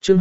chương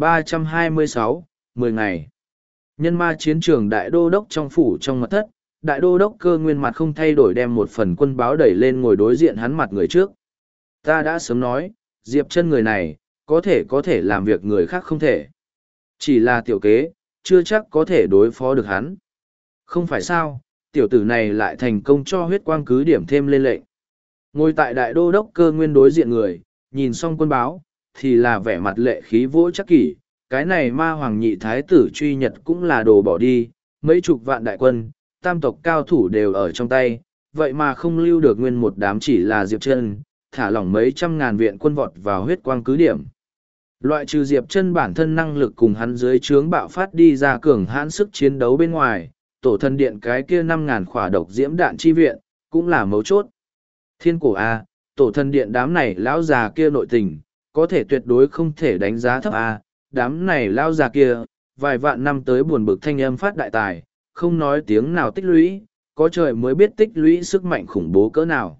2326, 10 ngày. Nhân ma chiến trường đại đô đốc trong phủ trong mật thất, đại đô đốc Cơ Nguyên mặt không thay đổi đem một phần quân báo đẩy lên ngồi đối diện hắn mặt người trước. Ta đã sớm nói, Diệp Chân người này, có thể làm việc người khác không thể. Chỉ là tiểu kế, chưa chắc có thể đối phó được hắn. Không phải sao, tiểu tử này lại thành công cho huyết quang cứ điểm thêm lên lệnh. Ngồi tại đại đô đốc Cơ Nguyên đối diện người, nhìn xong quân báo, thì là vẻ mặt lệ khí vỗ chắc kỷ. Cái này ma hoàng nhị thái tử truy nhật cũng là đồ bỏ đi, mấy chục vạn đại quân, tam tộc cao thủ đều ở trong tay, vậy mà không lưu được nguyên một đám chỉ là Diệp Chân, thả lỏng mấy trăm ngàn viện quân vọt vào huyết quang cứ điểm. Loại trừ Diệp Chân bản thân năng lực cùng hắn dưới trướng bạo phát đi ra cường hãn sức chiến đấu bên ngoài, tổ thần điện cái kia 5.000 khỏa độc diễm đạn chi viện, cũng là mấu chốt. Thiên cổ A, tổ thần điện đám này lão già kia nội tình, có thể tuyệt đối không thể đánh giá thấp A, đám này lão già kia, vài vạn năm tới buồn bực thanh âm phát đại tài, không nói tiếng nào tích lũy, có trời mới biết tích lũy sức mạnh khủng bố cỡ nào.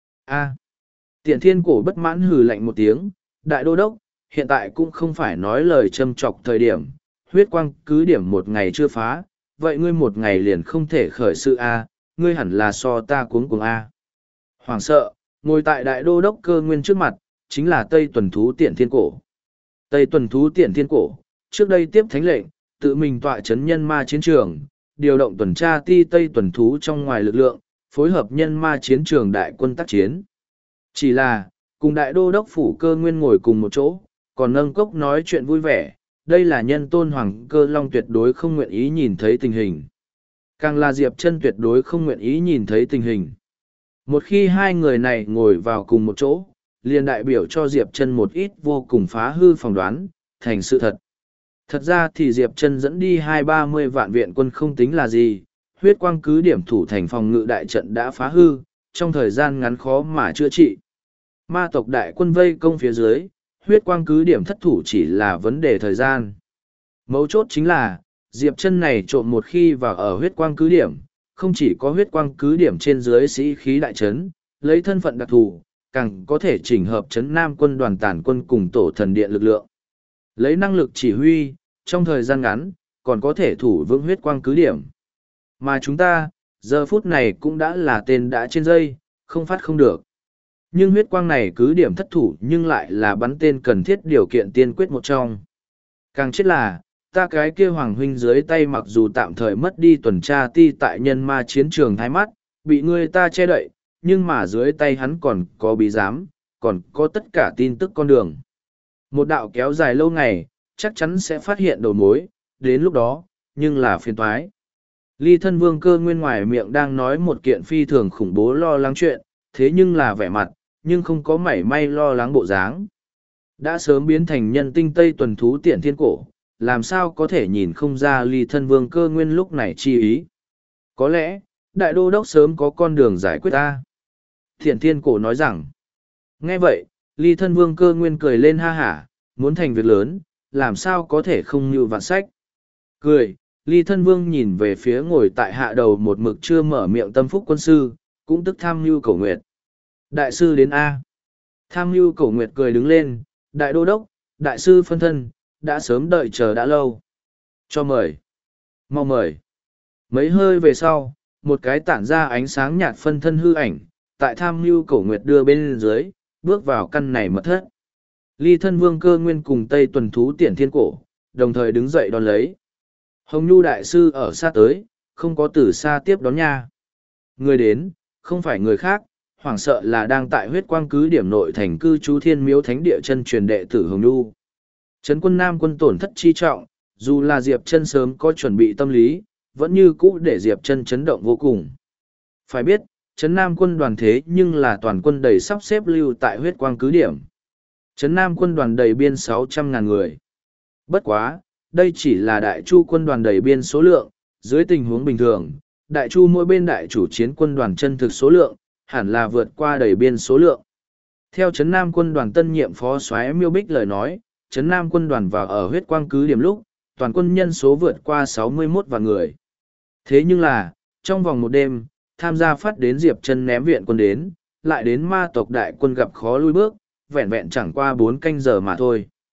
A. Tiện thiên cổ bất mãn hừ lạnh một tiếng, đại đô đốc, hiện tại cũng không phải nói lời châm chọc thời điểm, huyết quang cứ điểm một ngày chưa phá, vậy ngươi một ngày liền không thể khởi sự A, ngươi hẳn là so ta cuống cuồng A. Hoàng sợ, ngồi tại đại đô đốc Cơ Nguyên trước mặt, chính là Tây Tuần Thú Tiện Thiên Cổ. Tây Tuần Thú Tiện Thiên Cổ, trước đây tiếp thánh lệnh, tự mình tọa chấn nhân ma chiến trường, điều động tuần tra ti Tây Tuần Thú trong ngoài lực lượng, phối hợp nhân ma chiến trường đại quân tác chiến. Chỉ là, cùng đại đô đốc phủ Cơ Nguyên ngồi cùng một chỗ, còn nâng cốc nói chuyện vui vẻ, đây là nhân tôn hoàng Cơ Long tuyệt đối không nguyện ý nhìn thấy tình hình. Càng là Diệp Chân tuyệt đối không nguyện ý nhìn thấy tình hình. Một khi hai người này ngồi vào cùng một chỗ, liền đại biểu cho Diệp Chân một ít vô cùng phá hư phỏng đoán, thành sự thật. Thật ra thì Diệp Chân dẫn đi 20-30 vạn viện quân không tính là gì, huyết quang cứ điểm thủ thành phòng ngự đại trận đã phá hư, trong thời gian ngắn khó mà chữa trị. Ma tộc đại quân vây công phía dưới, huyết quang cứ điểm thất thủ chỉ là vấn đề thời gian. Mấu chốt chính là, Diệp Chân này trộm một khi vào ở huyết quang cứ điểm, không chỉ có huyết quang cứ điểm trên dưới sĩ khí đại trấn, lấy thân phận đặc thù, càng có thể chỉnh hợp trấn Nam quân đoàn tản quân cùng tổ thần điện lực lượng. Lấy năng lực chỉ huy, trong thời gian ngắn, còn có thể thủ vững huyết quang cứ điểm. Mà chúng ta, giờ phút này cũng đã là tên đã trên dây, không phát không được. Nhưng huyết quang này cứ điểm thất thủ nhưng lại là bắn tên cần thiết điều kiện tiên quyết một trong. Càng chết là, ta cái kia hoàng huynh dưới tay mặc dù tạm thời mất đi tuần tra ti tại nhân ma chiến trường thái mắt, bị người ta che đậy, nhưng mà dưới tay hắn còn có bí giám, còn có tất cả tin tức con đường. Một đạo kéo dài lâu ngày, chắc chắn sẽ phát hiện đầu mối, đến lúc đó, nhưng là phiền toái. Ly thân vương Cơ Nguyên ngoài miệng đang nói một kiện phi thường khủng bố lo lắng chuyện, thế nhưng là vẻ mặt, nhưng không có mảy may lo lắng bộ dáng. Đã sớm biến thành nhân tinh Tây Tuần Thú Tiện Thiên Cổ, làm sao có thể nhìn không ra Ly thân vương Cơ Nguyên lúc này chi ý. Có lẽ, đại đô đốc sớm có con đường giải quyết ta. Tiện Thiên Cổ nói rằng, nghe vậy, Ly thân vương Cơ Nguyên cười lên ha hả, muốn thành việc lớn, làm sao có thể không như vạn sách. Cười, Ly thân vương nhìn về phía ngồi tại hạ đầu một mực chưa mở miệng Tâm Phúc quân sư, cũng tức Tham Nhu Cổ Nguyệt. Đại sư đến A. Tham Nhu Cổ Nguyệt cười đứng lên, đại đô đốc, đại sư phân thân, đã sớm đợi chờ đã lâu. Cho mời. Mau mời. Mấy hơi về sau, một cái tản ra ánh sáng nhạt phân thân hư ảnh, tại Tham Nhu Cổ Nguyệt đưa bên dưới, bước vào căn này mật thất. Ly thân vương Cơ Nguyên cùng Tây Tuần Thú Tiện Thiên Cổ, đồng thời đứng dậy đón lấy. Hồng Nhu đại sư ở xa tới, không có từ xa tiếp đón nha. Người đến, không phải người khác, hoảng sợ là đang tại huyết quang cứ điểm nội thành cư trú Thiên Miếu Thánh Địa chân truyền đệ tử Hồng Nhu. Trấn quân Nam quân tổn thất chi trọng, dù là Diệp Chân sớm có chuẩn bị tâm lý, vẫn như cũ để Diệp Chân chấn động vô cùng. Phải biết, Trấn Nam quân đoàn thế nhưng là toàn quân đầy sắp xếp lưu tại huyết quang cứ điểm. Trấn Nam quân đoàn đầy biên 600.000 người. Bất quá, đây chỉ là đại chu quân đoàn đầy biên số lượng, dưới tình huống bình thường, đại chu mỗi bên đại chủ chiến quân đoàn chân thực số lượng, hẳn là vượt qua đầy biên số lượng. Theo Trấn Nam quân đoàn tân nhiệm phó soái Miêu Bích lời nói, Trấn Nam quân đoàn vào ở huyết quang cứ điểm lúc, toàn quân nhân số vượt qua 61 vạn người. Thế nhưng là, trong vòng một đêm, tham gia phát đến Diệp Chân ném viện quân đến, lại đến ma tộc đại quân gặp khó lui bước, vẹn vẹn chẳng qua 4 canh giờ mà thôi.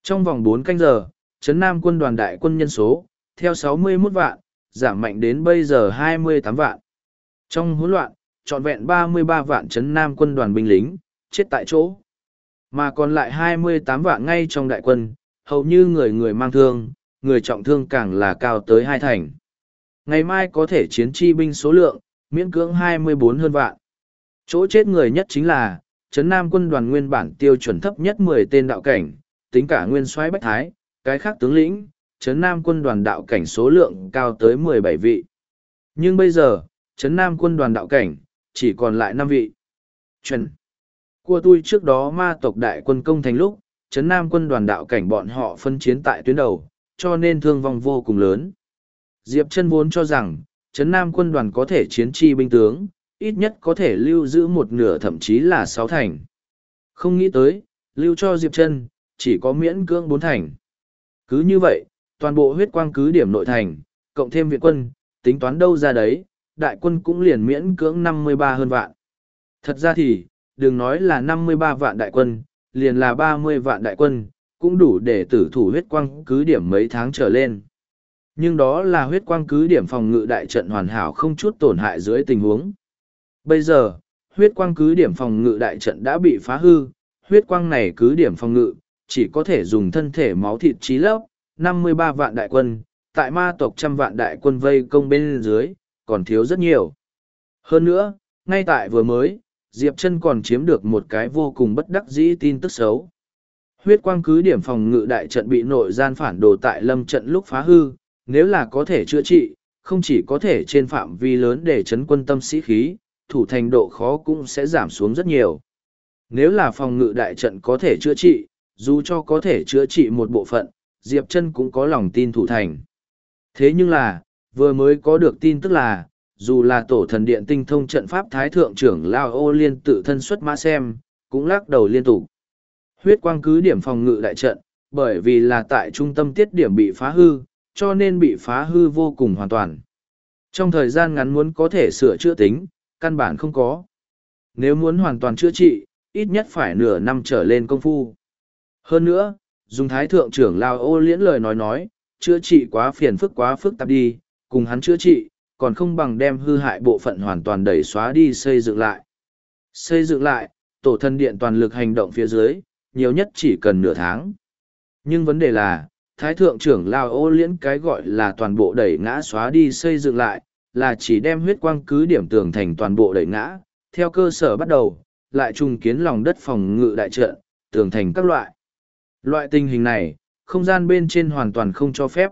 Trong vòng 4 canh giờ, Trấn Nam quân đoàn đại quân nhân số, theo 61 vạn, giảm mạnh đến bây giờ 28 vạn. Trong hỗn loạn, trọn vẹn 33 vạn Trấn Nam quân đoàn binh lính, chết tại chỗ. Mà còn lại 28 vạn ngay trong đại quân, hầu như người người mang thương, người trọng thương càng là cao tới 2 thành. Ngày mai có thể chiến chi binh số lượng, miễn cưỡng 24 hơn vạn. Chỗ chết người nhất chính là, Trấn Nam quân đoàn nguyên bản tiêu chuẩn thấp nhất 10 tên đạo cảnh, tính cả nguyên soái Bách Thái, cái khác tướng lĩnh, Trấn Nam quân đoàn đạo cảnh số lượng cao tới 17 vị. Nhưng bây giờ, Trấn Nam quân đoàn đạo cảnh, chỉ còn lại 5 vị. Chuẩn. Của tôi trước đó ma tộc đại quân công thành lúc, Trấn Nam quân đoàn đạo cảnh bọn họ phân chiến tại tuyến đầu, cho nên thương vong vô cùng lớn. Diệp Chân vốn cho rằng, Trấn Nam quân đoàn có thể chiến chi binh tướng, ít nhất có thể lưu giữ 1/2 thậm chí là 6 thành. Không nghĩ tới, lưu cho Diệp Chân chỉ có miễn cưỡng 4 thành. Cứ như vậy, toàn bộ huyết quang cứ điểm nội thành, cộng thêm viện quân, tính toán đâu ra đấy, đại quân cũng liền miễn cưỡng 53 hơn vạn. Thật ra thì, đừng nói là 53 vạn đại quân, liền là 30 vạn đại quân, cũng đủ để tử thủ huyết quang cứ điểm mấy tháng trở lên. Nhưng đó là huyết quang cứ điểm phòng ngự đại trận hoàn hảo không chút tổn hại dưới tình huống. Bây giờ, huyết quang cứ điểm phòng ngự đại trận đã bị phá hư, huyết quang này cứ điểm phòng ngự, chỉ có thể dùng thân thể máu thịt trí lấp, 53 vạn đại quân, tại ma tộc 100 vạn đại quân vây công bên dưới, còn thiếu rất nhiều. Hơn nữa, ngay tại vừa mới, Diệp Chân còn chiếm được một cái vô cùng bất đắc dĩ tin tức xấu. Huyết quang cứ điểm phòng ngự đại trận bị nội gian phản đồ tại lâm trận lúc phá hư, nếu là có thể chữa trị, không chỉ có thể trên phạm vi lớn để chấn quân tâm sĩ khí, thủ thành độ khó cũng sẽ giảm xuống rất nhiều. Nếu là phòng ngự đại trận có thể chữa trị, dù cho có thể chữa trị một bộ phận, Diệp Chân cũng có lòng tin thủ thành. Thế nhưng là, vừa mới có được tin tức là, dù là tổ thần điện tinh thông trận pháp thái thượng trưởng Lao Ô Liên tự thân xuất mã xem, cũng lắc đầu liên tục. Huyết quang cứ điểm phòng ngự đại trận, bởi vì là tại trung tâm tiết điểm bị phá hư, cho nên bị phá hư vô cùng hoàn toàn. Trong thời gian ngắn muốn có thể sửa chữa tính, căn bản không có. Nếu muốn hoàn toàn chữa trị, ít nhất phải nửa năm trở lên công phu. Hơn nữa, dùng thái thượng trưởng Lao Ô Liễn lời nói, chữa trị quá phiền phức quá phức tạp đi, cùng hắn chữa trị, còn không bằng đem hư hại bộ phận hoàn toàn đẩy xóa đi xây dựng lại. Xây dựng lại, tổ thần điện toàn lực hành động phía dưới, nhiều nhất chỉ cần nửa tháng. Nhưng vấn đề là, thái thượng trưởng Lao Ô Liễn cái gọi là toàn bộ đẩy ngã xóa đi xây dựng lại, là chỉ đem huyết quang cứ điểm tường thành toàn bộ đẩy ngã, theo cơ sở bắt đầu, lại trùng kiến lòng đất phòng ngự đại trận, tường thành các loại. Loại tình hình này, không gian bên trên hoàn toàn không cho phép.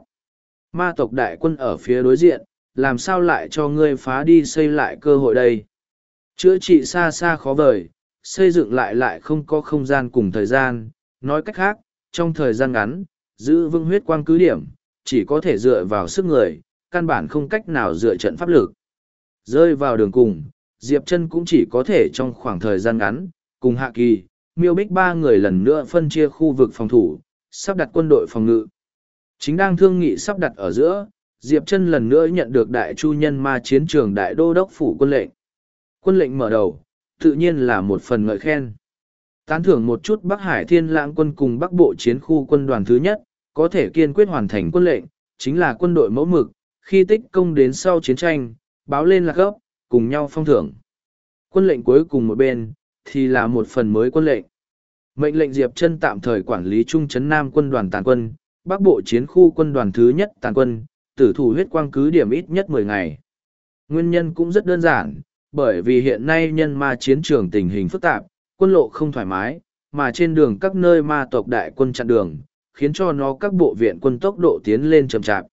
Ma tộc đại quân ở phía đối diện, làm sao lại cho ngươi phá đi xây lại cơ hội đây? Chữa trị xa xa khó vời, xây dựng lại không có không gian cùng thời gian. Nói cách khác, trong thời gian ngắn, giữ vững huyết quang cứ điểm, chỉ có thể dựa vào sức người, căn bản không cách nào dựa trận pháp lực. Rơi vào đường cùng, Diệp Chân cũng chỉ có thể trong khoảng thời gian ngắn, cùng Hạ Kỳ, Miêu Bích ba người lần nữa phân chia khu vực phòng thủ, sắp đặt quân đội phòng ngự. Chính đang thương nghị sắp đặt ở giữa, Diệp Chân lần nữa nhận được Đại Chu Nhân Ma chiến trường Đại Đô đốc phủ quân lệnh. Quân lệnh mở đầu, tự nhiên là một phần ngợi khen. Tán thưởng một chút Bắc Hải Thiên Lãng quân cùng Bắc Bộ chiến khu quân đoàn thứ nhất, có thể kiên quyết hoàn thành quân lệnh, chính là quân đội mẫu mực, khi tích công đến sau chiến tranh, báo lên là gấp, cùng nhau phong thưởng. Quân lệnh cuối cùng một bên, thì là một phần mới quân lệnh. Mệnh lệnh Diệp Chân tạm thời quản lý Trung Trấn Nam quân đoàn tàn quân, Bắc Bộ chiến khu quân đoàn thứ nhất tàn quân, tử thủ huyết quang cứ điểm ít nhất 10 ngày. Nguyên nhân cũng rất đơn giản, bởi vì hiện nay nhân ma chiến trường tình hình phức tạp, quân lộ không thoải mái, mà trên đường các nơi ma tộc đại quân chặn đường, khiến cho nó các bộ viện quân tốc độ tiến lên chậm chạp.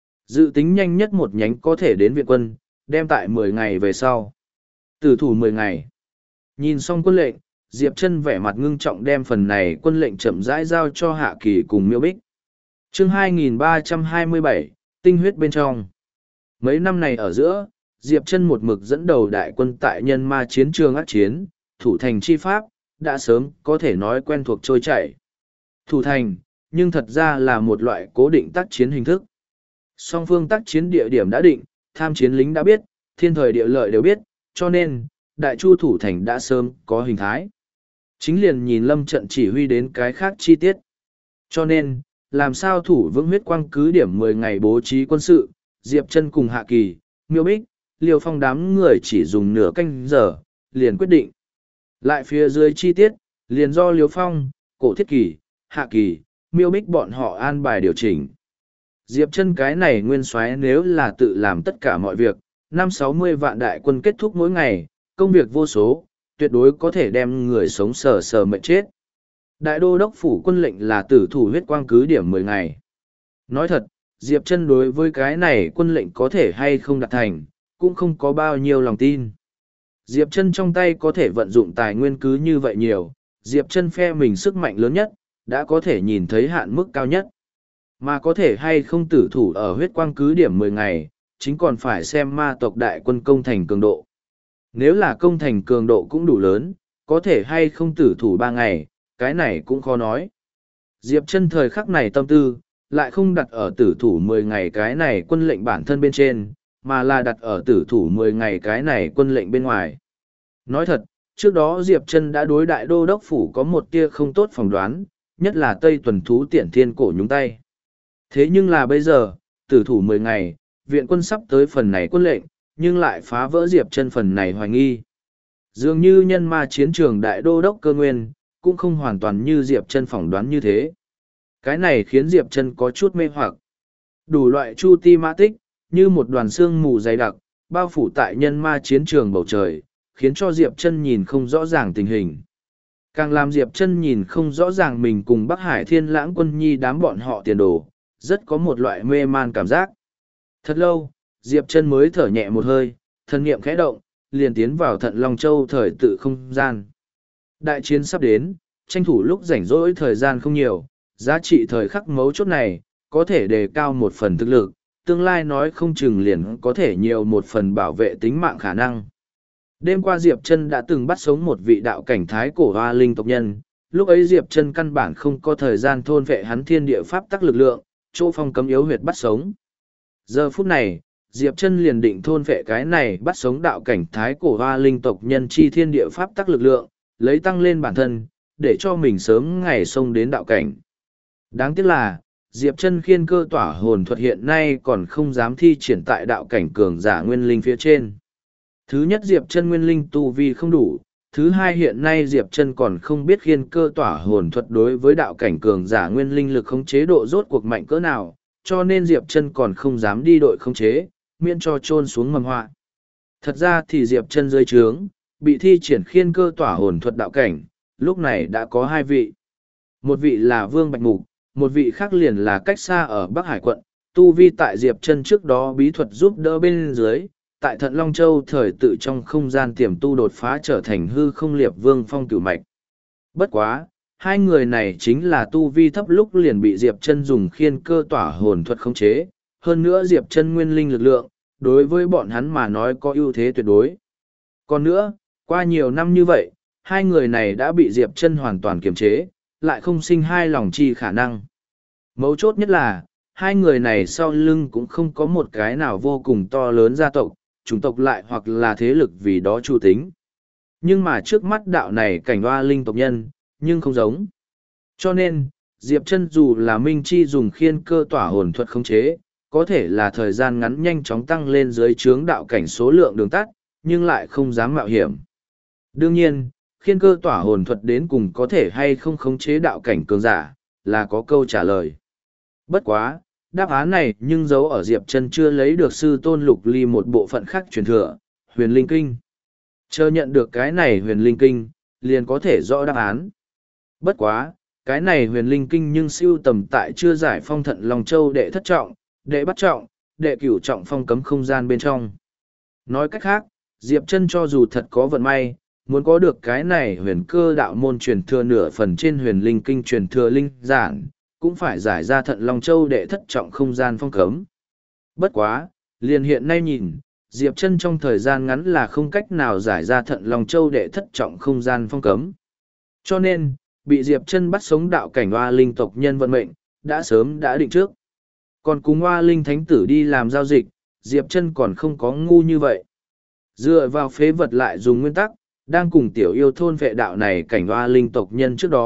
Dự tính nhanh nhất một nhánh có thể đến viện quân, đem tại 10 ngày về sau. Tử thủ 10 ngày. Nhìn xong quân lệnh, Diệp Chân vẻ mặt ngưng trọng đem phần này quân lệnh chậm rãi giao cho Hạ Kỳ cùng Miêu Bích. Chương 2327, tinh huyết bên trong. Mấy năm này ở giữa, Diệp Chân một mực dẫn đầu đại quân tại nhân ma chiến trường ác chiến, thủ thành chi pháp, đã sớm có thể nói quen thuộc trôi chảy. Thủ thành, nhưng thật ra là một loại cố định tác chiến hình thức. Song phương tác chiến địa điểm đã định, tham chiến lính đã biết, thiên thời địa lợi đều biết, cho nên, đại chu thủ thành đã sớm có hình thái. Chính liền nhìn lâm trận chỉ huy đến cái khác chi tiết. Cho nên, làm sao thủ vững huyết quang cứ điểm 10 ngày bố trí quân sự, Diệp Chân cùng Hạ Kỳ, Miêu Bích, Liêu Phong đám người chỉ dùng nửa canh giờ, liền quyết định. Lại phía dưới chi tiết, liền do Liêu Phong, Cổ Thiết Kỳ, Hạ Kỳ, Miêu Bích bọn họ an bài điều chỉnh. Diệp Chân cái này nguyên soái nếu là tự làm tất cả mọi việc, 5-60 vạn đại quân kết thúc mỗi ngày, công việc vô số, tuyệt đối có thể đem người sống sờ sờ mệt chết. Đại đô đốc phủ quân lệnh là tử thủ huyết quang cứ điểm 10 ngày. Nói thật, Diệp Chân đối với cái này quân lệnh có thể hay không đạt thành, cũng không có bao nhiêu lòng tin. Diệp Chân trong tay có thể vận dụng tài nguyên cứ như vậy nhiều, Diệp Chân phe mình sức mạnh lớn nhất, đã có thể nhìn thấy hạn mức cao nhất. Mà có thể hay không tử thủ ở huyết quang cứ điểm 10 ngày, chính còn phải xem ma tộc đại quân công thành cường độ. Nếu là công thành cường độ cũng đủ lớn, có thể hay không tử thủ 3 ngày, cái này cũng khó nói. Diệp Chân thời khắc này tâm tư, lại không đặt ở tử thủ 10 ngày cái này quân lệnh bản thân bên trên, mà là đặt ở tử thủ 10 ngày cái này quân lệnh bên ngoài. Nói thật, trước đó Diệp Chân đã đối đại đô đốc phủ có một tia không tốt phỏng đoán, nhất là Tây Tuần Thú Tiễn Thiên cổ nhúng tay. Thế nhưng là bây giờ, tử thủ 10 ngày, viện quân sắp tới phần này quân lệnh, nhưng lại phá vỡ Diệp Chân phần này hoài nghi. Dường như nhân ma chiến trường đại đô đốc cơ nguyên, cũng không hoàn toàn như Diệp Chân phỏng đoán như thế. Cái này khiến Diệp Chân có chút mê hoặc. Đủ loại chu ti mã tích, như một đoàn sương mù dày đặc, bao phủ tại nhân ma chiến trường bầu trời, khiến cho Diệp Chân nhìn không rõ ràng tình hình. Càng làm Diệp Chân nhìn không rõ ràng mình cùng Bắc Hải Thiên Lãng Quân Nhi đám bọn họ tiền đồ, rất có một loại mê man cảm giác. Thật lâu, Diệp Chân mới thở nhẹ một hơi, thân niệm khẽ động, liền tiến vào Thận Long Châu thời tự không gian. Đại chiến sắp đến, tranh thủ lúc rảnh rỗi thời gian không nhiều, giá trị thời khắc mấu chốt này, có thể đề cao một phần thực lực, tương lai nói không chừng liền có thể nhiều một phần bảo vệ tính mạng khả năng. Đêm qua Diệp Chân đã từng bắt sống một vị đạo cảnh thái cổ hoa linh tộc nhân, lúc ấy Diệp Chân căn bản không có thời gian thôn vệ hắn thiên địa pháp tắc lực lượng, chỗ phong cấm yếu huyệt bắt sống. Giờ phút này, Diệp Chân liền định thôn vệ cái này bắt sống đạo cảnh thái cổ hoa linh tộc nhân chi thiên địa pháp tắc lực lượng, lấy tăng lên bản thân, để cho mình sớm ngày xông đến đạo cảnh. Đáng tiếc là, Diệp Chân khiên cơ tỏa hồn thuật hiện nay còn không dám thi triển tại đạo cảnh cường giả nguyên linh phía trên. Thứ nhất Diệp Chân nguyên linh tu vi không đủ, thứ hai hiện nay Diệp Chân còn không biết khiên cơ tỏa hồn thuật đối với đạo cảnh cường giả nguyên linh lực khống chế độ rốt cuộc mạnh cỡ nào, cho nên Diệp Chân còn không dám đi đội khống chế, miễn cho trôn xuống mầm họa. Thật ra thì Diệp Chân dưới trướng, bị thi triển khiên cơ tỏa hồn thuật đạo cảnh, lúc này đã có 2 vị. Một vị là Vương Bạch Mục, một vị khác liền là cách xa ở Bắc Hải quận, tu vi tại Diệp Chân trước đó bí thuật giúp đỡ bên dưới, tại Thận Long Châu thời tự trong không gian tiềm tu đột phá trở thành hư không liệp vương phong cửu mạch. Bất quá, hai người này chính là tu vi thấp lúc liền bị Diệp Chân dùng khiên cơ tỏa hồn thuật khống chế, hơn nữa Diệp Chân nguyên linh lực lượng, đối với bọn hắn mà nói có ưu thế tuyệt đối. Còn nữa, qua nhiều năm như vậy, hai người này đã bị Diệp Chân hoàn toàn kiềm chế, lại không sinh hai lòng chi khả năng. Mấu chốt nhất là, hai người này sau lưng cũng không có một cái nào vô cùng to lớn gia tộc, chủng tộc lại hoặc là thế lực vì đó chủ tính. Nhưng mà trước mắt đạo này cảnh hoa linh tộc nhân, nhưng không giống. Cho nên, Diệp Chân dù là Minh Chi dùng khiên cơ tỏa hồn thuật khống chế, có thể là thời gian ngắn nhanh chóng tăng lên dưới chướng đạo cảnh số lượng đường tắt, nhưng lại không dám mạo hiểm. Đương nhiên, khiên cơ tỏa hồn thuật đến cùng có thể hay không khống chế đạo cảnh cường giả, là có câu trả lời. Bất quá, đáp án này nhưng giấu ở Diệp Chân chưa lấy được sư tôn Lục Ly một bộ phận khác truyền thừa, Huyền Linh Kinh. Chờ nhận được cái này Huyền Linh Kinh, liền có thể rõ đáp án. Bất quá, cái này Huyền Linh Kinh nhưng siêu tầm tại chưa giải phong Thận Long Châu đệ thất trọng, đệ bắt trọng, đệ cửu trọng phong cấm không gian bên trong. Nói cách khác, Diệp Chân cho dù thật có vận may, muốn có được cái này huyền cơ đạo môn truyền thừa nửa phần trên Huyền Linh Kinh truyền thừa linh giản, cũng phải giải ra Thận Long Châu đệ thất trọng không gian phong cấm. Bất quá, liền hiện nay nhìn, Diệp Chân trong thời gian ngắn là không cách nào giải ra Thận Long Châu đệ thất trọng không gian phong cấm. Cho nên, bị Diệp Chân bắt sống đạo cảnh hoa linh tộc nhân vận mệnh, đã sớm đã định trước. Còn cùng hoa linh thánh tử đi làm giao dịch, Diệp Chân còn không có ngu như vậy. Dựa vào phế vật lại dùng nguyên tắc, đang cùng tiểu yêu thôn vệ đạo này cảnh hoa linh tộc nhân trước đó,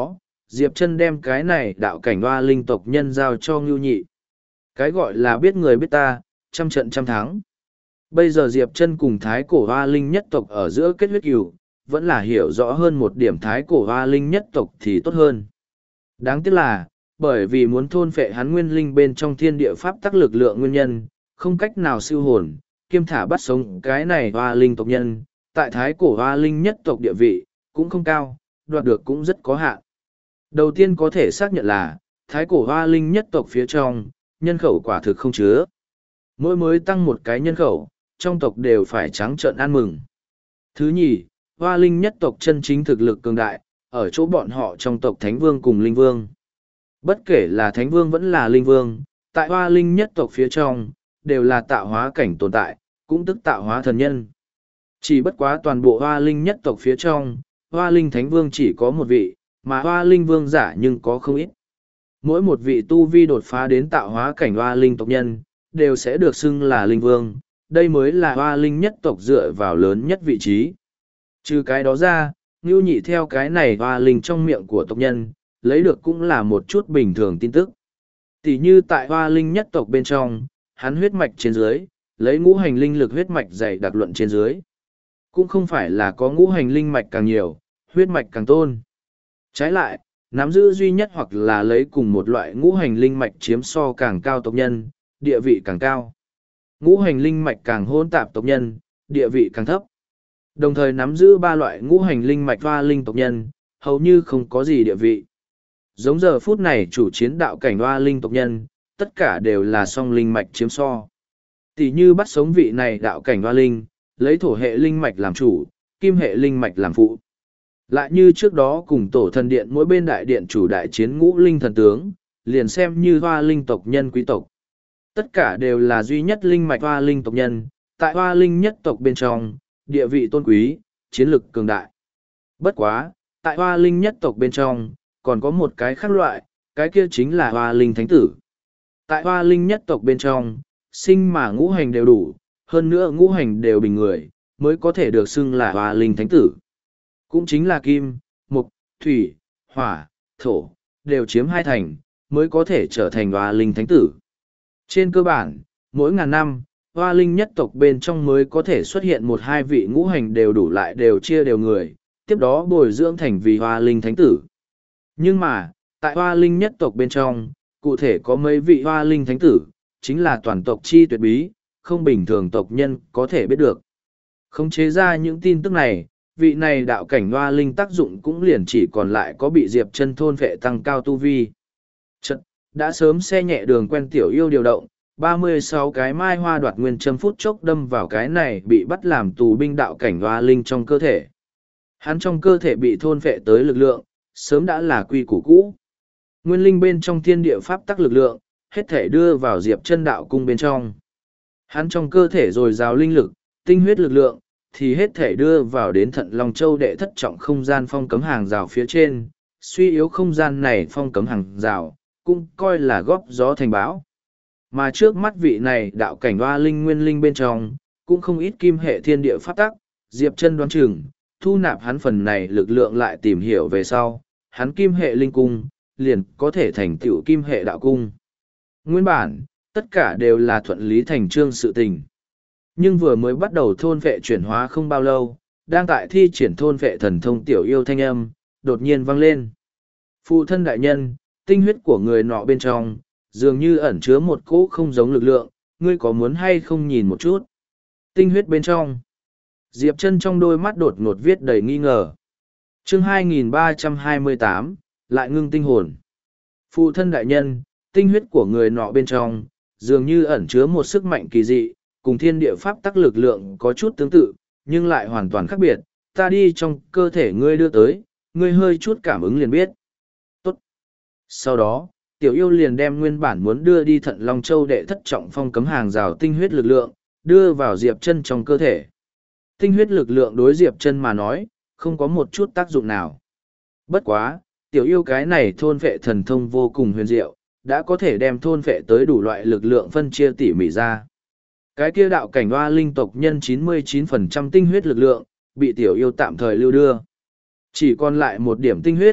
Diệp Chân đem cái này đạo cảnh hoa linh tộc nhân giao cho Ngưu Nhị. Cái gọi là biết người biết ta, trăm trận trăm thắng. Bây giờ Diệp Chân cùng thái cổ hoa linh nhất tộc ở giữa kết huyết cừu, vẫn là hiểu rõ hơn một điểm thái cổ hoa linh nhất tộc thì tốt hơn. Đáng tiếc là, bởi vì muốn thôn phệ hắn nguyên linh bên trong thiên địa pháp tắc lực lượng nguyên nhân, không cách nào siêu hồn, kiêm thả bắt sống cái này hoa linh tộc nhân, tại thái cổ hoa linh nhất tộc địa vị, cũng không cao, đoạt được cũng rất có hạn. Đầu tiên có thể xác nhận là, thái cổ hoa linh nhất tộc phía trong, nhân khẩu quả thực không chứa. Mỗi mới tăng một cái nhân khẩu, trong tộc đều phải trắng trợn ăn mừng. Thứ nhì, hoa linh nhất tộc chân chính thực lực cường đại, ở chỗ bọn họ trong tộc Thánh Vương cùng Linh Vương. Bất kể là Thánh Vương vẫn là Linh Vương, tại hoa linh nhất tộc phía trong, đều là tạo hóa cảnh tồn tại, cũng tức tạo hóa thần nhân. Chỉ bất quá toàn bộ hoa linh nhất tộc phía trong, hoa linh Thánh Vương chỉ có một vị, mà hoa linh vương giả nhưng có không ít. Mỗi một vị tu vi đột phá đến tạo hóa cảnh hoa linh tộc nhân, đều sẽ được xưng là linh vương, đây mới là hoa linh nhất tộc dựa vào lớn nhất vị trí. Trừ cái đó ra, Ngưu Nhị theo cái này hoa linh trong miệng của tộc nhân, lấy được cũng là một chút bình thường tin tức. Tỷ như tại hoa linh nhất tộc bên trong, hắn huyết mạch trên dưới, lấy ngũ hành linh lực huyết mạch dày đặc luận trên dưới. Cũng không phải là có ngũ hành linh mạch càng nhiều, huyết mạch càng tôn. Trái lại, nắm giữ duy nhất hoặc là lấy cùng một loại ngũ hành linh mạch chiếm so càng cao tộc nhân, địa vị càng cao. Ngũ hành linh mạch càng hỗn tạp tộc nhân, địa vị càng thấp. Đồng thời nắm giữ ba loại ngũ hành linh mạch hoa linh tộc nhân, hầu như không có gì địa vị. Giống giờ phút này chủ chiến đạo cảnh hoa linh tộc nhân, tất cả đều là song linh mạch chiếm so. Tỷ như bắt sống vị này đạo cảnh hoa linh, lấy thổ hệ linh mạch làm chủ, kim hệ linh mạch làm phụ. Lại như trước đó cùng tổ thần điện mỗi bên đại điện chủ đại chiến ngũ linh thần tướng, liền xem như hoa linh tộc nhân quý tộc. Tất cả đều là duy nhất linh mạch hoa linh tộc nhân, tại hoa linh nhất tộc bên trong, địa vị tôn quý, chiến lực cường đại. Bất quá, tại hoa linh nhất tộc bên trong, còn có một cái khác loại, cái kia chính là hoa linh thánh tử. Tại hoa linh nhất tộc bên trong, sinh mà ngũ hành đều đủ, hơn nữa ngũ hành đều bình người, mới có thể được xưng là hoa linh thánh tử. Cũng chính là kim, mộc, thủy, hỏa, thổ, đều chiếm hai thành, mới có thể trở thành hoa linh thánh tử. Trên cơ bản, mỗi ngàn năm, hoa linh nhất tộc bên trong mới có thể xuất hiện một hai vị ngũ hành đều đủ lại đều chia đều người, tiếp đó bồi dưỡng thành vì hoa linh thánh tử. Nhưng mà, tại hoa linh nhất tộc bên trong, cụ thể có mấy vị hoa linh thánh tử, chính là toàn tộc chi tuyệt bí, không bình thường tộc nhân có thể biết được. Khống chế ra những tin tức này, vị này đạo cảnh hoa linh tác dụng cũng liền chỉ còn lại có bị Diệp Chân thôn phệ tăng cao tu vi. Chật, đã sớm xe nhẹ đường quen tiểu yêu điều động, 36 cái mai hoa đoạt nguyên châm phút chốc đâm vào cái này bị bắt làm tù binh đạo cảnh hoa linh trong cơ thể. Hắn trong cơ thể bị thôn phệ tới lực lượng, sớm đã là quy củ cũ. Nguyên linh bên trong thiên địa pháp tắc lực lượng, hết thể đưa vào Diệp Chân đạo cung bên trong. Hắn trong cơ thể dồi dào linh lực, tinh huyết lực lượng, thì hết thể đưa vào đến Thận Long Châu đệ thất trọng không gian phong cấm hàng rào phía trên, suy yếu không gian này phong cấm hàng rào, cũng coi là góp gió thành bão. Mà trước mắt vị này đạo cảnh hoa linh nguyên linh bên trong, cũng không ít kim hệ thiên địa pháp tắc, Diệp Chân đoán chừng, thu nạp hắn phần này lực lượng lại tìm hiểu về sau, hắn kim hệ linh cung, liền có thể thành tựu kim hệ đạo cung. Nguyên bản, tất cả đều là thuận lý thành trương sự tình. Nhưng vừa mới bắt đầu thôn vệ chuyển hóa không bao lâu, đang tại thi triển thôn vệ thần thông tiểu yêu thanh âm, đột nhiên vang lên. Phụ thân đại nhân, tinh huyết của người nọ bên trong, dường như ẩn chứa một cỗ không giống lực lượng, ngươi có muốn hay không nhìn một chút? Tinh huyết bên trong. Diệp Chân trong đôi mắt đột ngột viết đầy nghi ngờ. Chương 2328, lại ngưng tinh hồn. Phụ thân đại nhân, tinh huyết của người nọ bên trong, dường như ẩn chứa một sức mạnh kỳ dị, cùng thiên địa pháp tắc lực lượng có chút tương tự, nhưng lại hoàn toàn khác biệt, ta đi trong cơ thể ngươi đưa tới, ngươi hơi chút cảm ứng liền biết. Tốt. Sau đó, tiểu yêu liền đem nguyên bản muốn đưa đi Thận Long Châu đệ thất trọng phong cấm hàng rào tinh huyết lực lượng, đưa vào Diệp Chân trong cơ thể. Tinh huyết lực lượng đối Diệp Chân mà nói, không có một chút tác dụng nào. Bất quá, tiểu yêu cái này thôn phệ thần thông vô cùng huyền diệu, đã có thể đem thôn phệ tới đủ loại lực lượng phân chia tỉ mỉ ra. Cái kia đạo cảnh hoa linh tộc nhân 99% tinh huyết lực lượng, bị tiểu yêu tạm thời lưu đưa. Chỉ còn lại một điểm tinh huyết,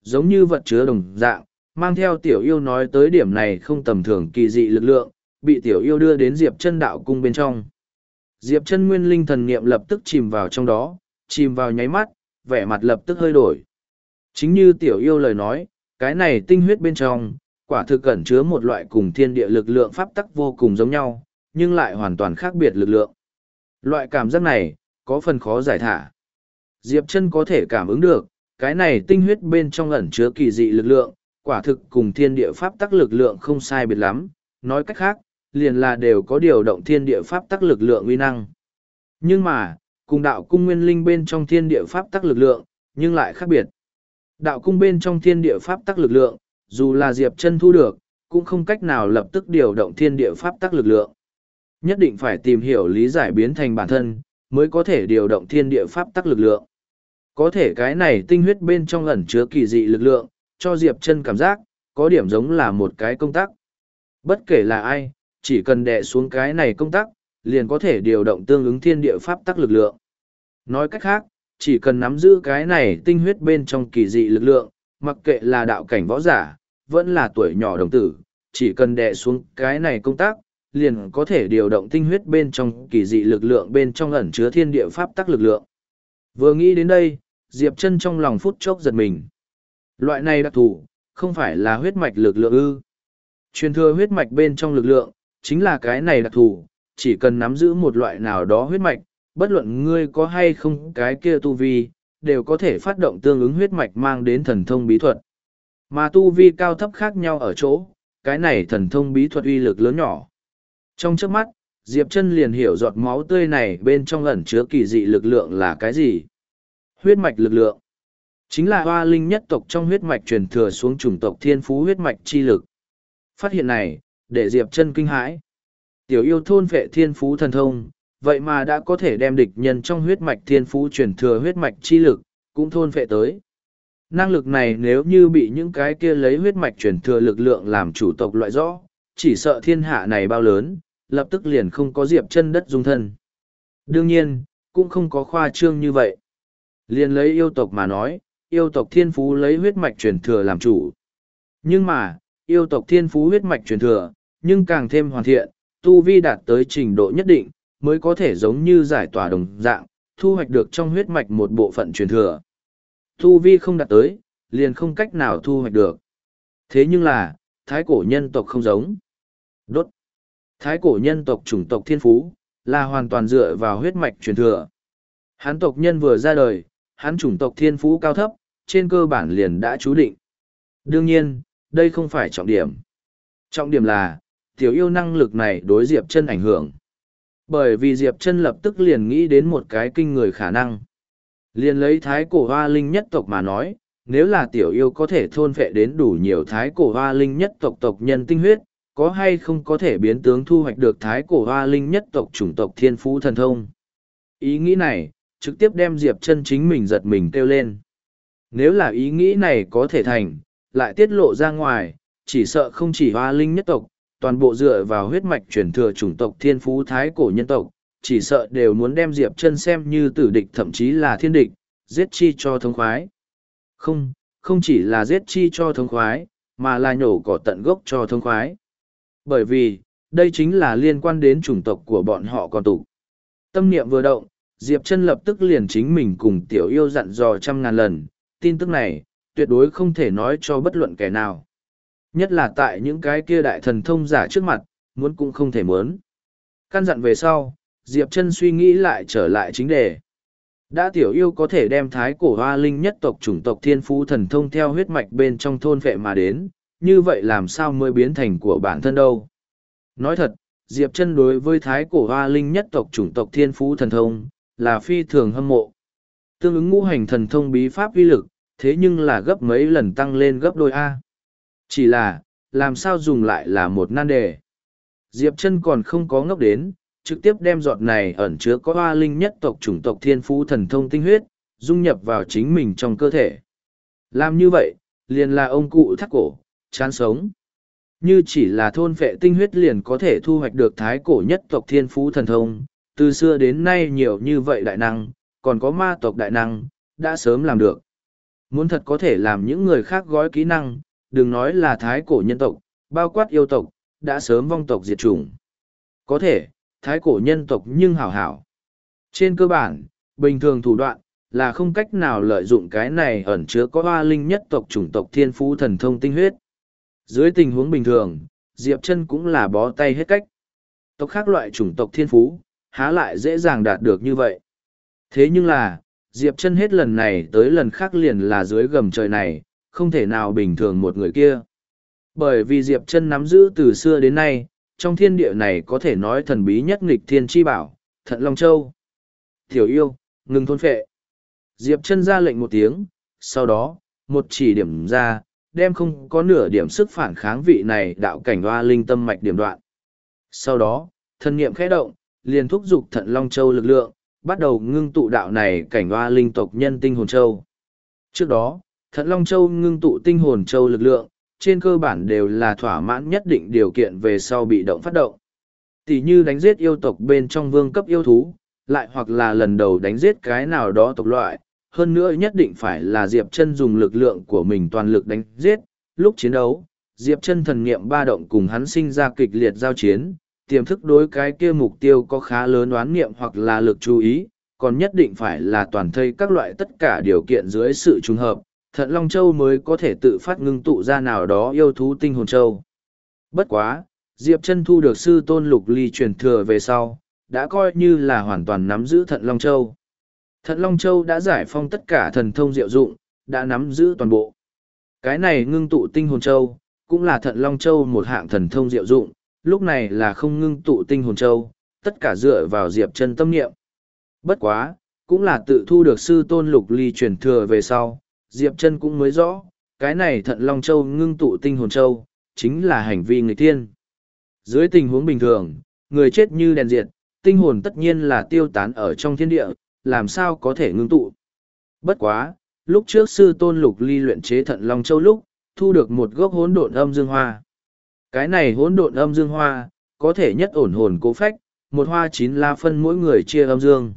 giống như vật chứa đồng dạng, mang theo tiểu yêu nói tới điểm này không tầm thường kỳ dị lực lượng, bị tiểu yêu đưa đến Diệp Chân đạo cung bên trong. Diệp Chân nguyên linh thần niệm lập tức chìm vào trong đó, chìm vào nháy mắt, vẻ mặt lập tức hơi đổi. Chính như tiểu yêu lời nói, cái này tinh huyết bên trong, quả thực ẩn chứa một loại cùng thiên địa lực lượng pháp tắc vô cùng giống nhau, nhưng lại hoàn toàn khác biệt lực lượng. Loại cảm giác này, có phần khó giải thả. Diệp Chân có thể cảm ứng được, cái này tinh huyết bên trong ẩn chứa kỳ dị lực lượng, quả thực cùng thiên địa pháp tắc lực lượng không sai biệt lắm, nói cách khác, liền là đều có điều động thiên địa pháp tắc lực lượng uy năng. Nhưng mà, cùng đạo cung nguyên linh bên trong thiên địa pháp tắc lực lượng, nhưng lại khác biệt. Đạo cung bên trong thiên địa pháp tắc lực lượng, dù là Diệp Chân thu được, cũng không cách nào lập tức điều động thiên địa pháp tắc lực lượng. Nhất định phải tìm hiểu lý giải biến thành bản thân, mới có thể điều động thiên địa pháp tắc lực lượng. Có thể cái này tinh huyết bên trong ẩn chứa kỳ dị lực lượng, cho Diệp Chân cảm giác, có điểm giống là một cái công tắc. Bất kể là ai, chỉ cần đè xuống cái này công tắc, liền có thể điều động tương ứng thiên địa pháp tắc lực lượng. Nói cách khác, chỉ cần nắm giữ cái này tinh huyết bên trong kỳ dị lực lượng, mặc kệ là đạo cảnh võ giả, vẫn là tuổi nhỏ đồng tử, chỉ cần đè xuống cái này công tắc, liền có thể điều động tinh huyết bên trong kỳ dị lực lượng bên trong ẩn chứa thiên địa pháp tắc lực lượng. Vừa nghĩ đến đây, Diệp Chân trong lòng phút chốc giật mình. Loại này đặc thù, không phải là huyết mạch lực lượng ư? Truyền thừa huyết mạch bên trong lực lượng, chính là cái này đặc thù, chỉ cần nắm giữ một loại nào đó huyết mạch, bất luận ngươi có hay không cái kia tu vi, đều có thể phát động tương ứng huyết mạch mang đến thần thông bí thuật. Mà tu vi cao thấp khác nhau ở chỗ, cái này thần thông bí thuật uy lực lớn nhỏ. Trong chớp mắt, Diệp Chân liền hiểu giọt máu tươi này bên trong ẩn chứa kỳ dị lực lượng là cái gì. Huyết mạch lực lượng chính là hoa linh nhất tộc trong huyết mạch truyền thừa xuống chủng tộc thiên phú huyết mạch chi lực. Phát hiện này, để Diệp Chân kinh hãi. Tiểu yêu thôn vệ thiên phú thần thông, vậy mà đã có thể đem địch nhân trong huyết mạch thiên phú truyền thừa huyết mạch chi lực, cũng thôn vệ tới. Năng lực này nếu như bị những cái kia lấy huyết mạch truyền thừa lực lượng làm chủ tộc loại rõ, chỉ sợ thiên hạ này bao lớn, lập tức liền không có Diệp Chân đất dung thân. Đương nhiên, cũng không có khoa trương như vậy. Liền lấy yêu tộc mà nói, yêu tộc thiên phú lấy huyết mạch truyền thừa làm chủ. Nhưng mà, yêu tộc thiên phú huyết mạch truyền thừa, nhưng càng thêm hoàn thiện, tu vi đạt tới trình độ nhất định, mới có thể giống như giải tỏa đồng dạng, thu hoạch được trong huyết mạch một bộ phận truyền thừa. Tu vi không đạt tới, liền không cách nào thu hoạch được. Thế nhưng là, thái cổ nhân tộc không giống. Đốt. Thái cổ nhân tộc chủng tộc thiên phú, là hoàn toàn dựa vào huyết mạch truyền thừa. Hắn tộc nhân vừa ra đời, hắn chủng tộc thiên phú cao thấp, trên cơ bản liền đã chú định. Đương nhiên, đây không phải trọng điểm. Trọng điểm là, tiểu yêu năng lực này đối Diệp Chân ảnh hưởng. Bởi vì Diệp Chân lập tức liền nghĩ đến một cái kinh người khả năng. Liền lấy thái cổ hoa linh nhất tộc mà nói, nếu là tiểu yêu có thể thôn phệ đến đủ nhiều thái cổ hoa linh nhất tộc tộc nhân tinh huyết, có hay không có thể biến tướng thu hoạch được thái cổ hoa linh nhất tộc chủng tộc thiên phú thần thông. Ý nghĩ này, trực tiếp đem Diệp Chân chính mình giật mình kêu lên. Nếu là ý nghĩ này có thể thành, lại tiết lộ ra ngoài, chỉ sợ không chỉ hoa linh nhất tộc, toàn bộ dựa vào huyết mạch truyền thừa chủng tộc thiên phú thái cổ nhân tộc, chỉ sợ đều muốn đem Diệp Chân xem như tử địch thậm chí là thiên địch, giết chi cho thống khoái. Không chỉ là giết chi cho thống khoái, mà là nhổ cỏ tận gốc cho thống khoái. Bởi vì, đây chính là liên quan đến chủng tộc của bọn họ còn tụ. Tâm niệm vừa động, Diệp Chân lập tức liền chính mình cùng tiểu yêu dặn dò trăm ngàn lần, tin tức này, tuyệt đối không thể nói cho bất luận kẻ nào. Nhất là tại những cái kia đại thần thông giả trước mặt, muốn cũng không thể muốn. Căn dặn về sau, Diệp Chân suy nghĩ lại trở lại chính đề. Đã tiểu yêu có thể đem thái cổ hoa linh nhất tộc chủng tộc thiên phú thần thông theo huyết mạch bên trong thôn phệ mà đến, như vậy làm sao mới biến thành của bản thân đâu. Nói thật, Diệp Chân đối với thái cổ hoa linh nhất tộc chủng tộc thiên phú thần thông, là phi thường hâm mộ. Tương ứng ngũ hành thần thông bí pháp uy lực, thế nhưng là gấp mấy lần tăng lên gấp đôi A. Chỉ là, làm sao dùng lại là một nan đề. Diệp Chân còn không có ngốc đến, trực tiếp đem giọt này ẩn chứa có hoa linh nhất tộc chủng tộc thiên phú thần thông tinh huyết, dung nhập vào chính mình trong cơ thể. Làm như vậy, liền là ông cụ thắt cổ, chán sống. Như chỉ là thôn phệ tinh huyết liền có thể thu hoạch được thái cổ nhất tộc thiên phú thần thông, từ xưa đến nay nhiều như vậy đại năng, còn có ma tộc đại năng, đã sớm làm được. Muốn thật có thể làm những người khác gói kỹ năng, đừng nói là thái cổ nhân tộc, bao quát yêu tộc, đã sớm vong tộc diệt chủng. Có thể, thái cổ nhân tộc nhưng hảo hảo. Trên cơ bản, bình thường thủ đoạn, là không cách nào lợi dụng cái này ẩn chứa có hoa linh nhất tộc chủng tộc thiên phú thần thông tinh huyết. Dưới tình huống bình thường, Diệp Chân cũng là bó tay hết cách. Tộc khác loại chủng tộc thiên phú, há lại dễ dàng đạt được như vậy. Thế nhưng là, Diệp Chân hết lần này tới lần khác liền là dưới gầm trời này, không thể nào bình thường một người kia. Bởi vì Diệp Chân nắm giữ từ xưa đến nay, trong thiên địa này có thể nói thần bí nhất nghịch thiên chi bảo, Thận Long Châu. Tiểu yêu, ngừng thôn phệ. Diệp Chân ra lệnh một tiếng, sau đó, một chỉ điểm ra, đem không có nửa điểm sức phản kháng vị này đạo cảnh hoa linh tâm mạch điểm đoạn. Sau đó, thần niệm khẽ động, liền thúc giục Thận Long Châu lực lượng, bắt đầu ngưng tụ đạo này cảnh hoa linh tộc nhân tinh hồn châu. Trước đó, Thận Long Châu ngưng tụ tinh hồn châu lực lượng, trên cơ bản đều là thỏa mãn nhất định điều kiện về sau bị động phát động. Tỷ như đánh giết yêu tộc bên trong vương cấp yêu thú, lại hoặc là lần đầu đánh giết cái nào đó tộc loại, hơn nữa nhất định phải là Diệp Chân dùng lực lượng của mình toàn lực đánh giết. Lúc chiến đấu, Diệp Chân thần niệm ba động cùng hắn sinh ra kịch liệt giao chiến, tiềm thức đối cái kia mục tiêu có khá lớn oán niệm hoặc là lực chú ý, còn nhất định phải là toàn thây các loại tất cả điều kiện dưới sự trùng hợp, Thận Long Châu mới có thể tự phát ngưng tụ ra nào đó yêu thú tinh hồn châu. Bất quá, Diệp Chân thu được sư tôn Lục Ly truyền thừa về sau, đã coi như là hoàn toàn nắm giữ Thận Long Châu. Thận Long Châu đã giải phong tất cả thần thông diệu dụng, đã nắm giữ toàn bộ. Cái này ngưng tụ tinh hồn châu, cũng là Thận Long Châu một hạng thần thông diệu dụng, lúc này là không ngưng tụ tinh hồn châu, tất cả dựa vào Diệp Chân tâm niệm. Bất quá, cũng là tự thu được sư tôn Lục Ly truyền thừa về sau, Diệp Chân cũng mới rõ, cái này Thận Long Châu ngưng tụ tinh hồn châu, chính là hành vi nghịch thiên. Dưới tình huống bình thường, người chết như đèn diệt, tinh hồn tất nhiên là tiêu tán ở trong thiên địa, làm sao có thể ngưng tụ. Bất quá, lúc trước sư tôn Lục Ly luyện chế Thận Long Châu lúc, thu được một gốc hỗn độn âm dương hoa. Cái này hỗn độn âm dương hoa, có thể nhất ổn hồn cố phách, một hoa 9 la phân mỗi người chia âm dương.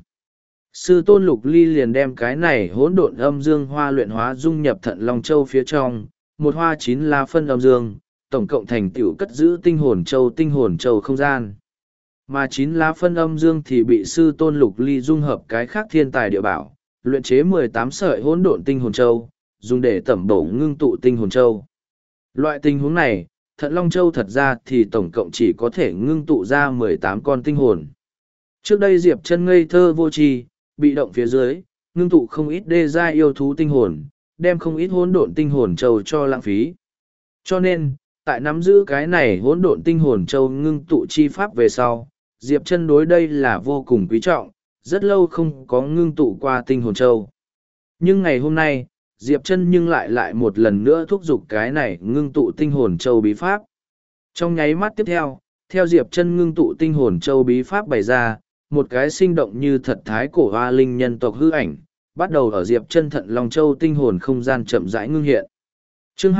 Sư tôn Lục Ly liền đem cái này hỗn độn âm dương hoa luyện hóa dung nhập Thận Long Châu phía trong, một hoa 9 la phân âm dương, tổng cộng thành tựu cất giữ tinh hồn châu không gian. Mà 9 lá phân âm dương thì bị sư tôn Lục Ly dung hợp cái khác thiên tài địa bảo, luyện chế 18 sợi hỗn độn tinh hồn châu, dùng để tẩm bổ ngưng tụ tinh hồn châu. Loại tình huống này, Thận Long Châu thật ra thì tổng cộng chỉ có thể ngưng tụ ra 18 con tinh hồn. Trước đây Diệp Chân ngây thơ vô tri, bị động phía dưới, ngưng tụ không ít đê giai yêu thú tinh hồn, đem không ít hỗn độn tinh hồn châu cho lãng phí. Cho nên, tại nắm giữ cái này hỗn độn tinh hồn châu ngưng tụ chi pháp về sau, Diệp Chân đối đây là vô cùng quý trọng, rất lâu không có ngưng tụ qua tinh hồn châu. Nhưng ngày hôm nay, Diệp Chân nhưng lại một lần nữa thúc giục cái này ngưng tụ tinh hồn châu bí pháp. Trong nháy mắt tiếp theo, theo Diệp Chân ngưng tụ tinh hồn châu bí pháp bày ra, một cái sinh động như thật thái cổ hoa linh nhân tộc hư ảnh, bắt đầu ở Diệp Chân Thận Long Châu tinh hồn không gian chậm rãi ngưng hiện. Chương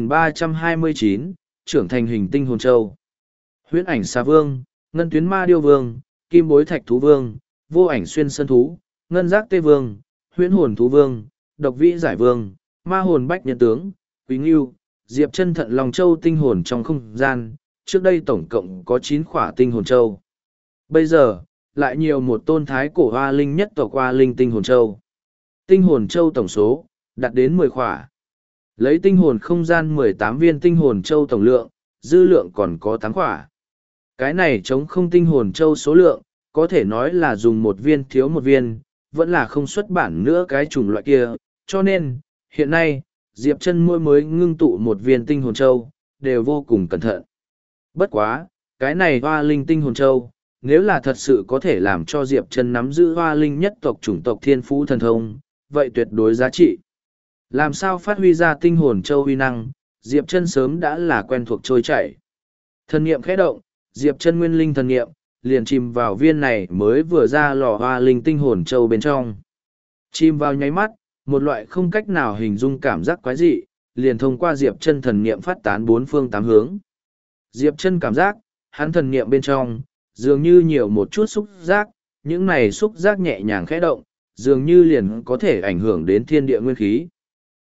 2329, trưởng thành hình tinh hồn châu. Huyễn ảnh xà vương, ngân tuyến ma điêu vương, kim bối thạch thú vương, vô ảnh xuyên sơn thú, ngân giác tê vương, huyễn hồn thú vương, độc vĩ giải vương, ma hồn bách nhân tướng, quý ngưu, Diệp Chân Thận Long Châu tinh hồn trong không gian, trước đây tổng cộng có 9 khỏa tinh hồn châu. Bây giờ, lại nhiều một tôn thái cổ hoa linh nhất tộc hoa linh tinh hồn châu. Tinh hồn châu tổng số, đạt đến 10 khỏa. Lấy tinh hồn không gian 18 viên tinh hồn châu tổng lượng, dư lượng còn có 8 khỏa. Cái này chống không tinh hồn châu số lượng, có thể nói là dùng một viên thiếu một viên, vẫn là không xuất bản nữa cái chủng loại kia, cho nên, hiện nay, Diệp Chân mỗi mới ngưng tụ một viên tinh hồn châu, đều vô cùng cẩn thận. Bất quá, cái này hoa linh tinh hồn châu, nếu là thật sự có thể làm cho Diệp Chân nắm giữ hoa linh nhất tộc chủng tộc thiên phú thần thông, vậy tuyệt đối giá trị. Làm sao phát huy ra tinh hồn châu uy năng, Diệp Chân sớm đã là quen thuộc trôi chảy. Thần niệm khẽ động, Diệp Chân nguyên linh thần niệm liền chìm vào viên này mới vừa ra lò hoa linh tinh hồn châu bên trong. Chìm vào nháy mắt, một loại không cách nào hình dung cảm giác quái dị, liền thông qua Diệp Chân thần niệm phát tán bốn phương tám hướng. Diệp Chân cảm giác, hắn thần niệm bên trong dường như nhiều một chút xúc giác, những này xúc giác nhẹ nhàng khẽ động, dường như liền có thể ảnh hưởng đến thiên địa nguyên khí.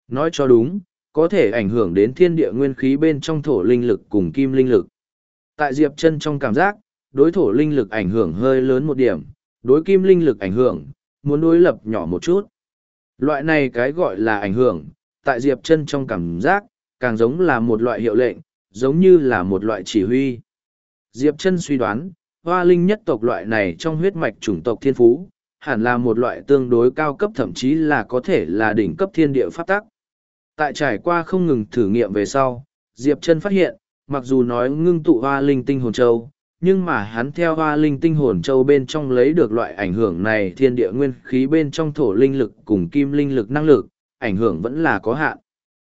Nói cho đúng, có thể ảnh hưởng đến thiên địa nguyên khí bên trong thổ linh lực cùng kim linh lực. Tại Diệp Chân trong cảm giác, đối thổ linh lực ảnh hưởng hơi lớn một điểm, đối kim linh lực ảnh hưởng, muốn đối lập nhỏ một chút. Loại này cái gọi là ảnh hưởng, tại Diệp Chân trong cảm giác, càng giống là một loại hiệu lệnh, giống như là một loại chỉ huy. Diệp Chân suy đoán, Hoa Linh nhất tộc loại này trong huyết mạch chủng tộc thiên phú, hẳn là một loại tương đối cao cấp, thậm chí là có thể là đỉnh cấp thiên địa pháp tắc. Tại trải qua không ngừng thử nghiệm về sau, Diệp Chân phát hiện, mặc dù nói ngưng tụ Hoa Linh tinh hồn châu, nhưng mà hắn theo Hoa Linh tinh hồn châu bên trong lấy được loại ảnh hưởng này thiên địa nguyên khí bên trong thổ linh lực cùng kim linh lực năng lực, ảnh hưởng vẫn là có hạn.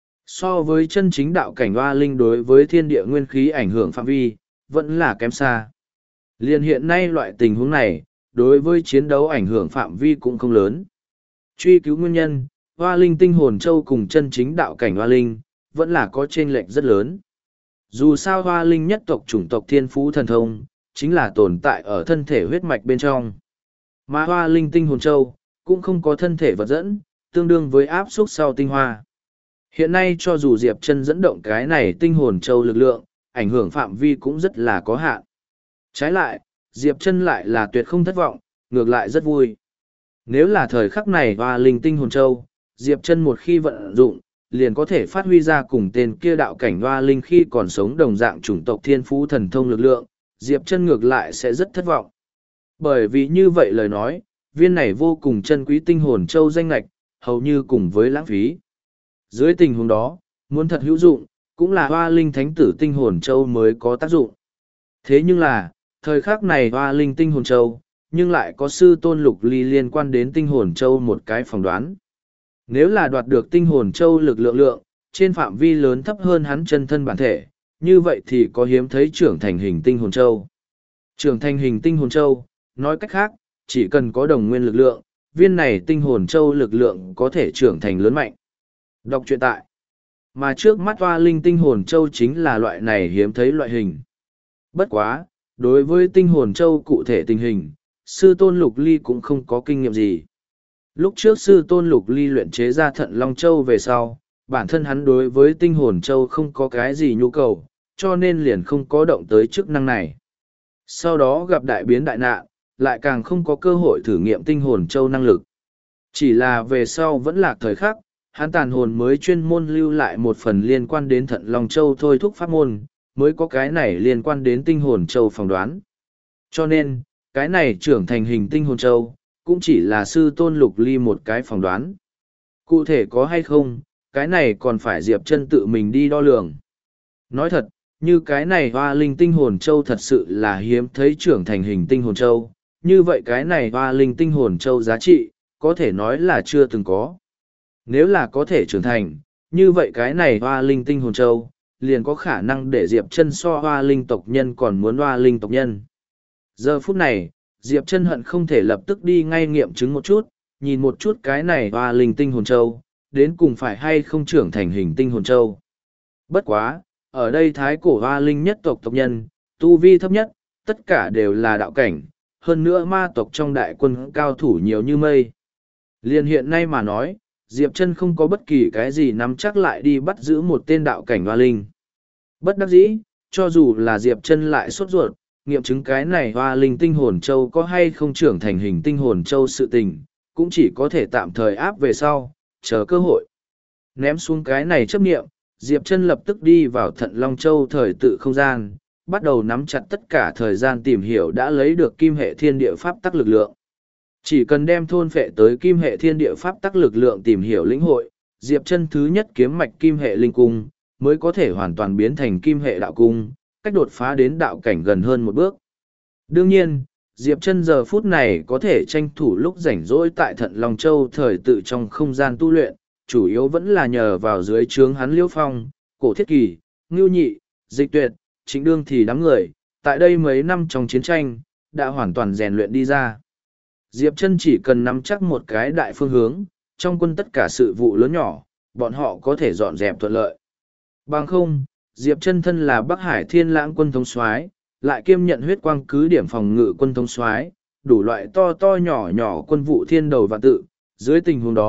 So với chân chính đạo cảnh Hoa Linh đối với thiên địa nguyên khí ảnh hưởng phạm vi, vẫn là kém xa. Liên hiện nay loại tình huống này, đối với chiến đấu ảnh hưởng phạm vi cũng không lớn. Truy cứu nguyên nhân, Hoa Linh tinh hồn châu cùng chân chính đạo cảnh Hoa Linh, vẫn là có chênh lệch rất lớn. Dù sao Hoa Linh nhất tộc chủng tộc thiên phú thần thông, chính là tồn tại ở thân thể huyết mạch bên trong. Mà Hoa Linh tinh hồn châu, cũng không có thân thể vật dẫn, tương đương với áp suất sau tinh hoa. Hiện nay cho dù Diệp Chân dẫn động cái này tinh hồn châu lực lượng, ảnh hưởng phạm vi cũng rất là có hạn. Trái lại, Diệp Chân lại là tuyệt không thất vọng, ngược lại rất vui. Nếu là thời khắc này Hoa Linh tinh hồn châu, Diệp Chân một khi vận dụng, liền có thể phát huy ra cùng tên kia đạo cảnh Hoa Linh khi còn sống đồng dạng chủng tộc thiên phú thần thông lực lượng, Diệp Chân ngược lại sẽ rất thất vọng. Bởi vì như vậy lời nói, viên này vô cùng chân quý tinh hồn châu danh lệch, hầu như cùng với lãng phí. Dưới tình huống đó, muốn thật hữu dụng, cũng là Hoa Linh thánh tử tinh hồn châu mới có tác dụng. Thế nhưng là, thời khắc này Hoa Linh tinh hồn châu, nhưng lại có sư tôn Lục Ly liên quan đến tinh hồn châu một cái phỏng đoán. Nếu là đoạt được tinh hồn châu lực lượng trên phạm vi lớn thấp hơn hắn chân thân bản thể, như vậy thì có hiếm thấy trưởng thành hình tinh hồn châu. Trưởng thành hình tinh hồn châu, nói cách khác, chỉ cần có đồng nguyên lực lượng, viên này tinh hồn châu lực lượng có thể trưởng thành lớn mạnh. Đọc truyện tại. Mà trước mắt Hoa Linh tinh hồn châu chính là loại này hiếm thấy loại hình. Bất quá, đối với tinh hồn châu cụ thể tình hình, sư tôn Lục Ly cũng không có kinh nghiệm gì. Lúc trước sư tôn Lục Ly luyện chế ra Thận Long Châu về sau, bản thân hắn đối với tinh hồn châu không có cái gì nhu cầu, cho nên liền không có động tới chức năng này. Sau đó gặp đại biến đại nạn, lại càng không có cơ hội thử nghiệm tinh hồn châu năng lực. Chỉ là về sau vẫn lạc thời khắc, hắn tàn hồn mới chuyên môn lưu lại một phần liên quan đến Thận Long Châu thôi thúc pháp môn, mới có cái này liên quan đến tinh hồn châu phỏng đoán. Cho nên, cái này trưởng thành hình tinh hồn châu, cũng chỉ là sư tôn Lục Ly một cái phỏng đoán. Cụ thể có hay không, cái này còn phải Diệp Chân tự mình đi đo lường. Nói thật, như cái này Hoa Linh tinh hồn châu thật sự là hiếm thấy trưởng thành hình tinh hồn châu, như vậy cái này Hoa Linh tinh hồn châu giá trị, có thể nói là chưa từng có. Nếu là có thể trưởng thành, như vậy cái này Hoa Linh tinh hồn châu, liền có khả năng để Diệp Chân so Hoa Linh tộc nhân còn muốn Hoa Linh tộc nhân. Giờ phút này, Diệp Chân hận không thể lập tức đi ngay nghiệm chứng một chút, nhìn một chút cái này Hoa Linh tinh hồn châu, đến cùng phải hay không trưởng thành hình tinh hồn châu. Bất quá, ở đây thái cổ Hoa Linh nhất tộc tộc nhân, tu vi thấp nhất, tất cả đều là đạo cảnh, hơn nữa ma tộc trong đại quân cao thủ nhiều như mây. Liên hiện nay mà nói, Diệp Chân không có bất kỳ cái gì nắm chắc lại đi bắt giữ một tên đạo cảnh Hoa Linh. Bất đắc dĩ, cho dù là Diệp Chân lại sốt ruột, nghiệm chứng cái này Hoa Linh tinh hồn châu có hay không trưởng thành hình tinh hồn châu sự tình, cũng chỉ có thể tạm thời áp về sau, chờ cơ hội. Ném xuống cái này chấp niệm, Diệp Chân lập tức đi vào Thận Long Châu thời tự không gian, bắt đầu nắm chặt tất cả thời gian tìm hiểu đã lấy được kim hệ thiên địa pháp tắc lực lượng. Chỉ cần đem thôn phệ tới kim hệ thiên địa pháp tắc lực lượng tìm hiểu lĩnh hội, Diệp Chân thứ nhất kiếm mạch kim hệ linh cung, mới có thể hoàn toàn biến thành kim hệ đạo cung, cách đột phá đến đạo cảnh gần hơn một bước. Đương nhiên, Diệp Chân giờ phút này có thể tranh thủ lúc rảnh rỗi tại Thận Long Châu thời tự trong không gian tu luyện, chủ yếu vẫn là nhờ vào dưới trướng hắn Liễu Phong, Cổ Thiết Kỳ, Ngưu Nhị, Dịch Tuyệt, Trịnh Đương thì đám người, tại đây mấy năm trong chiến tranh, đã hoàn toàn rèn luyện đi ra. Diệp Chân chỉ cần nắm chắc một cái đại phương hướng, trong quân tất cả sự vụ lớn nhỏ, bọn họ có thể dọn dẹp thuận lợi. Bằng không, Diệp Chân thân là Bắc Hải Thiên Lãng quân thống soái, lại kiêm nhận huyết quang cứ điểm phòng ngự quân thống soái, đủ loại to to nhỏ nhỏ quân vụ thiên đầu vạn tự, dưới tình huống đó,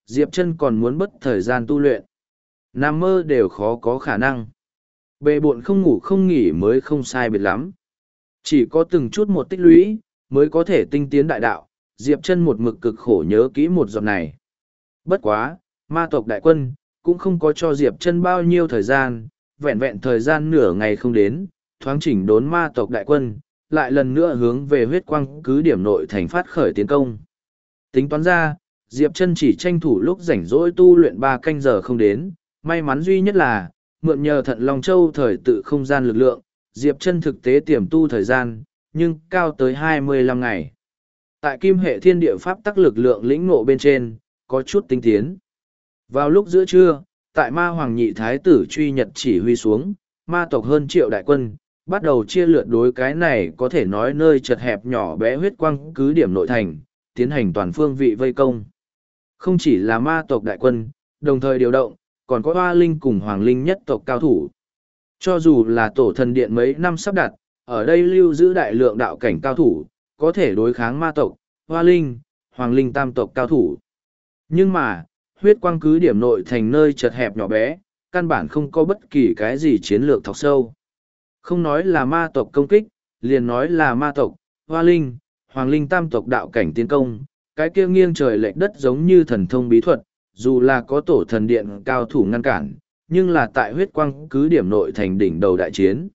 Diệp Chân còn muốn mất thời gian tu luyện. Nằm mơ đều khó có khả năng. Bệ bộn không ngủ không nghỉ mới không sai biệt lắm. Chỉ có từng chút một tích lũy, mới có thể tinh tiến đại đạo. Diệp Chân một mực cực khổ nhớ kỹ một giọt này. Bất quá, ma tộc đại quân, cũng không có cho Diệp Chân bao nhiêu thời gian, vẹn vẹn thời gian nửa ngày không đến, thoáng chỉnh đốn ma tộc đại quân, lại lần nữa hướng về huyết quang cứ điểm nội thành phát khởi tiến công. Tính toán ra, Diệp Chân chỉ tranh thủ lúc rảnh rỗi tu luyện 3 canh giờ không đến, may mắn duy nhất là, mượn nhờ Thận Long Châu thời tự không gian lực lượng, Diệp Chân thực tế tiềm tu thời gian, nhưng cao tới 25 ngày. Tại kim hệ thiên địa pháp tắc lực lượng lĩnh ngộ bên trên, có chút tinh tiến. Vào lúc giữa trưa, tại ma hoàng nhị thái tử truy nhật chỉ huy xuống, ma tộc hơn triệu đại quân, bắt đầu chia lượt đối cái này có thể nói nơi chật hẹp nhỏ bé huyết quang cứ điểm nội thành, tiến hành toàn phương vị vây công. Không chỉ là ma tộc đại quân, đồng thời điều động, còn có hoa linh cùng hoàng linh nhất tộc cao thủ. Cho dù là tổ thần điện mấy năm sắp đặt, ở đây lưu giữ đại lượng đạo cảnh cao thủ, có thể đối kháng ma tộc, hoa linh, hoàng linh tam tộc cao thủ. Nhưng mà, huyết quang cứ điểm nội thành nơi chật hẹp nhỏ bé, căn bản không có bất kỳ cái gì chiến lược thọc sâu. Không nói là ma tộc công kích, liền nói là ma tộc, hoa linh, hoàng linh tam tộc đạo cảnh tiến công, cái kia nghiêng trời lệch đất giống như thần thông bí thuật, dù là có tổ thần điện cao thủ ngăn cản, nhưng là tại huyết quang cứ điểm nội thành đỉnh đầu đại chiến.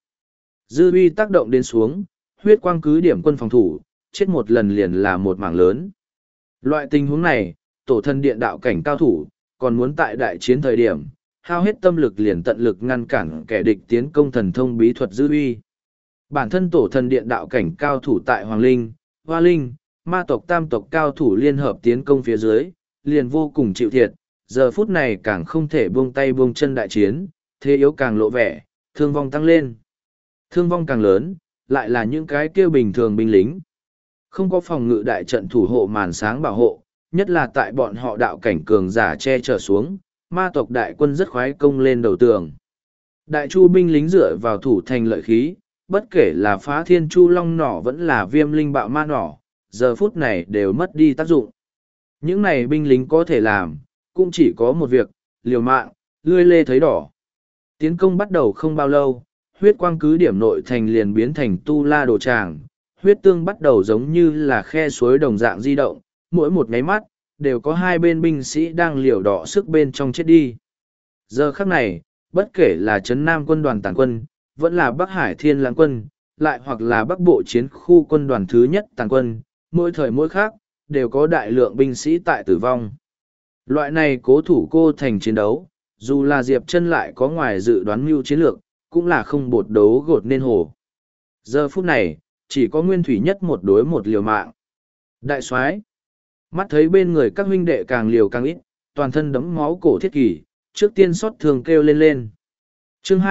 Dư uy tác động đến xuống, huyết quang cứ điểm quân phòng thủ, chết một lần liền là một mảng lớn. Loại tình huống này, tổ thần điện đạo cảnh cao thủ, còn muốn tại đại chiến thời điểm, hao hết tâm lực liền tận lực ngăn cản kẻ địch tiến công thần thông bí thuật dư uy. Bản thân tổ thần điện đạo cảnh cao thủ tại Hoàng Linh, Hoa Linh, ma tộc tam tộc cao thủ liên hợp tiến công phía dưới, liền vô cùng chịu thiệt, giờ phút này càng không thể buông tay buông chân đại chiến, thế yếu càng lộ vẻ, thương vong tăng lên. Thương vong càng lớn, lại là những cái kêu bình thường binh lính. Không có phòng ngự đại trận thủ hộ màn sáng bảo hộ, nhất là tại bọn họ đạo cảnh cường giả che chở xuống, ma tộc đại quân rất khoái công lên đầu tường. Đại chu binh lính dựa vào thủ thành lợi khí, bất kể là phá thiên chu long nỏ vẫn là viêm linh bạo ma nỏ, giờ phút này đều mất đi tác dụng. Những này binh lính có thể làm, cũng chỉ có một việc, liều mạng, lươi lê thấy đỏ. Tiến công bắt đầu không bao lâu, huyết quang cứ điểm nội thành liền biến thành tu la đồ tràng, huyết tương bắt đầu giống như là khe suối đồng dạng di động, mỗi một nháy mắt, đều có hai bên binh sĩ đang liều đỏ sức bên trong chết đi. Giờ khắc này, bất kể là Trấn Nam quân đoàn tàn quân, vẫn là Bắc Hải Thiên Lãng quân, lại hoặc là Bắc Bộ chiến khu quân đoàn thứ nhất tàn quân, mỗi thời mỗi khác, đều có đại lượng binh sĩ tại tử vong. Loại này cố thủ cô thành chiến đấu, dù là Diệp Chân lại có ngoài dự đoán mưu chiến lược, cũng là không bột đấu gột nên hồ. Giờ phút này, chỉ có Nguyên Thủy Nhất một đối một liều mạng. Đại soái, mắt thấy bên người các huynh đệ càng liều càng ít, toàn thân đẫm máu Cổ Thiết Kỷ, trước tiên xót thường kêu lên. Chương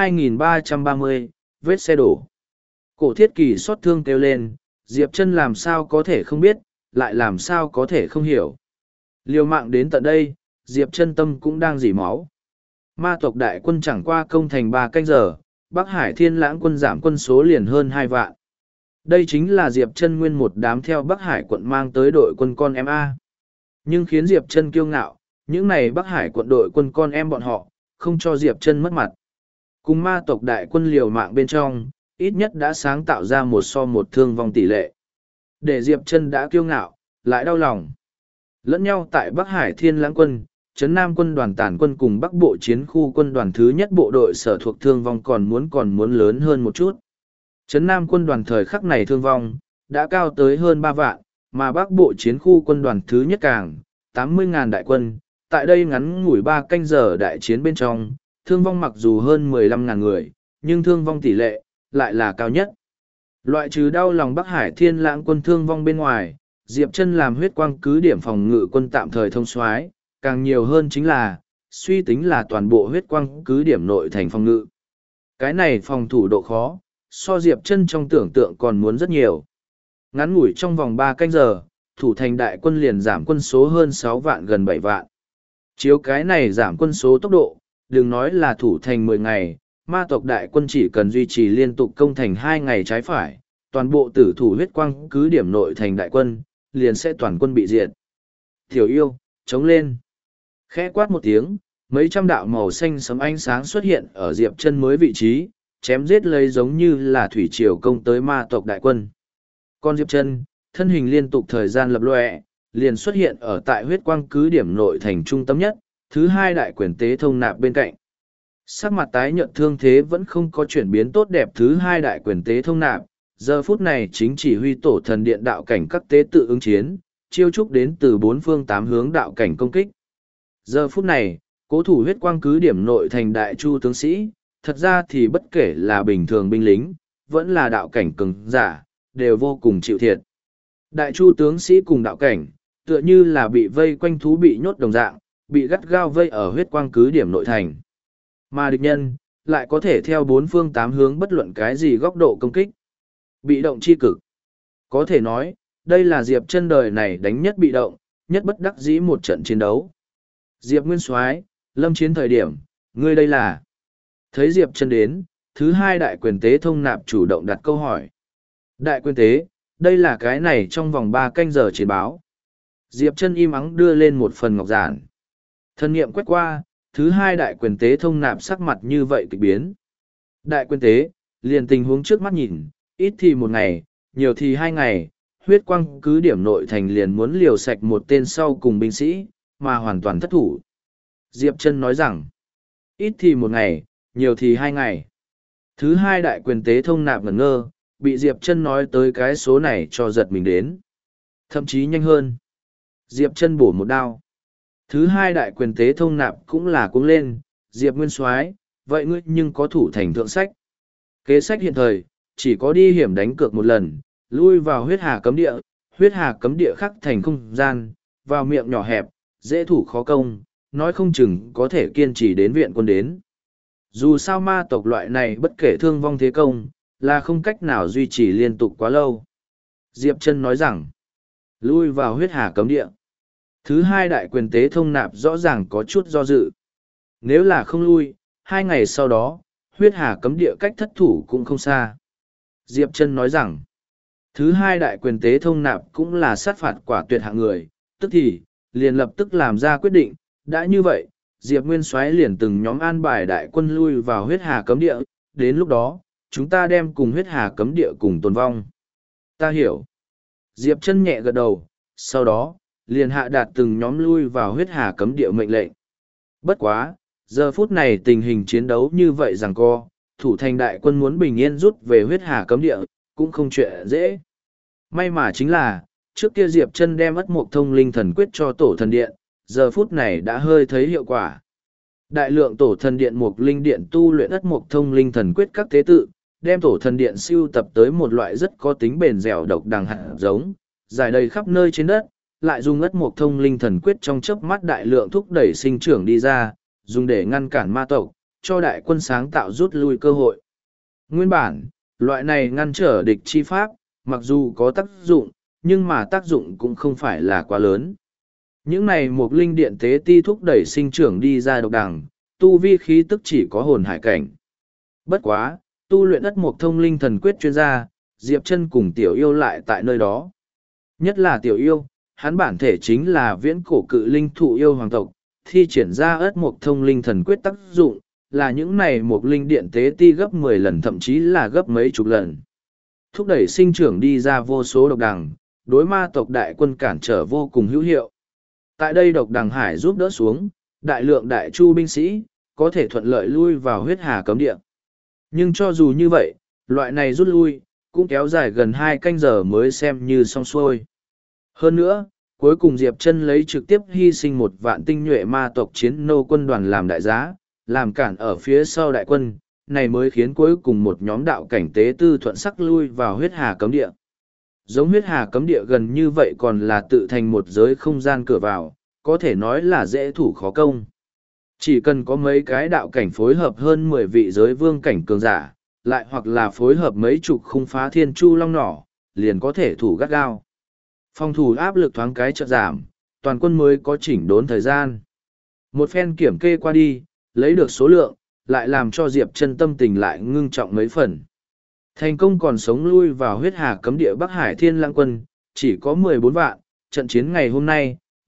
2330, vết xe đổ. Cổ Thiết Kỷ xót thương kêu lên, Diệp Chân làm sao có thể không biết, lại làm sao có thể không hiểu. Liều mạng đến tận đây, Diệp Chân tâm cũng đang rỉ máu. Ma tộc đại quân chẳng qua công thành 3 canh giờ, Bắc Hải Thiên Lãng quân giảm quân số liền hơn 2 vạn. Đây chính là Diệp Chân nguyên một đám theo Bắc Hải quận mang tới đội quân con em A. Nhưng khiến Diệp Chân kiêu ngạo, những này Bắc Hải quận đội quân con em bọn họ, không cho Diệp Chân mất mặt. Cùng ma tộc đại quân liều mạng bên trong, ít nhất đã sáng tạo ra một so một thương vong tỷ lệ. Để Diệp Chân đã kiêu ngạo, lại đau lòng. Lẫn nhau tại Bắc Hải Thiên Lãng quân, Trấn Nam quân đoàn tản quân cùng Bắc Bộ chiến khu quân đoàn thứ nhất bộ đội sở thuộc thương vong còn muốn lớn hơn một chút. Trấn Nam quân đoàn thời khắc này thương vong, đã cao tới hơn 3 vạn, mà Bắc Bộ chiến khu quân đoàn thứ nhất càng, 80.000 đại quân, tại đây ngắn ngủi 3 canh giờ đại chiến bên trong, thương vong mặc dù hơn 15.000 người, nhưng thương vong tỷ lệ, lại là cao nhất. Loại trừ đau lòng Bắc Hải Thiên Lãng quân thương vong bên ngoài, Diệp Chân làm huyết quang cứ điểm phòng ngự quân tạm thời thông soái, càng nhiều hơn chính là, suy tính là toàn bộ huyết quang cứ điểm nội thành phòng ngự. Cái này phòng thủ độ khó, so Diệp Chân trong tưởng tượng còn muốn rất nhiều. Ngắn ngủi trong vòng 3 canh giờ, thủ thành đại quân liền giảm quân số hơn 6 vạn gần 7 vạn. Chiếu cái này giảm quân số tốc độ, đừng nói là thủ thành 10 ngày, ma tộc đại quân chỉ cần duy trì liên tục công thành 2 ngày trái phải, toàn bộ tử thủ huyết quang cứ điểm nội thành đại quân, liền sẽ toàn quân bị diệt. Tiểu yêu, chống lên. Khẽ quát một tiếng, mấy trăm đạo màu xanh sấm ánh sáng xuất hiện ở Diệp Chân mới vị trí, chém giết lấy giống như là thủy triều công tới ma tộc đại quân. Con Diệp Chân, thân hình liên tục thời gian lập lòe, liền xuất hiện ở tại huyết quang cứ điểm nội thành trung tâm nhất, thứ hai đại quyền tế thông nạp bên cạnh. Sắc mặt tái nhợt thương thế vẫn không có chuyển biến tốt đẹp, thứ hai đại quyền tế thông nạp, giờ phút này chính chỉ huy tổ thần điện đạo cảnh các tế tự ứng chiến, chiêu trúc đến từ bốn phương tám hướng đạo cảnh công kích. Giờ phút này, cố thủ huyết quang cứ điểm nội thành đại chu tướng sĩ, thật ra thì bất kể là bình thường binh lính, vẫn là đạo cảnh cường giả, đều vô cùng chịu thiệt. Đại chu tướng sĩ cùng đạo cảnh, tựa như là bị vây quanh thú bị nhốt đồng dạng, bị gắt gao vây ở huyết quang cứ điểm nội thành. Mà địch nhân, lại có thể theo bốn phương tám hướng bất luận cái gì góc độ công kích. Bị động chi cực. Có thể nói, đây là Diệp Chân đời này đánh nhất bị động, nhất bất đắc dĩ một trận chiến đấu. Diệp Nguyên Soái, lâm chiến thời điểm, ngươi đây là. Thấy Diệp Chân đến, thứ hai đại quyền tế thông nạp chủ động đặt câu hỏi. Đại quyền tế, đây là cái này trong vòng 3 canh giờ chiến báo. Diệp Chân im ắng đưa lên một phần ngọc giản. Thân niệm quét qua, thứ hai đại quyền tế thông nạp sắc mặt như vậy kịch biến. Đại quyền tế, liền tình huống trước mắt nhìn, ít thì 1 ngày, nhiều thì 2 ngày, huyết quang cứ điểm nội thành liền muốn liều sạch một tên sau cùng binh sĩ, mà hoàn toàn thất thủ. Diệp Chân nói rằng, ít thì 1 ngày, nhiều thì 2 ngày. Thứ hai đại quyền tế thông nạp ngẩn ngơ, bị Diệp Chân nói tới cái số này cho giật mình đến. Thậm chí nhanh hơn. Diệp Chân bổ một đao. Thứ hai đại quyền tế thông nạp cũng là cuống lên, Diệp Nguyên Soái, vậy ngươi nhưng có thủ thành thượng sách. Kế sách hiện thời, chỉ có đi hiểm đánh cược một lần, lui vào huyết hà cấm địa khắc thành không gian, vào miệng nhỏ hẹp, dễ thủ khó công, nói không chừng có thể kiên trì đến viện quân đến. Dù sao ma tộc loại này bất kể thương vong thế công, là không cách nào duy trì liên tục quá lâu. Diệp Chân nói rằng, lui vào huyết hà cấm địa. Thứ hai đại quyền tế thông nạp rõ ràng có chút do dự. Nếu là không lui, 2 ngày sau đó, huyết hà cấm địa cách thất thủ cũng không xa. Diệp Chân nói rằng, thứ hai đại quyền tế thông nạp cũng là sát phạt quả tuyệt hạng người, tức thì, liền lập tức làm ra quyết định, đã như vậy, Diệp Nguyên Soái liền từng nhóm an bài đại quân lui vào huyết hà cấm địa, đến lúc đó, chúng ta đem cùng huyết hà cấm địa cùng tồn vong. Ta hiểu. Diệp Chân nhẹ gật đầu, sau đó, liền hạ đạt từng nhóm lui vào huyết hà cấm địa mệnh lệnh. Bất quá, giờ phút này tình hình chiến đấu như vậy rằng co, thủ thành đại quân muốn bình yên rút về huyết hà cấm địa, cũng không chuyện dễ. May mà chính là, trước kia Diệp Chân đem ất mộc thông linh thần quyết cho tổ thần điện, giờ phút này đã hơi thấy hiệu quả. Đại lượng tổ thần điện mộc linh điện tu luyện ất mộc thông linh thần quyết các tế tự, đem tổ thần điện siêu tập tới một loại rất có tính bền dẻo độc đằng hạt giống, dài đầy khắp nơi trên đất, lại dùng ất mộc thông linh thần quyết trong chớp mắt đại lượng thúc đẩy sinh trưởng đi ra, dùng để ngăn cản ma tộc, cho đại quân sáng tạo rút lui cơ hội. Nguyên bản, loại này ngăn trở địch chi pháp, mặc dù có tác dụng, nhưng mà tác dụng cũng không phải là quá lớn. Những này mộc linh điện tế ti thúc đẩy sinh trưởng đi ra độc đằng, tu vi khí tức chỉ có hồn hải cảnh. Bất quá, tu luyện ất mộc thông linh thần quyết chuyên gia, Diệp Chân cùng tiểu yêu lại tại nơi đó. Nhất là tiểu yêu, hắn bản thể chính là viễn cổ cự linh thụ yêu hoàng tộc, thi triển ra ất mộc thông linh thần quyết tác dụng, là những này mộc linh điện tế ti gấp 10 lần thậm chí là gấp mấy chục lần. Thúc đẩy sinh trưởng đi ra vô số độc đằng, đối ma tộc đại quân cản trở vô cùng hữu hiệu. Tại đây độc đằng hải giúp đỡ xuống, đại lượng đại chu binh sĩ, có thể thuận lợi lui vào huyết hà cấm địa. Nhưng cho dù như vậy, loại này rút lui, cũng kéo dài gần 2 canh giờ mới xem như xong xuôi. Hơn nữa, cuối cùng Diệp Chân lấy trực tiếp hy sinh 1 vạn tinh nhuệ ma tộc chiến nô quân đoàn làm đại giá, làm cản ở phía sau đại quân, này mới khiến cuối cùng một nhóm đạo cảnh tế tư thuận sắc lui vào huyết hà cấm địa. Giống huyết hà cấm địa gần như vậy còn là tự thành một giới không gian cửa vào, có thể nói là dễ thủ khó công. Chỉ cần có mấy cái đạo cảnh phối hợp hơn 10 vị giới vương cảnh cường giả, lại hoặc là phối hợp mấy chục khung phá thiên chu long nỏ, liền có thể thủ gắt gao. Phòng thủ áp lực thoáng cái chợt giảm, toàn quân mới có chỉnh đốn thời gian. Một phen kiểm kê qua đi, lấy được số lượng, lại làm cho Diệp Chân tâm tình lại ngưng trọng mấy phần. Thành công còn sống lui vào huyết hà cấm địa Bắc Hải Thiên Lãng quân, chỉ có 14 vạn, trận chiến ngày hôm nay,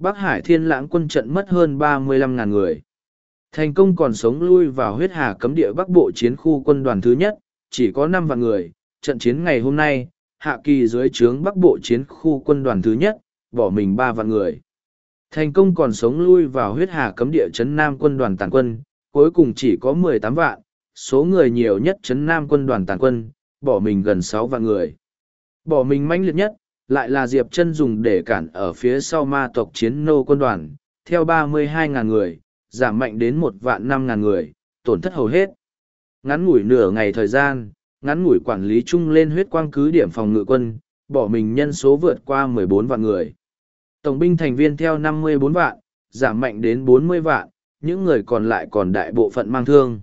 Bắc Hải Thiên Lãng quân trận mất hơn 35.000 người. Thành công còn sống lui vào huyết hà cấm địa Bắc Bộ chiến khu quân đoàn thứ nhất, chỉ có 5 vạn người. Trận chiến ngày hôm nay, Hạ Kỳ dưới trướng Bắc Bộ chiến khu quân đoàn thứ nhất, bỏ mình 3 vạn người. Thành công còn sống lui vào huyết hà cấm địa Trấn Nam quân đoàn tàn quân, cuối cùng chỉ có 18 vạn, số người nhiều nhất Trấn Nam quân đoàn tàn quân, bỏ mình gần 6 vạn người. Bỏ mình mãnh liệt nhất, lại là Diệp Chân dùng để cản ở phía sau ma tộc chiến nô quân đoàn, theo 32.000 người, giảm mạnh đến 1.500.000 người, tổn thất hầu hết. Ngắn ngủi nửa ngày thời gian, ngắn ngủi quản lý chung lên huyết quang cứ điểm phòng ngự quân, bỏ mình nhân số vượt qua 14 vạn người. Tổng binh thành viên theo 54 vạn, giảm mạnh đến 40 vạn, những người còn lại còn đại bộ phận mang thương.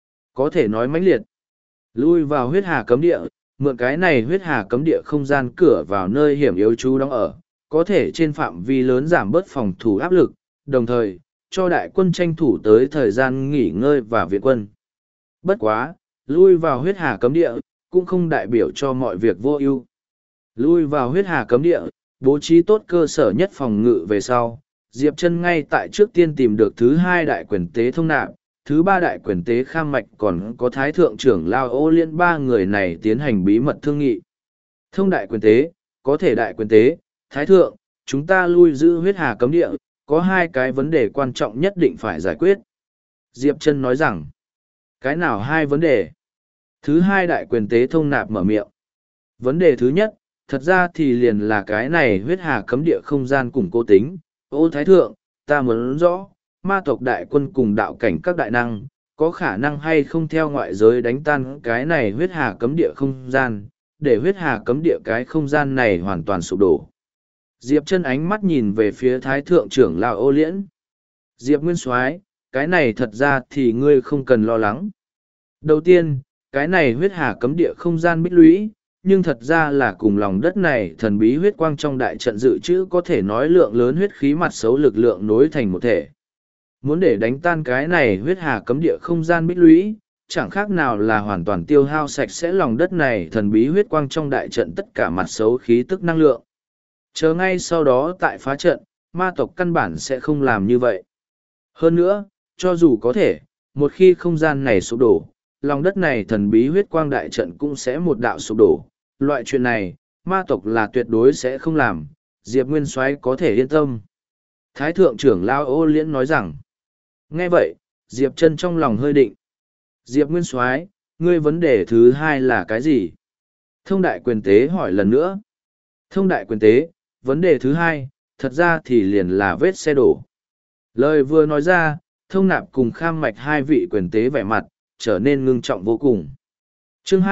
Có thể nói mãnh liệt. Lui vào huyết hà cấm địa, mượn cái này huyết hà cấm địa không gian cửa vào nơi hiểm yếu trú đóng ở, có thể trên phạm vi lớn giảm bớt phòng thủ áp lực, đồng thời, cho đại quân tranh thủ tới thời gian nghỉ ngơi và viện quân. Bất quá, lui vào huyết hà cấm địa, cũng không đại biểu cho mọi việc vô ưu. Lui vào huyết hà cấm địa, bố trí tốt cơ sở nhất phòng ngự về sau, Diệp Chân ngay tại trước tiên tìm được thứ 2 đại quyền tế Thông Nạp, thứ 3 đại quyền tế Kham Mạch, còn có Thái Thượng trưởng Lao Ô Liên, 3 người này tiến hành bí mật thương nghị. Thông đại quyền tế, có thể đại quyền tế, Thái Thượng, chúng ta lui giữ huyết hà cấm địa, có 2 cái vấn đề quan trọng nhất định phải giải quyết. Diệp Chân nói rằng, cái nào 2 vấn đề? Thứ 2 đại quyền tế Thông Nạp mở miệng. Vấn đề thứ nhất, thật ra thì liền là cái này huyết hà cấm địa không gian củng cố tính. Ô Thái Thượng, ta muốn rõ, ma tộc đại quân cùng đạo cảnh các đại năng, có khả năng hay không theo ngoại giới đánh tan cái này huyết hà cấm địa không gian, để huyết hà cấm địa cái không gian này hoàn toàn sụp đổ. Diệp Chân ánh mắt nhìn về phía Thái Thượng trưởng lão Ô Liễn. Diệp Nguyên Soái, cái này thật ra thì ngươi không cần lo lắng. Đầu tiên, cái này huyết hà cấm địa không gian bích lũy, nhưng thật ra là cùng lòng đất này thần bí huyết quang trong đại trận dự trữ có thể nói lượng lớn huyết khí mặt xấu lực lượng nối thành một thể. Muốn để đánh tan cái này huyết hà cấm địa không gian bích lũy, chẳng khác nào là hoàn toàn tiêu hao sạch sẽ lòng đất này thần bí huyết quang trong đại trận tất cả mặt xấu khí tức năng lượng. Chờ ngay sau đó tại phá trận, ma tộc căn bản sẽ không làm như vậy. Hơn nữa, cho dù có thể, một khi không gian này sụp đổ, lòng đất này thần bí huyết quang đại trận cũng sẽ một đạo sụp đổ. Loại chuyện này, ma tộc là tuyệt đối sẽ không làm, Diệp Nguyên Soái có thể yên tâm. Thái Thượng trưởng Lao Ô Liễn nói rằng, nghe vậy, Diệp Chân trong lòng hơi định. Diệp Nguyên Soái, ngươi vấn đề thứ 2 là cái gì? Thông đại quyền tế hỏi lần nữa. Thông đại quyền tế, vấn đề thứ 2, thật ra thì liền là vết xe đổ. Lời vừa nói ra, Thông Nạp cùng Kham Mạch 2 vị quyền tế vẻ mặt, trở nên ngưng trọng vô cùng. Chương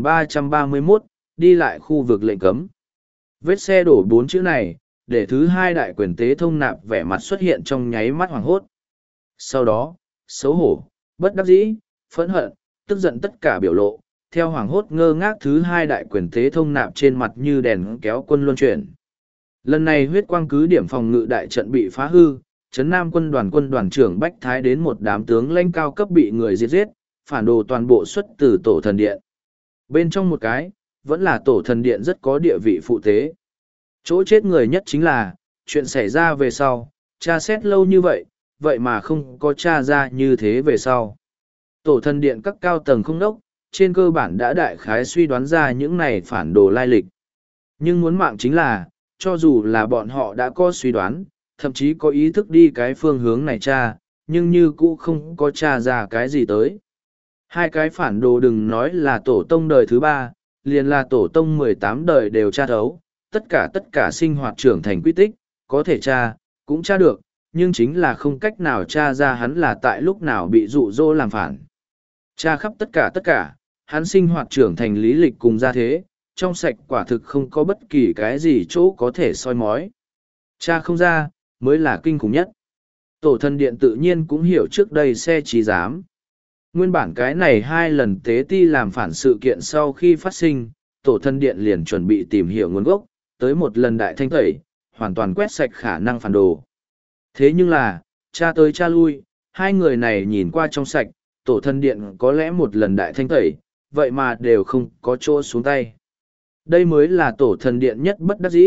2331, đi lại khu vực lệnh cấm. Vết xe đổ 4 chữ này, để thứ 2 đại quyền tế Thông Nạp vẻ mặt xuất hiện trong nháy mắt hoảng hốt. Sau đó, xấu hổ, bất đắc dĩ, phẫn hận, tức giận tất cả biểu lộ, theo hoảng hốt ngơ ngác thứ 2 đại quyền tế Thông Nạp trên mặt như đèn kéo quân luân chuyển. Lần này huyết quang cứ điểm phòng ngự đại trận bị phá hư, Trấn Nam quân đoàn trưởng Bách Thái đến một đám tướng lãnh cao cấp bị người giết, phản đồ toàn bộ xuất từ tổ thần điện. Bên trong một cái, vẫn là tổ thần điện rất có địa vị phụ tế. Chỗ chết người nhất chính là, chuyện xảy ra về sau, tra xét lâu như vậy, vậy mà không có tra ra như thế về sau. Tổ thần điện các cao tầng không đốc, trên cơ bản đã đại khái suy đoán ra những này phản đồ lai lịch. Nhưng muốn mạng chính là, cho dù là bọn họ đã có suy đoán, thậm chí có ý thức đi cái phương hướng này tra, nhưng như cũ không có tra ra cái gì tới. 2 cái phản đồ đừng nói là tổ tông đời thứ 3, liền là tổ tông 18 đời đều tra thấu, tất cả sinh hoạt trưởng thành quy tích, có thể tra, cũng tra được, nhưng chính là không cách nào tra ra hắn là tại lúc nào bị dụ dỗ làm phản. Tra khắp tất cả, hắn sinh hoạt trưởng thành lý lịch cùng gia thế, trong sạch quả thực không có bất kỳ cái gì chỗ có thể soi mói. Tra không ra, mới là kinh khủng nhất. Tổ thần điện tự nhiên cũng hiểu trước đây xe trí giám. Nguyên bản cái này 2 lần tế ti làm phản sự kiện sau khi phát sinh, tổ thần điện liền chuẩn bị tìm hiểu nguồn gốc, tới một lần đại thanh tẩy, hoàn toàn quét sạch khả năng phản đồ. Thế nhưng là, cha tới cha lui, 2 người này nhìn qua trong sạch, tổ thần điện có lẽ một lần đại thanh tẩy, vậy mà đều không có chỗ xuống tay. Đây mới là tổ thần điện nhất bất đắc dĩ,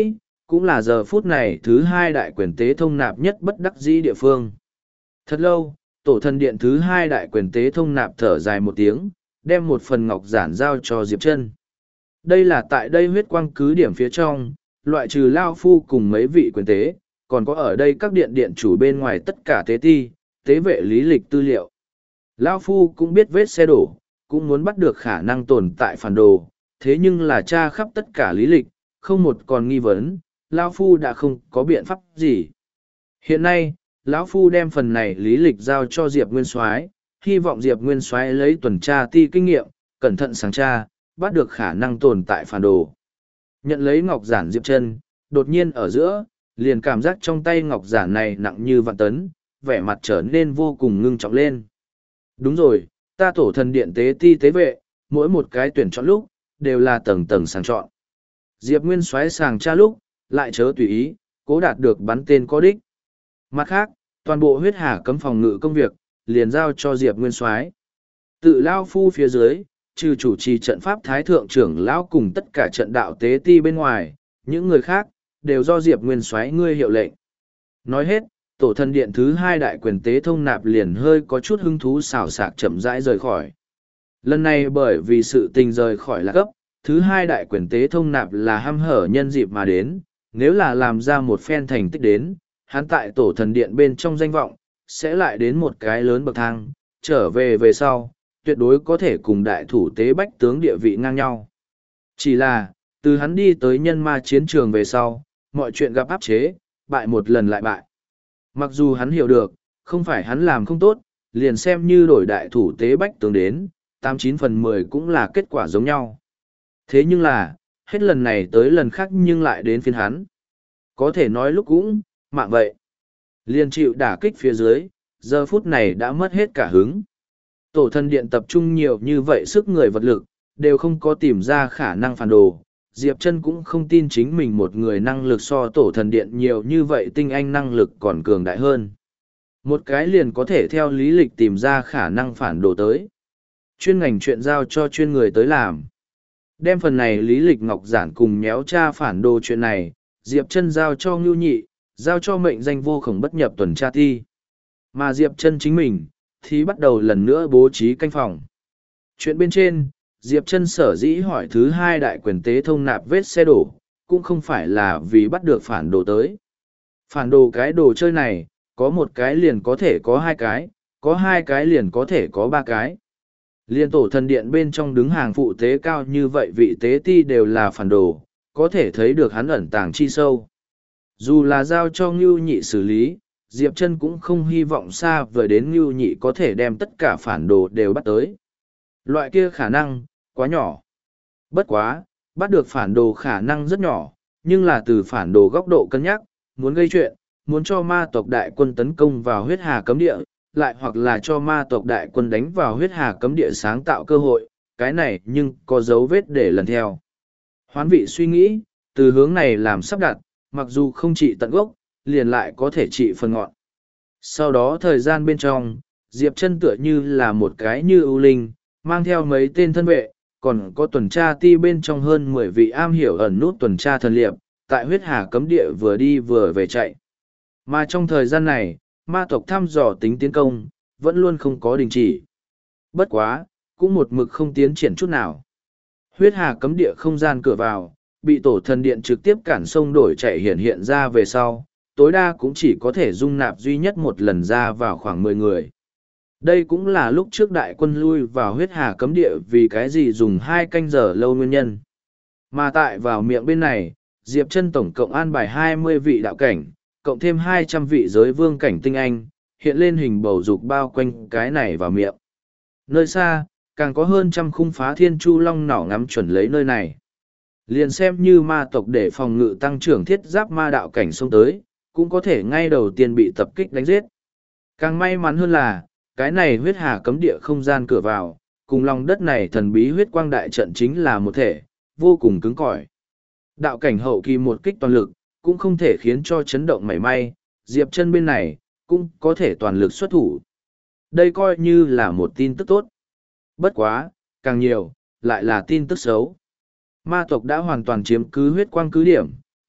cũng là giờ phút này thứ hai đại quyền tế thông nạp nhất bất đắc dĩ địa phương. Thật lâu, tổ thần điện thứ hai đại quyền tế thông nạp thở dài một tiếng, đem một phần ngọc giản giao cho Diệp Chân. Đây là tại đây huyết quang cứ điểm phía trong, loại trừ Lao Phu cùng mấy vị quyền tế, còn có ở đây các điện điện chủ bên ngoài tất cả tế ti, tế vệ lý lịch tư liệu. Lao Phu cũng biết vết xe đổ, cũng muốn bắt được khả năng tồn tại phản đồ, thế nhưng là tra khắp tất cả lý lịch, không một còn nghi vấn, Lao Phu đã không có biện pháp gì. Hiện nay, lão Phu đem phần này lý lịch giao cho Diệp Nguyên Soái, hy vọng Diệp Nguyên Soái lấy tuần tra ti kinh nghiệm, cẩn thận sáng tra, bắt được khả năng tồn tại phản đồ. Nhận lấy ngọc giản Diệp Chân, đột nhiên ở giữa, liền cảm giác trong tay ngọc giản này nặng như vạn tấn, vẻ mặt trở nên vô cùng ngưng trọng lên. Đúng rồi, ta tổ thần điện tế ti tế vệ, mỗi một cái tuyển chọn lúc, đều là tầng tầng sàng chọn. Diệp Nguyên Soái sàng tra lúc, lại chớ tùy ý, cố đạt được bắn tên có đích. Mặt khác, toàn bộ huyết hà cấm phòng ngự công việc, liền giao cho Diệp Nguyên Soái. Tự Lao Phu phía dưới, trừ chủ trì trận pháp thái thượng trưởng lão cùng tất cả trận đạo tế ti bên ngoài, những người khác, đều do Diệp Nguyên Soái ngươi hiệu lệnh. Nói hết, tổ thần điện thứ hai đại quyền tế thông nạp liền hơi có chút hứng thú xào xạc chậm rãi rời khỏi. Lần này bởi vì sự tình rời khỏi là cấp, thứ hai đại quyền tế thông nạp là hăm hở nhân dịp mà đến, nếu là làm ra một phen thành tích đến, hắn tại tổ thần điện bên trong danh vọng, sẽ lại đến một cái lớn bậc thang, trở về sau, tuyệt đối có thể cùng đại thủ tế bách tướng địa vị ngang nhau. Chỉ là, từ hắn đi tới nhân ma chiến trường về sau, mọi chuyện gặp áp chế, bại một lần lại bại. Mặc dù hắn hiểu được, không phải hắn làm không tốt, liền xem như đổi đại thủ tế bách tướng đến, 89/10 cũng là kết quả giống nhau. Thế nhưng là, hết lần này tới lần khác nhưng lại đến phiên hắn. Có thể nói lúc cũng, mạng vậy. Liền chịu đả kích phía dưới, giờ phút này đã mất hết cả hứng. Tổ thần điện tập trung nhiều như vậy sức người vật lực, đều không có tìm ra khả năng phản đồ. Diệp Chân cũng không tin chính mình một người năng lực so tổ thần điện nhiều như vậy tinh anh năng lực còn cường đại hơn. Một cái liền có thể theo lý lịch tìm ra khả năng phản đồ tới. Chuyên ngành chuyện giao cho chuyên người tới làm. Đem phần này lý lịch ngọc giản cùng méo tra phản đồ chuyện này, Diệp Chân giao cho Ngưu Nhị, giao cho mệnh danh vô khổng bất nhập tuần tra ti. Mà Diệp Chân chính mình, thì bắt đầu lần nữa bố trí canh phòng. Chuyện bên trên, Diệp Chân sở dĩ hỏi thứ hai đại quyền tế thông nạp vết xe đổ, cũng không phải là vì bắt được phản đồ tới. Phản đồ cái đồ chơi này, có một cái liền có thể có hai cái, có hai cái liền có thể có ba cái. Liên tổ thần điện bên trong đứng hàng phụ tế cao như vậy vị tế ti đều là phản đồ, có thể thấy được hắn ẩn tàng chi sâu. Dù là giao cho Ngưu Nhị xử lý, Diệp Chân cũng không hy vọng xa vời đến Ngưu Nhị có thể đem tất cả phản đồ đều bắt tới. Loại kia khả năng, quá nhỏ. Bất quá, bắt được phản đồ khả năng rất nhỏ, nhưng là từ phản đồ góc độ cân nhắc, muốn gây chuyện, muốn cho ma tộc đại quân tấn công vào huyết hà cấm địa, lại hoặc là cho ma tộc đại quân đánh vào huyết hà cấm địa sáng tạo cơ hội, cái này nhưng có dấu vết để lần theo. Hoán vị suy nghĩ, từ hướng này làm sắp đặt, mặc dù không trị tận gốc, liền lại có thể trị phần ngọn. Sau đó thời gian bên trong, Diệp Chân tựa như là một cái như ưu linh, mang theo mấy tên thân vệ, còn có tuần tra ti bên trong hơn 10 vị am hiểu ẩn nút tuần tra thần liệp, tại huyết hà cấm địa vừa đi vừa về chạy. Mà trong thời gian này, ma tộc thăm dò tính tiến công, vẫn luôn không có đình chỉ. Bất quá, cũng một mực không tiến triển chút nào. Huyết hà cấm địa không gian cửa vào, bị tổ thần điện trực tiếp cản sông đổi chạy hiện ra về sau, tối đa cũng chỉ có thể dung nạp duy nhất một lần ra vào khoảng 10 người. Đây cũng là lúc trước đại quân lui vào huyết hà cấm địa vì cái gì dùng 2 canh giờ lâu nguyên nhân. Mà tại vào miệng bên này, Diệp Chân tổng cộng an bài 20 vị đạo cảnh, cộng thêm 200 vị giới vương cảnh tinh anh, hiện lên hình bầu dục bao quanh cái này vào miệng. Nơi xa, càng có hơn trăm khung phá thiên chu long nỏ ngắm chuẩn lấy nơi này. Liền xem như ma tộc để phòng ngự tăng trưởng thiết giáp ma đạo cảnh xông tới, cũng có thể ngay đầu tiên bị tập kích đánh giết. Càng may mắn hơn là, cái này huyết hà cấm địa không gian cửa vào, cùng lòng đất này thần bí huyết quang đại trận chính là một thể, vô cùng cứng cỏi. Đạo cảnh hậu kỳ một kích toàn lực, cũng không thể khiến cho chấn động mảy may, Diệp Chân bên này, cũng có thể toàn lực xuất thủ. Đây coi như là một tin tức tốt. Bất quá, càng nhiều, lại là tin tức xấu. Ma tộc đã hoàn toàn chiếm cứ huyết quang cứ điểm,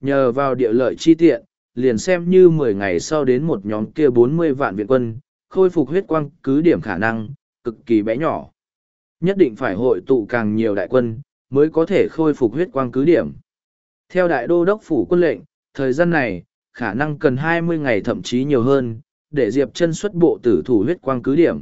Nhờ vào địa lợi chi tiện, liền xem như 10 ngày sau đến một nhóm kia 40 vạn viện quân, khôi phục huyết quang cứ điểm khả năng, cực kỳ bé nhỏ. Nhất định phải hội tụ càng nhiều đại quân, mới có thể khôi phục huyết quang cứ điểm. Theo đại đô đốc phủ quân lệnh, thời gian này, khả năng cần 20 ngày thậm chí nhiều hơn, để Diệp Chân xuất bộ tử thủ huyết quang cứ điểm.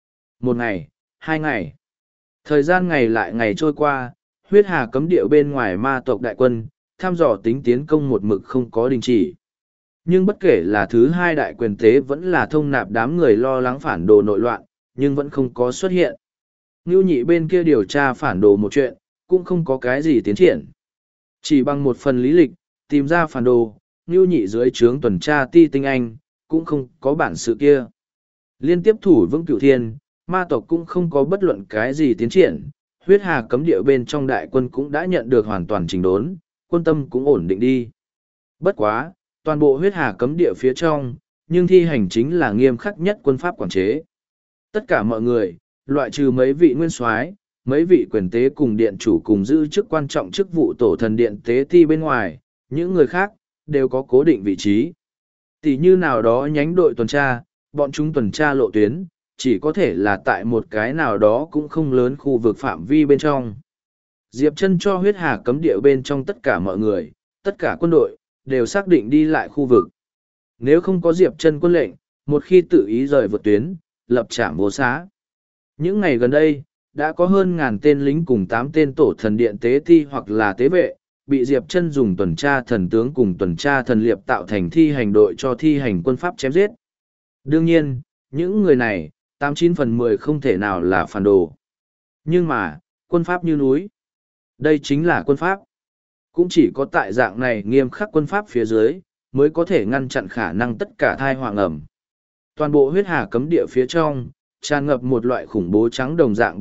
1 ngày, 2 ngày. Thời gian ngày lại ngày trôi qua, huyết hà cấm địa bên ngoài ma tộc đại quân, thăm dò tính tiến công một mực không có đình chỉ. Nhưng bất kể là thứ hai đại quyền tế vẫn là thông nạp đám người lo lắng phản đồ nội loạn, nhưng vẫn không có xuất hiện. Ngưu Nhị bên kia điều tra phản đồ một chuyện, cũng không có cái gì tiến triển. Chỉ bằng một phần lý lịch, tìm ra phản đồ, Ngưu Nhị dưới trướng tuần tra ti tinh anh, cũng không có bản sự kia. Liên tiếp thủ vững Cửu Thiên, ma tộc cũng không có bất luận cái gì tiến triển, huyết hà cấm địa bên trong đại quân cũng đã nhận được hoàn toàn chỉnh đốn, quân tâm cũng ổn định đi. Bất quá, toàn bộ huyết hà cấm địa phía trong, nhưng thi hành chính là nghiêm khắc nhất quân pháp quản chế. Tất cả mọi người, loại trừ mấy vị nguyên soái, mấy vị quyền tế cùng điện chủ cùng giữ chức quan trọng chức vụ tổ thần điện tế ti bên ngoài, những người khác, đều có cố định vị trí. Tỷ như nào đó nhánh đội tuần tra, bọn chúng tuần tra lộ tuyến, chỉ có thể là tại một cái nào đó cũng không lớn khu vực phạm vi bên trong. Diệp Chân cho huyết hà cấm địa bên trong tất cả mọi người, tất cả quân đội, đều xác định đi lại khu vực. Nếu không có Diệp Chân quân lệnh, một khi tự ý rời vượt tuyến, lập trạm vô xá. Những ngày gần đây, đã có hơn 1000 tên lính cùng 8 tên tổ thần điện tế thi hoặc là tế vệ, bị Diệp Chân dùng tuần tra thần tướng cùng tuần tra thần liệp tạo thành thi hành đội cho thi hành quân pháp chém giết. Đương nhiên, những người này, 89 phần 10 không thể nào là phản đồ. Nhưng mà, quân pháp như núi. Đây chính là quân pháp. Cũng chỉ có tại dạng này nghiêm khắc quân pháp phía dưới, mới có thể ngăn chặn khả năng tất cả thai hoàng ẩm. Toàn bộ huyết hà cấm địa phía trong, tràn ngập một loại khủng bố trắng đồng dạng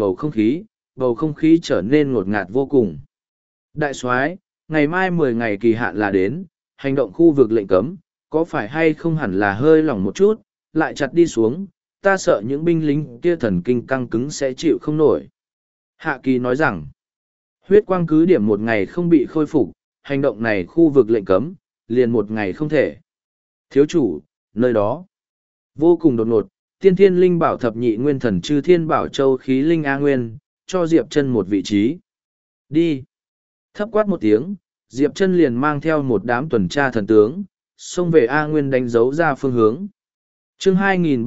bầu không khí trở nên ngột ngạt vô cùng. Đại soái, ngày mai 10 ngày kỳ hạn là đến, hành động khu vực lệnh cấm, có phải hay không hẳn là hơi lỏng một chút, lại chặt đi xuống, ta sợ những binh lính kia thần kinh căng cứng sẽ chịu không nổi. Hạ Kỳ nói rằng, huyết quang cứ điểm 1 ngày không bị khôi phục, hành động này khu vực lệnh cấm, liền 1 ngày không thể. Thiếu chủ, nơi đó, vô cùng đột ngột, tiên thiên linh bảo thập nhị nguyên thần chư thiên bảo châu khí linh A Nguyên, cho Diệp Chân một vị trí. Đi. Thấp quát một tiếng, Diệp Chân liền mang theo một đám tuần tra thần tướng, xông về A Nguyên đánh dấu ra phương hướng. Chương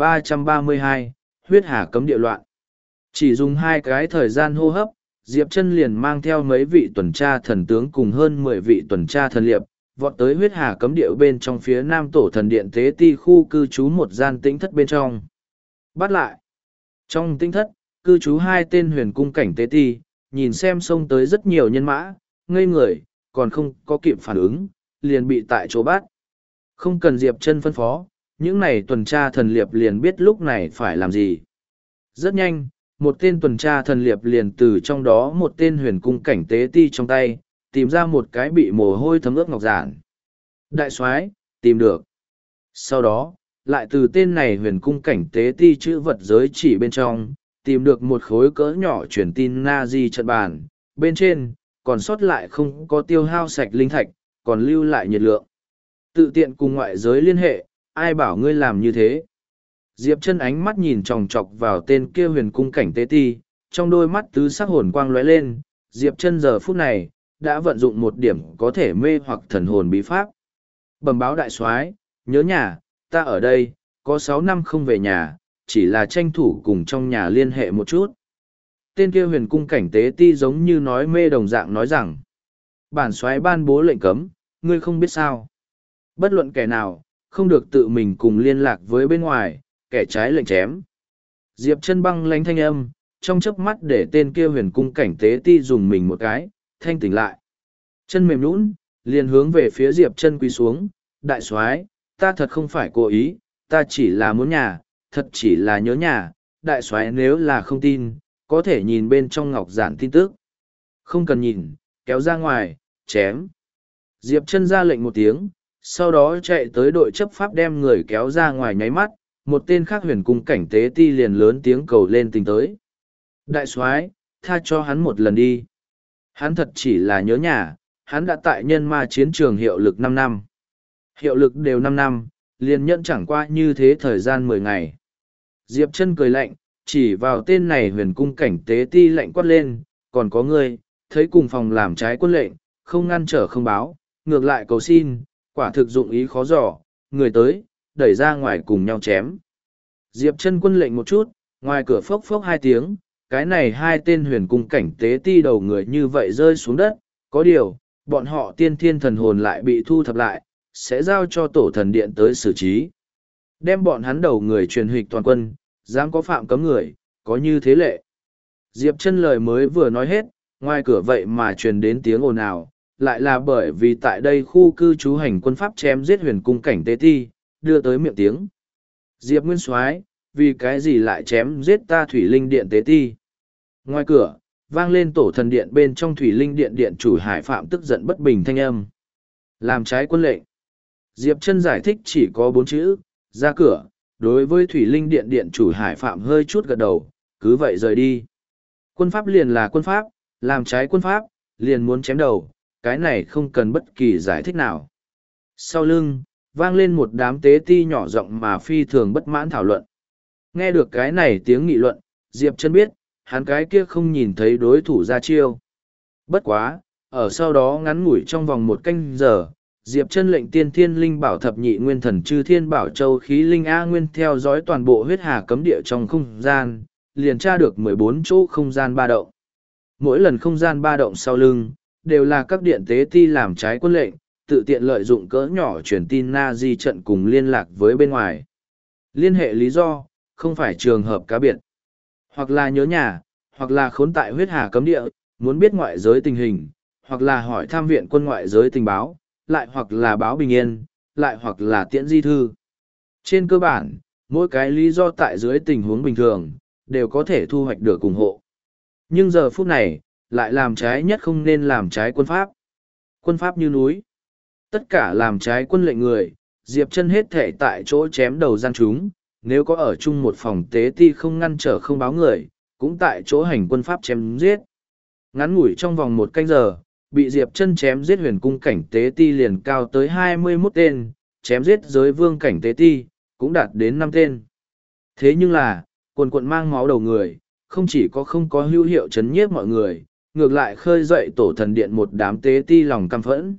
2332, huyết hà cấm địa loạn. Chỉ dùng 2 cái thời gian hô hấp, Diệp Chân liền mang theo mấy vị tuần tra thần tướng cùng hơn 10 vị tuần tra thần liệp, vọt tới huyết hà cấm địa bên trong phía nam tổ thần điện tế ti khu cư trú một gian tĩnh thất bên trong. Bắt lại. Trong tĩnh thất, cư trú 2 tên huyền cung cảnh tế ti, nhìn xem xông tới rất nhiều nhân mã, ngây người, còn không có kịp phản ứng, liền bị tại chỗ bắt. Không cần Diệp Chân phân phó, những này tuần tra thần liệp liền biết lúc này phải làm gì. Rất nhanh, một tên tuần tra thần liệp liền từ trong đó một tên huyền cung cảnh tế ti trong tay, tìm ra một cái bị mồ hôi thấm ướt ngọc giản. Đại soái, tìm được. Sau đó, lại từ tên này huyền cung cảnh tế ti chữ vật giới chỉ bên trong, tìm được một khối cỡ nhỏ truyền tin Nazi trận bàn, bên trên, còn sót lại không có tiêu hao sạch linh thạch, còn lưu lại nhiệt lượng. Tự tiện cùng ngoại giới liên hệ, ai bảo ngươi làm như thế. Diệp Chân ánh mắt nhìn chòng chọc vào tên kia huyền cung cảnh tế ti, trong đôi mắt tứ sắc hồn quang lóe lên, Diệp Chân giờ phút này, đã vận dụng một điểm có thể mê hoặc thần hồn bí pháp. Bẩm báo đại soái, nhớ nhà, ta ở đây, có 6 năm không về nhà, chỉ là tranh thủ cùng trong nhà liên hệ một chút. Tên kia huyền cung cảnh tế ti giống như nói mê đồng dạng nói rằng, bản soái ban bố lệnh cấm, ngươi không biết sao. Bất luận kẻ nào, không được tự mình cùng liên lạc với bên ngoài, kẻ trái lệnh chém. Diệp Chân băng lãnh thanh âm, trong chớp mắt để tên kia huyền cung cảnh tế ti dùng mình một cái, thanh tỉnh lại. Chân mềm nhũn, liền hướng về phía Diệp Chân quỳ xuống, đại soái, ta thật không phải cố ý, ta chỉ là muốn nhà, thật chỉ là nhớ nhà, đại soái nếu là không tin, có thể nhìn bên trong ngọc giản tin tức. Không cần nhìn, kéo ra ngoài, chém. Diệp Chân ra lệnh một tiếng, sau đó chạy tới đội chấp pháp đem người kéo ra ngoài nháy mắt, một tên khác huyền cung cảnh tế ti liền lớn tiếng cầu lên tình tới. Đại soái, tha cho hắn một lần đi. Hắn thật chỉ là nhớ nhà, hắn đã tại nhân ma chiến trường hiệu lực 5 năm. Hiệu lực đều 5 năm, liền nhẫn chẳng qua như thế thời gian 10 ngày. Diệp Chân cười lạnh, chỉ vào tên này huyền cung cảnh tế ti lạnh quát lên, còn có ngươi, thấy cùng phòng làm trái quân lệnh, không ngăn trở không báo, ngược lại cầu xin, quả thực dụng ý khó dò, người tới, đẩy ra ngoài cùng nhau chém. Diệp Chân quân lệnh một chút, ngoài cửa phốc phốc 2 tiếng, cái này 2 tên huyền cung cảnh tế ti đầu người như vậy rơi xuống đất, có điều, bọn họ tiên thiên thần hồn lại bị thu thập lại, sẽ giao cho tổ thần điện tới xử trí. Đem bọn hắn đầu người truyền hịch toàn quân, dám có phạm cấm người, có như thế lệ. Diệp Chân lời mới vừa nói hết, ngoài cửa vậy mà truyền đến tiếng ồn ào, lại là bởi vì tại đây khu cư trú hành quân pháp chém giết huyền cung cảnh tế ti, đưa tới miệng tiếng. Diệp Nguyên Soái, vì cái gì lại chém giết ta thủy linh điện tế ti? Ngoài cửa, vang lên tổ thần điện bên trong thủy linh điện điện chủ Hải Phạm tức giận bất bình thanh âm. Làm trái quân lệnh. Diệp Chân giải thích chỉ có 4 chữ, ra cửa, đối với thủy linh điện điện chủ Hải Phạm hơi chút gật đầu, cứ vậy rời đi. Quân pháp liền là quân pháp, làm trái quân pháp, liền muốn chém đầu, cái này không cần bất kỳ giải thích nào. Sau lưng, vang lên một đám tế ti nhỏ giọng mà phi thường bất mãn thảo luận. Nghe được cái này tiếng nghị luận, Diệp Chân biết, hắn cái kia không nhìn thấy đối thủ ra chiêu. Bất quá, ở sau đó ngắn ngủi trong vòng 1 canh giờ, Diệp Chân lệnh tiên thiên linh bảo thập nhị nguyên thần chư thiên bảo châu khí linh A nguyên theo dõi toàn bộ huyết hà cấm địa trong không gian, liền tra được 14 chỗ không gian ba động. Mỗi lần không gian ba động sau lưng, đều là các điện tế ti làm trái quân lệnh, tự tiện lợi dụng cỡ nhỏ truyền tin na di trận cùng liên lạc với bên ngoài. Liên hệ lý do, không phải trường hợp cá biệt. Hoặc là nhớ nhà, hoặc là khốn tại huyết hà cấm địa, muốn biết ngoại giới tình hình, hoặc là hỏi thăm viện quân ngoại giới tình báo, lại hoặc là báo bình yên, lại hoặc là tiễn di thư. Trên cơ bản, mỗi cái lý do tại dưới tình huống bình thường, đều có thể thu hoạch được ủng hộ. Nhưng giờ phút này, lại làm trái nhất không nên làm trái quân pháp. Quân pháp như núi. Tất cả làm trái quân lệnh người, Diệp Chân hết thể tại chỗ chém đầu gian chúng, nếu có ở chung một phòng tế ti không ngăn trở không báo người, cũng tại chỗ hành quân pháp chém giết. Ngắn ngủi trong vòng 1 canh giờ, bị Diệp Chân chém giết huyền cung cảnh tế ti liền cao tới 21 tên, chém giết giới vương cảnh tế ti, cũng đạt đến 5 tên. Thế nhưng là, quần quận mang máu đầu người, không chỉ có không có hữu hiệu chấn nhiếp mọi người, ngược lại khơi dậy tổ thần điện một đám tế ti lòng căm phẫn.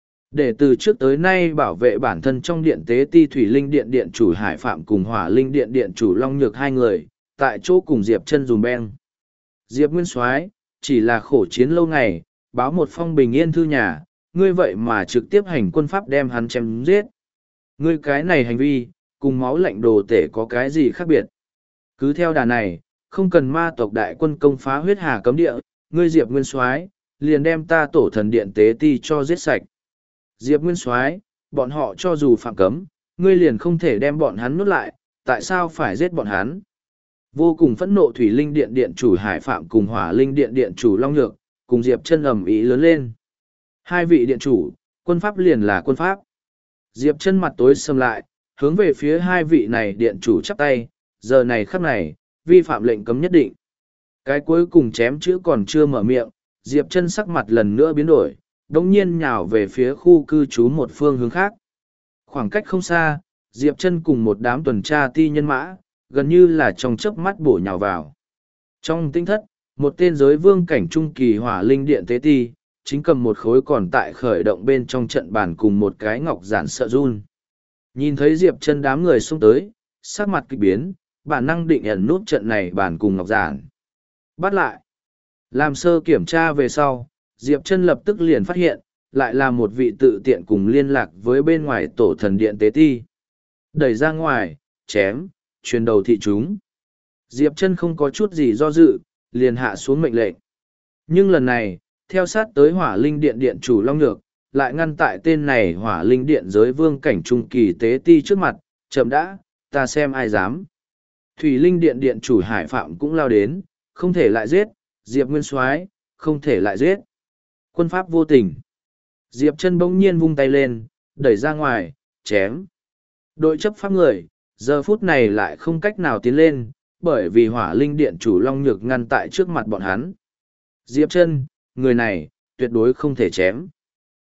Để từ trước tới nay bảo vệ bản thân trong điện tế ti thủy linh điện điện chủ Hải Phạm cùng hỏa linh điện điện chủ Long Nhược 2 người, tại chỗ cùng Diệp Chân dùm beng. Diệp Nguyên Soái, chỉ là khổ chiến lâu ngày, báo một phong bình yên thư nhà, ngươi vậy mà trực tiếp hành quân pháp đem hắn chém giết. Ngươi cái này hành vi, cùng máu lạnh đồ tể có cái gì khác biệt? Cứ theo đà này, không cần ma tộc đại quân công phá huyết hà cấm địa, ngươi Diệp Nguyên Soái liền đem ta tổ thần điện tế ti cho giết sạch. Diệp Nguyên Soái, bọn họ cho dù phạm cấm, ngươi liền không thể đem bọn hắn nuốt lại, tại sao phải giết bọn hắn? Vô cùng phẫn nộ thủy linh điện điện chủ Hải Phạm cùng hỏa linh điện điện chủ Long Nhược, cùng Diệp Chân ầm ĩ lớn lên. 2 vị điện chủ, quân pháp liền là quân pháp. Diệp Chân mặt tối sầm lại, hướng về phía 2 vị này điện chủ chắp tay, giờ này khắc này, vi phạm lệnh cấm nhất định. Cái cuối cùng chém chữ còn chưa mở miệng, Diệp Chân sắc mặt lần nữa biến đổi, đống nhiên nhào về phía khu cư trú một phương hướng khác. Khoảng cách không xa, Diệp Chân cùng một đám tuần tra ti nhân mã, gần như là trong chớp mắt bổ nhào vào. Trong tinh thất, một tên giới vương cảnh trung kỳ hỏa linh điện tế ti, chính cầm một khối còn tại khởi động bên trong trận bàn cùng một cái ngọc giản sợ run. Nhìn thấy Diệp Chân đám người xông tới, sắc mặt kịch biến, bản năng định ẩn nút trận này bàn cùng ngọc giản. Bắt lại. Làm sơ kiểm tra về sau, Diệp Chân lập tức liền phát hiện, lại là một vị tự tiện cùng liên lạc với bên ngoài tổ thần điện tế ti. Đẩy ra ngoài, chém, truyền đầu thị chúng. Diệp Chân không có chút gì do dự, liền hạ xuống mệnh lệnh. Nhưng lần này, theo sát tới hỏa linh điện điện chủ Long Nhược, lại ngăn tại tên này hỏa linh điện giới vương cảnh trung kỳ tế ti trước mặt, chậm đã, ta xem ai dám. Thủy linh điện điện chủ Hải Phạm cũng lao đến, không thể lại giết, Diệp Nguyên Soái, không thể lại giết. Quân pháp vô tình. Diệp Chân bỗng nhiên vung tay lên, đẩy ra ngoài, chém. Đội chấp pháp người, giờ phút này lại không cách nào tiến lên, bởi vì hỏa linh điện chủ Long Nhược ngăn tại trước mặt bọn hắn. Diệp Chân, người này, tuyệt đối không thể chém.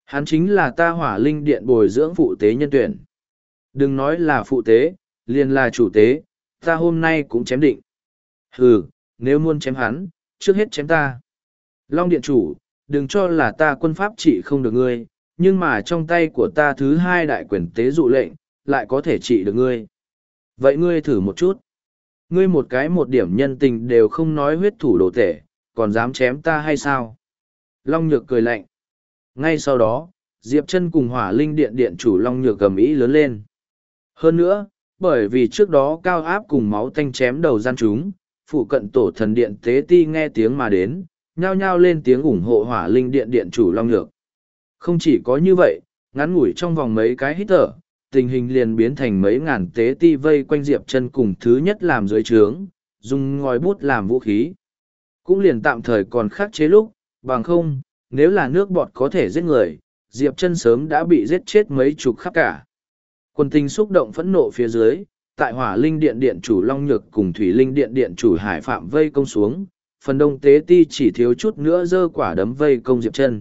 Hắn chính là ta Hỏa Linh Điện bồi dưỡng phụ tế nhân tuyển. Đừng nói là phụ tế, liền là chủ tế, ta hôm nay cũng chém định. Hừ, nếu muốn chém hắn, trước hết chém ta. Long Điện chủ, đừng cho là ta quân pháp trị không được ngươi, nhưng mà trong tay của ta thứ hai đại quyền tế dụ lệnh, lại có thể trị được ngươi. Vậy ngươi thử một chút. Ngươi một cái một điểm nhân tình đều không nói huyết thủ đồ tể, còn dám chém ta hay sao? Long Nhược cười lạnh. Ngay sau đó, Diệp Chân cùng Hỏa Linh Điện điện chủ Long Nhược gầm ý lớn lên. Hơn nữa, bởi vì trước đó cao áp cùng máu tanh chém đầu gian chúng, phụ cận tổ thần điện tế ti nghe tiếng mà đến, nhao nhao lên tiếng ủng hộ Hỏa Linh Điện điện chủ Long Nhược. Không chỉ có như vậy, ngắn ngủi trong vòng mấy cái hít thở, tình hình liền biến thành mấy ngàn tế ti vây quanh Diệp Chân cùng thứ nhất làm dưới trướng, dùng ngòi bút làm vũ khí. Cũng liền tạm thời còn khắc chế lúc, bằng không, nếu là nước bọt có thể giết người, Diệp Chân sớm đã bị giết chết mấy chục khắp cả. Quân tình xúc động phẫn nộ phía dưới, tại Hỏa Linh Điện điện chủ Long Nhược cùng Thủy Linh Điện điện chủ Hải Phạm vây công xuống, phần đông tế ti chỉ thiếu chút nữa giơ quả đấm vây công Diệp Chân.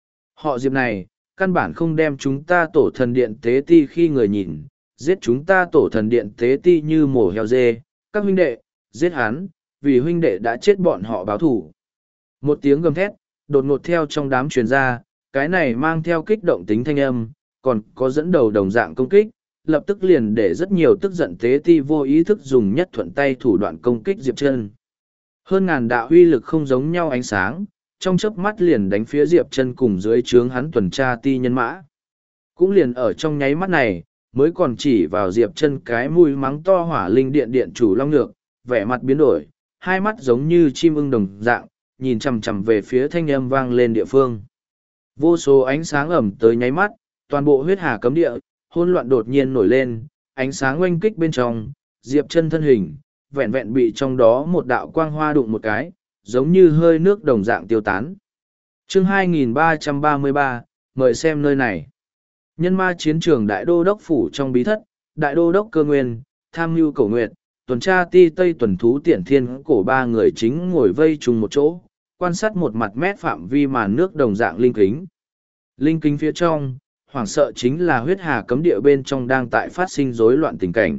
Họ Diệp này, căn bản không đem chúng ta tổ thần điện tế ti khi người nhìn, giết chúng ta tổ thần điện tế ti như mổ heo dê, các huynh đệ, giết hắn, vì huynh đệ đã chết bọn họ báo thù. Một tiếng gầm thét, đột ngột theo trong đám truyền ra, cái này mang theo kích động tính thanh âm, còn có dẫn đầu đồng dạng công kích, lập tức liền để rất nhiều tức giận tế ti vô ý thức dùng nhất thuận tay thủ đoạn công kích Diệp Chân. Hơn ngàn đạo huy lực không giống nhau ánh sáng, trong chớp mắt liền đánh phía Diệp Chân cùng dưới trướng hắn tuần tra ti nhân mã. Cũng liền ở trong nháy mắt này, mới còn chỉ vào Diệp Chân cái mũi mắng to Hỏa Linh Điện điện chủ Long Nhược, vẻ mặt biến đổi, hai mắt giống như chim ưng đồng dạng, nhìn chằm chằm về phía thanh âm vang lên địa phương. Vô số ánh sáng ẩm tới nháy mắt, toàn bộ huyết hà cấm địa, hỗn loạn đột nhiên nổi lên, ánh sáng oanh kích bên trong, Diệp Chân thân hình, vẹn vẹn bị trong đó một đạo quang hoa đụng một cái, giống như hơi nước đồng dạng tiêu tán. Chương 2333, mời xem nơi này. Nhân ma chiến trường Đại Đô Đốc Phủ trong bí thất, Đại Đô Đốc Cơ Nguyên, Tham Mưu Cổ Nguyệt, tuần tra ti Tây tuần thú Tiễn Thiên cổ ba người chính ngồi vây chung một chỗ, quan sát một mặt mét phạm vi màn nước đồng dạng linh kính. Linh kính phía trong, hoảng sợ chính là huyết hà cấm địa bên trong đang tại phát sinh rối loạn tình cảnh.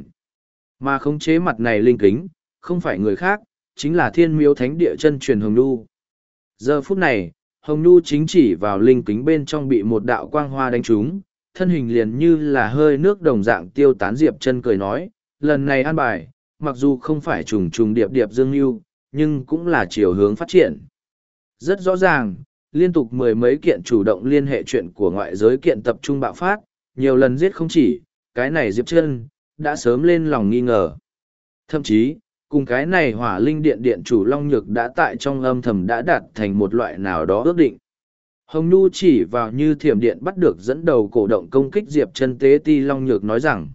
Mà khống chế mặt này linh kính, không phải người khác, chính là Thiên Miếu Thánh Địa chân truyền Hồng Nhu. Giờ phút này, Hồng Nhu chính chỉ vào linh kính bên trong bị một đạo quang hoa đánh trúng, thân hình liền như là hơi nước đồng dạng tiêu tán. Diệp Chân cười nói, lần này an bài, mặc dù không phải trùng trùng điệp điệp dương mưu, nhưng cũng là chiều hướng phát triển. Rất rõ ràng, liên tục mười mấy kiện chủ động liên hệ chuyện của ngoại giới kiện tập trung bạo phát, nhiều lần giết không chỉ, cái này Diệp Chân đã sớm lên lòng nghi ngờ. Thậm chí, cùng cái này Hỏa Linh Điện điện chủ Long Nhược đã tại trong âm thầm đã đạt thành một loại nào đó ước định. Hồng Nhu chỉ vào như thiểm điện bắt được dẫn đầu cổ động công kích Diệp Chân tế ti Long Nhược nói rằng,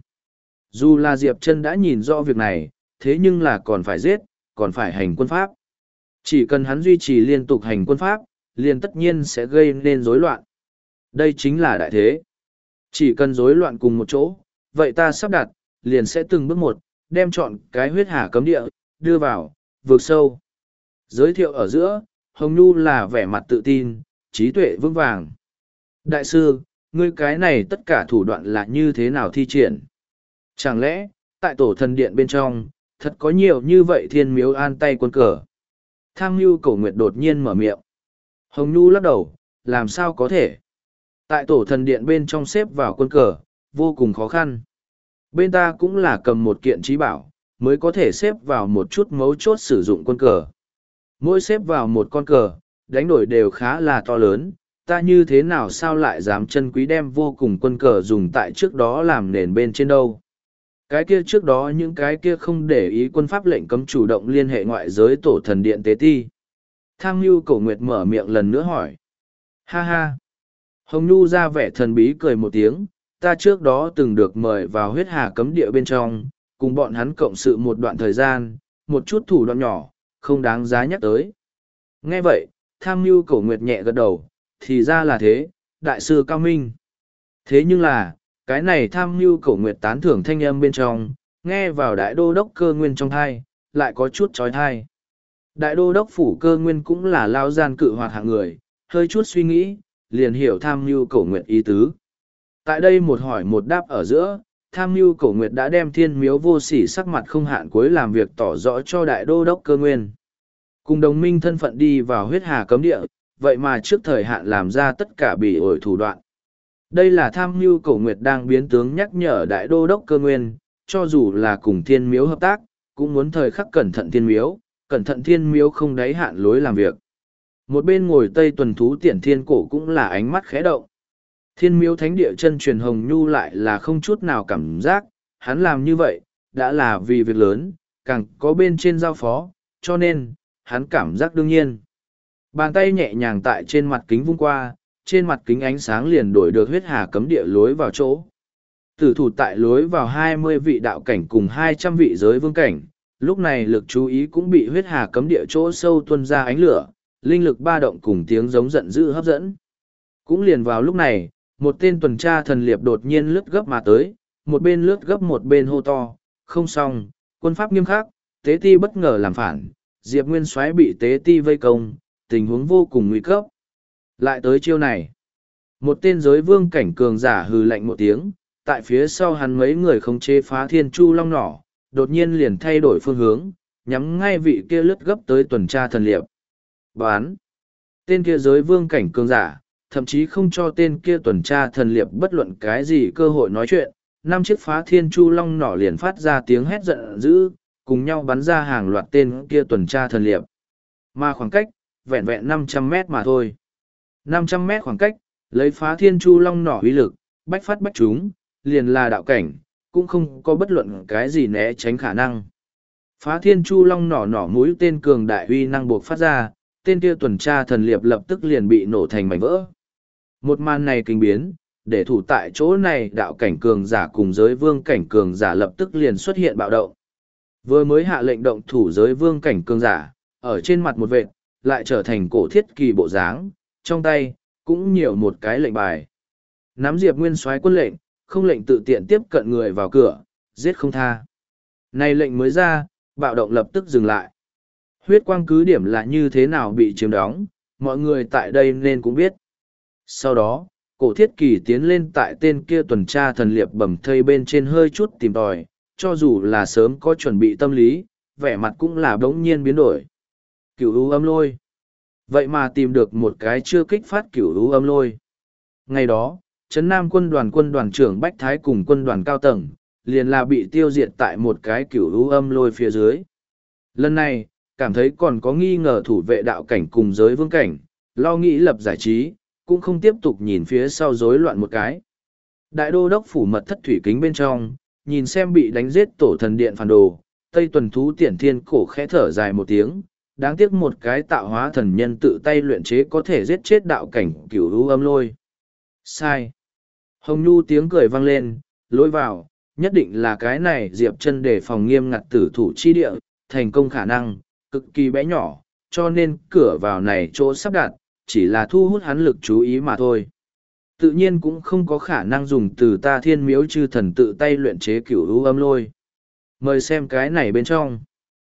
dù là Diệp Chân đã nhìn rõ việc này, thế nhưng là còn phải giết, còn phải hành quân pháp. Chỉ cần hắn duy trì liên tục hành quân pháp, liền tất nhiên sẽ gây nên rối loạn. Đây chính là đại thế. Chỉ cần rối loạn cùng một chỗ, vậy ta sắp đặt, liền sẽ từng bước một, đem chọn cái huyết hà cấm địa, đưa vào, vực sâu. Giới thiệu ở giữa, Hồng Nhu là vẻ mặt tự tin, trí tuệ vững vàng. Đại sư, ngươi cái này tất cả thủ đoạn là như thế nào thi triển? Chẳng lẽ, tại tổ thần điện bên trong, thật có nhiều như vậy Thiên Miếu an tay quân cờ? Tham Mưu Cổ Nguyệt đột nhiên mở miệng. Hồng Nhu lắc đầu, làm sao có thể? Tại tổ thần điện bên trong xếp vào quân cờ, vô cùng khó khăn. Bên ta cũng là cầm một kiện trí bảo, mới có thể xếp vào một chút mấu chốt sử dụng quân cờ. Mỗi xếp vào một con cờ, đánh đổi đều khá là to lớn, ta như thế nào sao lại dám chân quý đem vô cùng quân cờ dùng tại trước đó làm nền bên trên đâu. Cái kia trước đó những cái kia không để ý quân pháp lệnh cấm chủ động liên hệ ngoại giới tổ thần điện tế ti. Tham Mưu Cổ Nguyệt mở miệng lần nữa hỏi. Ha ha! Hồng Nhu ra vẻ thần bí cười một tiếng, ta trước đó từng được mời vào huyết hà cấm địa bên trong, cùng bọn hắn cộng sự một đoạn thời gian, một chút thủ đoạn nhỏ, không đáng giá nhắc tới. Nghe vậy, Tham Mưu Cổ Nguyệt nhẹ gật đầu, thì ra là thế, đại sư cao minh. Thế nhưng là, cái này Tham Mưu Cổ Nguyệt tán thưởng thanh âm bên trong, nghe vào Đại Đô Đốc Cơ Nguyên trong thai, lại có chút trói thai. Đại Đô Đốc Phủ Cơ Nguyên cũng là lao gian cự hoạt hạng người, hơi chút suy nghĩ, liền hiểu Tham Mưu Cổ Nguyệt ý tứ. Tại đây một hỏi một đáp ở giữa, Tham Mưu Cổ Nguyệt đã đem Thiên Miếu Vô Sỉ sắc mặt không hạn cuối làm việc tỏ rõ cho Đại Đô Đốc Cơ Nguyên. Cùng đồng minh thân phận đi vào huyết hà cấm địa, vậy mà trước thời hạn làm ra tất cả bị ổi thủ đoạn. Đây là Tham Mưu Cổ Nguyệt đang biến tướng nhắc nhở Đại Đô Đốc Cơ Nguyên, cho dù là cùng Thiên Miếu hợp tác, cũng muốn thời khắc cẩn thận Thiên Miếu, cẩn thận Thiên Miếu không đáy hạn lối làm việc. Một bên ngồi Tây Tuần Thú Tiễn Thiên Cổ cũng là ánh mắt khẽ động. Thiên Miếu Thánh Địa chân truyền Hồng Nhu lại là không chút nào cảm giác, hắn làm như vậy, đã là vì việc lớn, càng có bên trên giao phó, cho nên, hắn cảm giác đương nhiên. Bàn tay nhẹ nhàng tại trên mặt kính vung qua, trên mặt kính ánh sáng liền đổi được huyết hà cấm địa lối vào chỗ. Tử thủ tại lối vào 20 vị đạo cảnh cùng 200 vị giới vương cảnh, lúc này lực chú ý cũng bị huyết hà cấm địa chỗ sâu tuôn ra ánh lửa, linh lực ba động cùng tiếng giống giận dữ hấp dẫn. Cũng liền vào lúc này, một tên tuần tra thần liệp đột nhiên lướt gấp mà tới, một bên lướt gấp một bên hô to, không xong, quân pháp nghiêm khắc, tế ti bất ngờ làm phản, Diệp Nguyên Soái bị tế ti vây công, tình huống vô cùng nguy cấp. Lại tới chiêu này, một tên giới vương cảnh cường giả hừ lạnh một tiếng, tại phía sau hắn mấy người không chế phá thiên chu long nỏ, đột nhiên liền thay đổi phương hướng, nhắm ngay vị kia lướt gấp tới tuần tra thần liệp. Bán! Tên kia giới vương cảnh cường giả, thậm chí không cho tên kia tuần tra thần liệp bất luận cái gì cơ hội nói chuyện, năm chiếc phá thiên chu long nỏ liền phát ra tiếng hét giận dữ, cùng nhau bắn ra hàng loạt tên kia tuần tra thần liệp. Mà khoảng cách, vẹn vẹn 500 mét mà thôi. 500 mét khoảng cách, lấy phá thiên chu long nỏ uy lực, bách phát bách chúng, liền là đạo cảnh, cũng không có bất luận cái gì né tránh khả năng. Phá thiên chu long nỏ nỏ mũi tên cường đại uy năng buộc phát ra, tên kia tuần tra thần liệp lập tức liền bị nổ thành mảnh vỡ. Một màn này kinh biến, để thủ tại chỗ này đạo cảnh cường giả cùng giới vương cảnh cường giả lập tức liền xuất hiện bạo động. Vừa mới hạ lệnh động thủ giới vương cảnh cường giả, ở trên mặt một vệt, lại trở thành cổ thiết kỳ bộ dáng, trong tay, cũng nhiều một cái lệnh bài. Nắm Diệp Nguyên Soái quân lệnh, không lệnh tự tiện tiếp cận người vào cửa, giết không tha. Này lệnh mới ra, bạo động lập tức dừng lại. Huyết quang cứ điểm là như thế nào bị chiếm đóng, mọi người tại đây nên cũng biết. Sau đó, cổ thiết kỳ tiến lên tại tên kia tuần tra thần liệp bẩm thây bên trên hơi chút tìm tòi, cho dù là sớm có chuẩn bị tâm lý, vẻ mặt cũng là đống nhiên biến đổi. Cửu u âm lôi. Vậy mà tìm được một cái chưa kích phát cửu u âm lôi. Ngày đó, Trấn Nam quân đoàn trưởng Bách Thái cùng quân đoàn cao tầng, liền là bị tiêu diệt tại một cái cửu u âm lôi phía dưới. Lần này, cảm thấy còn có nghi ngờ thủ vệ đạo cảnh cùng giới vương cảnh, lo nghĩ lập giải trí, cũng không tiếp tục nhìn phía sau rối loạn một cái. Đại đô đốc phủ mật thất thủy kính bên trong, nhìn xem bị đánh giết tổ thần điện phản đồ, Tây Tuần Thú Tiễn Thiên Cổ khẽ thở dài một tiếng, đáng tiếc một cái tạo hóa thần nhân tự tay luyện chế có thể giết chết đạo cảnh cửu u âm lôi. Sai. Hồng Nhu tiếng cười vang lên, lối vào, nhất định là cái này Diệp Chân để phòng nghiêm ngặt tử thủ chi địa, thành công khả năng, cực kỳ bé nhỏ, cho nên cửa vào này chỗ sắp đặt, chỉ là thu hút hắn lực chú ý mà thôi. Tự nhiên cũng không có khả năng dùng từ ta thiên miếu chư thần tự tay luyện chế cửu u âm lôi. Mời xem cái này bên trong.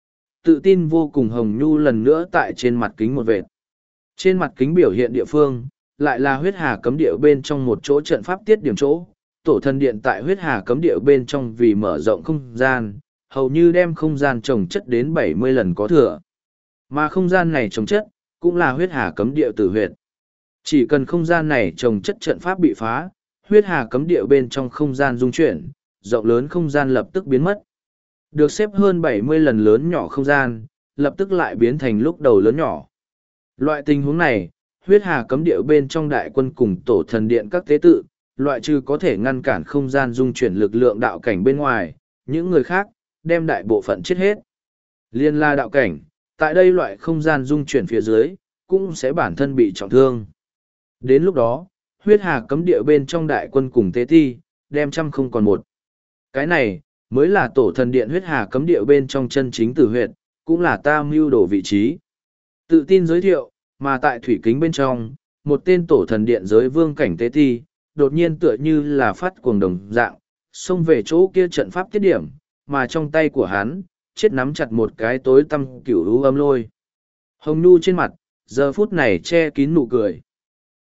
Tự tin vô cùng Hồng Nhu lần nữa tại trên mặt kính một vệt. Trên mặt kính biểu hiện địa phương, lại là huyết hà cấm địa bên trong một chỗ trận pháp tiết điểm chỗ. Tổ thần điện tại huyết hà cấm địa bên trong vì mở rộng không gian, hầu như đem không gian trồng chất đến 70 lần có thừa. Mà không gian này trồng chất, cũng là huyết hà cấm địa tử huyệt. Chỉ cần không gian này trồng chất trận pháp bị phá, huyết hà cấm địa bên trong không gian dung chuyển, rộng lớn không gian lập tức biến mất. Được xếp hơn 70 lần lớn nhỏ không gian, lập tức lại biến thành lúc đầu lớn nhỏ. Loại tình huống này, huyết hà cấm địa bên trong đại quân cùng tổ thần điện các tế tự, loại trừ có thể ngăn cản không gian dung chuyển lực lượng đạo cảnh bên ngoài, những người khác, đem đại bộ phận chết hết. Liên la đạo cảnh, tại đây loại không gian dung chuyển phía dưới, cũng sẽ bản thân bị trọng thương. Đến lúc đó, huyết hà cấm địa bên trong đại quân cùng tế ti, đem trăm không còn một. Cái này, mới là tổ thần điện huyết hà cấm địa bên trong chân chính tử huyệt, cũng là ta mưu đồ vị trí. Tự tin giới thiệu, mà tại thủy kính bên trong, một tên tổ thần điện giới vương cảnh tế ti, đột nhiên tựa như là phát cuồng đồng dạng, xông về chỗ kia trận pháp tiết điểm, mà trong tay của hắn, chết nắm chặt một cái tối tăm cửu u âm lôi. Hồng Nhu trên mặt, giờ phút này che kín nụ cười.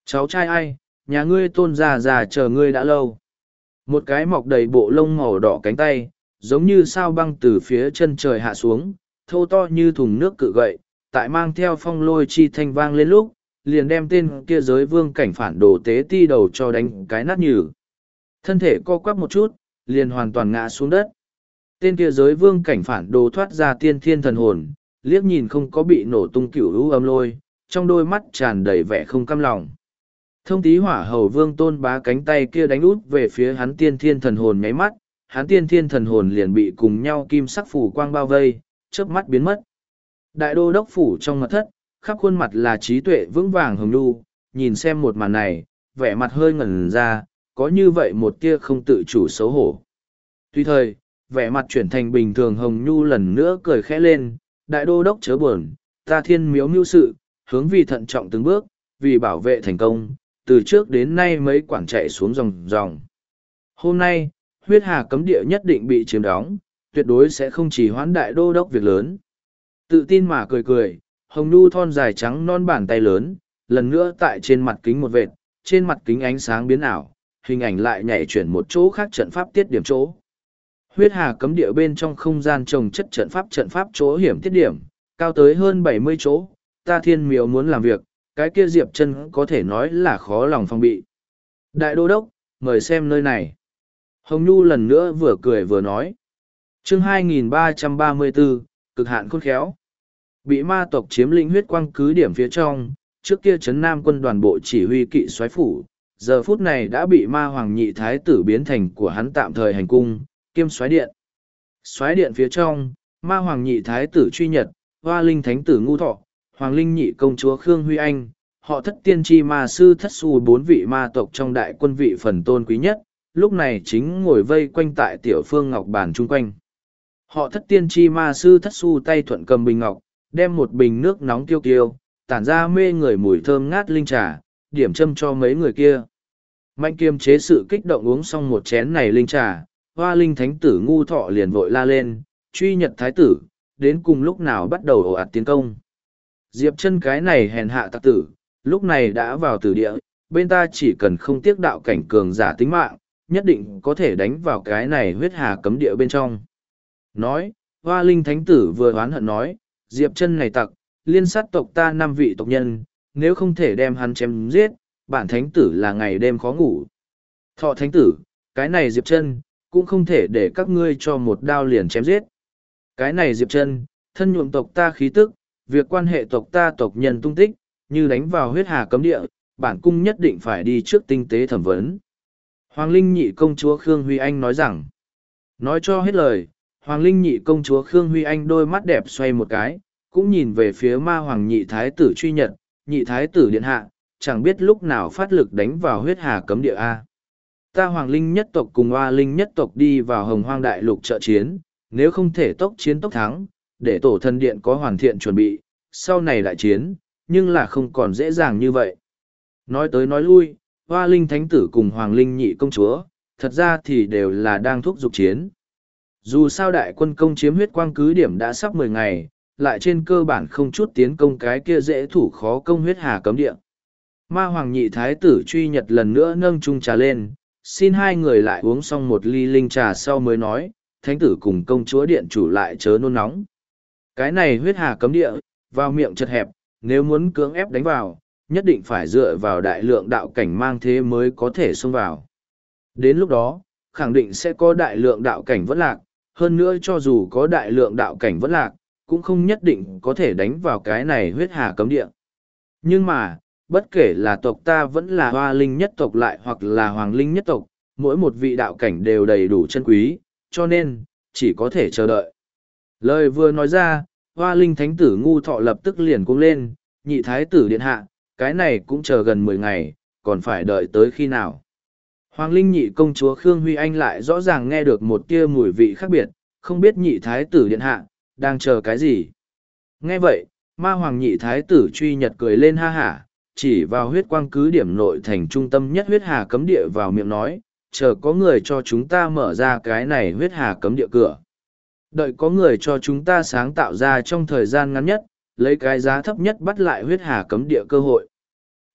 Cháu trai ai, nhà ngươi tôn già già chờ ngươi đã lâu. Một cái mọc đầy bộ lông màu đỏ cánh tay, giống như sao băng từ phía chân trời hạ xuống, thô to như thùng nước cự gậy, tại mang theo phong lôi chi thanh vang lên lúc, liền đem tên kia giới vương cảnh phản đồ tế ti đầu cho đánh cái nát nhừ. Thân thể co quắp một chút, liền hoàn toàn ngã xuống đất. Tên kia giới vương cảnh phản đồ thoát ra tiên thiên thần hồn, liếc nhìn không có bị nổ tung cửu lũ âm lôi, trong đôi mắt tràn đầy vẻ không cam lòng. Thông tí hỏa hầu vương tôn bá cánh tay kia đánh út về phía hắn tiên thiên thần hồn nháy mắt, hắn tiên thiên thần hồn liền bị cùng nhau kim sắc phủ quang bao vây, chớp mắt biến mất. Đại đô đốc phủ trong mật thất, khắp khuôn mặt là trí tuệ vững vàng hồng nhu, nhìn xem một màn này, vẻ mặt hơi ngẩn ra, có như vậy một tia không tự chủ xấu hổ. Tuy thời, vẻ mặt chuyển thành bình thường hồng nhu lần nữa cười khẽ lên, đại đô đốc chớ buồn, ta thiên miếu mưu sự, hướng vì thận trọng từng bước, vì bảo vệ thành công, từ trước đến nay mấy quản chạy xuống dòng. Hôm nay, huyết hà cấm địa nhất định bị chiếm đóng, tuyệt đối sẽ không chỉ hoãn đại đô đốc việc lớn. Tự tin mà cười cười, hồng nhu thon dài trắng non bàn tay lớn, lần nữa tại trên mặt kính một vệt, trên mặt kính ánh sáng biến ảo, hình ảnh lại nhảy chuyển một chỗ khác trận pháp tiết điểm chỗ. Huyết hà cấm địa bên trong không gian trồng chất trận pháp chỗ hiểm tiết điểm, cao tới hơn 70 chỗ, ta thiên miếu muốn làm việc, cái kia Diệp Chân có thể nói là khó lòng phòng bị. Đại đô đốc, mời xem nơi này. Hồng Nhu lần nữa vừa cười vừa nói. Chương 2334, cực hạn khôn khéo. Bị ma tộc chiếm lĩnh huyết quang cứ điểm phía trong, trước kia trấn Nam quân đoàn bộ chỉ huy kỵ soái phủ, giờ phút này đã bị ma hoàng nhị thái tử biến thành của hắn tạm thời hành cung, kiêm soái điện. Soái điện phía trong, ma hoàng nhị thái tử truy nhật, hoa linh thánh tử ngu thọ, hoàng linh nhị công chúa Khương Huy Anh, họ thất tiên tri ma sư thất xu bốn vị ma tộc trong đại quân vị phần tôn quý nhất, lúc này chính ngồi vây quanh tại tiểu phương ngọc bàn chung quanh. Họ thất tiên tri ma sư thất xu tay thuận cầm bình ngọc, đem một bình nước nóng tiêu kiêu, tản ra mê người mùi thơm ngát linh trà, điểm châm cho mấy người kia. Mạnh kiềm chế sự kích động uống xong một chén này linh trà, hoa linh thánh tử ngu thọ liền vội la lên, truy nhật thái tử, đến cùng lúc nào bắt đầu ồ ạt tiến công. Diệp Chân cái này hèn hạ tặc tử, lúc này đã vào tử địa, bên ta chỉ cần không tiếc đạo cảnh cường giả tính mạng, nhất định có thể đánh vào cái này huyết hà cấm địa bên trong. Nói, hoa linh thánh tử vừa oán hận nói, Diệp Chân này tặc, liên sát tộc ta 5 vị tộc nhân, nếu không thể đem hắn chém giết, bản thánh tử là ngày đêm khó ngủ. Thọ thánh tử, cái này Diệp Chân cũng không thể để các ngươi cho một đao liền chém giết. Cái này Diệp Chân thân nhuộm tộc ta khí tức, việc quan hệ tộc ta tộc nhân tung tích, như đánh vào huyết hà cấm địa, bản cung nhất định phải đi trước tinh tế thẩm vấn. Hoàng Linh nhị công chúa Khương Huy Anh nói rằng, nói cho hết lời, Hoàng Linh nhị công chúa Khương Huy Anh đôi mắt đẹp xoay một cái, cũng nhìn về phía ma hoàng nhị thái tử truy nhật, nhị thái tử điện hạ, chẳng biết lúc nào phát lực đánh vào huyết hà cấm địa A. Ta Hoàng Linh nhất tộc cùng Hoa Linh nhất tộc đi vào Hồng Hoang Đại Lục trợ chiến, nếu không thể tốc chiến tốc thắng, để tổ thần điện có hoàn thiện chuẩn bị, sau này đại chiến, nhưng là không còn dễ dàng như vậy. Nói tới nói lui, Hoa Linh thánh tử cùng Hoàng Linh nhị công chúa, thật ra thì đều là đang thúc giục chiến. Dù sao đại quân công chiếm huyết quang cứ điểm đã sắp 10 ngày, lại trên cơ bản không chút tiến công cái kia dễ thủ khó công huyết hà cấm địa. Ma hoàng nhị thái tử truy nhật lần nữa nâng chung trà lên, xin hai người lại uống xong một ly linh trà sau mới nói, thánh tử cùng công chúa điện chủ lại chớ nôn nóng. Cái này huyết hà cấm địa, vào miệng chật hẹp, nếu muốn cưỡng ép đánh vào, nhất định phải dựa vào đại lượng đạo cảnh mang thế mới có thể xông vào. Đến lúc đó, khẳng định sẽ có đại lượng đạo cảnh vẫn lạc, hơn nữa cho dù có đại lượng đạo cảnh vẫn lạc, cũng không nhất định có thể đánh vào cái này huyết hà cấm địa. Nhưng mà, bất kể là tộc ta vẫn là hoa linh nhất tộc lại hoặc là hoàng linh nhất tộc, mỗi một vị đạo cảnh đều đầy đủ chân quý, cho nên, chỉ có thể chờ đợi. Lời vừa nói ra, hoa linh thánh tử ngu thọ lập tức liền cuống lên, nhị thái tử điện hạ, cái này cũng chờ gần 10 ngày, còn phải đợi tới khi nào. Hoàng linh nhị công chúa Khương Huy Anh lại rõ ràng nghe được một tia mùi vị khác biệt, không biết nhị thái tử điện hạ, đang chờ cái gì. Nghe vậy, ma hoàng nhị thái tử truy nhật cười lên ha hả, chỉ vào huyết quang cứ điểm nội thành trung tâm nhất huyết hà cấm địa vào miệng nói, chờ có người cho chúng ta mở ra cái này huyết hà cấm địa cửa. Đợi có người cho chúng ta sáng tạo ra trong thời gian ngắn nhất, lấy cái giá thấp nhất bắt lại huyết hà cấm địa cơ hội.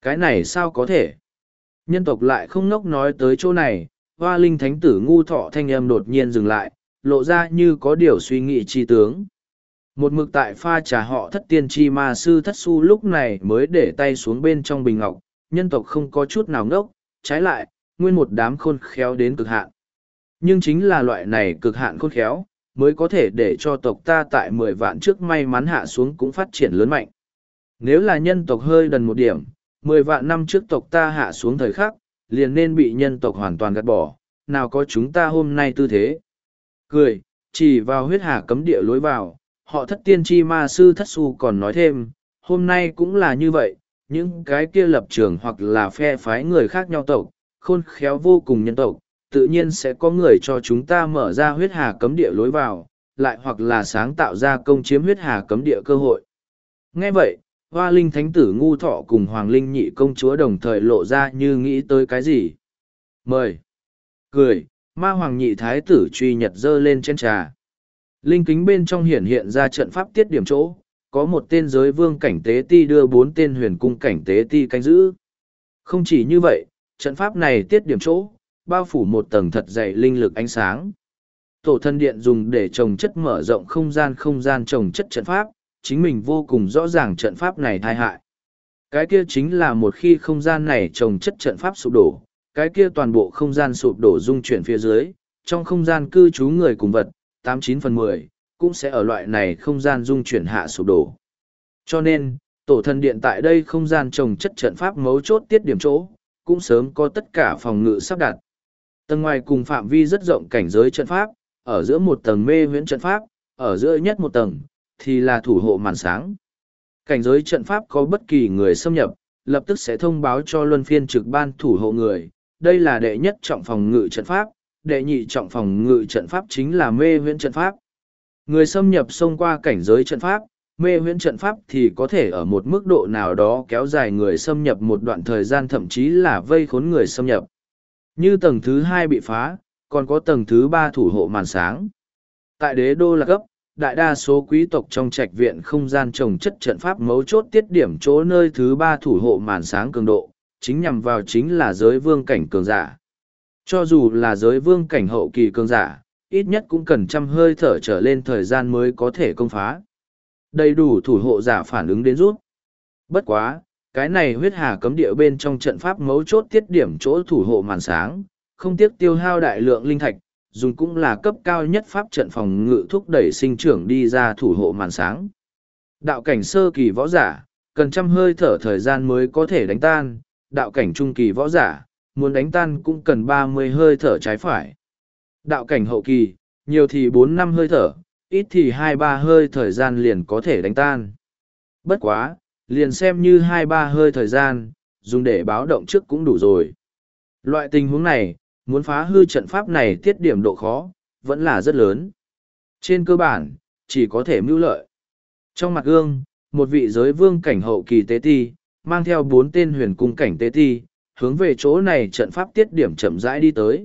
Cái này sao có thể? Nhân tộc lại không ngốc nói tới chỗ này, Hoa Linh Thánh tử ngu thọ thanh âm đột nhiên dừng lại, lộ ra như có điều suy nghĩ chi tướng. Một mực tại pha trà họ Thất Tiên Chi Ma Sư Thất Su lúc này mới để tay xuống bên trong bình ngọc, nhân tộc không có chút nào ngốc, trái lại, nguyên một đám khôn khéo đến cực hạn. Nhưng chính là loại này cực hạn khôn khéo, mới có thể để cho tộc ta tại 10 vạn trước may mắn hạ xuống cũng phát triển lớn mạnh. Nếu là nhân tộc hơi đần một điểm, 10 vạn năm trước tộc ta hạ xuống thời khắc, liền nên bị nhân tộc hoàn toàn gạt bỏ, nào có chúng ta hôm nay tư thế. Cười, chỉ vào huyết hà cấm địa lối vào, họ Thất Tiên Chi Ma Sư Thất Su còn nói thêm, hôm nay cũng là như vậy, những cái kia lập trường hoặc là phe phái người khác nhau tộc, khôn khéo vô cùng nhân tộc, tự nhiên sẽ có người cho chúng ta mở ra huyết hà cấm địa lối vào, lại hoặc là sáng tạo ra công chiếm huyết hà cấm địa cơ hội. Nghe vậy, Hoa Linh Thánh tử ngu thọ cùng Hoàng Linh nhị công chúa đồng thời lộ ra như nghĩ tới cái gì. Mời! Cười, ma hoàng nhị thái tử truy nhật dơ lên trên trà. Linh kính bên trong hiển hiện ra trận pháp tiết điểm chỗ, có một tên giới vương cảnh tế ti đưa 4 tên huyền cung cảnh tế ti canh giữ. Không chỉ như vậy, trận pháp này tiết điểm chỗ, bao phủ một tầng thật dày linh lực ánh sáng. Tổ thân điện dùng để trồng chất mở rộng không gian trồng chất trận pháp, chính mình vô cùng rõ ràng trận pháp này tai hại. Cái kia chính là một khi không gian này trồng chất trận pháp sụp đổ, cái kia toàn bộ không gian sụp đổ dung chuyển phía dưới, trong không gian cư trú người cùng vật, 89/10, cũng sẽ ở loại này không gian dung chuyển hạ sụp đổ. Cho nên, tổ thần điện tại đây không gian trồng chất trận pháp mấu chốt tiết điểm chỗ, cũng sớm có tất cả phòng ngự sắp đặt. Tầng ngoài cùng phạm vi rất rộng cảnh giới trận pháp, ở giữa một tầng mê huyễn trận pháp, ở giữa nhất một tầng, thì là thủ hộ màn sáng. Cảnh giới trận pháp có bất kỳ người xâm nhập, lập tức sẽ thông báo cho luân phiên trực ban thủ hộ người. Đây là đệ nhất trọng phòng ngự trận pháp, đệ nhị trọng phòng ngự trận pháp chính là mê huyễn trận pháp. Người xâm nhập xông qua cảnh giới trận pháp, mê huyễn trận pháp thì có thể ở một mức độ nào đó kéo dài người xâm nhập một đoạn thời gian, thậm chí là vây khốn người xâm nhập. Như tầng thứ 2 bị phá, còn có tầng thứ 3 thủ hộ màn sáng. Tại đế đô Lạc Cấp, đại đa số quý tộc trong trạch viện không gian trồng chất trận pháp mấu chốt tiết điểm chỗ nơi thứ 3 thủ hộ màn sáng cường độ, chính nhằm vào chính là giới vương cảnh cường giả. Cho dù là giới vương cảnh hậu kỳ cường giả, ít nhất cũng cần 100 hơi thở trở lên thời gian mới có thể công phá. Đầy đủ thủ hộ giả phản ứng đến rút. Bất quá, cái này huyết hà cấm địa bên trong trận pháp mấu chốt tiết điểm chỗ thủ hộ màn sáng, không tiếc tiêu hao đại lượng linh thạch, dùng cũng là cấp cao nhất pháp trận phòng ngự thúc đẩy sinh trưởng đi ra thủ hộ màn sáng. Đạo cảnh sơ kỳ võ giả, cần 100 hơi thở thời gian mới có thể đánh tan, đạo cảnh trung kỳ võ giả, muốn đánh tan cũng cần 30 hơi thở trái phải. Đạo cảnh hậu kỳ, nhiều thì 4-5 hơi thở, ít thì 2-3 hơi thời gian liền có thể đánh tan. Bất quá, liền xem như 2-3 hơi thời gian, dùng để báo động trước cũng đủ rồi. Loại tình huống này, muốn phá hư trận pháp này tiết điểm độ khó, vẫn là rất lớn. Trên cơ bản, chỉ có thể mưu lợi. Trong mặt gương, một vị giới vương cảnh hậu kỳ tế ti, mang theo 4 tên huyền cung cảnh tế ti, hướng về chỗ này trận pháp tiết điểm chậm rãi đi tới.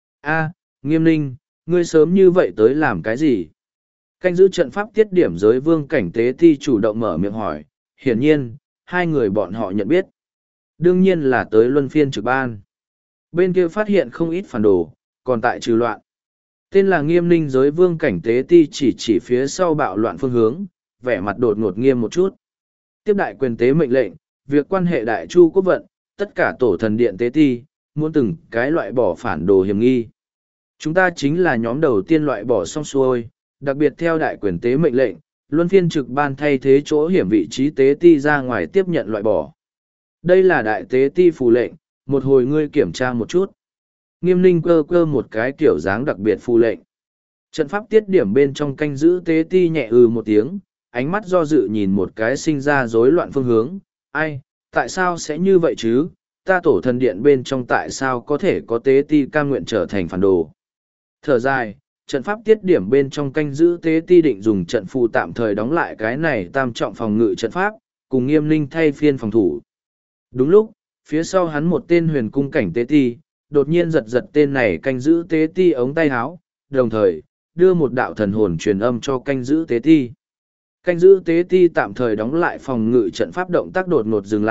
A, Nghiêm Ninh, ngươi sớm như vậy tới làm cái gì? Canh giữ trận pháp tiết điểm giới vương cảnh tế ti chủ động mở miệng hỏi, hiển nhiên, hai người bọn họ nhận biết. Đương nhiên là tới luân phiên trực ban. Bên kia phát hiện không ít phản đồ, còn tại trừ loạn. Tên là Nghiêm Ninh giới vương cảnh tế ti chỉ phía sau bạo loạn phương hướng, vẻ mặt đột ngột nghiêm một chút. Tiếp đại quyền tế mệnh lệnh, việc quan hệ đại chu quốc vận, tất cả tổ thần điện tế ti, muốn từng cái loại bỏ phản đồ hiểm nghi. Chúng ta chính là nhóm đầu tiên loại bỏ xong xuôi, đặc biệt theo đại quyền tế mệnh lệnh, luân phiên trực ban thay thế chỗ hiểm vị trí tế ti ra ngoài tiếp nhận loại bỏ. Đây là đại tế ti phù lệnh, một hồi ngươi kiểm tra một chút. Nghiêm Ninh cơ cơ một cái kiểu dáng đặc biệt phù lệnh. Trận pháp tiết điểm bên trong canh giữ tế ti nhẹ một tiếng, ánh mắt do dự nhìn một cái sinh ra rối loạn phương hướng. Ai, tại sao sẽ như vậy chứ? Ta tổ thần điện bên trong tại sao có thể có tế ti cam nguyện trở thành phản đồ? Thở dài, trận pháp tiết điểm bên trong canh giữ tế ti định dùng trận phù tạm thời đóng lại cái này tam trọng phòng ngự trận pháp, cùng Nghiêm Ninh thay phiên phòng thủ. Đúng lúc, phía sau hắn một tên huyền cung cảnh tế ti, đột nhiên giật giật tên này canh giữ tế ti ống tay áo, đồng thời, đưa một đạo thần hồn truyền âm cho canh giữ tế ti. Canh giữ tế ti tạm thời đóng lại phòng ngự trận pháp động tác đột ngột dừng lại,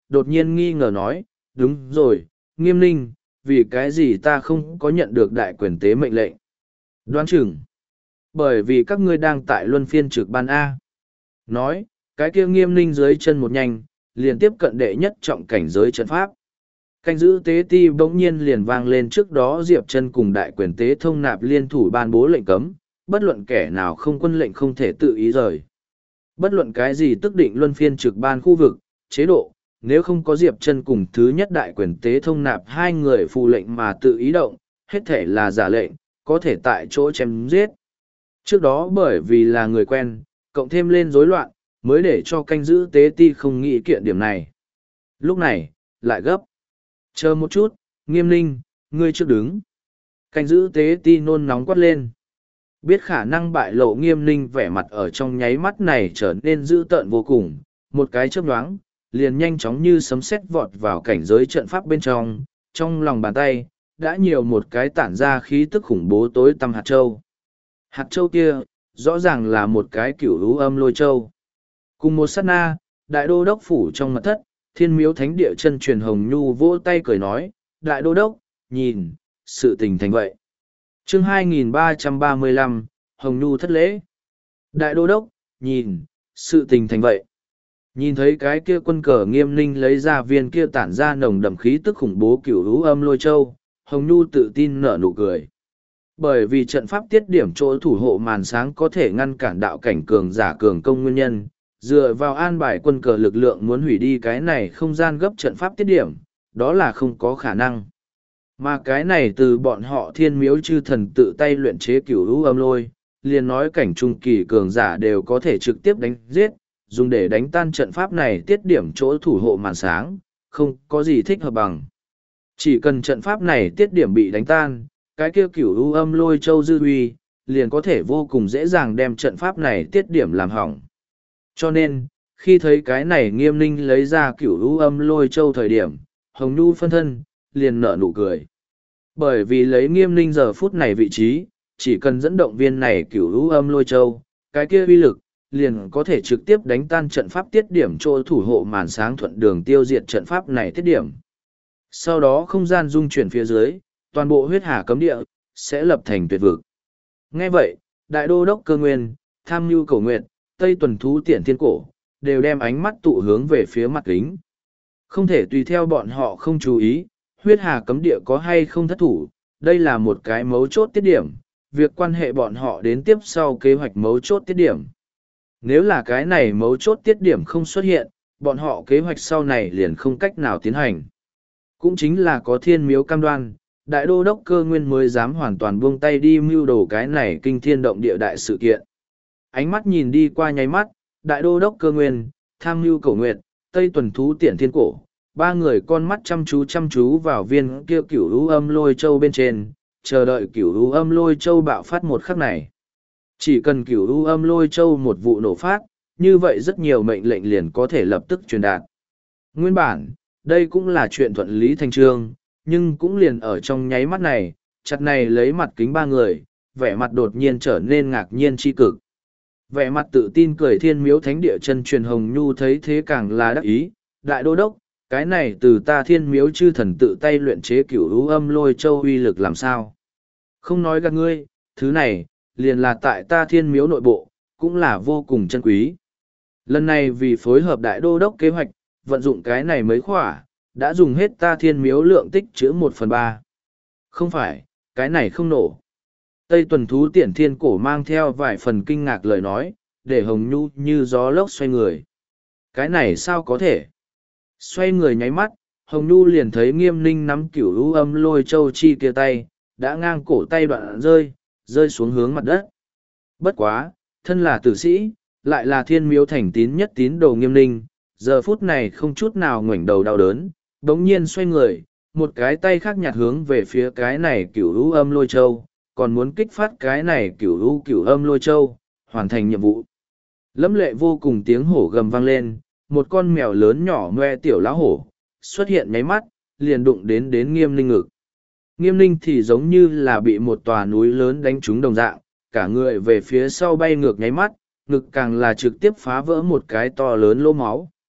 đột nhiên nghi ngờ nói, đúng rồi, Nghiêm Ninh, vì cái gì ta không có nhận được đại quyền tế mệnh lệnh? Đoán chừng, bởi vì các ngươi đang tại luân phiên trực ban A. Nói, cái kia Nghiêm Ninh dưới chân một nhanh, liền tiếp cận đệ nhất trọng cảnh giới trận pháp. Canh giữ tế ti bỗng nhiên liền vang lên, trước đó Diệp Chân cùng đại quyền tế thông nạp liên thủ ban bố lệnh cấm, bất luận kẻ nào không quân lệnh không thể tự ý rời. Bất luận cái gì tức định luân phiên trực ban khu vực, chế độ, nếu không có Diệp Chân cùng thứ nhất đại quyền tế thông nạp hai người phù lệnh mà tự ý động, hết thể là giả lệnh, có thể tại chỗ chém giết. Trước đó bởi vì là người quen, cộng thêm lên rối loạn, mới để cho canh giữ tế ti không nghĩ kiện điểm này. Lúc này, lại gấp. Chờ một chút, Nghiêm Ninh, ngươi trước đứng. Canh giữ tế ti nôn nóng quát lên. Biết khả năng bại lộ, Nghiêm Ninh vẻ mặt ở trong nháy mắt này trở nên dữ tợn vô cùng, một cái chớp nhoáng, liền nhanh chóng như sấm sét vọt vào cảnh giới trận pháp bên trong lòng bàn tay, đã nhiều một cái tản ra khí tức khủng bố tối tăm hạt châu. Hạt châu kia, rõ ràng là một cái cửu lũ âm lôi châu. Cùng một sát na, đại đô đốc phủ trong mật thất, Thiên Miếu Thánh Địa chân truyền Hồng Nhu vỗ tay cười nói, đại đô đốc, nhìn, sự tình thành vậy. Chương 2335, Hồng Nhu thất lễ. Đại đô đốc, nhìn, sự tình thành vậy. Nhìn thấy cái kia quân cờ Nghiêm Ninh lấy ra viên kia tản ra nồng đậm khí tức khủng bố cửu lũ âm lôi châu, Hồng Nhu tự tin nở nụ cười. Bởi vì trận pháp tiết điểm chỗ thủ hộ màn sáng có thể ngăn cản đạo cảnh cường giả cường công nguyên nhân, dựa vào an bài quân cờ lực lượng muốn hủy đi cái này không gian gấp trận pháp tiết điểm, đó là không có khả năng. Mà cái này từ bọn họ Thiên Miếu chư thần tự tay luyện chế cửu lũ âm lôi, liền nói cảnh trung kỳ cường giả đều có thể trực tiếp đánh giết, dùng để đánh tan trận pháp này tiết điểm chỗ thủ hộ màn sáng, không có gì thích hợp bằng. Chỉ cần trận pháp này tiết điểm bị đánh tan, cái kia cửu lũ âm lôi châu dư uy, liền có thể vô cùng dễ dàng đem trận pháp này tiết điểm làm hỏng. Cho nên, khi thấy cái này Nghiêm Ninh lấy ra cửu lũ âm lôi châu thời điểm, Hồng Nhu phân thân, liền nở nụ cười. Bởi vì lấy Nghiêm Ninh giờ phút này vị trí, chỉ cần dẫn động viên này cửu lũ âm lôi châu, cái kia uy lực, liền có thể trực tiếp đánh tan trận pháp tiết điểm chỗ thủ hộ màn sáng, thuận đường tiêu diệt trận pháp này tiết điểm. Sau đó không gian dung chuyển phía dưới, toàn bộ huyết hà cấm địa, sẽ lập thành tuyệt vực. Nghe vậy, đại đô đốc Cơ Nguyên, Tham Nhu Cầu Nguyện, Tây Tuần Thú Tiễn Thiên Cổ, đều đem ánh mắt tụ hướng về phía mặt kính. Không thể tùy theo bọn họ không chú ý, huyết hà cấm địa có hay không thất thủ, đây là một cái mấu chốt tiết điểm, việc quan hệ bọn họ đến tiếp sau kế hoạch mấu chốt tiết điểm. Nếu là cái này mấu chốt tiết điểm không xuất hiện, bọn họ kế hoạch sau này liền không cách nào tiến hành. Cũng chính là có Thiên Miếu cam đoan, đại đô đốc Cơ Nguyên mới dám hoàn toàn buông tay đi mưu đồ cái này kinh thiên động địa đại sự kiện. Ánh mắt nhìn đi qua nháy mắt, đại đô đốc Cơ Nguyên, Tham Nhu Cầu Nguyện, Tây Tuần Thú Tiễn Thiên Cổ, ba người con mắt chăm chú vào viên kia cửu lũ âm lôi châu bên trên, chờ đợi cửu lũ âm lôi châu bạo phát một khắc này. Chỉ cần cửu lũ âm lôi châu một vụ nổ phát, như vậy rất nhiều mệnh lệnh liền có thể lập tức truyền đạt. Nguyên bản, đây cũng là chuyện thuận lý thành trương, nhưng cũng liền ở trong nháy mắt này, chặt này lấy mặt kính ba người, vẻ mặt đột nhiên trở nên ngạc nhiên tri cực. Vẻ mặt tự tin cười Thiên Miếu Thánh Địa chân truyền Hồng Nhu thấy thế càng là đắc ý, đại đô đốc, cái này từ ta Thiên Miếu chư thần tự tay luyện chế cửu lũ âm lôi châu uy lực làm sao? Không nói gạt ngươi, thứ này, liền là tại ta Thiên Miếu nội bộ, cũng là vô cùng chân quý. Lần này vì phối hợp đại đô đốc kế hoạch, vận dụng cái này mới khỏa, đã dùng hết ta Thiên Miếu lượng tích trữ 1/3. Không phải, cái này không nổ. Tây Tuần Thú Tiễn Thiên Cổ mang theo vài phần kinh ngạc lời nói, để Hồng Nhu như gió lốc xoay người. Cái này sao có thể? Xoay người nháy mắt, Hồng Nhu liền thấy Nghiêm Ninh nắm cửu lũ âm lôi châu chi kia tay, đã ngang cổ tay đoạn rơi xuống hướng mặt đất. Bất quá, thân là tử sĩ, lại là Thiên Miếu thành tín nhất tín đồ Nghiêm Ninh, giờ phút này không chút nào ngoảnh đầu đau đớn, bỗng nhiên xoay người, một cái tay khác nhặt hướng về phía cái này cửu lũ âm lôi châu, còn muốn kích phát cái này cửu âm lôi châu, hoàn thành nhiệm vụ. Lẫm lệ vô cùng tiếng hổ gầm vang lên, một con mèo lớn nhỏ ngoe tiểu lá hổ, xuất hiện nháy mắt, liền đụng đến Nghiêm Ninh ngực. Nghiêm Ninh thì giống như là bị một tòa núi lớn đánh trúng đồng dạng, cả người về phía sau bay ngược nháy mắt, ngực càng là trực tiếp phá vỡ một cái to lớn lỗ máu.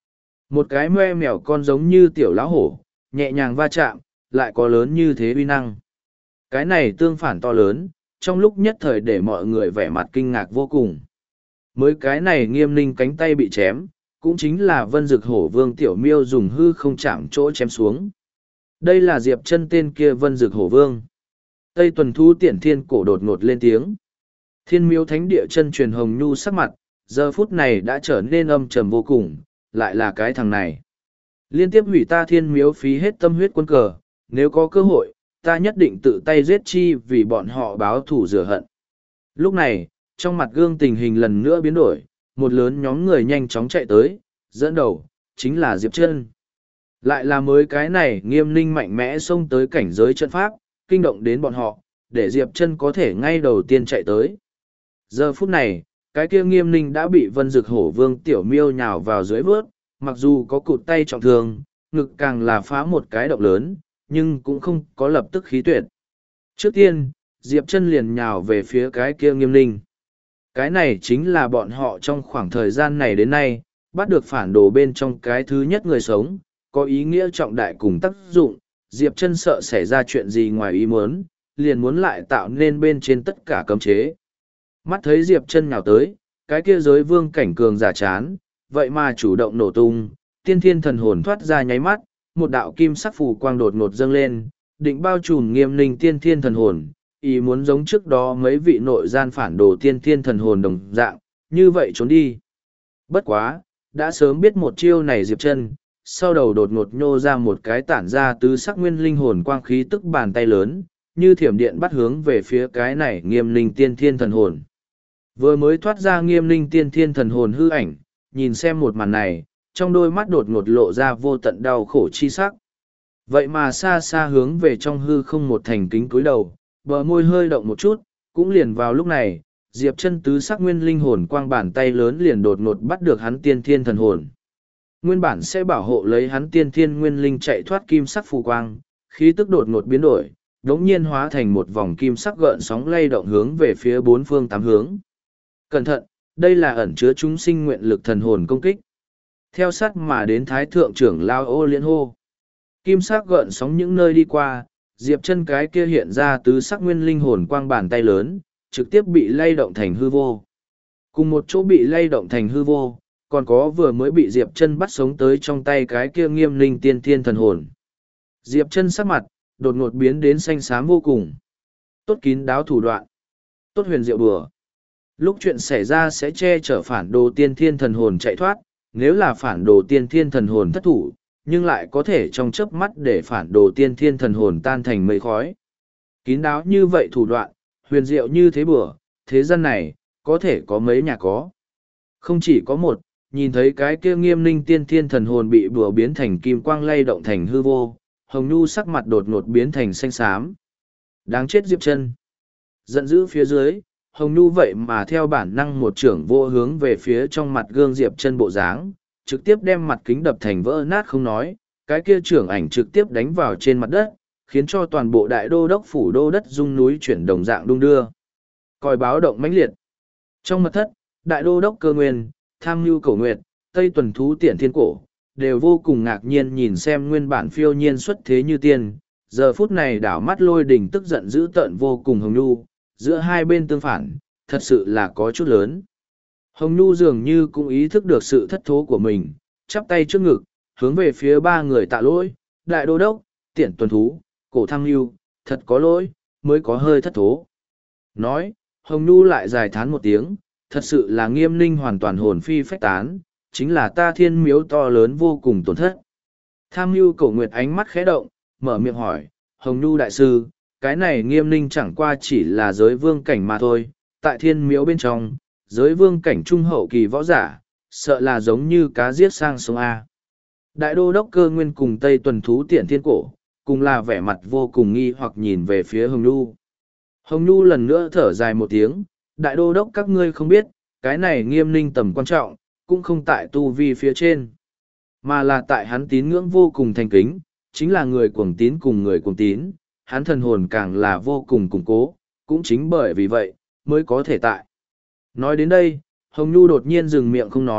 Một cái moe mèo con giống như tiểu lão hổ, nhẹ nhàng va chạm, lại có lớn như thế uy năng. Cái này tương phản to lớn, trong lúc nhất thời để mọi người vẻ mặt kinh ngạc vô cùng. Mới cái này Nghiêm Ninh cánh tay bị chém, cũng chính là Vân Dực Hổ Vương Tiểu Miêu dùng hư không chạm chỗ chém xuống. Đây là Diệp Chân tên kia Vân Dực Hổ Vương. Tây Tuần Thú Tiễn Thiên Cổ đột ngột lên tiếng. Thiên Miếu Thánh Địa chân truyền Hồng Nhu sắc mặt, giờ phút này đã trở nên âm trầm vô cùng, lại là cái thằng này. Liên tiếp hủy ta Thiên Miếu phí hết tâm huyết quân cờ, nếu có cơ hội, ta nhất định tự tay giết chi vì bọn họ báo thù rửa hận. Lúc này, trong mặt gương tình hình lần nữa biến đổi, một lớn nhóm người nhanh chóng chạy tới, dẫn đầu, chính là Diệp Chân. Lại là mới cái này Nghiêm Ninh mạnh mẽ xông tới cảnh giới trận pháp, kinh động đến bọn họ, để Diệp Chân có thể ngay đầu tiên chạy tới. Giờ phút này, cái kia Nghiêm Ninh đã bị Vân Dực Hổ Vương Tiểu Miêu nhào vào dưới vớt, mặc dù có cụt tay trọng thương, ngực càng là phá một cái động lớn, nhưng cũng không có lập tức khí tuyệt. Trước tiên, Diệp Chân liền nhào về phía cái kia Nghiêm Ninh. Cái này chính là bọn họ trong khoảng thời gian này đến nay, bắt được phản đồ bên trong cái thứ nhất người sống, có ý nghĩa trọng đại cùng tác dụng. Diệp Chân sợ xảy ra chuyện gì ngoài ý muốn, liền muốn lại tạo nên bên trên tất cả cấm chế. Mắt thấy Diệp Chân nhào tới, cái kia giới vương cảnh cường giả chán, vậy mà chủ động nổ tung, tiên thiên thần hồn thoát ra nháy mắt, một đạo kim sắc phù quang đột ngột dâng lên, định bao trùm Nghiêm Ninh tiên thiên thần hồn, ý muốn giống trước đó mấy vị nội gian phản đồ tiên thiên thần hồn đồng dạng, như vậy trốn đi. Bất quá, đã sớm biết một chiêu này Diệp Chân, sau đầu đột ngột nhô ra một cái tản ra tứ sắc nguyên linh hồn quang khí tức bàn tay lớn, như thiểm điện bắt hướng về phía cái này Nghiêm Ninh tiên thiên thần hồn. Vừa mới thoát ra Nghiêm Ninh tiên thiên thần hồn hư ảnh, nhìn xem một màn này, trong đôi mắt đột ngột lộ ra vô tận đau khổ chi sắc. Vậy mà xa xa hướng về trong hư không một thành kính cúi đầu, bờ môi hơi động một chút, cũng liền vào lúc này, Diệp Chân tứ sắc nguyên linh hồn quang bàn tay lớn liền đột ngột bắt được hắn tiên thiên thần hồn. Nguyên bản sẽ bảo hộ lấy hắn tiên thiên nguyên linh chạy thoát kim sắc phù quang, khí tức đột ngột biến đổi, đống nhiên hóa thành một vòng kim sắc gợn sóng lay động hướng về phía bốn phương tám hướng. Cẩn thận, đây là ẩn chứa chúng sinh nguyện lực thần hồn công kích. Theo sát mà đến Thái Thượng trưởng lao Ô Liên hô. Kim sắc gợn sóng những nơi đi qua, Diệp Chân cái kia hiện ra tứ sắc nguyên linh hồn quang bàn tay lớn, trực tiếp bị lay động thành hư vô. Cùng một chỗ bị lay động thành hư vô, còn có vừa mới bị Diệp Chân bắt sống tới trong tay cái kia Nghiêm Ninh tiên thiên thần hồn. Diệp Chân sắc mặt, đột ngột biến đến xanh xám vô cùng. Tốt kín đáo thủ đoạn. Tốt huyền diệu bừa. Lúc chuyện xảy ra sẽ che chở phản đồ tiên thiên thần hồn chạy thoát, nếu là phản đồ tiên thiên thần hồn thất thủ, nhưng lại có thể trong chớp mắt để phản đồ tiên thiên thần hồn tan thành mây khói. Kín đáo như vậy thủ đoạn, huyền diệu như thế bừa, thế gian này, có thể có mấy nhà có. Không chỉ có một, nhìn thấy cái kia Nghiêm Ninh tiên thiên thần hồn bị bừa biến thành kim quang lay động thành hư vô, Hồng Nhu sắc mặt đột ngột biến thành xanh xám. Đáng chết Diệp Chân. Giận dữ phía dưới, Hồng Nhu vậy mà theo bản năng một trưởng vô hướng về phía trong mặt gương Diệp Chân bộ dáng, trực tiếp đem mặt kính đập thành vỡ nát không nói, cái kia trưởng ảnh trực tiếp đánh vào trên mặt đất, khiến cho toàn bộ đại đô đốc phủ đô đất rung núi chuyển đồng dạng đung đưa. Còi báo động mãnh liệt. Trong mật thất, đại đô đốc Cơ Nguyên, Tham Nhu Cổ Nguyệt, Tây Tuần Thú Tiễn Thiên Cổ, đều vô cùng ngạc nhiên nhìn xem nguyên bản phiêu nhiên xuất thế như tiên, giờ phút này đảo mắt lôi đình tức giận dữ tợn vô cùng Hồng Nhu, giữa hai bên tương phản, thật sự là có chút lớn. Hồng Nhu dường như cũng ý thức được sự thất thố của mình, chắp tay trước ngực, hướng về phía ba người tạ lỗi, đại đô đốc, Tiễn Tuần Thú, Cổ Tham Nhu, thật có lỗi, mới có hơi thất thố. Nói, Hồng Nhu lại dài thán một tiếng, thật sự là Nghiêm Ninh hoàn toàn hồn phi phách tán, chính là ta Thiên Miếu to lớn vô cùng tổn thất. Tham Nhu Cổ Nguyệt ánh mắt khẽ động, mở miệng hỏi, Hồng Nhu đại sư, cái này Nghiêm Ninh chẳng qua chỉ là giới vương cảnh mà thôi, tại Thiên Miếu bên trong, giới vương cảnh trung hậu kỳ võ giả, sợ là giống như cá giết sang sông A. Đại đô đốc Cơ Nguyên cùng Tây Tuần Thú Tiễn Thiên Cổ, cùng là vẻ mặt vô cùng nghi hoặc nhìn về phía Hồng Nhu. Hồng Nhu lần nữa thở dài một tiếng, đại đô đốc các ngươi không biết, cái này Nghiêm Ninh tầm quan trọng, cũng không tại tu vi phía trên, mà là tại hắn tín ngưỡng vô cùng thành kính, chính là người cuồng tín cùng người cuồng tín, hắn thần hồn càng là vô cùng củng cố, cũng chính bởi vì vậy, mới có thể tại. Nói đến đây, Hồng Nhu đột nhiên dừng miệng không nói,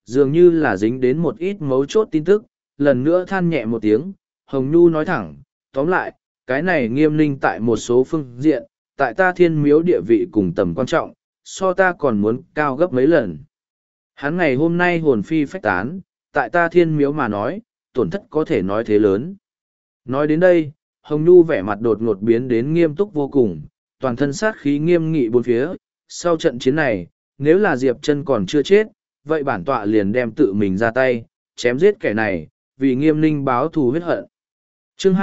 dường như là dính đến một ít mấu chốt tin tức, lần nữa than nhẹ một tiếng, Hồng Nhu nói thẳng, tóm lại, cái này Nghiêm Ninh tại một số phương diện, tại ta Thiên Miếu địa vị cùng tầm quan trọng, so ta còn muốn cao gấp mấy lần. Hắn ngày hôm nay hồn phi phách tán, tại ta Thiên Miếu mà nói, tổn thất có thể nói thế lớn. Nói đến đây, Hồng Nhu vẻ mặt đột ngột biến đến nghiêm túc vô cùng, toàn thân sát khí nghiêm nghị bốn phía. Sau trận chiến này, nếu là Diệp Chân còn chưa chết, vậy bản tọa liền đem tự mình ra tay, chém giết kẻ này, vì Nghiêm Ninh báo thù huyết hận. Chương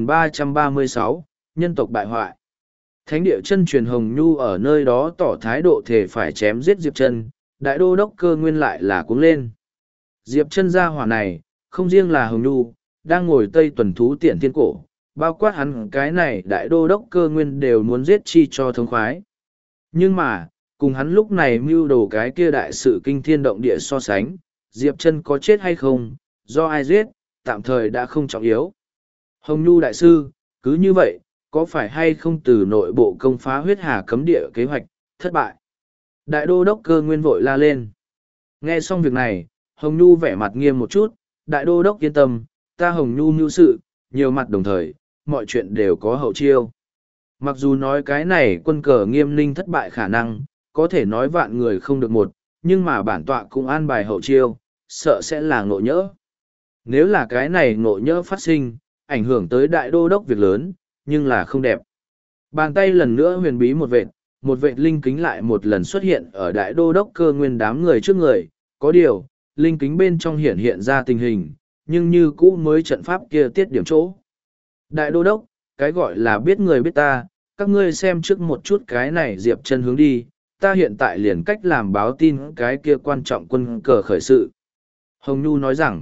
2336, Nhân tộc bại hoại. Thánh địa chân truyền Hồng Nhu ở nơi đó tỏ thái độ thể phải chém giết Diệp Chân, đại đô đốc Cơ Nguyên lại là cuống lên. Diệp Chân gia hỏa này, không riêng là Hồng Nhu, đang ngồi tây tuần thú tiện thiên cổ, bao quát hắn cái này đại đô đốc Cơ Nguyên đều muốn giết chi cho thống khoái. Nhưng mà, cùng hắn lúc này mưu đồ cái kia đại sự kinh thiên động địa so sánh, Diệp Chân có chết hay không, do ai giết, tạm thời đã không trọng yếu. Hồng Nhu đại sư, cứ như vậy, có phải hay không từ nội bộ công phá huyết hà cấm địa kế hoạch, thất bại? Đại đô đốc Cơ Nguyên vội la lên. Nghe xong việc này, Hồng Nhu vẻ mặt nghiêm một chút, đại đô đốc yên tâm, ta Hồng Nhu mưu sự, nhiều mặt đồng thời, mọi chuyện đều có hậu chiêu. Mặc dù nói cái này quân cờ Nghiêm Ninh thất bại khả năng, có thể nói vạn người không được một, nhưng mà bản tọa cũng an bài hậu chiêu, sợ sẽ là ngộ nhỡ. Nếu là cái này ngộ nhỡ phát sinh, ảnh hưởng tới đại đô đốc việc lớn, nhưng là không đẹp. Bàn tay lần nữa huyền bí một vệt linh kính lại một lần xuất hiện ở đại đô đốc Cơ Nguyên đám người trước người, có điều, linh kính bên trong hiện ra tình hình, nhưng như cũ mới trận pháp kia tiết điểm chỗ. Đại đô đốc, cái gọi là biết người biết ta, các ngươi xem trước một chút cái này Diệp Chân hướng đi, ta hiện tại liền cách làm báo tin cái kia quan trọng quân cờ khởi sự. Hồng Nhu nói rằng,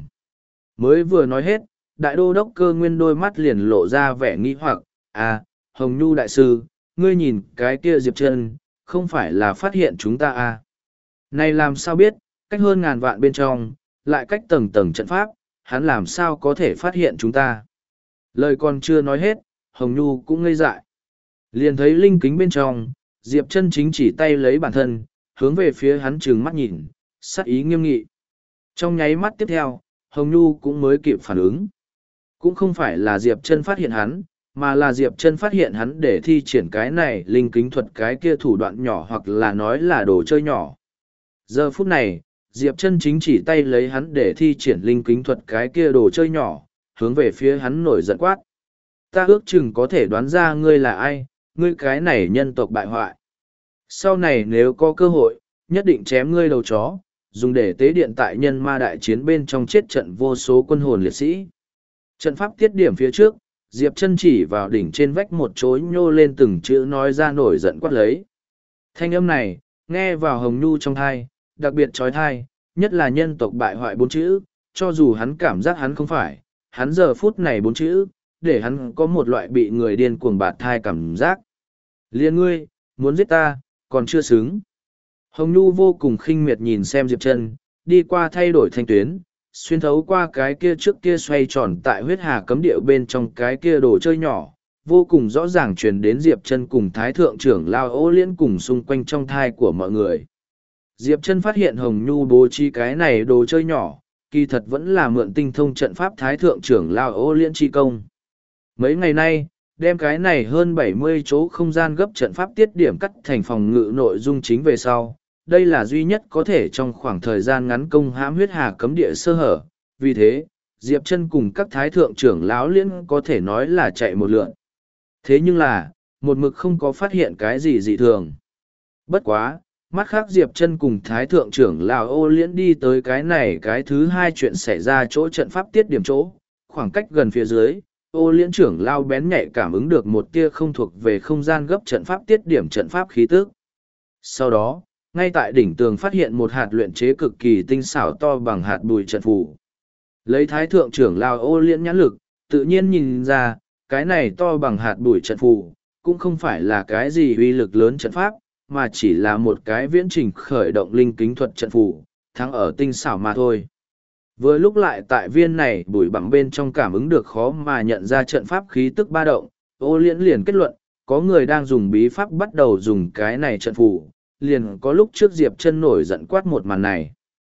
mới vừa nói hết, đại đô đốc Cơ Nguyên đôi mắt liền lộ ra vẻ nghi hoặc, à, Hồng Nhu đại sư, ngươi nhìn cái kia Diệp Chân, không phải là phát hiện chúng ta à. Này làm sao biết, cách hơn ngàn vạn bên trong, lại cách tầng tầng trận pháp, hắn làm sao có thể phát hiện chúng ta. Lời còn chưa nói hết, Hồng Nhu cũng ngây dại. Liền thấy linh kính bên trong, Diệp Chân chính chỉ tay lấy bản thân, hướng về phía hắn trừng mắt nhìn, sắc ý nghiêm nghị. Trong nháy mắt tiếp theo, Hồng Nhu cũng mới kịp phản ứng. Cũng không phải là Diệp Chân phát hiện hắn, mà là Diệp Chân phát hiện hắn để thi triển cái này linh kính thuật cái kia thủ đoạn nhỏ hoặc là nói là đồ chơi nhỏ. Giờ phút này, Diệp Chân chính chỉ tay lấy hắn để thi triển linh kính thuật cái kia đồ chơi nhỏ, hướng về phía hắn nổi giận quát. Ta ước chừng có thể đoán ra ngươi là ai, ngươi cái này nhân tộc bại hoại. Sau này nếu có cơ hội, nhất định chém ngươi đầu chó, dùng để tế điện tại nhân ma đại chiến bên trong chết trận vô số quân hồn liệt sĩ. Trận pháp tiết điểm phía trước, Diệp Chân chỉ vào đỉnh trên vách một chối nhô lên từng chữ nói ra nổi giận quát lấy. Thanh âm này, nghe vào Hồng Nhu trong thai, đặc biệt trói thai, nhất là nhân tộc bại hoại 4 chữ, cho dù hắn cảm giác hắn không phải, hắn giờ phút này 4 chữ, để hắn có một loại bị người điên cuồng bạt thai cảm giác. Liên ngươi, muốn giết ta, còn chưa xứng. Hồng Nhu vô cùng khinh miệt nhìn xem Diệp Chân, đi qua thay đổi thanh tuyến, xuyên thấu qua cái kia trước kia xoay tròn tại huyết hà cấm địa bên trong cái kia đồ chơi nhỏ, vô cùng rõ ràng truyền đến Diệp Chân cùng Thái Thượng trưởng Lao Ô Liễn cùng xung quanh trong thai của mọi người. Diệp Chân phát hiện Hồng Nhu bố trí cái này đồ chơi nhỏ, kỳ thật vẫn là mượn tinh thông trận pháp Thái Thượng trưởng Lao Ô Liễn chi công. Mấy ngày nay, đem cái này hơn 70 chỗ không gian gấp trận pháp tiết điểm cắt thành phòng ngự nội dung chính về sau. Đây là duy nhất có thể trong khoảng thời gian ngắn công hãm huyết hà cấm địa sơ hở. Vì thế, Diệp Chân cùng các thái thượng trưởng lão Liễn có thể nói là chạy một lượn. Thế nhưng là, một mực không có phát hiện cái gì dị thường. Bất quá, mắt khác Diệp Chân cùng thái thượng trưởng lão Ô Liễn đi tới cái này cái thứ hai chuyện xảy ra chỗ trận pháp tiết điểm chỗ, khoảng cách gần phía dưới. Ô Liễn trưởng lao bén nhạy cảm ứng được một tia không thuộc về không gian gấp trận pháp tiết điểm trận pháp khí tức. Sau đó, ngay tại đỉnh tường phát hiện một hạt luyện chế cực kỳ tinh xảo to bằng hạt bụi trận phù. Lấy thái thượng trưởng lao Ô Liễn nhãn lực, tự nhiên nhìn ra, cái này to bằng hạt bụi trận phù, cũng không phải là cái gì uy lực lớn trận pháp, mà chỉ là một cái viễn trình khởi động linh kính thuật trận phù, thắng ở tinh xảo mà thôi. Vừa lúc lại tại viên này bụi bặm bên trong cảm ứng được khó mà nhận ra trận pháp khí tức ba động, Ô Liễn liền kết luận, có người đang dùng bí pháp bắt đầu dùng cái này trận phù, liền có lúc trước Diệp Chân nổi giận quát một màn này.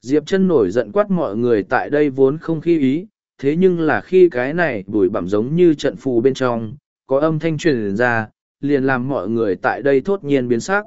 Diệp Chân nổi giận quát mọi người tại đây vốn không khi ý, thế nhưng là khi cái này bụi bặm giống như trận phù bên trong, có âm thanh truyền ra, liền làm mọi người tại đây thốt nhiên biến sắc.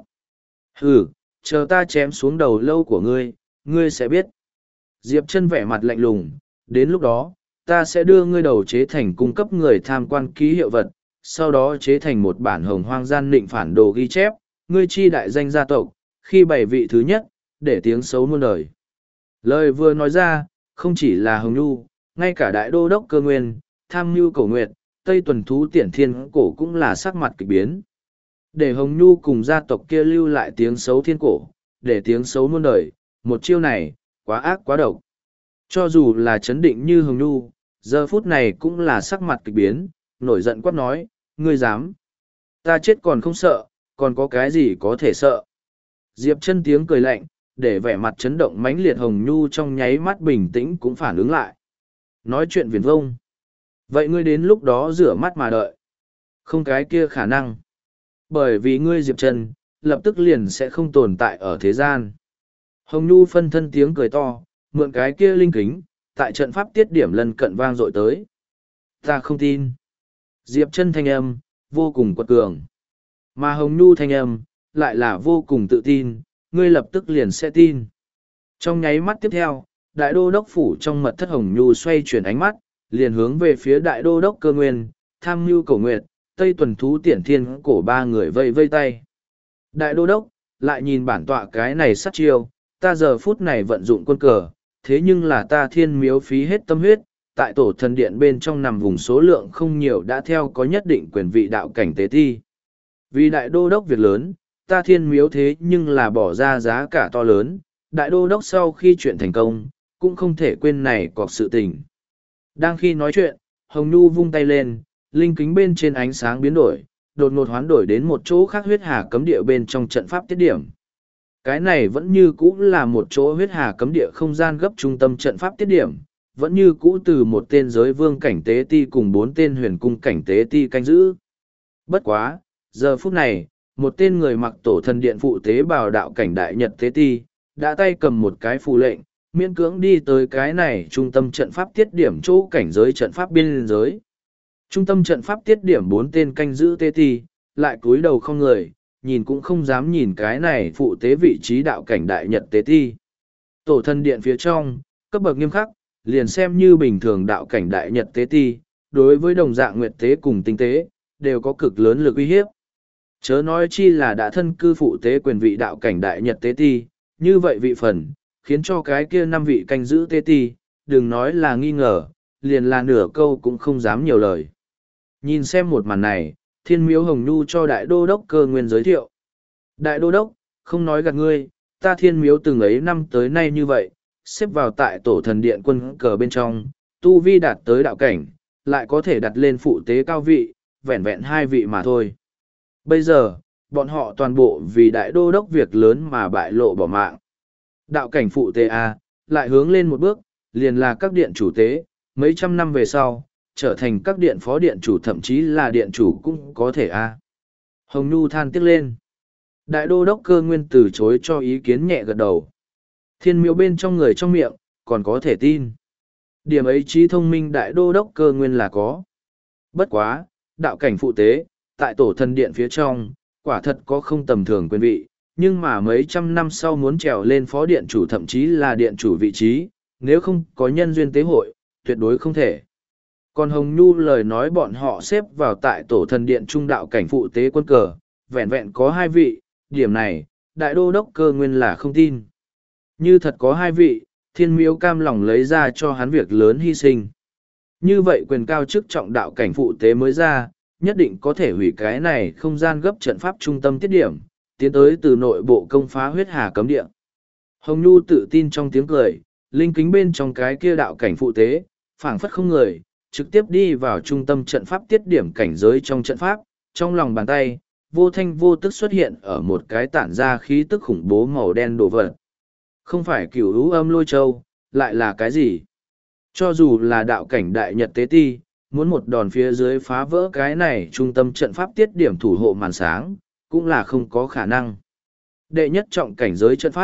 Hừ, chờ ta chém xuống đầu lâu của ngươi, ngươi sẽ biết. Diệp Chân vẻ mặt lạnh lùng, đến lúc đó, ta sẽ đưa ngươi đầu chế thành cung cấp người tham quan ký hiệu vật, sau đó chế thành một bản hồng hoang gian định phản đồ ghi chép, ngươi chi đại danh gia tộc, khi bảy vị thứ nhất, để tiếng xấu muôn đời. Lời vừa nói ra, không chỉ là Hồng Nhu, ngay cả đại đô đốc Cơ Nguyên, tham mưu Cổ Nguyệt, Tây Tuần Thú Tiển Thiên Cổ cũng là sắc mặt kịch biến. Để Hồng Nhu cùng gia tộc kia lưu lại tiếng xấu thiên cổ, để tiếng xấu muôn đời, một chiêu này, quá ác quá độc. Cho dù là chấn định như Hồng Nhu, giờ phút này cũng là sắc mặt kịch biến, nổi giận quát nói, ngươi dám. Ta chết còn không sợ, còn có cái gì có thể sợ. Diệp Chân tiếng cười lạnh, để vẻ mặt chấn động mãnh liệt Hồng Nhu trong nháy mắt bình tĩnh cũng phản ứng lại. Nói chuyện viển vông. Vậy ngươi đến lúc đó rửa mắt mà đợi. Không cái kia khả năng. Bởi vì ngươi Diệp Chân, lập tức liền sẽ không tồn tại ở thế gian. Hồng Nhu phân thân tiếng cười to, mượn cái kia linh kính, tại trận pháp tiết điểm lân cận vang dội tới. Ta không tin. Diệp Chân thanh âm, vô cùng quật cường. Mà Hồng Nhu thanh âm, lại là vô cùng tự tin, ngươi lập tức liền sẽ tin. Trong nháy mắt tiếp theo, đại đô đốc phủ trong mật thất Hồng Nhu xoay chuyển ánh mắt, liền hướng về phía đại đô đốc Cơ Nguyên, tham mưu Cổ Nguyệt, Tây Tuần Thú Tiển Thiên Cổ ba người vây vây tay. Đại đô đốc, lại nhìn bản tọa cái này sát chiêu, ta giờ phút này vận dụng quân cờ, thế nhưng là ta thiên miếu phí hết tâm huyết, tại tổ thần điện bên trong nằm vùng số lượng không nhiều đã theo có nhất định quyền vị đạo cảnh tế thi. Vì đại đô đốc việc lớn, ta thiên miếu thế nhưng là bỏ ra giá cả to lớn, đại đô đốc sau khi chuyện thành công, cũng không thể quên này cọc sự tình. Đang khi nói chuyện, Hồng Nhu vung tay lên, linh kính bên trên ánh sáng biến đổi, đột ngột hoán đổi đến một chỗ khác huyết hà cấm địa bên trong trận pháp tiết điểm. Cái này vẫn như cũ là một chỗ huyết hà cấm địa không gian gấp trung tâm trận pháp tiết điểm, vẫn như cũ từ một tên giới vương cảnh tế ti cùng 4 tên huyền cung cảnh tế ti canh giữ. Bất quá, giờ phút này, một tên người mặc tổ thần điện phụ tế bào đạo cảnh đại nhật tế ti, đã tay cầm một cái phù lệnh, miễn cưỡng đi tới cái này trung tâm trận pháp tiết điểm chỗ cảnh giới trận pháp biên giới. Trung tâm trận pháp tiết điểm 4 tên canh giữ tế ti, lại cúi đầu không người, nhìn cũng không dám nhìn cái này phụ tế vị trí đạo cảnh đại nhật tế ti. Tổ thần điện phía trong, cấp bậc nghiêm khắc, liền xem như bình thường đạo cảnh đại nhật tế ti, đối với đồng dạng nguyệt tế cùng tinh tế, đều có cực lớn lực uy hiếp. Chớ nói chi là đã thân cư phụ tế quyền vị đạo cảnh đại nhật tế ti, như vậy vị phần, khiến cho cái kia 5 vị canh giữ tế ti, đừng nói là nghi ngờ, liền là nửa câu cũng không dám nhiều lời. Nhìn xem một màn này, Thiên Miếu Hồng Nhu cho đại đô đốc Cơ Nguyên giới thiệu. Đại đô đốc, không nói gạt ngươi, ta Thiên Miếu từng ấy năm tới nay như vậy, xếp vào tại tổ thần điện quân cờ bên trong, tu vi đạt tới đạo cảnh, lại có thể đặt lên phụ tế cao vị, vẹn vẹn 2 vị mà thôi. Bây giờ, bọn họ toàn bộ vì đại đô đốc việc lớn mà bại lộ bỏ mạng. Đạo cảnh phụ tế A, lại hướng lên một bước, liền là các điện chủ tế, mấy trăm năm về sau, trở thành các điện phó điện chủ thậm chí là điện chủ cũng có thể A. Hồng Nhu than tiếc lên. Đại đô đốc Cơ Nguyên từ chối cho ý kiến nhẹ gật đầu. Thiên miếu bên trong người trong miệng, còn có thể tin. Điểm ấy trí thông minh đại đô đốc Cơ Nguyên là có. Bất quá, đạo cảnh phụ tế, tại tổ thần điện phía trong, quả thật có không tầm thường quyền vị, nhưng mà mấy trăm năm sau muốn trèo lên phó điện chủ thậm chí là điện chủ vị trí, nếu không có nhân duyên tế hội, tuyệt đối không thể. Còn Hồng Nhu lời nói bọn họ xếp vào tại tổ thần điện trung đạo cảnh phụ tế quân cờ, vẹn vẹn có 2 vị, điểm này, đại đô đốc Cơ Nguyên là không tin. Như thật có 2 vị, Thiên Miếu cam lòng lấy ra cho hắn việc lớn hy sinh. Như vậy quyền cao chức trọng đạo cảnh phụ tế mới ra, nhất định có thể hủy cái này không gian gấp trận pháp trung tâm tiết điểm, tiến tới từ nội bộ công phá huyết hà cấm địa. Hồng Nhu tự tin trong tiếng cười, linh kính bên trong cái kia đạo cảnh phụ tế, phảng phất không người, trực tiếp đi vào trung tâm trận pháp tiết điểm cảnh giới trong trận pháp, trong lòng bàn tay, vô thanh vô tức xuất hiện ở một cái tản ra khí tức khủng bố màu đen đồ vật. Không phải cửu hữu âm lôi châu, lại là cái gì? Cho dù là đạo cảnh đại nhật tế ti, muốn một đòn phía dưới phá vỡ cái này trung tâm trận pháp tiết điểm thủ hộ màn sáng, cũng là không có khả năng. Đệ nhất trọng cảnh giới trận pháp,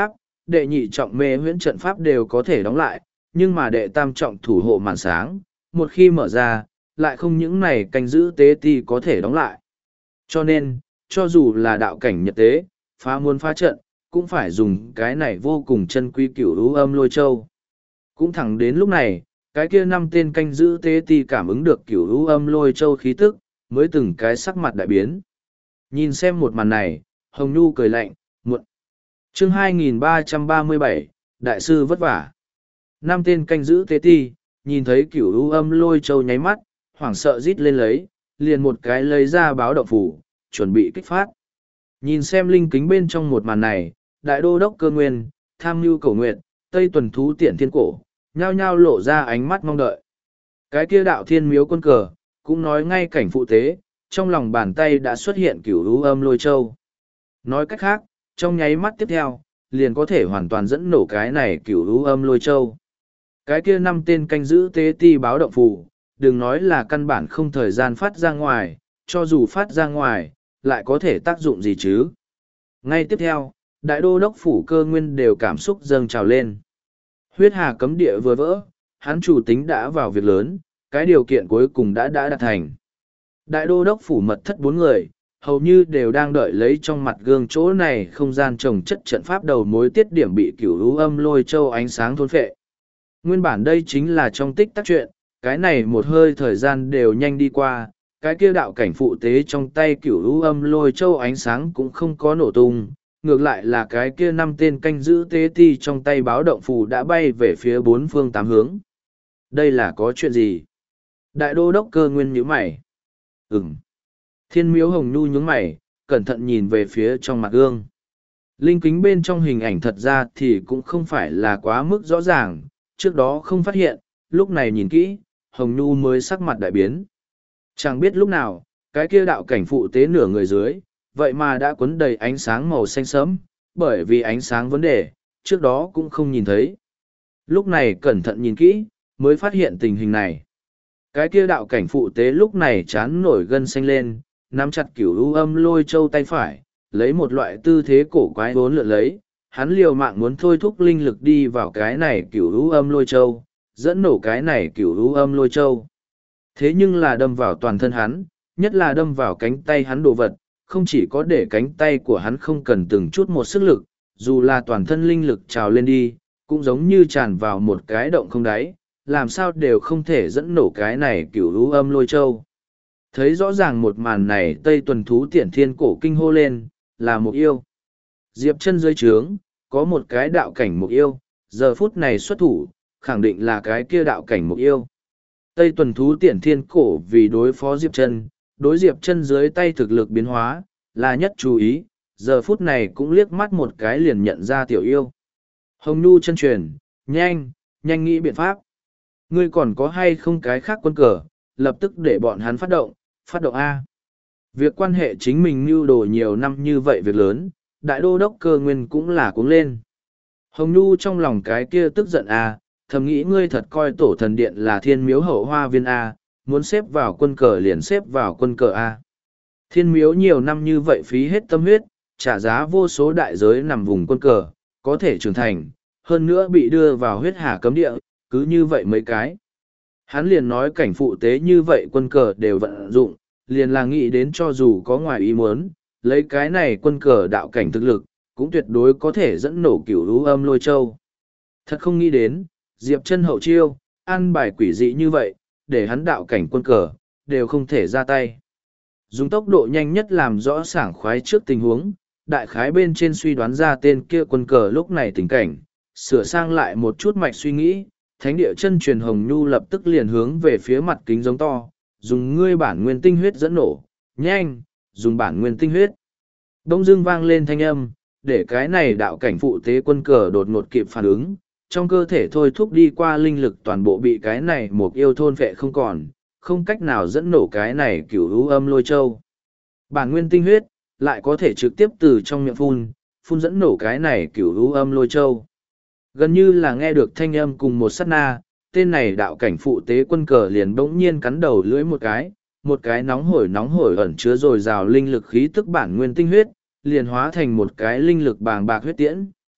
đệ nhị trọng mê huyễn trận pháp đều có thể đóng lại, nhưng mà đệ tam trọng thủ hộ màn sáng, một khi mở ra, lại không những này canh giữ tế ti có thể đóng lại. Cho nên, cho dù là đạo cảnh nhật tế, phá muôn phá trận, cũng phải dùng cái này vô cùng chân quý cửu lũ âm lôi châu. Cũng thẳng đến lúc này, cái kia 5 tên canh giữ tế ti cảm ứng được cửu lũ âm lôi châu khí tức, mới từng cái sắc mặt đại biến. Nhìn xem một màn này, Hồng Nhu cười lạnh, muộn. Chương 2337, Đại sư vất vả. 5 tên canh giữ tế ti, nhìn thấy cửu lũ âm lôi châu nháy mắt, hoảng sợ rít lên lấy, liền một cái lấy ra báo động phủ, chuẩn bị kích phát. Nhìn xem linh kính bên trong một màn này, đại đô đốc Cơ Nguyên, Tham Mưu Cổ Nguyệt, Tây Tuần Thú Tiễn Thiên Cổ, nhao nhao lộ ra ánh mắt mong đợi. Cái kia đạo thiên miếu quân cờ, cũng nói ngay cảnh phụ tế, trong lòng bàn tay đã xuất hiện cửu lũ âm lôi châu. Nói cách khác, trong nháy mắt tiếp theo, liền có thể hoàn toàn dẫn nổ cái này cửu lũ âm lôi châu. Cái kia 5 tên canh giữ tế ti báo động phù, đừng nói là căn bản không thời gian phát ra ngoài, cho dù phát ra ngoài, lại có thể tác dụng gì chứ. Ngay tiếp theo, đại đô đốc phủ Cơ Nguyên đều cảm xúc dâng trào lên. Huyết hà cấm địa vừa vỡ, hắn chủ tính đã vào việc lớn, cái điều kiện cuối cùng đã đạt thành. Đại đô đốc phủ mật thất 4 người, hầu như đều đang đợi lấy trong mặt gương chỗ này không gian trồng chất trận pháp đầu mối tiết điểm bị cửu lũ âm lôi châu ánh sáng thôn phệ. Nguyên bản đây chính là trong tích tắc chuyện, cái này một hơi thời gian đều nhanh đi qua, cái kia đạo cảnh phụ tế trong tay cửu lũ âm lôi châu ánh sáng cũng không có nổ tung, ngược lại là cái kia 5 tên canh giữ tế ti trong tay báo động phù đã bay về phía 4 phương 8 hướng. Đây là có chuyện gì? Đại đô đốc Cơ Nguyên nhíu mày. Thiên miếu Hồng Nhu nhướng mày, cẩn thận nhìn về phía trong mặt gương. Linh kính bên trong hình ảnh thật ra thì cũng không phải là quá mức rõ ràng, trước đó không phát hiện, lúc này nhìn kỹ, Hồng Nhu mới sắc mặt đại biến. Chẳng biết lúc nào, cái kia đạo cảnh phụ tế nửa người dưới, vậy mà đã cuốn đầy ánh sáng màu xanh sẫm, bởi vì ánh sáng vấn đề, trước đó cũng không nhìn thấy. Lúc này cẩn thận nhìn kỹ, mới phát hiện tình hình này. Cái kia đạo cảnh phụ tế lúc này chán nổi gân xanh lên, nắm chặt cửu lũ âm lôi châu tay phải, lấy một loại tư thế cổ quái vốn lượn lấy, hắn liều mạng muốn thôi thúc linh lực đi vào cái này cửu lũ âm lôi châu, dẫn nổ cái này cửu lũ âm lôi châu. Thế nhưng là đâm vào toàn thân hắn, nhất là đâm vào cánh tay hắn đồ vật, không chỉ có để cánh tay của hắn không cần từng chút một sức lực, dù là toàn thân linh lực trào lên đi, cũng giống như tràn vào một cái động không đáy, làm sao đều không thể dẫn nổ cái này cửu lũ âm lôi châu. Thấy rõ ràng một màn này, Tây Tuần Thú Tiễn Thiên Cổ kinh hô lên, là Mục Yêu. Diệp Chân dưới trướng, có một cái đạo cảnh Mục Yêu, giờ phút này xuất thủ, khẳng định là cái kia đạo cảnh Mục Yêu. Tây Tuần Thú Tiễn Thiên Cổ vì đối phó Diệp Chân, đối Diệp Chân dưới tay thực lực biến hóa, là nhất chú ý, giờ phút này cũng liếc mắt một cái liền nhận ra tiểu yêu. Hồng Nhu chân truyền, nhanh, nhanh nghĩ biện pháp. Ngươi còn có hay không cái khác quân cờ, lập tức để bọn hắn phát động A. Việc quan hệ chính mình mưu đồ nhiều năm như vậy việc lớn, đại đô đốc Cơ Nguyên cũng là cuống lên. Hồng Nhu trong lòng cái kia tức giận A, thầm nghĩ ngươi thật coi tổ thần điện là thiên miếu hậu hoa viên A, muốn xếp vào quân cờ liền xếp vào quân cờ A. Thiên miếu nhiều năm như vậy phí hết tâm huyết, trả giá vô số đại giới nằm vùng quân cờ, có thể trưởng thành, hơn nữa bị đưa vào huyết hà cấm địa, cứ như vậy mấy cái. Hắn liền nói cảnh phụ tế như vậy quân cờ đều vận dụng, liền là nghĩ đến cho dù có ngoài ý muốn, lấy cái này quân cờ đạo cảnh thực lực, cũng tuyệt đối có thể dẫn nổ cửu lũ âm lôi châu. Thật không nghĩ đến, Diệp Chân hậu chiêu, ăn bài quỷ dị như vậy, để hắn đạo cảnh quân cờ, đều không thể ra tay. Dùng tốc độ nhanh nhất làm rõ sảng khoái trước tình huống, đại khái bên trên suy đoán ra tên kia quân cờ lúc này tình cảnh, sửa sang lại một chút mạch suy nghĩ, thánh địa chân truyền Hồng Nhu lập tức liền hướng về phía mặt kính giống to, dùng ngươi bản nguyên tinh huyết dẫn nổ, nhanh, dùng bản nguyên tinh huyết. Đông dương vang lên thanh âm, để cái này đạo cảnh phụ tế quân cờ đột ngột kịp phản ứng, trong cơ thể thôi thúc đi qua linh lực toàn bộ bị cái này một yêu thôn vệ không còn, không cách nào dẫn nổ cái này cửu lũ âm lôi châu. Bản nguyên tinh huyết, lại có thể trực tiếp từ trong miệng phun dẫn nổ cái này cửu lũ âm lôi châu. Gần như là nghe được thanh âm cùng một sát na, tên này đạo cảnh phụ tế quân cờ liền bỗng nhiên cắn đầu lưỡi một cái nóng hổi ẩn chứa dồi dào linh lực khí tức bản nguyên tinh huyết, liền hóa thành một cái linh lực bàng bạc huyết tiễn,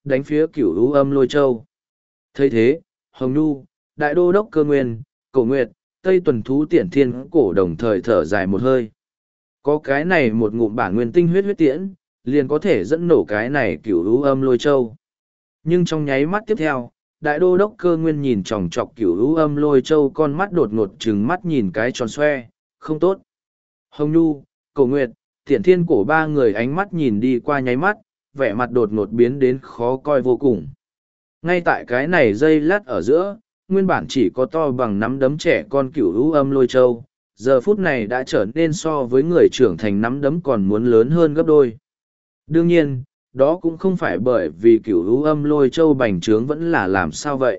đánh phía Cửu U Âm Lôi Châu. Thấy thế, Hồng Nhu, Đại Đô Đốc Cơ Nguyên, Cổ Nguyệt, Tây Tuần Thú Tiễn Thiên Cổ đồng thời thở dài một hơi. Có cái này một ngụm bản nguyên tinh huyết huyết tiễn, liền có thể dẫn nổ cái này Cửu U Âm Lôi Châu. Nhưng trong nháy mắt tiếp theo, Đại Đô Đốc Cơ Nguyên nhìn chòng chọc Cửu U Âm Lôi Châu, con mắt đột ngột trừng mắt nhìn cái tròn xoe, không tốt. Hồng Nhu, Cổ Nguyệt, Tiễn Thiên Cổ ba người ánh mắt nhìn đi qua nháy mắt, vẻ mặt đột ngột biến đến khó coi vô cùng. Ngay tại cái này giây lát ở giữa, nguyên bản chỉ có to bằng nắm đấm trẻ con Cửu U Âm Lôi Châu, giờ phút này đã trở nên so với người trưởng thành nắm đấm còn muốn lớn hơn gấp đôi. Đương nhiên, đó cũng không phải bởi vì Cửu U Âm Lôi Châu bành trướng vẫn là làm sao vậy,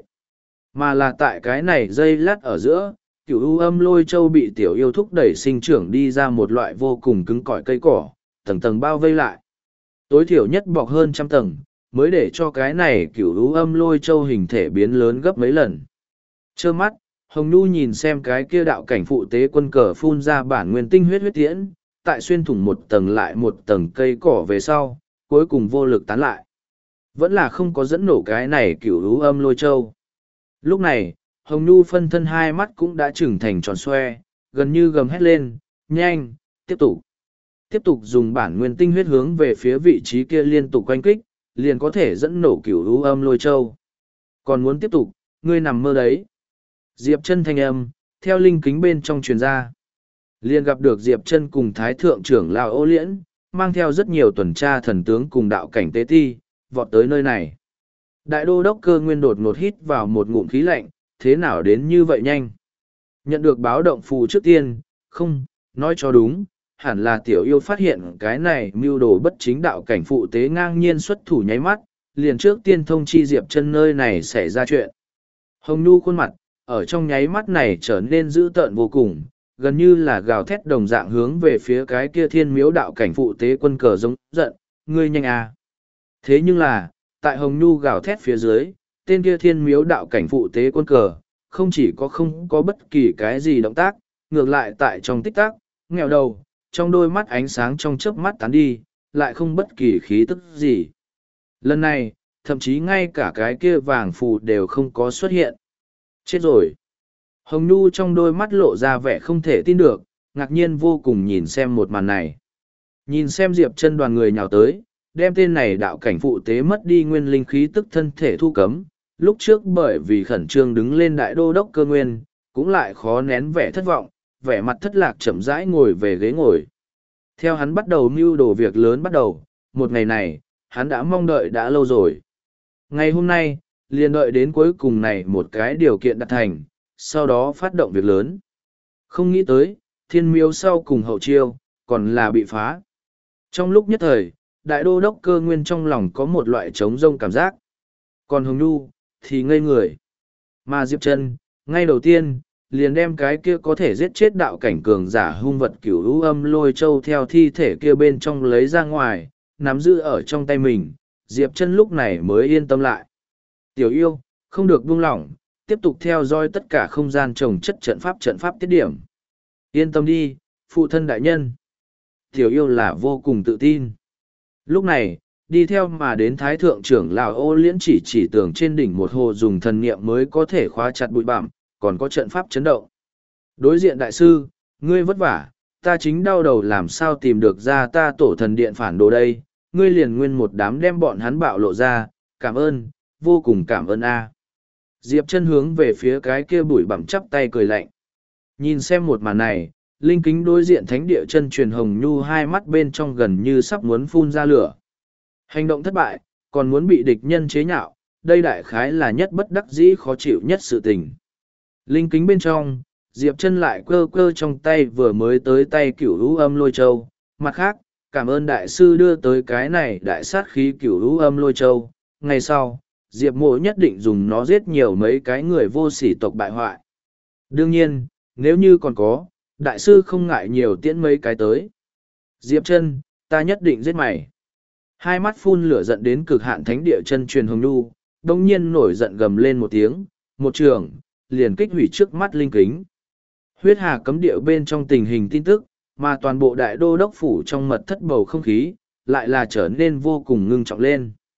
mà là tại cái này giây lát ở giữa, Cửu U Âm Lôi Châu bị tiểu yêu thúc đẩy sinh trưởng đi ra một loại vô cùng cứng cỏi cây cỏ, tầng tầng bao vây lại. Tối thiểu nhất bọc hơn 100 tầng, mới để cho cái này Cửu U Âm Lôi Châu hình thể biến lớn gấp mấy lần. Trơ mắt, Hồng Nhu nhìn xem cái kia đạo cảnh phụ tế quân cờ phun ra bản nguyên tinh huyết huyết tiễn, tại xuyên thủng một tầng lại một tầng cây cỏ về sau, cuối cùng vô lực tán lại. Vẫn là không có dẫn nổ cái này Cửu U Âm Lôi Châu. Lúc này, Hồng Nhu phân thân hai mắt cũng đã trừng thành tròn xoe, gần như gầm hét lên, nhanh, tiếp tục. Tiếp tục dùng bản nguyên tinh huyết hướng về phía vị trí kia liên tục quanh kích, liền có thể dẫn nổ Cửu U Âm Lôi Châu. Còn muốn tiếp tục, ngươi nằm mơ đấy. Diệp Chân thanh âm, theo linh kính bên trong truyền ra. Liền gặp được Diệp Chân cùng Thái Thượng trưởng lão Ô Liễn, mang theo rất nhiều tuần tra thần tướng cùng đạo cảnh tế ti, vọt tới nơi này. Đại Đô Đốc Cơ Nguyên đột ngột hít vào một ngụm khí lạnh, thế nào đến như vậy nhanh? Nhận được báo động phù trước tiên, không, nói cho đúng, hẳn là tiểu yêu phát hiện cái này mưu đồ bất chính đạo cảnh phụ tế ngang nhiên xuất thủ nháy mắt, liền trước tiên thông chi Diệp Chân nơi này xảy ra chuyện. Hồng Nhu khuôn mặt, ở trong nháy mắt này trở nên dữ tợn vô cùng, gần như là gào thét đồng dạng hướng về phía cái kia thiên miếu đạo cảnh phụ tế quân cờ giống giận, ngươi nhanh à. Thế nhưng là, tại Hồng Nhu gào thét phía dưới, tên kia thiên miếu đạo cảnh phụ tế quân cờ, không chỉ có không có bất kỳ cái gì động tác, ngược lại tại trong tích tắc, nghèo đầu, trong đôi mắt ánh sáng trong chớp mắt tán đi, lại không bất kỳ khí tức gì. Lần này, thậm chí ngay cả cái kia vàng phù đều không có xuất hiện. Chết rồi. Hồng Nhu trong đôi mắt lộ ra vẻ không thể tin được, ngạc nhiên vô cùng nhìn xem một màn này. Nhìn xem Diệp Chân đoàn người nhào tới, đem tên này đạo cảnh phụ tế mất đi nguyên linh khí tức thân thể thu cấm. Lúc trước bởi vì khẩn trương đứng lên Đại Đô Đốc Cơ Nguyên, cũng lại khó nén vẻ thất vọng, vẻ mặt thất lạc chậm rãi ngồi về ghế ngồi. Theo hắn bắt đầu mưu đồ việc lớn bắt đầu, một ngày này, hắn đã mong đợi đã lâu rồi. Ngày hôm nay, liền đợi đến cuối cùng này một cái điều kiện đạt thành, sau đó phát động việc lớn. Không nghĩ tới, thiên miếu sau cùng hậu chiêu, còn là bị phá. Trong lúc nhất thời, Đại Đô Đốc Cơ Nguyên trong lòng có một loại trống rông cảm giác. Còn Hồng Nhu, thì ngây người. Mà Diệp Chân, ngay đầu tiên, liền đem cái kia có thể giết chết đạo cảnh cường giả hung vật Cửu U Âm Lôi Châu theo thi thể kia bên trong lấy ra ngoài, nắm giữ ở trong tay mình. Diệp Chân lúc này mới yên tâm lại. Tiểu yêu, không được buông lỏng, tiếp tục theo dõi tất cả không gian trồng chất trận pháp tiết điểm. Yên tâm đi, phụ thân đại nhân. Tiểu yêu là vô cùng tự tin. Lúc này, đi theo mà đến Thái Thượng trưởng lão Ô Liễn chỉ tưởng trên đỉnh một hồ dùng thần niệm mới có thể khóa chặt bụi bặm, còn có trận pháp chấn động. Đối diện đại sư, ngươi vất vả, ta chính đau đầu làm sao tìm được ra ta tổ thần điện phản đồ đây, ngươi liền nguyên một đám đem bọn hắn bạo lộ ra, cảm ơn, vô cùng cảm ơn a. Diệp Chân hướng về phía cái kia bụi bặm chắp tay cười lạnh. Nhìn xem một màn này, linh kính đối diện thánh địa chân truyền Hồng Nhu hai mắt bên trong gần như sắp muốn phun ra lửa. Hành động thất bại, còn muốn bị địch nhân chế nhạo, đây đại khái là nhất bất đắc dĩ khó chịu nhất sự tình. Linh kính bên trong, Diệp Chân lại cơ cơ trong tay vừa mới tới tay Cửu U Âm Lôi Châu, mặt khác, cảm ơn đại sư đưa tới cái này đại sát khí Cửu U Âm Lôi Châu, ngày sau, Diệp Mộ nhất định dùng nó giết nhiều mấy cái người vô sỉ tộc bại hoại. Đương nhiên, nếu như còn có, đại sư không ngại nhiều tiễn mấy cái tới. Diệp Chân, ta nhất định giết mày. Hai mắt phun lửa giận đến cực hạn thánh địa chân truyền Hồng Nhu, đông nhiên nổi giận gầm lên một tiếng, một trường, liền kích hủy trước mắt linh kính. Huyết hà cấm địa bên trong tình hình tin tức, mà toàn bộ Đại Đô Đốc phủ trong mật thất bầu không khí, lại là trở nên vô cùng ngưng trọng lên.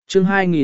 Chương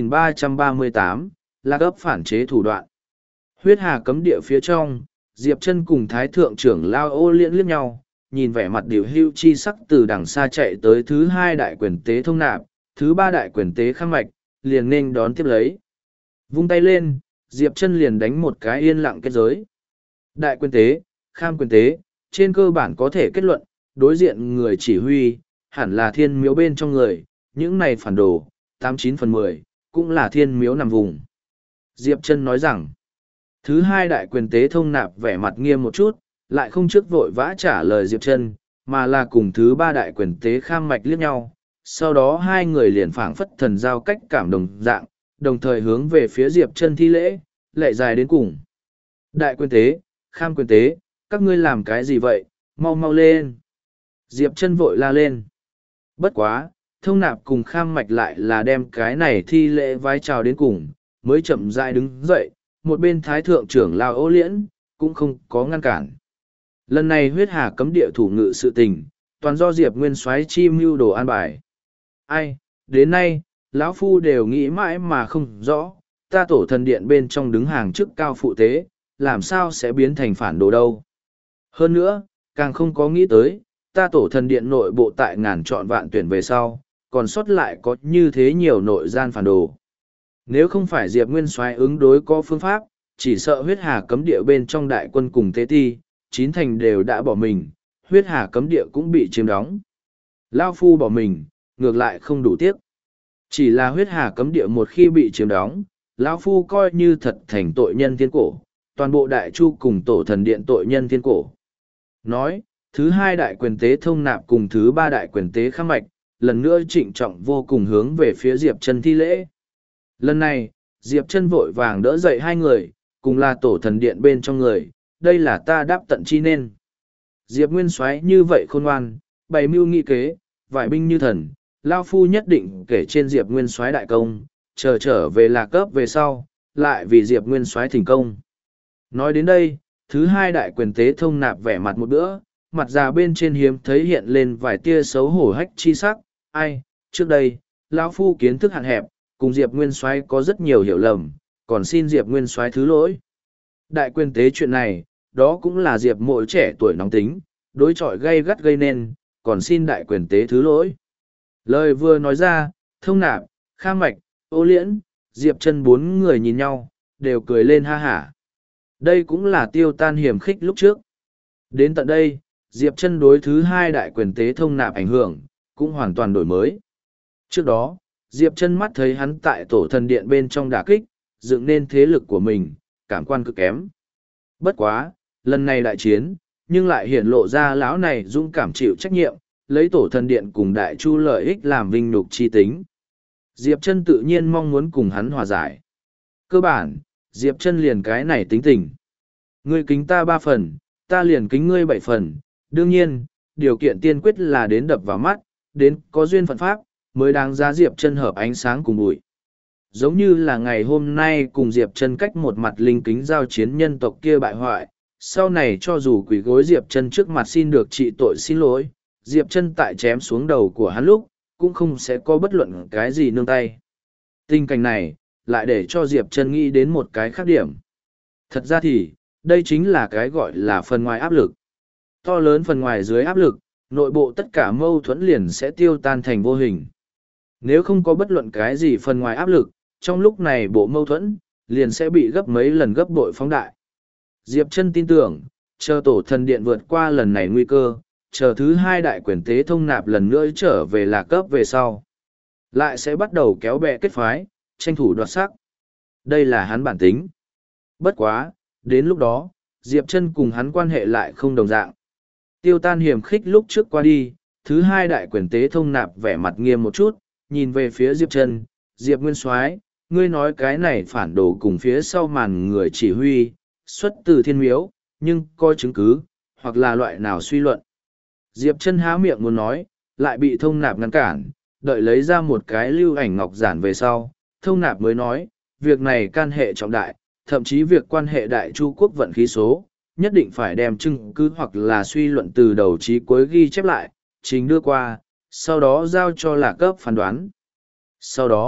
2338, là cấp phản chế thủ đoạn. Huyết hà cấm địa phía trong, Diệp Chân cùng Thái Thượng trưởng Lao Ô Liễn liếc nhau, nhìn vẻ mặt điều hưu chi sắc từ đằng xa chạy tới thứ hai đại quyền tế thông nạp, thứ ba đại quyền tế khang mạch, liền nên đón tiếp lấy. Vung tay lên, Diệp Chân liền đánh một cái yên lặng kết giới. Đại quyền tế, kham quyền tế, trên cơ bản có thể kết luận, đối diện người chỉ huy, hẳn là thiên miếu bên trong người, những này phản đồ, 89/10, cũng là thiên miếu nằm vùng. Diệp Chân nói rằng, thứ hai đại quyền tế thông nạp vẻ mặt nghiêm một chút, lại không trước vội vã trả lời Diệp Chân, mà là cùng thứ ba đại quyền tế kham mạch liếc nhau. Sau đó hai người liền phảng phất thần giao cách cảm đồng dạng, đồng thời hướng về phía Diệp Chân thi lễ, lệ dài đến cùng. Đại quyền tế, kham quyền tế, các ngươi làm cái gì vậy, mau mau lên. Diệp Chân vội la lên. Bất quá, thông nạp cùng kham mạch lại là đem cái này thi lễ vái chào đến cùng, mới chậm rãi đứng dậy, một bên thái thượng trưởng Lao Ô Liễn, cũng không có ngăn cản. Lần này huyết hà cấm địa thủ ngự sự tình, toàn do Diệp Nguyên Soái chi mưu đồ an bài. Ai, đến nay, lão phu đều nghĩ mãi mà không rõ, ta tổ thần điện bên trong đứng hàng chức cao phụ tế, làm sao sẽ biến thành phản đồ đâu. Hơn nữa, càng không có nghĩ tới, ta tổ thần điện nội bộ tại ngàn chọn vạn tuyển về sau, còn sót lại có như thế nhiều nội gian phản đồ. Nếu không phải Diệp Nguyên Soái ứng đối có phương pháp, chỉ sợ huyết hà cấm địa bên trong đại quân cùng tế ti, 9 thành đều đã bỏ mình, huyết hà cấm địa cũng bị chiếm đóng. Lao phu bỏ mình, ngược lại không đủ tiếc. Chỉ là huyết hà cấm địa một khi bị chiếm đóng, Lão phu coi như thật thành tội nhân thiên cổ, toàn bộ đại chu cùng tổ thần điện tội nhân thiên cổ. Nói, thứ hai đại quyền tế thông nạp cùng thứ ba đại quyền tế khắc mạch, lần nữa trịnh trọng vô cùng hướng về phía Diệp Chân thi lễ. Lần này, Diệp Chân vội vàng đỡ dậy hai người, cùng là tổ thần điện bên trong người, đây là ta đáp tận chi nên. Diệp Nguyên Soái như vậy khôn ngoan, bày mưu nghị kế, vải binh như thần, Lao phu nhất định kể trên Diệp Nguyên Soái đại công, chờ trở về Lạc Cấp về sau, lại vì Diệp Nguyên Soái thành công. Nói đến đây, thứ hai đại quyền tế thông nạp vẻ mặt một bữa, mặt già bên trên hiếm thấy hiện lên vài tia xấu hổ hách chi sắc. Ai, trước đây, lão phu kiến thức hạn hẹp, cùng Diệp Nguyên Soái có rất nhiều hiểu lầm, còn xin Diệp Nguyên Soái thứ lỗi. Đại quyền tế chuyện này, đó cũng là Diệp Mộ trẻ tuổi nóng tính, đối chọi gay gắt gây nên, còn xin đại quyền tế thứ lỗi. Lời vừa nói ra, thông nạp, Kha Mạch, Ô Liễn, Diệp Chân bốn người nhìn nhau, đều cười lên ha hả. Đây cũng là tiêu tan hiểm khích lúc trước. Đến tận đây, Diệp Chân đối thứ hai đại quyền tế thông nạp ảnh hưởng, cũng hoàn toàn đổi mới. Trước đó, Diệp Chân mắt thấy hắn tại tổ thần điện bên trong đả kích, dựng nên thế lực của mình, cảm quan cực kém. Bất quá, lần này đại chiến, nhưng lại hiển lộ ra lão này dũng cảm chịu trách nhiệm, lấy tổ thần điện cùng đại chu lợi ích làm vinh nhục chi tính. Diệp Chân tự nhiên mong muốn cùng hắn hòa giải. Cơ bản, Diệp Chân liền cái này tính tình. Ngươi kính ta 3 phần, ta liền kính ngươi 7 phần. Đương nhiên, điều kiện tiên quyết là đến đập vào mắt, đến có duyên phận pháp, mới đáng giá Diệp Chân hợp ánh sáng cùng bụi. Giống như là ngày hôm nay cùng Diệp Chân cách một mặt linh kính giao chiến nhân tộc kia bại hoại, sau này cho dù quỳ gối Diệp Chân trước mặt xin được trị tội xin lỗi, Diệp Chân tại chém xuống đầu của hắn lúc, cũng không sẽ có bất luận cái gì nương tay. Tình cảnh này, lại để cho Diệp Chân nghĩ đến một cái khác điểm. Thật ra thì, đây chính là cái gọi là phần ngoài áp lực. To lớn phần ngoài dưới áp lực, nội bộ tất cả mâu thuẫn liền sẽ tiêu tan thành vô hình. Nếu không có bất luận cái gì phần ngoài áp lực, trong lúc này bộ mâu thuẫn, liền sẽ bị gấp mấy lần gấp bội phóng đại. Diệp Chân tin tưởng, chờ tổ thần điện vượt qua lần này nguy cơ, chờ thứ hai đại quyền tế thông nạp lần nữa trở về Lạc Cấp về sau. Lại sẽ bắt đầu kéo bè kết phái, tranh thủ đoạt sắc. Đây là hắn bản tính. Bất quá, đến lúc đó, Diệp Chân cùng hắn quan hệ lại không đồng dạng. Tiêu tan hiểm khích lúc trước qua đi, thứ hai đại quyền tế thông nạp vẻ mặt nghiêm một chút, nhìn về phía Diệp Chân, Diệp Nguyên Soái, ngươi nói cái này phản đồ cùng phía sau màn người chỉ huy, xuất từ thiên miếu, nhưng coi chứng cứ, hoặc là loại nào suy luận. Diệp Chân há miệng muốn nói, lại bị thông nạp ngăn cản, đợi lấy ra một cái lưu ảnh ngọc giản về sau, thông nạp mới nói, việc này can hệ trọng đại, thậm chí việc quan hệ đại chu quốc vận khí số, nhất định phải đem chứng cứ hoặc là suy luận từ đầu chí cuối ghi chép lại, trình đưa qua, sau đó giao cho Lạc Cấp phán đoán. Sau đó,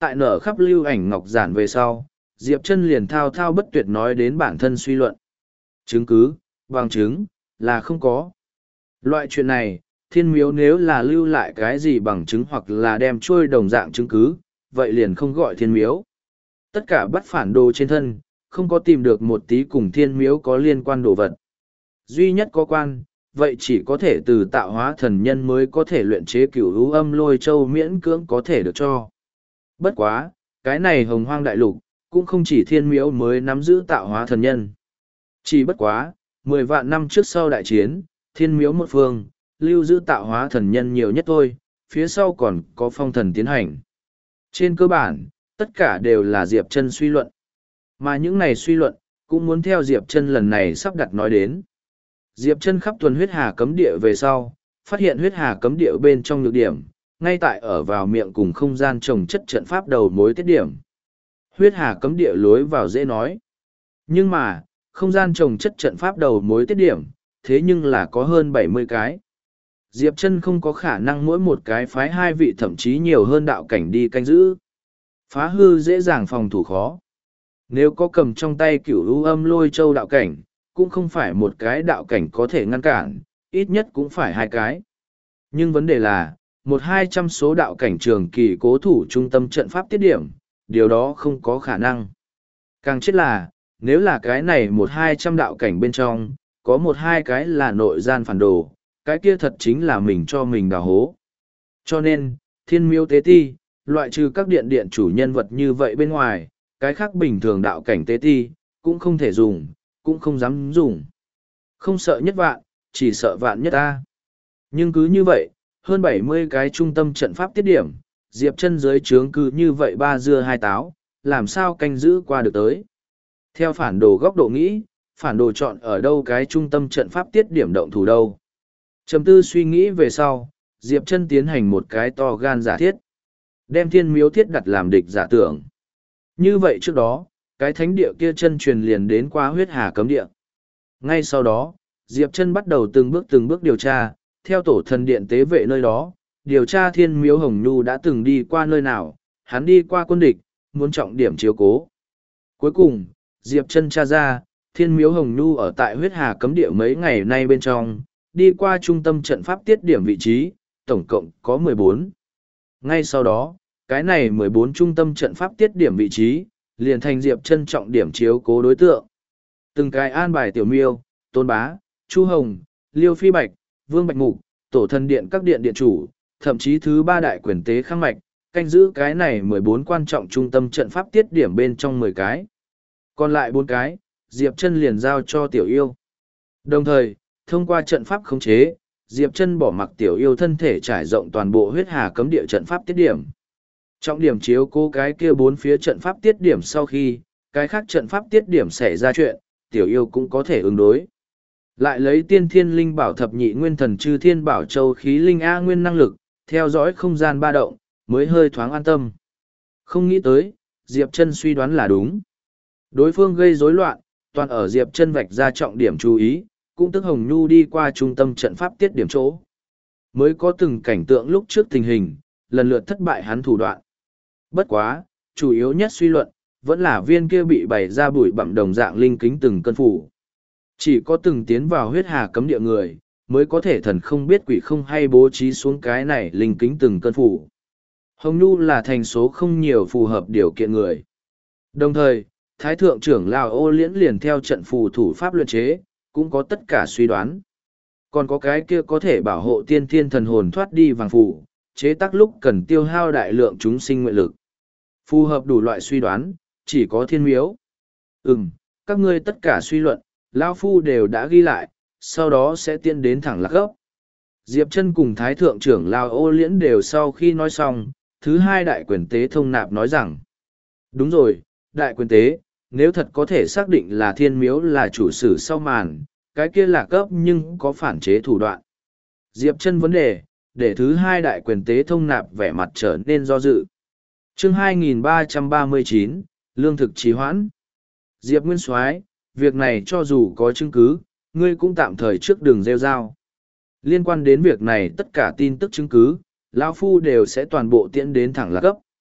tại nở khắp lưu ảnh ngọc giản về sau, Diệp Chân liền thao thao bất tuyệt nói đến bản thân suy luận. Chứng cứ, bằng chứng, là không có. Loại chuyện này, thiên miếu nếu là lưu lại cái gì bằng chứng hoặc là đem trôi đồng dạng chứng cứ, vậy liền không gọi thiên miếu. Tất cả bắt phản đồ trên thân, không có tìm được một tí cùng thiên miếu có liên quan đồ vật. Duy nhất có quan, vậy chỉ có thể từ tạo hóa thần nhân mới có thể luyện chế cửu hữu âm lôi châu miễn cưỡng có thể được cho. Bất quá, cái này hồng hoang đại lục, cũng không chỉ thiên miếu mới nắm giữ tạo hóa thần nhân. Chỉ bất quá, 10 vạn năm trước sau đại chiến, thiên miếu một phương, lưu giữ tạo hóa thần nhân nhiều nhất thôi, phía sau còn có phong thần tiến hành. Trên cơ bản, tất cả đều là Diệp Chân suy luận. Mà những này suy luận, cũng muốn theo Diệp Chân lần này sắp đặt nói đến. Diệp Chân khắp tuần huyết hà cấm địa về sau, phát hiện huyết hà cấm địa bên trong nhược điểm, ngay tại ở vào miệng cùng không gian trồng chất trận pháp đầu mối tiết điểm. Huyết hà cấm địa lối vào dễ nói. Nhưng mà, không gian trồng chất trận pháp đầu mối tiết điểm, thế nhưng là có hơn 70 cái. Diệp Chân không có khả năng mỗi một cái phái 2 vị thậm chí nhiều hơn đạo cảnh đi canh giữ. Phá hư dễ dàng phòng thủ khó. Nếu có cầm trong tay cửu u âm lôi châu đạo cảnh, cũng không phải một cái đạo cảnh có thể ngăn cản, ít nhất cũng phải 2 cái. Nhưng vấn đề là, 1-200 số đạo cảnh trường kỳ cố thủ trung tâm trận pháp tiết điểm, điều đó không có khả năng. Càng chết là, nếu là cái này 1-200 đạo cảnh bên trong, có 1-2 cái là nội gian phản đồ, cái kia thật chính là mình cho mình đào hố. Cho nên, thiên miếu tế ti, loại trừ các điện điện chủ nhân vật như vậy bên ngoài, cái khác bình thường đạo cảnh tế ti, cũng không thể dùng, cũng không dám dùng. Không sợ nhất vạn, chỉ sợ vạn nhất ta. Nhưng cứ như vậy, hơn 70 cái trung tâm trận pháp tiết điểm, Diệp Chân dưới trướng cứ như vậy 3 dưa 2 táo, làm sao canh giữ qua được tới. Theo phản đồ góc độ nghĩ, phản đồ chọn ở đâu cái trung tâm trận pháp tiết điểm động thủ đâu. Trầm tư suy nghĩ về sau, Diệp Chân tiến hành một cái to gan giả thiết. Đem thiên miếu thiết đặt làm địch giả tưởng. Như vậy trước đó, cái thánh địa kia chân truyền liền đến qua huyết hà cấm địa. Ngay sau đó, Diệp Chân bắt đầu từng bước điều tra, theo tổ thần điện tế vệ nơi đó, điều tra thiên miếu Hồng Nhu đã từng đi qua nơi nào, hắn đi qua quân địch, muốn trọng điểm chiếu cố. Cuối cùng, Diệp Chân tra ra, thiên miếu Hồng Nhu ở tại huyết hà cấm địa mấy ngày nay bên trong, đi qua trung tâm trận pháp tiết điểm vị trí, tổng cộng có 14. Ngay sau đó, cái này 14 trung tâm trận pháp tiết điểm vị trí, liền thành Diệp Chân trọng điểm chiếu cố đối tượng. Từng cái an bài Tiểu Miêu, Tôn Bá, Chu Hồng, Liêu Phi Bạch, Vương Bạch Mục, tổ thần điện các điện điện chủ, thậm chí thứ 3 đại quyền tế Khang Mạch, canh giữ cái này 14 quan trọng trung tâm trận pháp tiết điểm bên trong 10 cái. Còn lại 4 cái, Diệp Chân liền giao cho Tiểu Yêu. Đồng thời, thông qua trận pháp khống chế, Diệp Chân bỏ mặc Tiểu Yêu thân thể trải rộng toàn bộ huyết hà cấm địa trận pháp tiết điểm. Trọng điểm chiếu cố cái kia 4 phía trận pháp tiết điểm sau khi, cái khác trận pháp tiết điểm xảy ra chuyện, Tiểu Yêu cũng có thể ứng đối. Lại lấy tiên thiên linh bảo thập nhị nguyên thần chư thiên bảo châu khí linh A nguyên năng lực, theo dõi không gian ba động, mới hơi thoáng an tâm. Không nghĩ tới, Diệp Chân suy đoán là đúng. Đối phương gây rối loạn, toàn ở Diệp Chân vạch ra trọng điểm chú ý, cũng tức Hồng Nhu đi qua trung tâm trận pháp tiết điểm chỗ. Mới có từng cảnh tượng lúc trước tình hình, lần lượt thất bại hắn thủ đoạn. Bất quá, chủ yếu nhất suy luận, vẫn là viên kia bị bày ra bụi bặm đồng dạng linh kính từng cân phủ. Chỉ có từng tiến vào huyết hà cấm địa người, mới có thể thần không biết quỷ không hay bố trí xuống cái này linh kính từng cân phủ. Hồng Nhu là thành số không nhiều phù hợp điều kiện người. Đồng thời, Thái Thượng trưởng Lào Ô Liễn liền theo trận phù thủ pháp luyện chế, cũng có tất cả suy đoán. Còn có cái kia có thể bảo hộ tiên thiên thần hồn thoát đi vàng phù, chế tác lúc cần tiêu hao đại lượng chúng sinh nguyện lực. Phù hợp đủ loại suy đoán, chỉ có thiên miếu. Các ngươi tất cả suy luận, Lao Phu đều đã ghi lại, sau đó sẽ tiến đến thẳng lạc gốc. Diệp Chân cùng Thái Thượng trưởng Lào Ô Liễn đều sau khi nói xong, thứ 2 đại quyền tế Thông Nạp nói rằng: đúng rồi, đại quyền tế, nếu thật có thể xác định là thiên miếu là chủ sử sau màn, cái kia là cấp nhưng có phản chế thủ đoạn. Diệp Chân vấn đề, để thứ 2 đại quyền tế Thông Nạp vẻ mặt trở nên do dự. Chương 2339, Lương thực trì hoãn. Diệp Nguyên Soái, việc này cho dù có chứng cứ, ngươi cũng tạm thời trước đường rêu rao. Liên quan đến việc này tất cả tin tức chứng cứ, Lão Phu đều sẽ toàn bộ tiễn đến thẳng lạc cấp.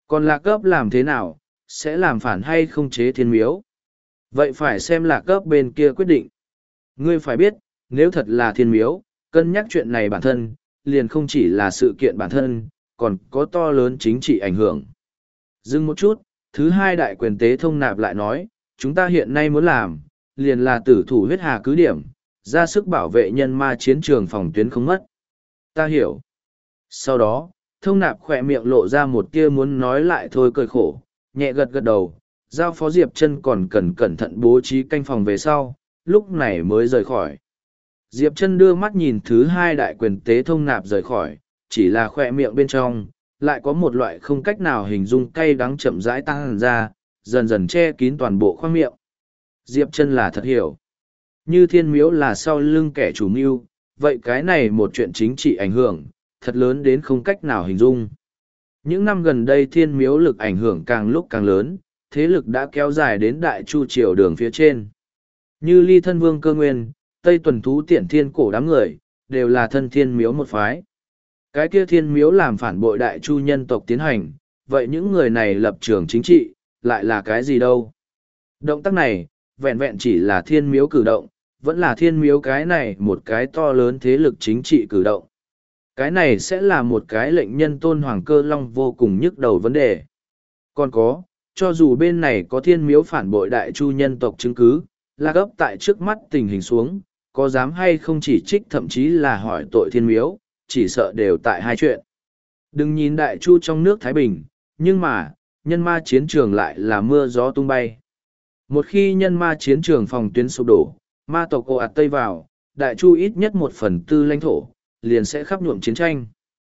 Còn lạc cấp làm thế nào, sẽ làm phản hay không chế thiên miếu? Vậy phải xem lạc cấp bên kia quyết định. Ngươi phải biết, nếu thật là thiên miếu, cân nhắc chuyện này bản thân, liền không chỉ là sự kiện bản thân, còn có to lớn chính trị ảnh hưởng. Dừng một chút, thứ hai đại quyền tế thông nạp lại nói, chúng ta hiện nay muốn làm, liền là tử thủ huyết hà cứ điểm, ra sức bảo vệ nhân ma chiến trường phòng tuyến không mất. Ta hiểu. Sau đó, thông nạp khỏe miệng lộ ra một tia muốn nói lại thôi cười khổ, nhẹ gật gật đầu, giao phó Diệp Chân còn cần cẩn thận bố trí canh phòng về sau, lúc này mới rời khỏi. Diệp Chân đưa mắt nhìn thứ hai đại quyền tế thông nạp rời khỏi, chỉ là khỏe miệng bên trong, lại có một loại không cách nào hình dung cay đắng chậm rãi tăng ra, dần dần che kín toàn bộ khoang miệng. Diệp Chân là thật hiểu. Như thiên miếu là sau lưng kẻ chủ mưu, vậy cái này một chuyện chính trị ảnh hưởng, thật lớn đến không cách nào hình dung. Những năm gần đây thiên miếu lực ảnh hưởng càng lúc càng lớn, thế lực đã kéo dài đến đại chu triều đường phía trên. Như ly thân vương cơ nguyên, tây tuần thú tiện thiên cổ đám người, đều là thân thiên miếu một phái. Cái kia thiên miếu làm phản bội đại chu nhân tộc tiến hành, vậy những người này lập trường chính trị, lại là cái gì đâu? Động tác này, vẹn vẹn chỉ là thiên miếu cử động, vẫn là thiên miếu cái này một cái to lớn thế lực chính trị cử động. Cái này sẽ là một cái lệnh nhân tôn hoàng cơ long vô cùng nhức đầu vấn đề. Còn có, cho dù bên này có thiên miếu phản bội đại chu nhân tộc chứng cứ, Lạc Ấp tại trước mắt tình hình xuống, có dám hay không chỉ trích thậm chí là hỏi tội thiên miếu, chỉ sợ đều tại hai chuyện. Đừng nhìn đại chu trong nước Thái Bình, nhưng mà, nhân ma chiến trường lại là mưa gió tung bay. Một khi nhân ma chiến trường phòng tuyến sụp đổ, ma tộc ồ ạt tây vào, đại chu ít nhất 1/4 lãnh thổ, liền sẽ khắp nhuộm chiến tranh.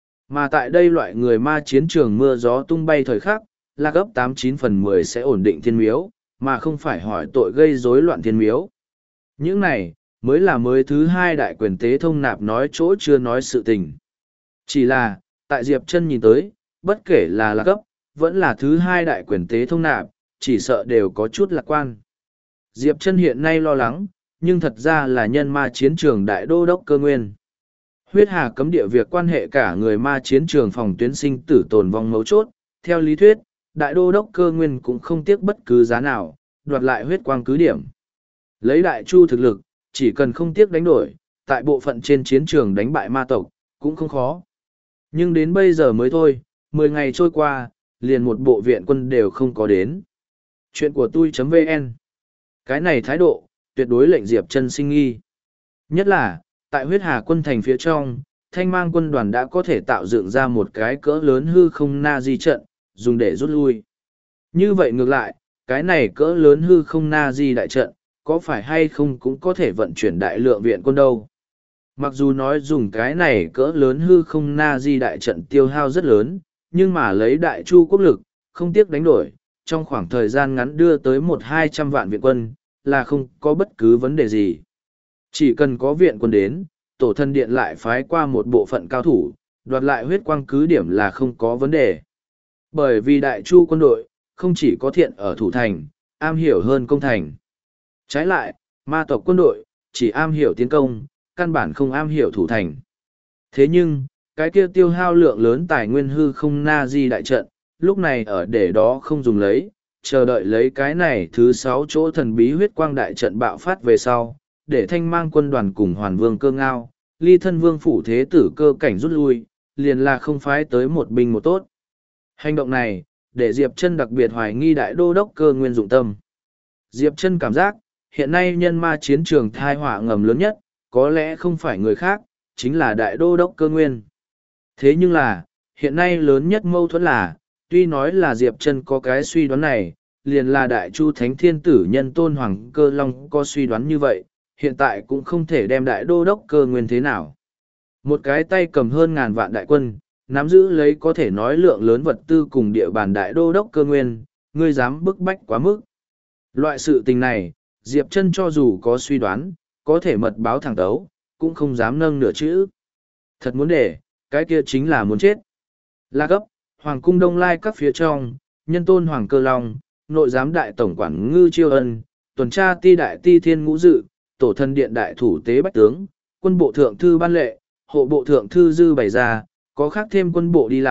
Mà tại đây loại người ma chiến trường mưa gió tung bay thời khắc, Lạc Ấp 89/10 sẽ ổn định thiên miếu, mà không phải hỏi tội gây rối loạn thiên miếu. Những này, mới là mới thứ hai đại quyền tế thông nạp nói chỗ chưa nói sự tình. Chỉ là, tại Diệp Chân nhìn tới, bất kể là Lạc Ấp, vẫn là thứ hai đại quyền tế thông nạp, chỉ sợ đều có chút lạc quan. Diệp Chân hiện nay lo lắng, nhưng thật ra là nhân ma chiến trường đại đô đốc cơ nguyên. Huyết hà cấm địa việc quan hệ cả người ma chiến trường phòng tuyến sinh tử tồn vong mấu chốt, theo lý thuyết, đại đô đốc cơ nguyên cũng không tiếc bất cứ giá nào, đoạt lại huyết quang cứ điểm. Lấy đại chu thực lực, chỉ cần không tiếc đánh đổi, tại bộ phận trên chiến trường đánh bại ma tộc, cũng không khó. Nhưng đến bây giờ mới thôi, 10 ngày trôi qua, liền một bộ viện quân đều không có đến. Chuyện của tôi.vn. Cái này thái độ, tuyệt đối lệnh Diệp Chân sinh nghi. Nhất là, tại huyết hà quân thành phía trong, thanh mang quân đoàn đã có thể tạo dựng ra một cái cỡ lớn hư không na di trận, dùng để rút lui. Như vậy ngược lại, cái này cỡ lớn hư không na di đại trận, có phải hay không cũng có thể vận chuyển đại lượng viện quân đâu. Mặc dù nói dùng cái này cỡ lớn hư không na di đại trận tiêu hao rất lớn, nhưng mà lấy đại chu quốc lực, không tiếc đánh đổi, trong khoảng thời gian ngắn đưa tới 100-200 vạn viện quân, là không có bất cứ vấn đề gì. Chỉ cần có viện quân đến, tổ thân điện lại phái qua một bộ phận cao thủ, đoạt lại huyết quang cứ điểm là không có vấn đề. Bởi vì đại chu quân đội, không chỉ có thiện ở thủ thành, am hiểu hơn công thành. Trái lại, ma tộc quân đội, chỉ am hiểu tiến công, căn bản không am hiểu thủ thành. Thế nhưng, cái kia tiêu hao lượng lớn tài nguyên hư không na di đại trận, lúc này ở để đó không dùng lấy, chờ đợi lấy cái này thứ 6 chỗ thần bí huyết quang đại trận bạo phát về sau, để thanh mang quân đoàn cùng hoàn vương cơ ngao, ly thân vương phủ thế tử cơ cảnh rút lui, liền là không phái tới một binh một tốt. Hành động này, để Diệp Chân đặc biệt hoài nghi đại đô đốc cơ nguyên dụng tâm. Diệp Chân cảm giác, hiện nay nhân ma chiến trường thai họa ngầm lớn nhất, có lẽ không phải người khác, chính là đại đô đốc cơ nguyên. Thế nhưng là, hiện nay lớn nhất mâu thuẫn là, tuy nói là Diệp Chân có cái suy đoán này, liền là đại chu thánh thiên tử nhân tôn hoàng cơ long có suy đoán như vậy, hiện tại cũng không thể đem đại đô đốc cơ nguyên thế nào. Một cái tay cầm hơn ngàn vạn đại quân, nắm giữ lấy có thể nói lượng lớn vật tư cùng địa bàn đại đô đốc cơ nguyên, ngươi dám bức bách quá mức. Loại sự tình này, Diệp Chân cho dù có suy đoán, có thể mật báo thẳng tấu, cũng không dám nâng nửa chữ. Thật muốn để, cái kia chính là muốn chết. La Gấp, Hoàng cung Đông Lai các phía trong, nhân tôn Hoàng Cơ Long, nội giám đại tổng quản Ngư Chiêu Ân, tuần tra ti đại ti thiên ngũ dự, tổ thân điện đại thủ tế bách tướng, quân bộ thượng thư ban lệ, hộ bộ thượng thư dư bày ra, có khác thêm quân bộ đi lại,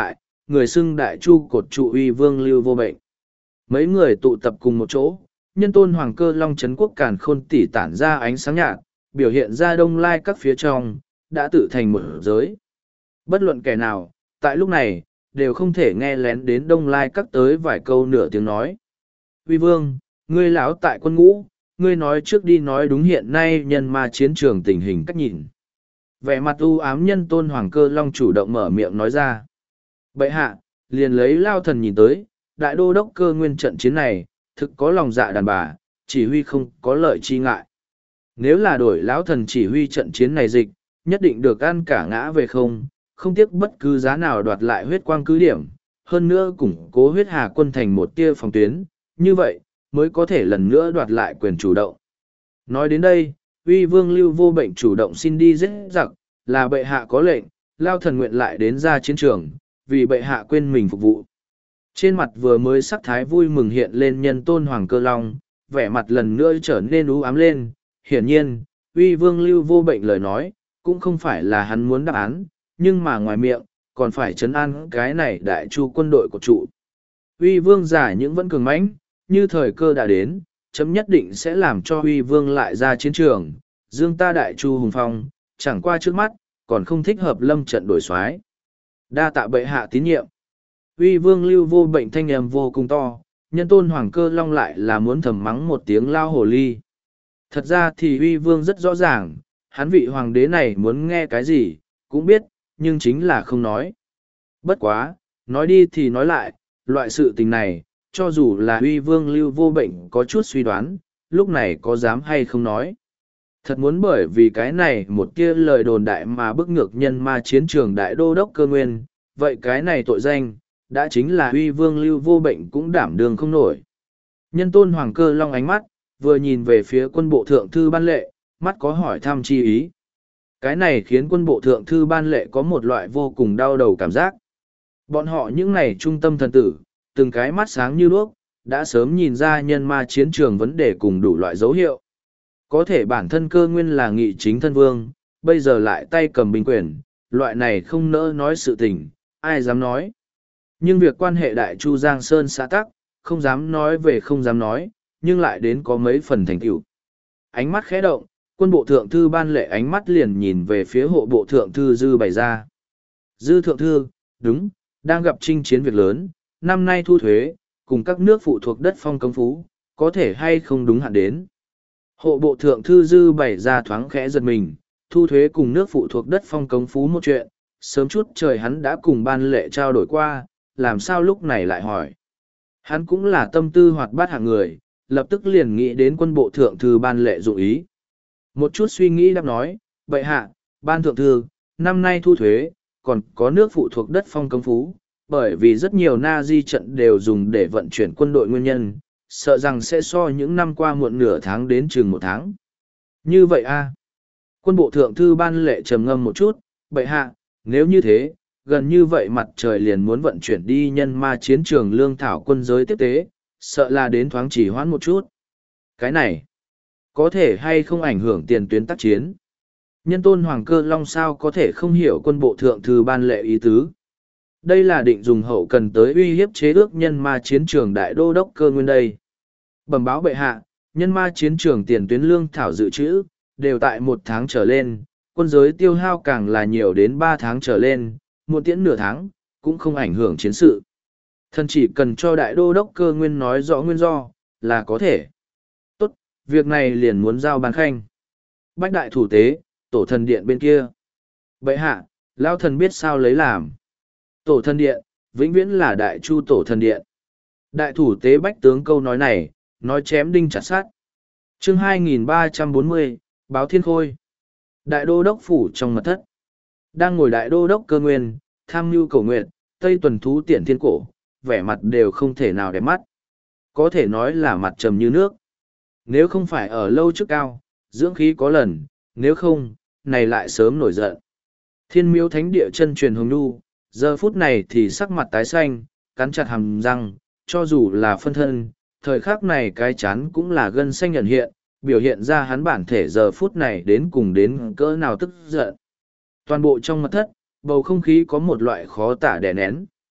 người xưng đại chu cột trụ uy vương Lưu Vô Bệnh. Mấy người tụ tập cùng một chỗ, nhân tôn hoàng cơ long trấn quốc càn khôn tỉ tản ra ánh sáng nhạt, biểu hiện ra đông lai các phía trong, đã tự thành một giới. Bất luận kẻ nào, tại lúc này, đều không thể nghe lén đến đông lai các tới vài câu nửa tiếng nói. Uy vương, ngươi lão tại quân ngũ, ngươi nói trước đi nói đúng hiện nay nhân ma chiến trường tình hình cách nhìn. Vẻ mặt u ám nhân tôn hoàng cơ long chủ động mở miệng nói ra. Bệ hạ, liền lấy lao thần nhìn tới, đại đô đốc cơ nguyên trận chiến này, thực có lòng dạ đàn bà, chỉ huy không có lợi chi ngại. Nếu là đổi lão thần chỉ huy trận chiến này dịch, nhất định được ăn cả ngã về không tiếc bất cứ giá nào đoạt lại huyết quang cứ điểm, hơn nữa củng cố huyết hà quân thành một tia phòng tuyến, như vậy, mới có thể lần nữa đoạt lại quyền chủ động. Nói đến đây, uy vương Lưu Vô Bệnh chủ động xin đi giết giặc, là bệ hạ có lệnh, lao thần nguyện lại đến ra chiến trường, vì bệ hạ quên mình phục vụ. Trên mặt vừa mới sắc thái vui mừng hiện lên nhân tôn hoàng cơ long, vẻ mặt lần nữa trở nên u ám lên. Hiển nhiên, uy vương Lưu Vô Bệnh lời nói, cũng không phải là hắn muốn đáp án, nhưng mà ngoài miệng, còn phải trấn an cái này đại chu quân đội của trụ. Uy vương giả những vẫn cường mãnh, như thời cơ đã đến, chấm nhất định sẽ làm cho uy vương lại ra chiến trường, dương ta đại chu hùng phong, chẳng qua trước mắt, còn không thích hợp lâm trận đổi soái. Đa tạ bệ hạ tín nhiệm. Uy vương Lưu Vô Bệnh thanh âm vô cùng to, nhân tôn hoàng cơ long lại là muốn thầm mắng một tiếng lao hồ ly. Thật ra thì uy vương rất rõ ràng, hắn vị hoàng đế này muốn nghe cái gì, cũng biết, nhưng chính là không nói. Bất quá, nói đi thì nói lại, loại sự tình này, cho dù là uy vương Lưu Vô Bệnh có chút suy đoán, lúc này có dám hay không nói. Thật muốn bởi vì cái này một kia lời đồn đại mà bức ngược nhân ma chiến trường đại đô đốc cơ nguyên, vậy cái này tội danh, đã chính là uy vương Lưu Vô Bệnh cũng đảm đương không nổi. Nhân tôn hoàng cơ long ánh mắt, vừa nhìn về phía quân bộ thượng thư ban lệ, mắt có hỏi thăm chi ý. Cái này khiến quân bộ thượng thư ban lệ có một loại vô cùng đau đầu cảm giác. Bọn họ những này trung tâm thần tử, từng cái mắt sáng như đuốc, đã sớm nhìn ra nhân ma chiến trường vấn đề cùng đủ loại dấu hiệu. Có thể bản thân cơ nguyên là nghị chính thân vương, bây giờ lại tay cầm binh quyền, loại này không nỡ nói sự tình, ai dám nói. Nhưng việc quan hệ đại chu Giang Sơn xã tắc, không dám nói về không dám nói, nhưng lại đến có mấy phần thành tựu. Ánh mắt khẽ động, quân bộ thượng thư ban lệ ánh mắt liền nhìn về phía hộ bộ thượng thư Dư bày ra. Dư thượng thư, đúng, đang gặp chinh chiến việc lớn, năm nay thu thuế, cùng các nước phụ thuộc đất phong cấm phú, có thể hay không đúng hạn đến. Hộ bộ thượng thư Dư bày ra thoáng khẽ giật mình, thu thuế cùng nước phụ thuộc đất phong cấm phú một chuyện, sớm chút trời hắn đã cùng ban lệ trao đổi qua, làm sao lúc này lại hỏi. Hắn cũng là tâm tư hoạt bát hạng người, lập tức liền nghĩ đến quân bộ thượng thư ban lệ dụng ý. Một chút suy nghĩ đáp nói, bệ hạ, ban thượng thư, năm nay thu thuế, còn có nước phụ thuộc đất phong cấm phú, bởi vì rất nhiều na-di trận đều dùng để vận chuyển quân đội nguyên nhân, sợ rằng sẽ so những năm qua muộn nửa tháng đến chừng một tháng. Như vậy a Quân bộ thượng thư ban lệ trầm ngâm một chút, bệ hạ, nếu như thế, gần như vậy mặt trời liền muốn vận chuyển đi nhân ma chiến trường lương thảo quân giới tiếp tế, sợ là đến thoáng chỉ hoãn một chút. Cái này, có thể hay không ảnh hưởng tiền tuyến tác chiến. Nhân tôn hoàng cơ long sao có thể không hiểu quân bộ thượng thư ban lệ ý tứ. Đây là định dùng hậu cần tới uy hiếp chế ước nhân ma chiến trường đại đô đốc cơ nguyên đây. Bẩm báo bệ hạ, nhân ma chiến trường tiền tuyến lương thảo dự trữ, đều tại 1 tháng trở lên, quân giới tiêu hao càng là nhiều đến 3 tháng trở lên, muộn tiễn nửa tháng, cũng không ảnh hưởng chiến sự. Thần chỉ cần cho đại đô đốc cơ nguyên nói rõ nguyên do, là có thể. Tốt, việc này liền muốn giao ban khanh. Bách đại thủ tế, tổ thần điện bên kia. Bệ hạ, lao thần biết sao lấy làm. Tổ thần điện, vĩnh viễn là đại chu tổ thần điện. Đại thủ tế bách tướng câu nói này, nói chém đinh chặt sát. Chương 2340, Báo Thiên Khôi. Đại đô đốc phủ trong mật thất. Đang ngồi đại đô đốc cơ nguyên, tham mưu cầu nguyện, tây tuần thú tiện thiên cổ, vẻ mặt đều không thể nào đẹp mắt. Có thể nói là mặt trầm như nước. Nếu không phải ở lâu trước cao, dưỡng khí có lần, nếu không, này lại sớm nổi giận. Thiên miếu thánh địa chân truyền hồng nu, giờ phút này thì sắc mặt tái xanh, cắn chặt hàm răng, cho dù là phân thân, thời khắc này cái chán cũng là gân xanh nhận hiện, biểu hiện ra hắn bản thể giờ phút này đến cùng đến cỡ nào tức giận. Toàn bộ trong mật thất, bầu không khí có một loại khó tả đè nén.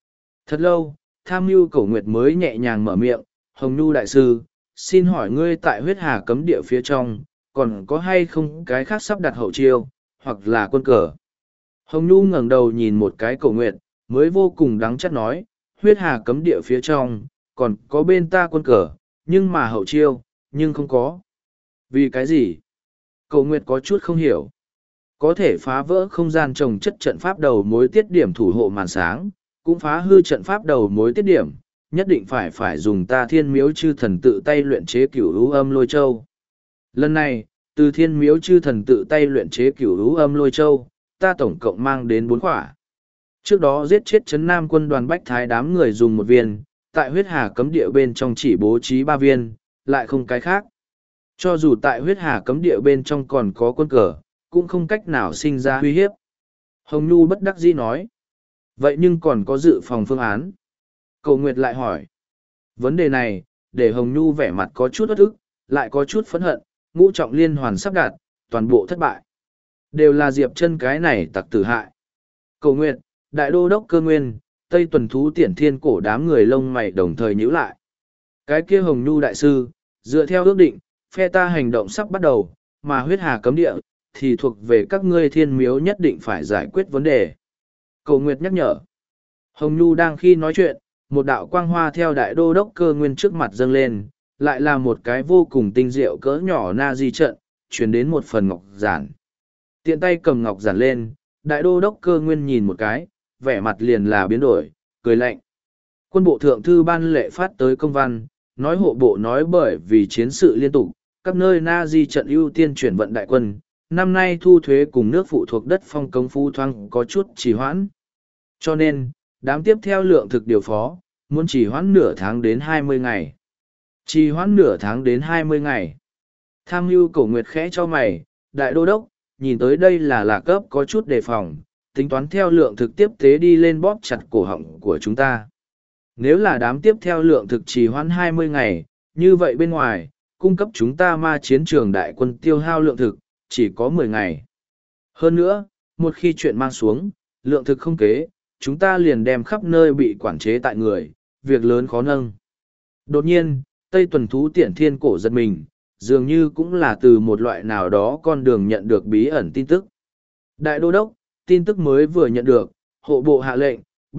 Thật lâu, Tham Mưu Cổ Nguyệt mới nhẹ nhàng mở miệng, Hồng Nhu đại sư, xin hỏi ngươi tại huyết hà cấm địa phía trong, còn có hay không cái khác sắp đặt hậu chiêu, hoặc là quân cờ? Hồng Nhu ngẩng đầu nhìn một cái Cổ Nguyệt, mới vô cùng đắng chát nói, huyết hà cấm địa phía trong, còn có bên ta quân cờ, nhưng mà hậu chiêu, nhưng không có. Vì cái gì? Cổ Nguyệt có chút không hiểu. Có thể phá vỡ không gian trồng chất trận pháp đầu mối tiết điểm thủ hộ màn sáng, cũng phá hư trận pháp đầu mối tiết điểm, nhất định phải dùng ta thiên miếu chư thần tự tay luyện chế cửu lũ âm lôi châu. Lần này, từ thiên miếu chư thần tự tay luyện chế cửu lũ âm lôi châu, ta tổng cộng mang đến 4 quả. Trước đó giết chết Trấn Nam quân đoàn Bách Thái đám người dùng 1 viên, tại huyết hà cấm địa bên trong chỉ bố trí 3 viên, lại không cái khác. Cho dù tại huyết hà cấm địa bên trong còn có quân cờ, cũng không cách nào sinh ra uy hiếp. Hồng Nhu bất đắc dĩ nói. Vậy nhưng còn có dự phòng phương án? Cầu Nguyệt lại hỏi. Vấn đề này, để Hồng Nhu vẻ mặt có chút uất ức, lại có chút phẫn hận, ngũ trọng liên hoàn sắp đạt, toàn bộ thất bại. Đều là Diệp Chân cái này tặc tử hại. Cầu Nguyệt, Đại Đô Đốc Cơ Nguyên, Tây Tuần Thú Tiễn Thiên Cổ đám người lông mày đồng thời nhíu lại. Cái kia Hồng Nhu đại sư, dựa theo ước định, phe ta hành động sắp bắt đầu, mà huyết hà cấm địa, thì thuộc về các ngươi thiên miếu nhất định phải giải quyết vấn đề. Cầu Nguyệt nhắc nhở. Hồng Nhu đang khi nói chuyện, một đạo quang hoa theo Đại Đô Đốc Cơ Nguyên trước mặt dâng lên, lại là một cái vô cùng tinh diệu cỡ nhỏ na di trận, chuyển đến một phần ngọc giản. Tiện tay cầm ngọc giản lên, Đại Đô Đốc Cơ Nguyên nhìn một cái, vẻ mặt liền là biến đổi, cười lạnh. Quân bộ thượng thư ban lệ phát tới công văn, nói hộ bộ nói bởi vì chiến sự liên tục, các nơi na di trận ưu tiên chuyển vận đại quân, năm nay thu thuế cùng nước phụ thuộc đất phong cống Phú Thoang có chút trì hoãn. Cho nên, đám tiếp theo lượng thực điều phó, muốn trì hoãn nửa tháng đến 20 ngày. Trì hoãn nửa tháng đến 20 ngày. Tham mưu Cổ Nguyệt khẽ cho mày, Đại Đô Đốc, nhìn tới đây là lạc cấp có chút đề phòng, tính toán theo lượng thực tiếp tế đi lên bóp chặt cổ họng của chúng ta. Nếu là đám tiếp theo lượng thực trì hoãn 20 ngày, như vậy bên ngoài, cung cấp chúng ta ma chiến trường đại quân tiêu hao lượng thực, chỉ có 10 ngày. Hơn nữa, một khi chuyện mang xuống, lượng thực không kế, chúng ta liền đem khắp nơi bị quản chế tại người, việc lớn khó nâng. Đột nhiên, Tây Tuần Thú Tiễn Thiên Cổ giật mình, dường như cũng là từ một loại nào đó con đường nhận được bí ẩn tin tức. Đại Đô Đốc, tin tức mới vừa nhận được, hộ bộ hạ lệnh,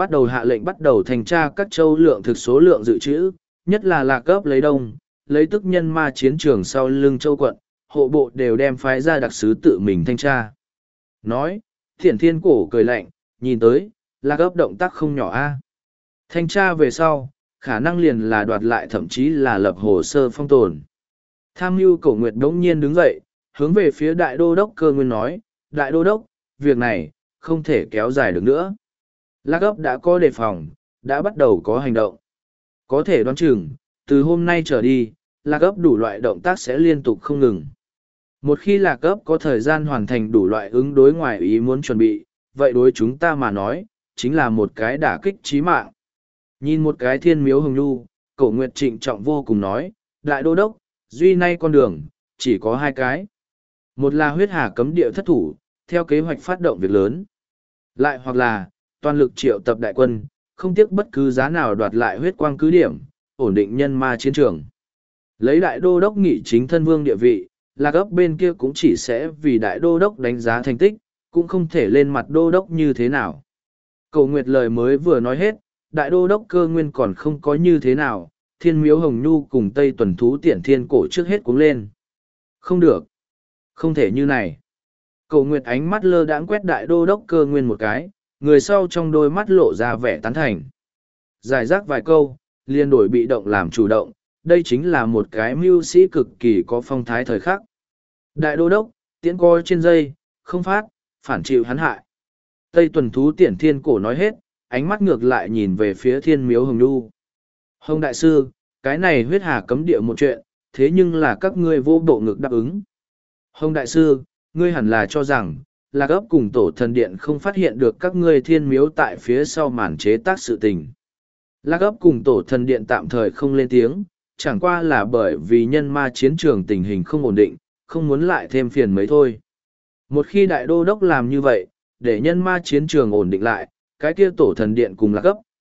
bắt đầu thanh tra các châu lượng thực số lượng dự trữ, nhất là lạc cấp lấy đông, lấy tức nhân ma chiến trường sau lưng châu quận, hộ bộ đều đem phái ra đặc sứ tự mình thanh tra. Nói, Thiển Thiên Cổ cười lạnh, nhìn tới, lạc cấp động tác không nhỏ a. Thanh tra về sau, khả năng liền là đoạt lại thậm chí là lập hồ sơ phong tồn. Tham mưu Cổ Nguyệt đống nhiên đứng dậy, hướng về phía Đại Đô Đốc Cơ Nguyên nói, Đại Đô Đốc, việc này, không thể kéo dài được nữa. Lạc ấp đã có đề phòng, đã bắt đầu có hành động. Có thể đoán chừng, từ hôm nay trở đi, lạc ấp đủ loại động tác sẽ liên tục không ngừng. Một khi lạc ấp có thời gian hoàn thành đủ loại ứng đối ngoài ý muốn chuẩn bị, vậy đối chúng ta mà nói, chính là một cái đả kích chí mạng. Nhìn một cái thiên miếu hồng nhu, Cổ Nguyệt trịnh trọng vô cùng nói, Đại Đô Đốc, duy nay con đường, chỉ có 2 cái. Một là huyết hà cấm địa thất thủ, theo kế hoạch phát động việc lớn. Lại hoặc là, toàn lực triệu tập đại quân, không tiếc bất cứ giá nào đoạt lại huyết quang cứ điểm, ổn định nhân ma chiến trường. Lấy Đại Đô Đốc nghị chính thân vương địa vị, lạc ấp bên kia cũng chỉ sẽ vì Đại Đô Đốc đánh giá thành tích, cũng không thể lên mặt Đô Đốc như thế nào. Cầu Nguyệt lời mới vừa nói hết, Đại Đô Đốc Cơ Nguyên còn không có như thế nào, Thiên Miếu Hồng Nhu cùng Tây Tuần Thú Tiễn Thiên Cổ trước hết cuống lên. Không được. Không thể như này. Cầu Nguyệt ánh mắt lơ đãng quét Đại Đô Đốc Cơ Nguyên một cái, người sau trong đôi mắt lộ ra vẻ tán thành. Giải rác vài câu, liền đổi bị động làm chủ động, đây chính là một cái mưu sĩ cực kỳ có phong thái thời khắc. Đại Đô Đốc, tiễn coi trên dây, không phát, phản chịu hắn hại. Tây Tuần Thú Tiễn Thiên Cổ nói hết, ánh mắt ngược lại nhìn về phía Thiên Miếu Hồng Nhu. Hồng Đại Sư, cái này huyết hà cấm địa một chuyện, thế nhưng là các ngươi vô bộ ngực đáp ứng. Hồng Đại Sư, ngươi hẳn là cho rằng, Lạc ấp cùng tổ thần điện không phát hiện được các ngươi thiên miếu tại phía sau màn chế tác sự tình. Lạc ấp cùng tổ thần điện tạm thời không lên tiếng, chẳng qua là bởi vì nhân ma chiến trường tình hình không ổn định, không muốn lại thêm phiền mấy thôi. Một khi Đại Đô Đốc làm như vậy, để nhân ma chiến trường ổn định lại, cái kia tổ thần điện cùng Lạc ấp,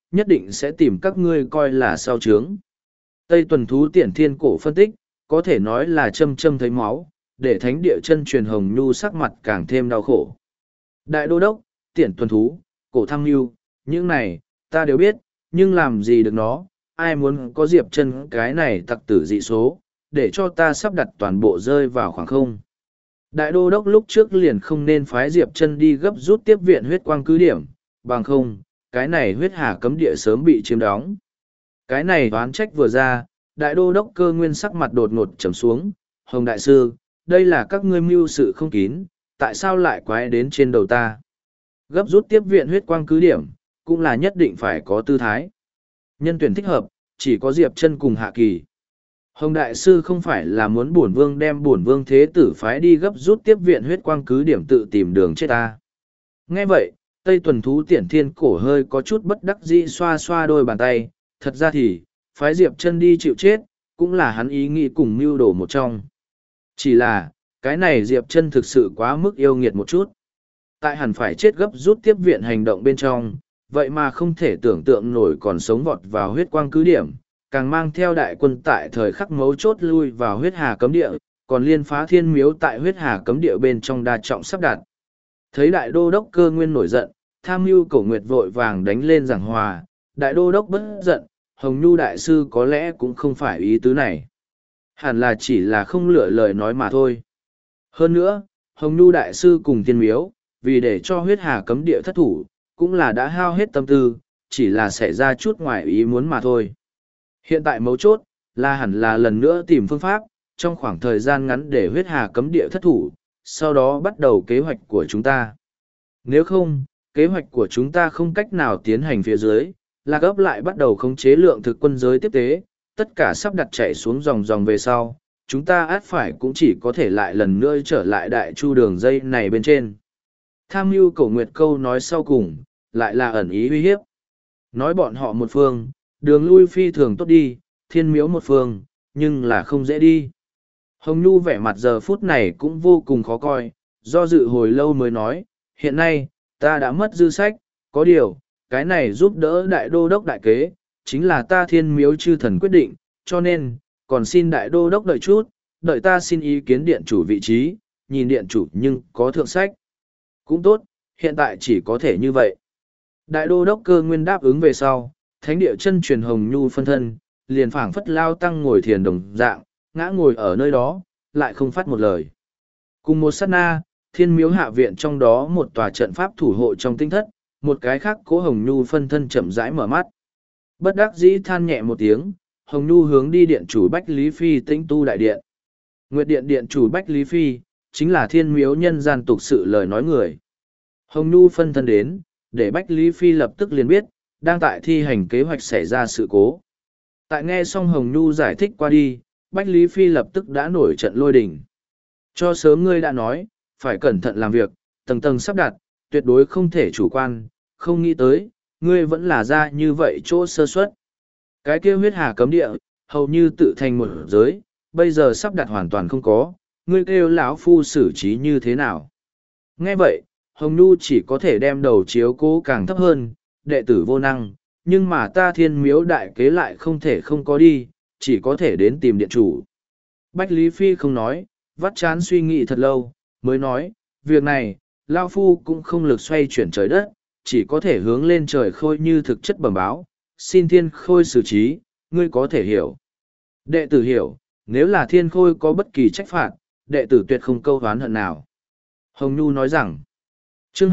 nhất định sẽ tìm các ngươi coi là sao chướng. Tây tuần thú tiển thiên cổ phân tích, có thể nói là châm châm thấy máu, để thánh địa chân truyền Hồng Nhu sắc mặt càng thêm đau khổ. Đại đô đốc, tiển tuần thú, cổ tham mưu, những này, ta đều biết, nhưng làm gì được nó, ai muốn có Diệp Chân cái này tặc tử dị số, để cho ta sắp đặt toàn bộ rơi vào khoảng không. Đại đô đốc lúc trước liền không nên phái Diệp Chân đi gấp rút tiếp viện huyết quang cứ điểm, bằng không, cái này huyết hà cấm địa sớm bị chiếm đóng. Cái này oán trách vừa ra, đại đô đốc Cơ Nguyên sắc mặt đột ngột trầm xuống, Hồng đại sư, đây là các ngươi mưu sự không kín, tại sao lại quái đến trên đầu ta? Gấp rút tiếp viện huyết quang cứ điểm, cũng là nhất định phải có tư thái. Nhân tuyển thích hợp, chỉ có Diệp Chân cùng Hạ Kỳ. Hồng đại sư không phải là muốn bổn vương đem bổn vương thế tử phái đi gấp rút tiếp viện huyết quang cứ điểm tự tìm đường chết ta. Nghe vậy, Tây tuần thú tiển thiên cổ hơi có chút bất đắc dĩ xoa xoa đôi bàn tay, thật ra thì, phái Diệp Chân đi chịu chết, cũng là hắn ý nghĩ cùng mưu đồ một trong. Chỉ là, cái này Diệp Chân thực sự quá mức yêu nghiệt một chút. Tại hẳn phải chết gấp rút tiếp viện hành động bên trong, vậy mà không thể tưởng tượng nổi còn sống vọt vào huyết quang cứ điểm, càng mang theo đại quân tại thời khắc mấu chốt lui vào huyết hà cấm địa, còn liên phá thiên miếu tại huyết hà cấm địa bên trong đa trọng sắp đặt. Thấy đại đô đốc Cơ Nguyên nổi giận, tham mưu Cổ Nguyệt vội vàng đánh lên giảng hòa, đại đô đốc bất giận, Hồng Nhu đại sư có lẽ cũng không phải ý tứ này. Hẳn là chỉ là không lựa lời nói mà thôi. Hơn nữa, Hồng Nhu đại sư cùng thiên miếu, vì để cho huyết hà cấm địa thất thủ, cũng là đã hao hết tâm tư, chỉ là xảy ra chút ngoài ý muốn mà thôi. Hiện tại mấu chốt, là hẳn là lần nữa tìm phương pháp, trong khoảng thời gian ngắn để huyết hà cấm địa thất thủ, sau đó bắt đầu kế hoạch của chúng ta. Nếu không, kế hoạch của chúng ta không cách nào tiến hành phía dưới, Lạc Ấp lại bắt đầu khống chế lượng thực quân giới tiếp tế, tất cả sắp đặt chạy xuống dòng về sau, chúng ta át phải cũng chỉ có thể lại lần nữa trở lại đại chu đường dây này bên trên. Tham mưu Cổ Nguyệt câu nói sau cùng, lại là ẩn ý uy hiếp. Nói bọn họ một phương, đường lui phi thường tốt đi, thiên miếu một phương, nhưng là không dễ đi. Hồng Nhu vẻ mặt giờ phút này cũng vô cùng khó coi, do dự hồi lâu mới nói, hiện nay, ta đã mất dư sách, có điều, cái này giúp đỡ đại đô đốc đại kế, chính là ta thiên miếu chư thần quyết định, cho nên, còn xin đại đô đốc đợi chút, đợi ta xin ý kiến điện chủ vị trí, nhìn điện chủ nhưng có thượng sách. Cũng tốt, hiện tại chỉ có thể như vậy. Đại đô đốc Cơ Nguyên đáp ứng về sau, thánh địa chân truyền Hồng Nhu phân thân, liền phảng phất lao tăng ngồi thiền đồng dạng, ngã ngồi ở nơi đó, lại không phát một lời. Cùng một sát na, thiên miếu hạ viện trong đó một tòa trận pháp thủ hộ trong tinh thất, một cái khác Cố Hồng Nhu phân thân chậm rãi mở mắt. Bất đắc dĩ than nhẹ một tiếng, Hồng Nhu hướng đi điện chủ Bách Lý Phi tĩnh tu đại điện. Nguyệt điện điện chủ Bách Lý Phi, chính là thiên miếu nhân gian tục sự lời nói người. Hồng Nhu phân thân đến, để Bách Lý Phi lập tức liền biết, đang tại thi hành kế hoạch xảy ra sự cố. Tại nghe xong Hồng Nhu giải thích qua đi, Bách Lý Phi lập tức đã nổi trận lôi đình. Cho sớm ngươi đã nói, phải cẩn thận làm việc, tầng tầng sắp đặt, tuyệt đối không thể chủ quan, không nghĩ tới, ngươi vẫn là ra như vậy chỗ sơ suất. Cái kia huyết hà cấm địa, hầu như tự thành một giới, bây giờ sắp đặt hoàn toàn không có, ngươi kêu lão phu xử trí như thế nào. Nghe vậy, Hồng Nhu chỉ có thể đem đầu chiếu cố càng thấp hơn, đệ tử vô năng, nhưng mà ta thiên miếu đại kế lại không thể không có đi, chỉ có thể đến tìm điện chủ. Bách Lý Phi không nói, vắt chán suy nghĩ thật lâu, mới nói, việc này, Lao Phu cũng không lực xoay chuyển trời đất, chỉ có thể hướng lên trời khôi như thực chất bẩm báo, xin thiên khôi xử trí, ngươi có thể hiểu. Đệ tử hiểu, nếu là thiên khôi có bất kỳ trách phạt, đệ tử tuyệt không câu oán hận nào. Hồng Nhu nói rằng, chương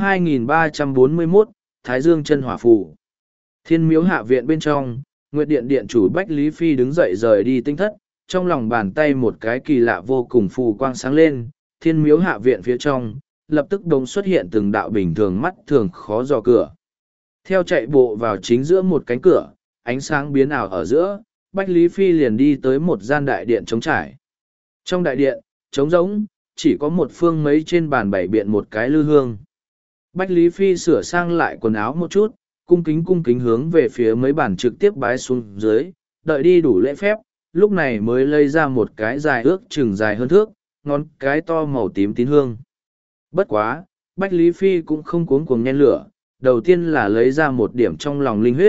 2341, Thái Dương chân hỏa phù. Thiên miếu hạ viện bên trong, Nguyệt điện điện chủ Bách Lý Phi đứng dậy rời đi tinh thất, trong lòng bàn tay một cái kỳ lạ vô cùng phù quang sáng lên, thiên miếu hạ viện phía trong, lập tức đống xuất hiện từng đạo bình thường mắt thường khó dò cửa. Theo chạy bộ vào chính giữa một cánh cửa, ánh sáng biến ảo ở giữa, Bách Lý Phi liền đi tới một gian đại điện trống trải. Trong đại điện, trống rỗng, chỉ có một phương mấy trên bàn bày biện một cái lư hương. Bách Lý Phi sửa sang lại quần áo một chút, cung kính hướng về phía mấy bàn trực tiếp bái xuống dưới, đợi đi đủ lễ phép, lúc này mới lấy ra một cái dài ước chừng dài hơn thước, ngón cái to màu tím tín hương. Bất quá, Bách Lý Phi cũng không cuống cuồng nhen lửa, đầu tiên là lấy ra một điểm trong lòng linh huyết,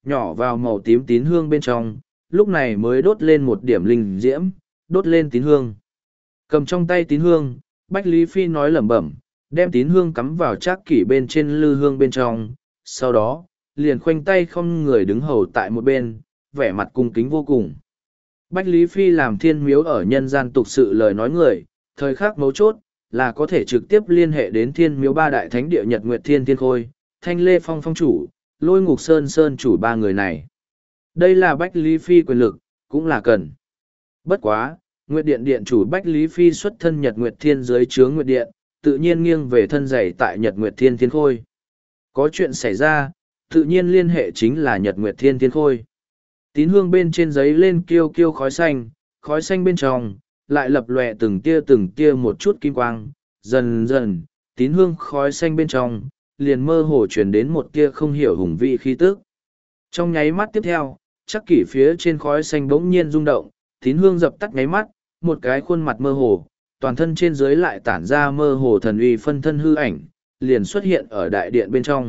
nhỏ vào màu tím tín hương bên trong, lúc này mới đốt lên một điểm linh diễm, đốt lên tín hương. Cầm trong tay tín hương, Bách Lý Phi nói lẩm bẩm, đem tín hương cắm vào trác kỷ bên trên lư hương bên trong, sau đó, liền khoanh tay không người đứng hầu tại một bên, vẻ mặt cung kính vô cùng. Bách Lý Phi làm thiên miếu ở nhân gian tục sự lời nói người, thời khắc mấu chốt, là có thể trực tiếp liên hệ đến thiên miếu ba đại thánh địa Nhật Nguyệt Thiên Thiên Khôi, Thanh Lê Phong Phong chủ, Lôi Ngục Sơn Sơn chủ ba người này. Đây là Bách Lý Phi quyền lực, cũng là cần. Bất quá, Nguyệt Điện Điện chủ Bách Lý Phi xuất thân Nhật Nguyệt Thiên dưới trướng Nguyệt Điện, tự nhiên nghiêng về thân dày tại Nhật Nguyệt Thiên Thiên Khôi. Có chuyện xảy ra, tự nhiên liên hệ chính là Nhật Nguyệt Thiên Thiên Khôi. Tín hương bên trên giấy lên kiêu kiêu khói xanh bên trong, lại lập lòe từng tia một chút kim quang, dần dần, tín hương khói xanh bên trong, liền mơ hồ chuyển đến một tia không hiểu hùng vị khí tức. Trong nháy mắt tiếp theo, chắc kỷ phía trên khói xanh bỗng nhiên rung động, tín hương dập tắt nháy mắt, một cái khuôn mặt mơ hồ, toàn thân trên dưới lại tản ra mơ hồ thần uy phân thân hư ảnh, liền xuất hiện ở đại điện bên trong.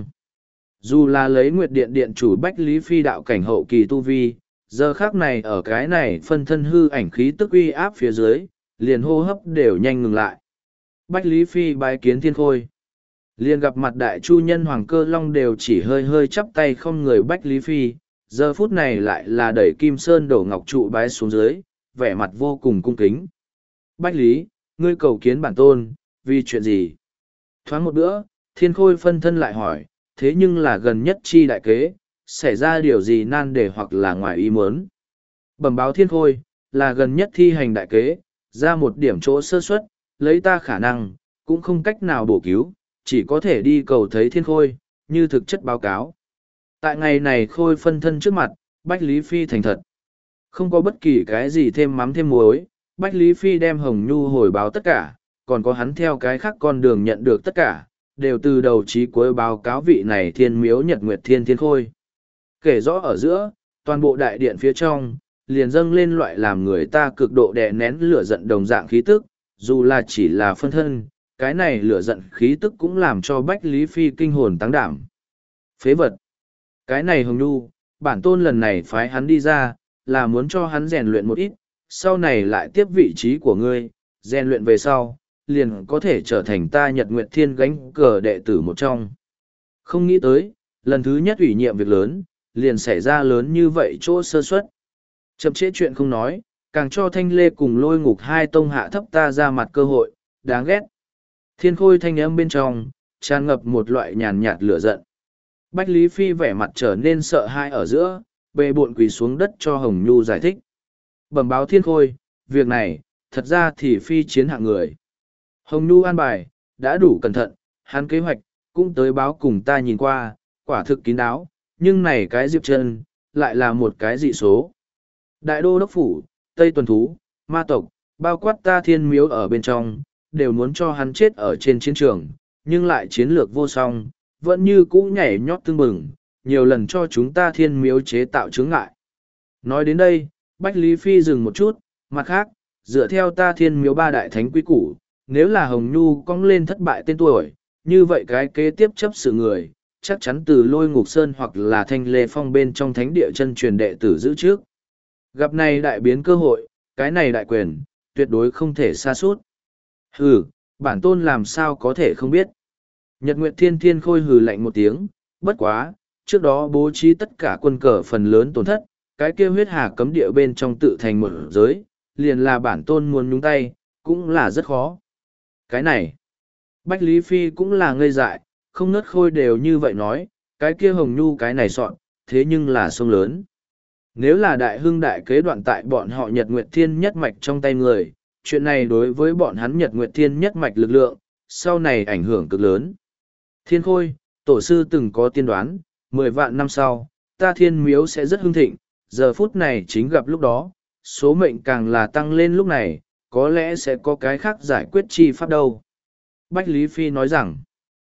Dù là lấy Nguyệt Điện Điện chủ Bách Lý Phi đạo cảnh hậu kỳ tu vi, giờ khác này ở cái này phân thân hư ảnh khí tức uy áp phía dưới, liền hô hấp đều nhanh ngừng lại. Bách Lý Phi bái kiến Thiên Khôi. Liền gặp mặt đại chu nhân Hoàng Cơ Long đều chỉ hơi hơi chắp tay không người Bách Lý Phi, giờ phút này lại là đẩy Kim Sơn đổ ngọc trụ bái xuống dưới, vẻ mặt vô cùng cung kính. Bách Lý, ngươi cầu kiến bản tôn, vì chuyện gì? Thoáng một bữa, Thiên Khôi phân thân lại hỏi, thế nhưng là gần nhất chi đại kế, xảy ra điều gì nan đề hoặc là ngoài ý muốn. Bẩm báo Thiên Khôi, là gần nhất thi hành đại kế, ra một điểm chỗ sơ suất, lấy ta khả năng, cũng không cách nào bổ cứu, chỉ có thể đi cầu thấy Thiên Khôi, như thực chất báo cáo. Tại ngày này Khôi phân thân trước mặt, Bách Lý Phi thành thật. Không có bất kỳ cái gì thêm mắm thêm muối, Bách Lý Phi đem Hồng Nhu hồi báo tất cả, còn có hắn theo cái khác con đường nhận được tất cả, đều từ đầu chí cuối báo cáo vị này Thiên Miếu Nhật Nguyệt Thiên Thiên Khôi. Kể rõ ở giữa, toàn bộ đại điện phía trong, liền dâng lên loại làm người ta cực độ đè nén lửa giận đồng dạng khí tức, dù là chỉ là phân thân, cái này lửa giận khí tức cũng làm cho Bách Lý Phi kinh hồn táng đảm. Phế vật! Cái này Hồng Nhu, bản tôn lần này phái hắn đi ra, là muốn cho hắn rèn luyện một ít, sau này lại tiếp vị trí của ngươi, rèn luyện về sau, liền có thể trở thành ta Nhật Nguyệt Thiên gánh cờ đệ tử một trong. Không nghĩ tới, lần thứ nhất ủy nhiệm việc lớn, liền xảy ra lớn như vậy chỗ sơ suất. Chậm trễ chuyện không nói, càng cho Thanh Lê cùng Lôi Ngục hai tông hạ thấp ta ra mặt cơ hội, đáng ghét. Thiên Khôi thanh âm bên trong, tràn ngập một loại nhàn nhạt lửa giận. Bách Lý Phi vẻ mặt trở nên sợ hãi ở giữa, bề bộn quỳ xuống đất cho Hồng Nhu giải thích. Bẩm báo Thiên Khôi, việc này, thật ra thì Phi chiến hạng người. Hồng Nhu an bài, đã đủ cẩn thận, hắn kế hoạch, cũng tới báo cùng ta nhìn qua, quả thực kín đáo, nhưng này cái Diệp Trân, lại là một cái dị số. Đại đô đốc phủ, Tây Tuần Thú, ma tộc, bao quát ta Thiên Miếu ở bên trong, đều muốn cho hắn chết ở trên chiến trường, nhưng lại chiến lược vô song, vẫn như cũ nhảy nhót tương bừng, nhiều lần cho chúng ta Thiên Miếu chế tạo chướng ngại. Nói đến đây, Bách Lý Phi dừng một chút, mặt khác, dựa theo ta Thiên Miếu ba đại thánh quy củ, nếu là Hồng Nhu cong lên thất bại tên tuổi, như vậy cái kế tiếp chấp sự người, chắc chắn từ Lôi Ngục Sơn hoặc là Thanh Lê Phong bên trong thánh địa chân truyền đệ tử giữ trước. Gặp này đại biến cơ hội, cái này đại quyền, tuyệt đối không thể xa suốt. Hừ, bản tôn làm sao có thể không biết. Nhật Nguyệt Thiên Thiên Khôi hừ lạnh một tiếng, bất quá, trước đó bố trí tất cả quân cờ phần lớn tổn thất, cái kia huyết hà cấm địa bên trong tự thành một giới, liền là bản tôn muốn nhúng tay, cũng là rất khó. Cái này, Bách Lý Phi cũng là ngây dại, không nớt Khôi đều như vậy nói, cái kia Hồng Nhu cái này soạn, thế nhưng là sông lớn. Nếu là đại hưng đại kế đoạn tại bọn họ Nhật Nguyệt Thiên nhất mạch trong tay người, chuyện này đối với bọn hắn Nhật Nguyệt Thiên nhất mạch lực lượng, sau này ảnh hưởng cực lớn. Thiên Khôi, tổ sư từng có tiên đoán, 10 vạn năm sau, ta Thiên Miếu sẽ rất hưng thịnh, giờ phút này chính gặp lúc đó, số mệnh càng là tăng lên lúc này, có lẽ sẽ có cái khác giải quyết chi pháp đâu. Bách Lý Phi nói rằng,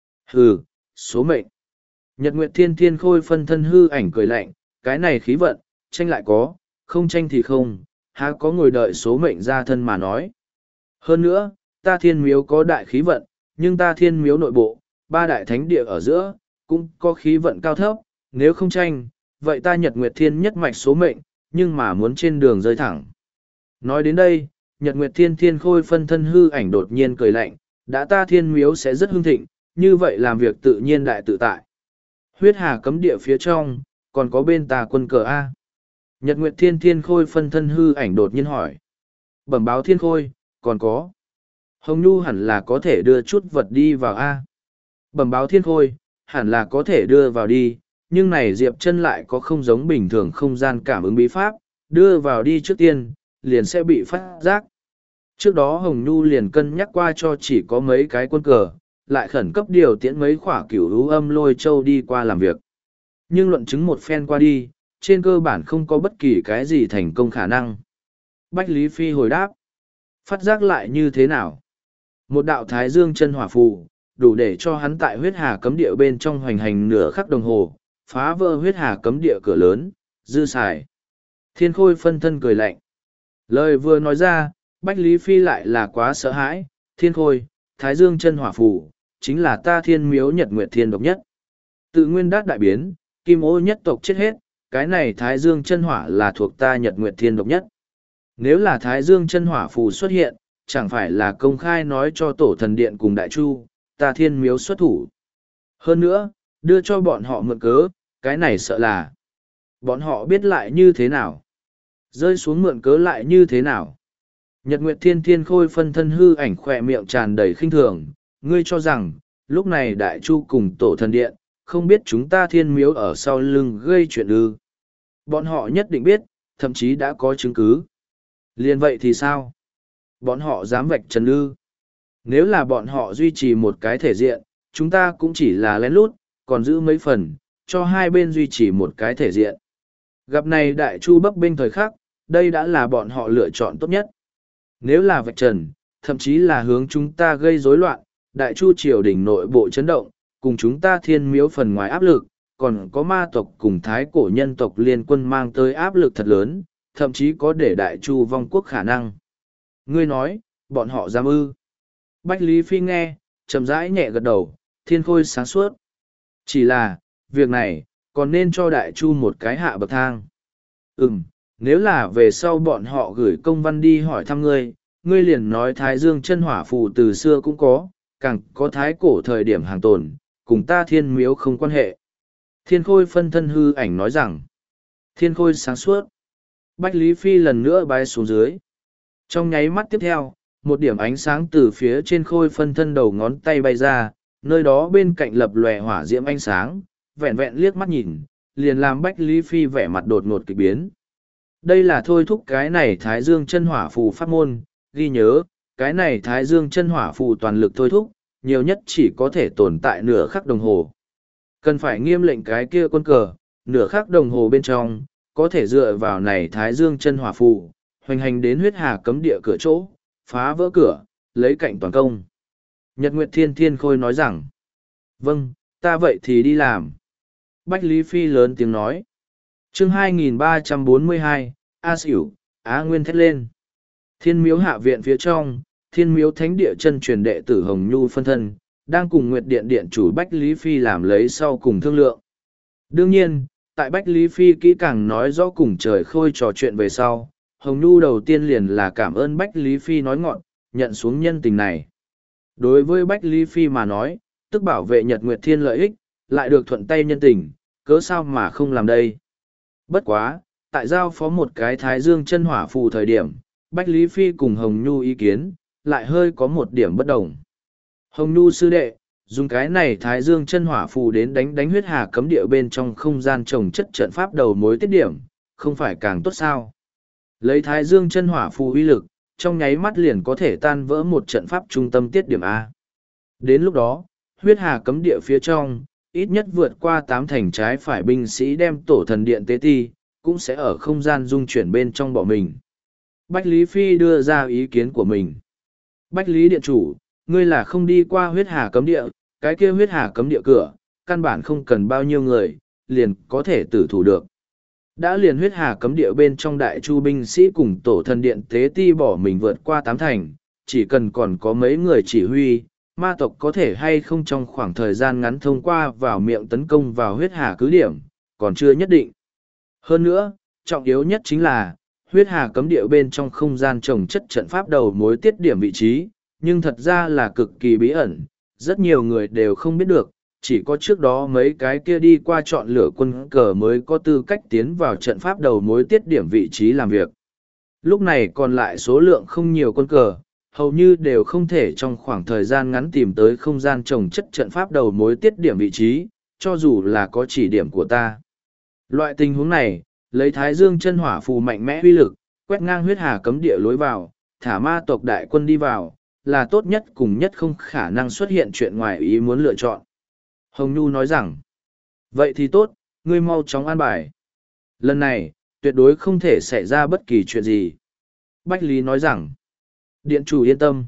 hừ, số mệnh. Nhật Nguyệt Thiên Thiên Khôi phân thân hư ảnh cười lạnh, cái này khí vận, tranh lại có, không tranh thì không, há có ngồi đợi số mệnh ra thân mà nói. Hơn nữa, ta Thiên Miếu có đại khí vận, nhưng ta Thiên Miếu nội bộ, ba đại thánh địa ở giữa, cũng có khí vận cao thấp, nếu không tranh, vậy ta Nhật Nguyệt Thiên nhất mạch số mệnh, nhưng mà muốn trên đường rơi thẳng. Nói đến đây, Nhật Nguyệt Thiên Thiên Khôi phân thân hư ảnh đột nhiên cười lạnh, đã ta thiên miếu sẽ rất hưng thịnh, như vậy làm việc tự nhiên đại tự tại. Huyết hà cấm địa phía trong, còn có bên ta quân cờ A. Nhật Nguyệt Thiên Thiên Khôi phân thân hư ảnh đột nhiên hỏi. Bẩm báo Thiên Khôi, còn có. Hồng Nhu hẳn là có thể đưa chút vật đi vào A. Bẩm báo Thiên Khôi, hẳn là có thể đưa vào đi, nhưng này Diệp Chân lại có không giống bình thường không gian cảm ứng bí pháp, đưa vào đi trước tiên, liền sẽ bị phát giác. Trước đó Hồng Nhu liền cân nhắc qua cho chỉ có mấy cái quân cờ, lại khẩn cấp điều tiễn mấy khỏa cửu lũ âm lôi châu đi qua làm việc. Nhưng luận chứng một phen qua đi, trên cơ bản không có bất kỳ cái gì thành công khả năng. Bách Lý Phi hồi đáp. Phát giác lại như thế nào? Một đạo thái dương chân hỏa phù, đủ để cho hắn tại huyết hà cấm địa bên trong hoành hành nửa khắc đồng hồ, phá vỡ huyết hà cấm địa cửa lớn, dư xài. Thiên Khôi phân thân cười lạnh. Lời vừa nói ra, Bách Lý Phi lại là quá sợ hãi. Thiên Khôi, thái dương chân hỏa phù, chính là ta thiên miếu Nhật Nguyệt Thiên độc nhất. Tự nguyên đát đại biến, kim ô nhất tộc chết hết, cái này thái dương chân hỏa là thuộc ta Nhật Nguyệt Thiên độc nhất. Nếu là thái dương chân hỏa phù xuất hiện, chẳng phải là công khai nói cho tổ thần điện cùng đại chu, ta thiên miếu xuất thủ. Hơn nữa, đưa cho bọn họ mượn cớ, cái này sợ là bọn họ biết lại như thế nào. Rơi xuống mượn cớ lại như thế nào. Nhật Nguyệt Thiên Thiên Khôi phân thân hư ảnh khỏe miệng tràn đầy khinh thường, ngươi cho rằng, lúc này đại chu cùng tổ thần điện, không biết chúng ta thiên miếu ở sau lưng gây chuyện ư. Bọn họ nhất định biết, thậm chí đã có chứng cứ. Liên vậy thì sao? Bọn họ dám vạch trần ư. Nếu là bọn họ duy trì một cái thể diện, chúng ta cũng chỉ là lén lút, còn giữ mấy phần, cho hai bên duy trì một cái thể diện. Gặp này đại chu bấp bênh thời khắc, đây đã là bọn họ lựa chọn tốt nhất. Nếu là vạch trần, thậm chí là hướng chúng ta gây rối loạn, đại chu triều đình nội bộ chấn động, cùng chúng ta thiên miếu phần ngoài áp lực, còn có ma tộc cùng thái cổ nhân tộc liên quân mang tới áp lực thật lớn, thậm chí có để đại chu vong quốc khả năng. Ngươi nói, bọn họ dám ư. Bách Lý Phi nghe, chậm rãi nhẹ gật đầu, Thiên Khôi sáng suốt. Chỉ là, việc này, còn nên cho đại chu một cái hạ bậc thang. Nếu là về sau bọn họ gửi công văn đi hỏi thăm ngươi, ngươi liền nói thái dương chân hỏa phù từ xưa cũng có, càng có thái cổ thời điểm hàng tồn, cùng ta thiên miếu không quan hệ. Thiên Khôi phân thân hư ảnh nói rằng, Thiên Khôi sáng suốt. Bách Lý Phi lần nữa bay xuống dưới. Trong nháy mắt tiếp theo, một điểm ánh sáng từ phía trên Khôi phân thân đầu ngón tay bay ra, nơi đó bên cạnh lập lòe hỏa diễm ánh sáng, vẹn vẹn liếc mắt nhìn, liền làm Bách Lý Phi vẻ mặt đột ngột kỳ biến. Đây là thôi thúc cái này thái dương chân hỏa phù pháp môn, ghi nhớ, cái này thái dương chân hỏa phù toàn lực thôi thúc, nhiều nhất chỉ có thể tồn tại nửa khắc đồng hồ. Cần phải nghiêm lệnh cái kia quân cờ, nửa khắc đồng hồ bên trong, có thể dựa vào này thái dương chân hỏa phù, hoành hành đến huyết hà cấm địa cửa chỗ, phá vỡ cửa, lấy cạnh toàn công. Nhật Nguyệt Thiên Thiên Khôi nói rằng, vâng, ta vậy thì đi làm. Bách Lý Phi lớn tiếng nói. Chương 2342, A Xỉu, Á Nguyên thét lên. Thiên miếu hạ viện phía trong, thiên miếu thánh địa chân truyền đệ tử Hồng Nhu phân thân, đang cùng Nguyệt Điện Điện chủ Bách Lý Phi làm lấy sau cùng thương lượng. Đương nhiên, tại Bách Lý Phi kỹ càng nói rõ cùng trời khôi trò chuyện về sau, Hồng Nhu đầu tiên liền là cảm ơn Bách Lý Phi nói ngọn, nhận xuống nhân tình này. Đối với Bách Lý Phi mà nói, tức bảo vệ Nhật Nguyệt Thiên lợi ích, lại được thuận tay nhân tình, cớ sao mà không làm đây. Bất quá, tại giao phó một cái thái dương chân hỏa phù thời điểm, Bách Lý Phi cùng Hồng Nhu ý kiến, lại hơi có một điểm bất đồng. Hồng Nhu sư đệ, dùng cái này thái dương chân hỏa phù đến đánh huyết hà cấm địa bên trong không gian trồng chất trận pháp đầu mối tiết điểm, không phải càng tốt sao. Lấy thái dương chân hỏa phù uy lực, trong nháy mắt liền có thể tan vỡ một trận pháp trung tâm tiết điểm A. Đến lúc đó, huyết hà cấm địa phía trong, ít nhất vượt qua 8 thành trái phải binh sĩ đem tổ thần điện tế ti, cũng sẽ ở không gian dung chuyển bên trong bỏ mình. Bách Lý Phi đưa ra ý kiến của mình. Bách Lý Điện chủ, ngươi là không đi qua huyết hà cấm địa, cái kia huyết hà cấm địa cửa, căn bản không cần bao nhiêu người, liền có thể tử thủ được. Đã liền huyết hà cấm địa bên trong đại chu binh sĩ cùng tổ thần điện tế ti bỏ mình vượt qua 8 thành, chỉ cần còn có mấy người chỉ huy, ma tộc có thể hay không trong khoảng thời gian ngắn thông qua vào miệng tấn công vào huyết hà cứ điểm, còn chưa nhất định. Hơn nữa, trọng yếu nhất chính là, huyết hà cấm địa bên trong không gian trồng chất trận pháp đầu mối tiết điểm vị trí, nhưng thật ra là cực kỳ bí ẩn, rất nhiều người đều không biết được, chỉ có trước đó mấy cái kia đi qua chọn lựa quân cờ mới có tư cách tiến vào trận pháp đầu mối tiết điểm vị trí làm việc. Lúc này còn lại số lượng không nhiều quân cờ, hầu như đều không thể trong khoảng thời gian ngắn tìm tới không gian trồng chất trận pháp đầu mối tiết điểm vị trí, cho dù là có chỉ điểm của ta. Loại tình huống này, lấy Thái Dương chân hỏa phù mạnh mẽ uy lực, quét ngang huyết hà cấm địa lối vào, thả ma tộc đại quân đi vào, là tốt nhất cùng nhất không khả năng xuất hiện chuyện ngoài ý muốn lựa chọn. Hồng Nhu nói rằng, vậy thì tốt, ngươi mau chóng an bài. Lần này, tuyệt đối không thể xảy ra bất kỳ chuyện gì. Bách Lý nói rằng, điện chủ yên tâm.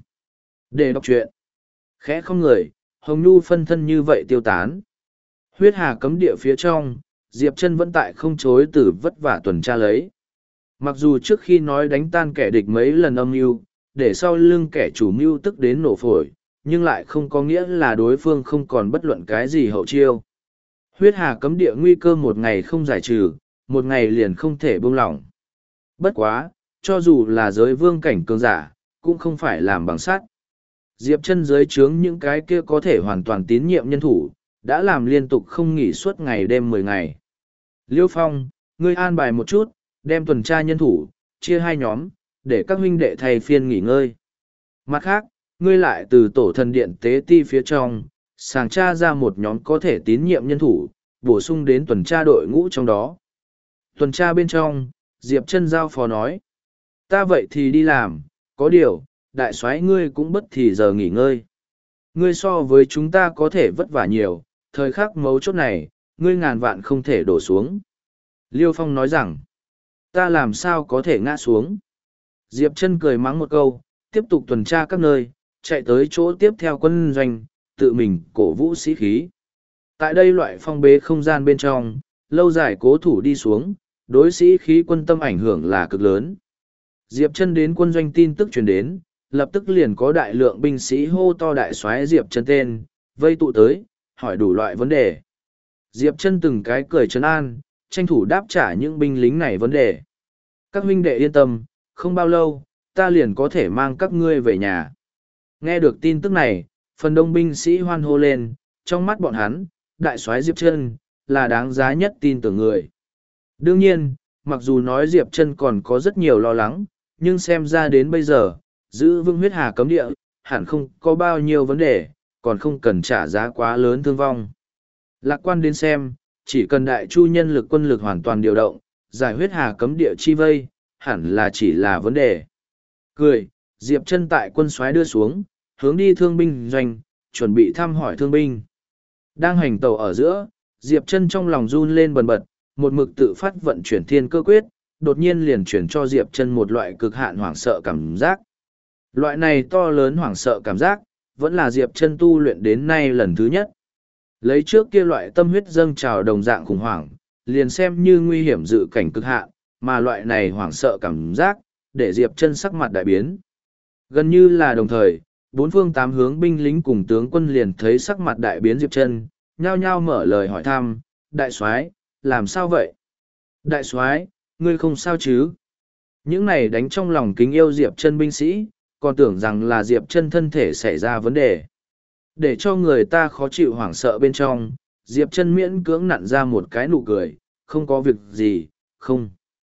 Để đọc truyện. Khẽ không người, Hồng Nhu phân thân như vậy tiêu tán. Huyết hà cấm địa phía trong, Diệp Chân vẫn tại không chối từ vất vả tuần tra lấy. Mặc dù trước khi nói đánh tan kẻ địch mấy lần âm mưu, để sau lưng kẻ chủ mưu tức đến nổ phổi, nhưng lại không có nghĩa là đối phương không còn bất luận cái gì hậu chiêu. Huyết hà cấm địa nguy cơ một ngày không giải trừ, một ngày liền không thể buông lỏng. Bất quá, cho dù là giới vương cảnh cường giả, cũng không phải làm bằng sắt. Diệp Chân dưới trướng những cái kia có thể hoàn toàn tín nhiệm nhân thủ, đã làm liên tục không nghỉ suốt ngày đêm 10 ngày. Liêu Phong, ngươi an bài một chút, đem tuần tra nhân thủ, chia hai nhóm, để các huynh đệ thay phiên nghỉ ngơi. Mặt khác, ngươi lại từ tổ thần điện tế ti phía trong, sàng tra ra một nhóm có thể tín nhiệm nhân thủ, bổ sung đến tuần tra đội ngũ trong đó. Tuần tra bên trong, Diệp Chân giao phó nói. Ta vậy thì đi làm, có điều, đại soái ngươi cũng bất thì giờ nghỉ ngơi. Ngươi so với chúng ta có thể vất vả nhiều, thời khắc mấu chốt này, ngươi ngàn vạn không thể đổ xuống. Liêu Phong nói rằng, ta làm sao có thể ngã xuống. Diệp Chân cười mắng một câu, tiếp tục tuần tra các nơi, chạy tới chỗ tiếp theo quân doanh, tự mình cổ vũ sĩ khí. Tại đây loại phong bế không gian bên trong, lâu dài cố thủ đi xuống, đối sĩ khí quân tâm ảnh hưởng là cực lớn. Diệp Chân đến quân doanh tin tức truyền đến, lập tức liền có đại lượng binh sĩ hô to đại soái Diệp Chân tên, vây tụ tới, hỏi đủ loại vấn đề. Diệp Chân từng cái cười trấn an, tranh thủ đáp trả những binh lính này vấn đề. Các huynh đệ yên tâm, không bao lâu, ta liền có thể mang các ngươi về nhà. Nghe được tin tức này, phần đông binh sĩ hoan hô lên, trong mắt bọn hắn, đại soái Diệp Chân là đáng giá nhất tin tưởng người. Đương nhiên, mặc dù nói Diệp Chân còn có rất nhiều lo lắng, nhưng xem ra đến bây giờ, giữ vững huyết hà cấm địa, hẳn không có bao nhiêu vấn đề, còn không cần trả giá quá lớn thương vong. Lạc quan đến xem, chỉ cần đại chu nhân lực quân lực hoàn toàn điều động, giải huyết hà cấm địa chi vây, hẳn là chỉ là vấn đề. Cười, Diệp Chân tại quân soái đưa xuống, hướng đi thương binh doanh, chuẩn bị thăm hỏi thương binh. Đang hành tàu ở giữa, Diệp Chân trong lòng run lên bần bật, một mực tự phát vận chuyển thiên cơ quyết, đột nhiên liền chuyển cho Diệp Chân một loại cực hạn hoảng sợ cảm giác. Loại này to lớn hoảng sợ cảm giác, vẫn là Diệp Chân tu luyện đến nay lần thứ nhất. Lấy trước kia loại tâm huyết dâng trào đồng dạng khủng hoảng, liền xem như nguy hiểm dự cảnh cực hạn, mà loại này hoảng sợ cảm giác, để Diệp Chân sắc mặt đại biến. Gần như là đồng thời, bốn phương tám hướng binh lính cùng tướng quân liền thấy sắc mặt đại biến Diệp Chân, nhao nhao mở lời hỏi thăm, đại soái, làm sao vậy? Đại soái, ngươi không sao chứ? Những này đánh trong lòng kính yêu Diệp Chân binh sĩ, còn tưởng rằng là Diệp Chân thân thể xảy ra vấn đề. Để cho người ta khó chịu hoảng sợ bên trong, Diệp Chân miễn cưỡng nặn ra một cái nụ cười, không có việc gì, không.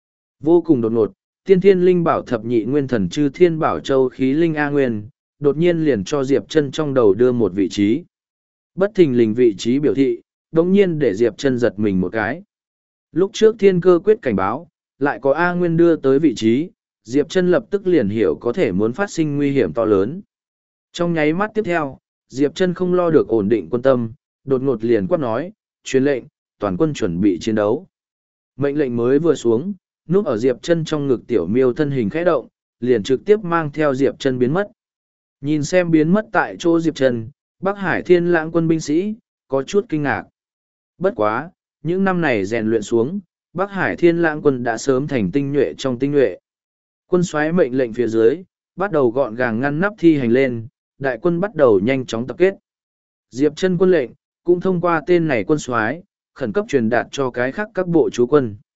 Vô cùng đột ngột, tiên thiên linh bảo thập nhị nguyên thần chư thiên bảo châu khí linh A Nguyên, đột nhiên liền cho Diệp Chân trong đầu đưa một vị trí. Bất thình lình vị trí biểu thị, đống nhiên để Diệp Chân giật mình một cái. Lúc trước thiên cơ quyết cảnh báo, lại có A Nguyên đưa tới vị trí, Diệp Chân lập tức liền hiểu có thể muốn phát sinh nguy hiểm to lớn. Trong nháy mắt tiếp theo, Diệp Chân không lo được ổn định quân tâm, đột ngột liền quát nói, truyền lệnh, toàn quân chuẩn bị chiến đấu. Mệnh lệnh mới vừa xuống, núp ở Diệp Chân trong ngực tiểu miêu thân hình khẽ động, liền trực tiếp mang theo Diệp Chân biến mất. Nhìn xem biến mất tại chỗ Diệp Chân, Bắc Hải Thiên Lãng quân binh sĩ có chút kinh ngạc. Bất quá, những năm này rèn luyện xuống, Bắc Hải Thiên Lãng quân đã sớm thành tinh nhuệ trong tinh nhuệ. Quân soái mệnh lệnh phía dưới, bắt đầu gọn gàng ngăn nắp thi hành lên, đại quân bắt đầu nhanh chóng tập kết. Diệp Chân quân lệnh cũng thông qua tên này quân soái, khẩn cấp truyền đạt cho cái khác các bộ chú quân.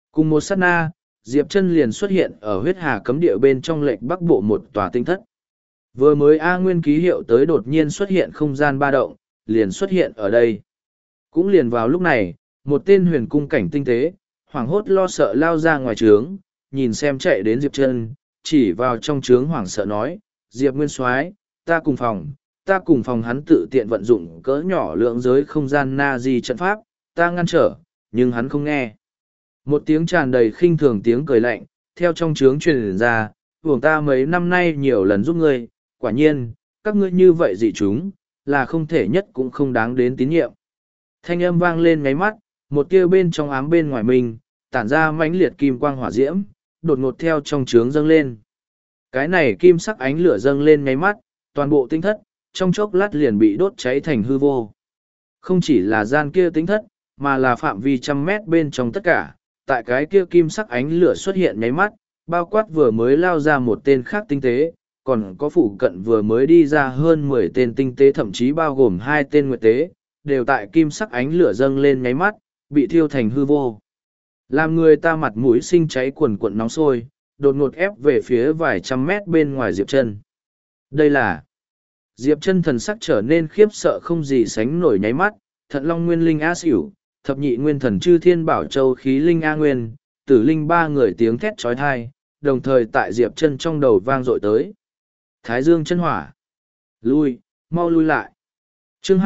Cùng một sát na, Diệp Chân liền xuất hiện ở huyết hà cấm địa bên trong lệnh bắc bộ một tòa tinh thất. Vừa mới A Nguyên ký hiệu tới đột nhiên xuất hiện không gian ba động, liền xuất hiện ở đây. Cũng liền vào lúc này, một tên huyền cung cảnh tinh tế, hoảng hốt lo sợ lao ra ngoài trướng, nhìn xem chạy đến Diệp Chân, chỉ vào trong trướng hoảng sợ nói, Diệp Nguyên Soái, ta cùng phòng hắn tự tiện vận dụng cỡ nhỏ lượng giới không gian na di trận pháp, ta ngăn trở, nhưng hắn không nghe. Một tiếng tràn đầy khinh thường tiếng cười lạnh, theo trong trướng truyền ra, vùng ta mấy năm nay nhiều lần giúp ngươi, quả nhiên, các ngươi như vậy dị chúng, là không thể nhất cũng không đáng đến tín nhiệm. Thanh âm vang lên ngáy mắt, một tia bên trong ám bên ngoài mình, tản ra mãnh liệt kim quang hỏa diễm, đột ngột theo trong trướng dâng lên. Cái này kim sắc ánh lửa dâng lên ngáy mắt, toàn bộ tinh thất, trong chốc lát liền bị đốt cháy thành hư vô. Không chỉ là gian kia tinh thất, mà là phạm vi trăm mét bên trong tất cả, tại cái kia kim sắc ánh lửa xuất hiện nháy mắt, bao quát vừa mới lao ra một tên khác tinh tế, còn có phụ cận vừa mới đi ra hơn 10 tên tinh tế thậm chí bao gồm 2 tên nguyệt tế, đều tại kim sắc ánh lửa dâng lên nháy mắt, bị thiêu thành hư vô. Làm người ta mặt mũi sinh cháy quần quận nóng sôi, đột ngột ép về phía vài trăm mét bên ngoài Diệp Chân. Đây là Diệp Chân thần sắc trở nên khiếp sợ không gì sánh nổi nháy mắt, Thận Long Nguyên Linh A Xỉu, Thập Nhị Nguyên Thần Chư Thiên Bảo Châu Khí Linh A Nguyên, Tử Linh ba người tiếng thét chói tai, đồng thời tại Diệp Chân trong đầu vang dội tới. Thái Dương chân hỏa. Lui, mau lui lại. Chương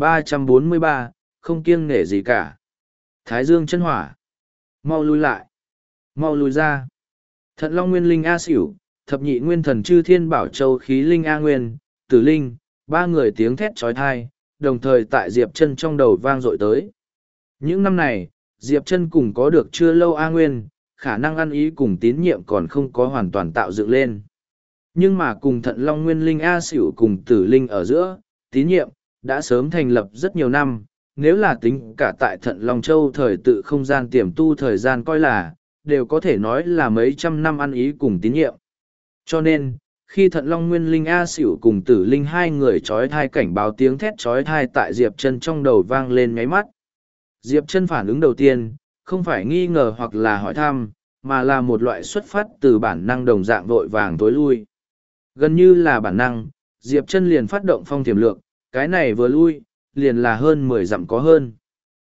2343, không kiêng nể gì cả. Thái Dương chân hỏa. Mau lui lại. Mau lui ra. Thận Long Nguyên Linh A Xỉu, Thập Nhị Nguyên Thần Chư Thiên Bảo Châu Khí Linh A Nguyên, Tử Linh, ba người tiếng thét chói tai, đồng thời tại Diệp Chân trong đầu vang dội tới. Những năm này, Diệp Chân cùng có được chưa lâu A Nguyên, khả năng ăn ý cùng tín nhiệm còn không có hoàn toàn tạo dựng lên. Nhưng mà cùng Thận Long Nguyên Linh A Xỉu cùng Tử Linh ở giữa, tín nhiệm, đã sớm thành lập rất nhiều năm, nếu là tính cả tại Thận Long Châu thời tự không gian tiềm tu thời gian coi là, đều có thể nói là mấy trăm năm ăn ý cùng tín nhiệm. Cho nên, khi Thận Long Nguyên Linh A Xỉu cùng Tử Linh hai người trói thai cảnh báo tiếng thét trói thai tại Diệp Chân trong đầu vang lên ngáy mắt. Diệp Chân phản ứng đầu tiên, không phải nghi ngờ hoặc là hỏi thăm, mà là một loại xuất phát từ bản năng đồng dạng vội vàng tối lui. Gần như là bản năng, Diệp Chân liền phát động phong tiềm lược, cái này vừa lui, liền là hơn 10 dặm có hơn.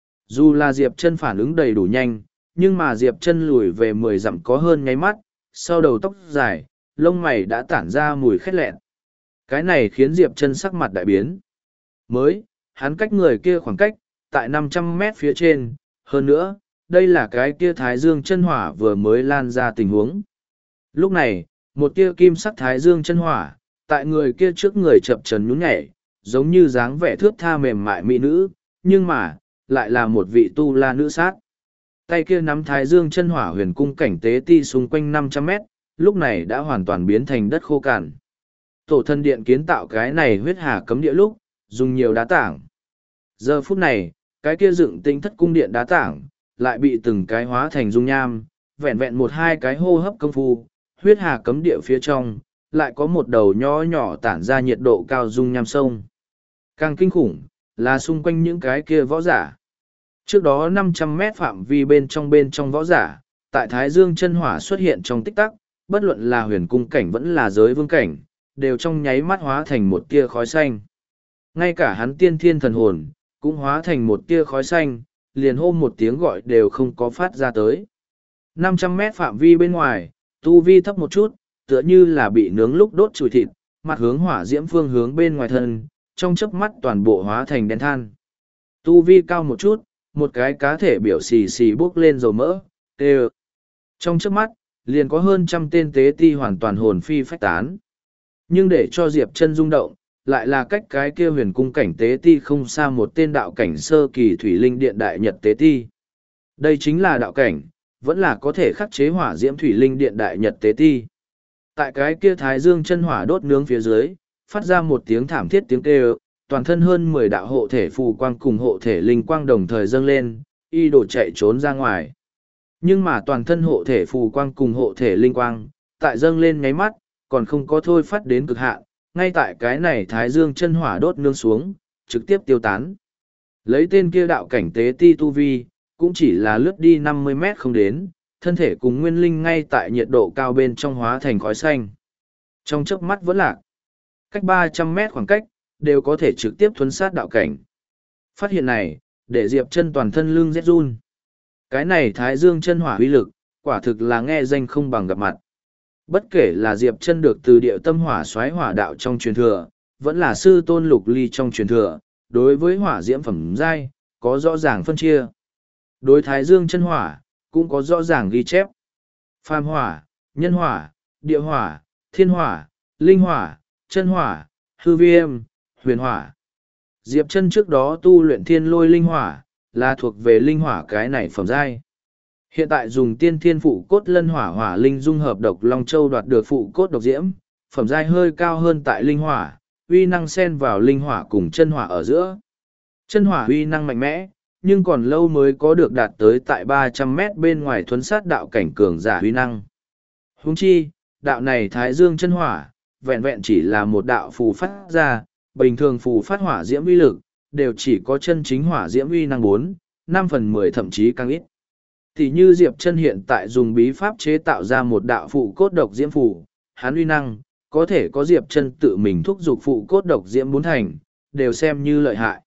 Dù là Diệp Chân phản ứng đầy đủ nhanh, nhưng mà Diệp Chân lùi về 10 dặm có hơn nháy mắt, sau đầu tóc dài, lông mày đã tản ra mùi khét lẹn. Cái này khiến Diệp Chân sắc mặt đại biến. Mới, hắn cách người kia khoảng cách, tại 500 mét phía trên, hơn nữa, đây là cái kia Thái Dương chân hỏa vừa mới lan ra tình huống. Lúc này, một tia kim sắc Thái Dương chân hỏa, tại người kia trước người chập chờn nhún nhảy, giống như dáng vẻ thướt tha mềm mại mỹ nữ, nhưng mà, lại là một vị tu la nữ sát. Tay kia nắm Thái Dương chân hỏa huyền cung cảnh tế ti xung quanh 500 mét, lúc này đã hoàn toàn biến thành đất khô cằn. Tổ thân điện kiến tạo cái này huyết hà cấm địa lúc, dùng nhiều đá tảng. Giờ phút này, cái kia dựng tinh thất cung điện đá tảng, lại bị từng cái hóa thành dung nham, vẹn vẹn một hai cái hô hấp công phu, huyết hà cấm địa phía trong, lại có một đầu nhỏ nhỏ tản ra nhiệt độ cao dung nham sông. Càng kinh khủng, là xung quanh những cái kia võ giả. Trước đó 500 mét phạm vi bên trong võ giả, tại Thái Dương chân hỏa xuất hiện trong tích tắc, bất luận là huyền cung cảnh vẫn là giới vương cảnh, đều trong nháy mắt hóa thành một tia khói xanh. Ngay cả hắn tiên thiên thần hồn, cũng hóa thành một tia khói xanh, liền hô một tiếng gọi đều không có phát ra tới. 500 mét phạm vi bên ngoài, tu vi thấp một chút, tựa như là bị nướng lúc đốt chùi thịt, mặt hướng hỏa diễm phương hướng bên ngoài thân, trong chớp mắt toàn bộ hóa thành đen than. Tu vi cao một chút, một cái cá thể biểu xì xì bốc lên dầu mỡ, tê. Trong chớp mắt, liền có hơn trăm tên tế ti hoàn toàn hồn phi phách tán. Nhưng để cho Diệp Chân rung động, lại là cách cái kia huyền cung cảnh tế ti không xa một tên đạo cảnh sơ kỳ thủy linh điện đại nhật tế ti. Đây chính là đạo cảnh, vẫn là có thể khắc chế hỏa diễm thủy linh điện đại nhật tế ti. Tại cái kia Thái Dương chân hỏa đốt nướng phía dưới, phát ra một tiếng thảm thiết tiếng kêu, toàn thân hơn 10 đạo hộ thể phù quang cùng hộ thể linh quang đồng thời dâng lên, y đổ chạy trốn ra ngoài. Nhưng mà toàn thân hộ thể phù quang cùng hộ thể linh quang, tại dâng lên nháy mắt, còn không có thôi phát đến cực hạn, ngay tại cái này Thái Dương chân hỏa đốt nướng xuống, trực tiếp tiêu tán. Lấy tên kia đạo cảnh tế ti tu vi, cũng chỉ là lướt đi 50 mét không đến, thân thể cùng nguyên linh ngay tại nhiệt độ cao bên trong hóa thành khói xanh. Trong chớp mắt vẫn lạc. Cách 300 mét khoảng cách, đều có thể trực tiếp thuấn sát đạo cảnh. Phát hiện này, để Diệp Chân toàn thân lưng rét run. Cái này Thái Dương chân hỏa uy lực, quả thực là nghe danh không bằng gặp mặt. Bất kể là Diệp Chân được từ địa tâm hỏa xoáy hỏa đạo trong truyền thừa, vẫn là sư tôn Lục Ly trong truyền thừa, đối với hỏa diễm phẩm giai, có rõ ràng phân chia. Đối Thái Dương chân hỏa, cũng có rõ ràng ghi chép. Phàm hỏa, nhân hỏa, địa hỏa, thiên hỏa, linh hỏa, chân hỏa, hư viêm, huyền hỏa. Diệp Chân trước đó tu luyện thiên lôi linh hỏa, là thuộc về linh hỏa cái này phẩm giai. Hiện tại dùng tiên thiên phụ cốt lân hỏa hỏa linh dung hợp độc long châu đoạt được phụ cốt độc diễm, phẩm giai hơi cao hơn tại linh hỏa, uy năng xen vào linh hỏa cùng chân hỏa ở giữa. Chân hỏa uy năng mạnh mẽ, nhưng còn lâu mới có được đạt tới tại 300 mét bên ngoài thuấn sát đạo cảnh cường giả uy năng. Huống chi, đạo này Thái Dương chân hỏa, vẹn vẹn chỉ là một đạo phù phát ra, bình thường phù phát hỏa diễm uy lực, đều chỉ có chân chính hỏa diễm uy năng 4, 5/10 thậm chí càng ít. Tỷ như Diệp Chân hiện tại dùng bí pháp chế tạo ra một đạo phụ cốt độc diễm phù, hắn uy năng, có thể có Diệp Chân tự mình thúc giục phụ cốt độc diễm 4 thành, đều xem như lợi hại.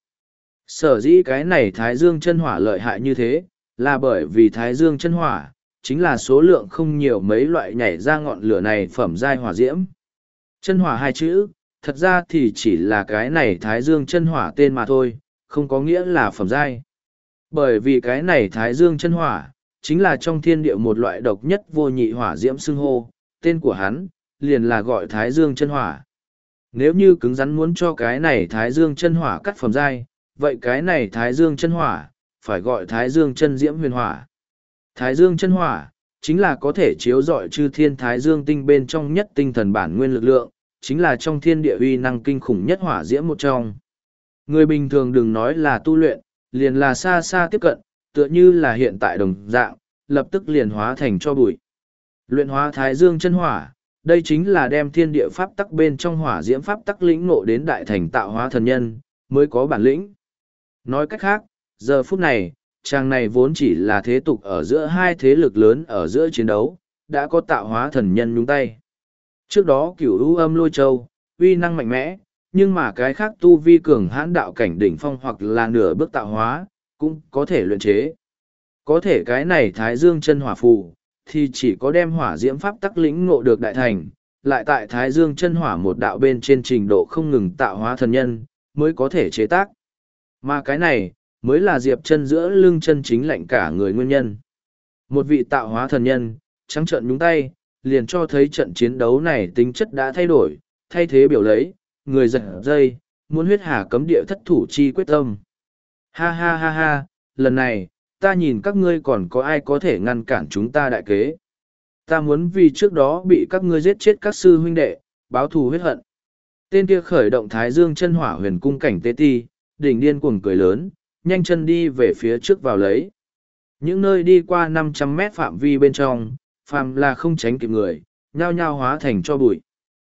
Sở dĩ cái này Thái Dương chân hỏa lợi hại như thế, là bởi vì Thái Dương chân hỏa, chính là số lượng không nhiều mấy loại nhảy ra ngọn lửa này phẩm giai hỏa diễm. Chân hỏa hai chữ, thật ra thì chỉ là cái này Thái Dương chân hỏa tên mà thôi, không có nghĩa là phẩm giai. Bởi vì cái này Thái Dương chân hỏa, chính là trong thiên địa một loại độc nhất vô nhị hỏa diễm xưng hô, tên của hắn, liền là gọi Thái Dương chân hỏa. Nếu như cứng rắn muốn cho cái này Thái Dương chân hỏa cắt phẩm giai, vậy cái này Thái Dương chân hỏa, phải gọi Thái Dương chân diễm huyền hỏa. Thái Dương chân hỏa, chính là có thể chiếu rọi chư thiên Thái Dương tinh bên trong nhất tinh thần bản nguyên lực lượng, chính là trong thiên địa uy năng kinh khủng nhất hỏa diễm một trong. Người bình thường đừng nói là tu luyện, liền là xa xa tiếp cận, tựa như là hiện tại đồng dạng, lập tức liền hóa thành cho bụi. Luyện hóa Thái Dương chân hỏa, đây chính là đem thiên địa pháp tắc bên trong hỏa diễm pháp tắc lĩnh ngộ đến đại thành tạo hóa thần nhân, mới có bản lĩnh. Nói cách khác, giờ phút này, chàng này vốn chỉ là thế tục ở giữa hai thế lực lớn ở giữa chiến đấu, đã có tạo hóa thần nhân nhúng tay. Trước đó cửu u âm lôi châu, uy năng mạnh mẽ, nhưng mà cái khác tu vi cường hãn đạo cảnh đỉnh phong hoặc là nửa bước tạo hóa, cũng có thể luyện chế. Có thể cái này Thái Dương chân hỏa phù, thì chỉ có đem hỏa diễm pháp tắc lĩnh ngộ được đại thành, lại tại Thái Dương chân hỏa một đạo bên trên trình độ không ngừng tạo hóa thần nhân, mới có thể chế tác. Mà cái này, mới là Diệp Chân giữa lưng chân chính lạnh cả người nguyên nhân. Một vị tạo hóa thần nhân, trắng trợn nhúng tay, liền cho thấy trận chiến đấu này tính chất đã thay đổi, thay thế biểu lấy, người giật dây, muốn huyết hà cấm địa thất thủ chi quyết tâm. Ha ha ha ha, lần này, ta nhìn các ngươi còn có ai có thể ngăn cản chúng ta đại kế. Ta muốn vì trước đó bị các ngươi giết chết các sư huynh đệ, báo thù huyết hận. Tên kia khởi động Thái Dương chân hỏa huyền cung cảnh tế ti, đỉnh điên cuồng cười lớn, nhanh chân đi về phía trước vào lấy. Những nơi đi qua 500 mét phạm vi bên trong, phàm là không tránh kịp người, nhao nhao hóa thành cho bụi.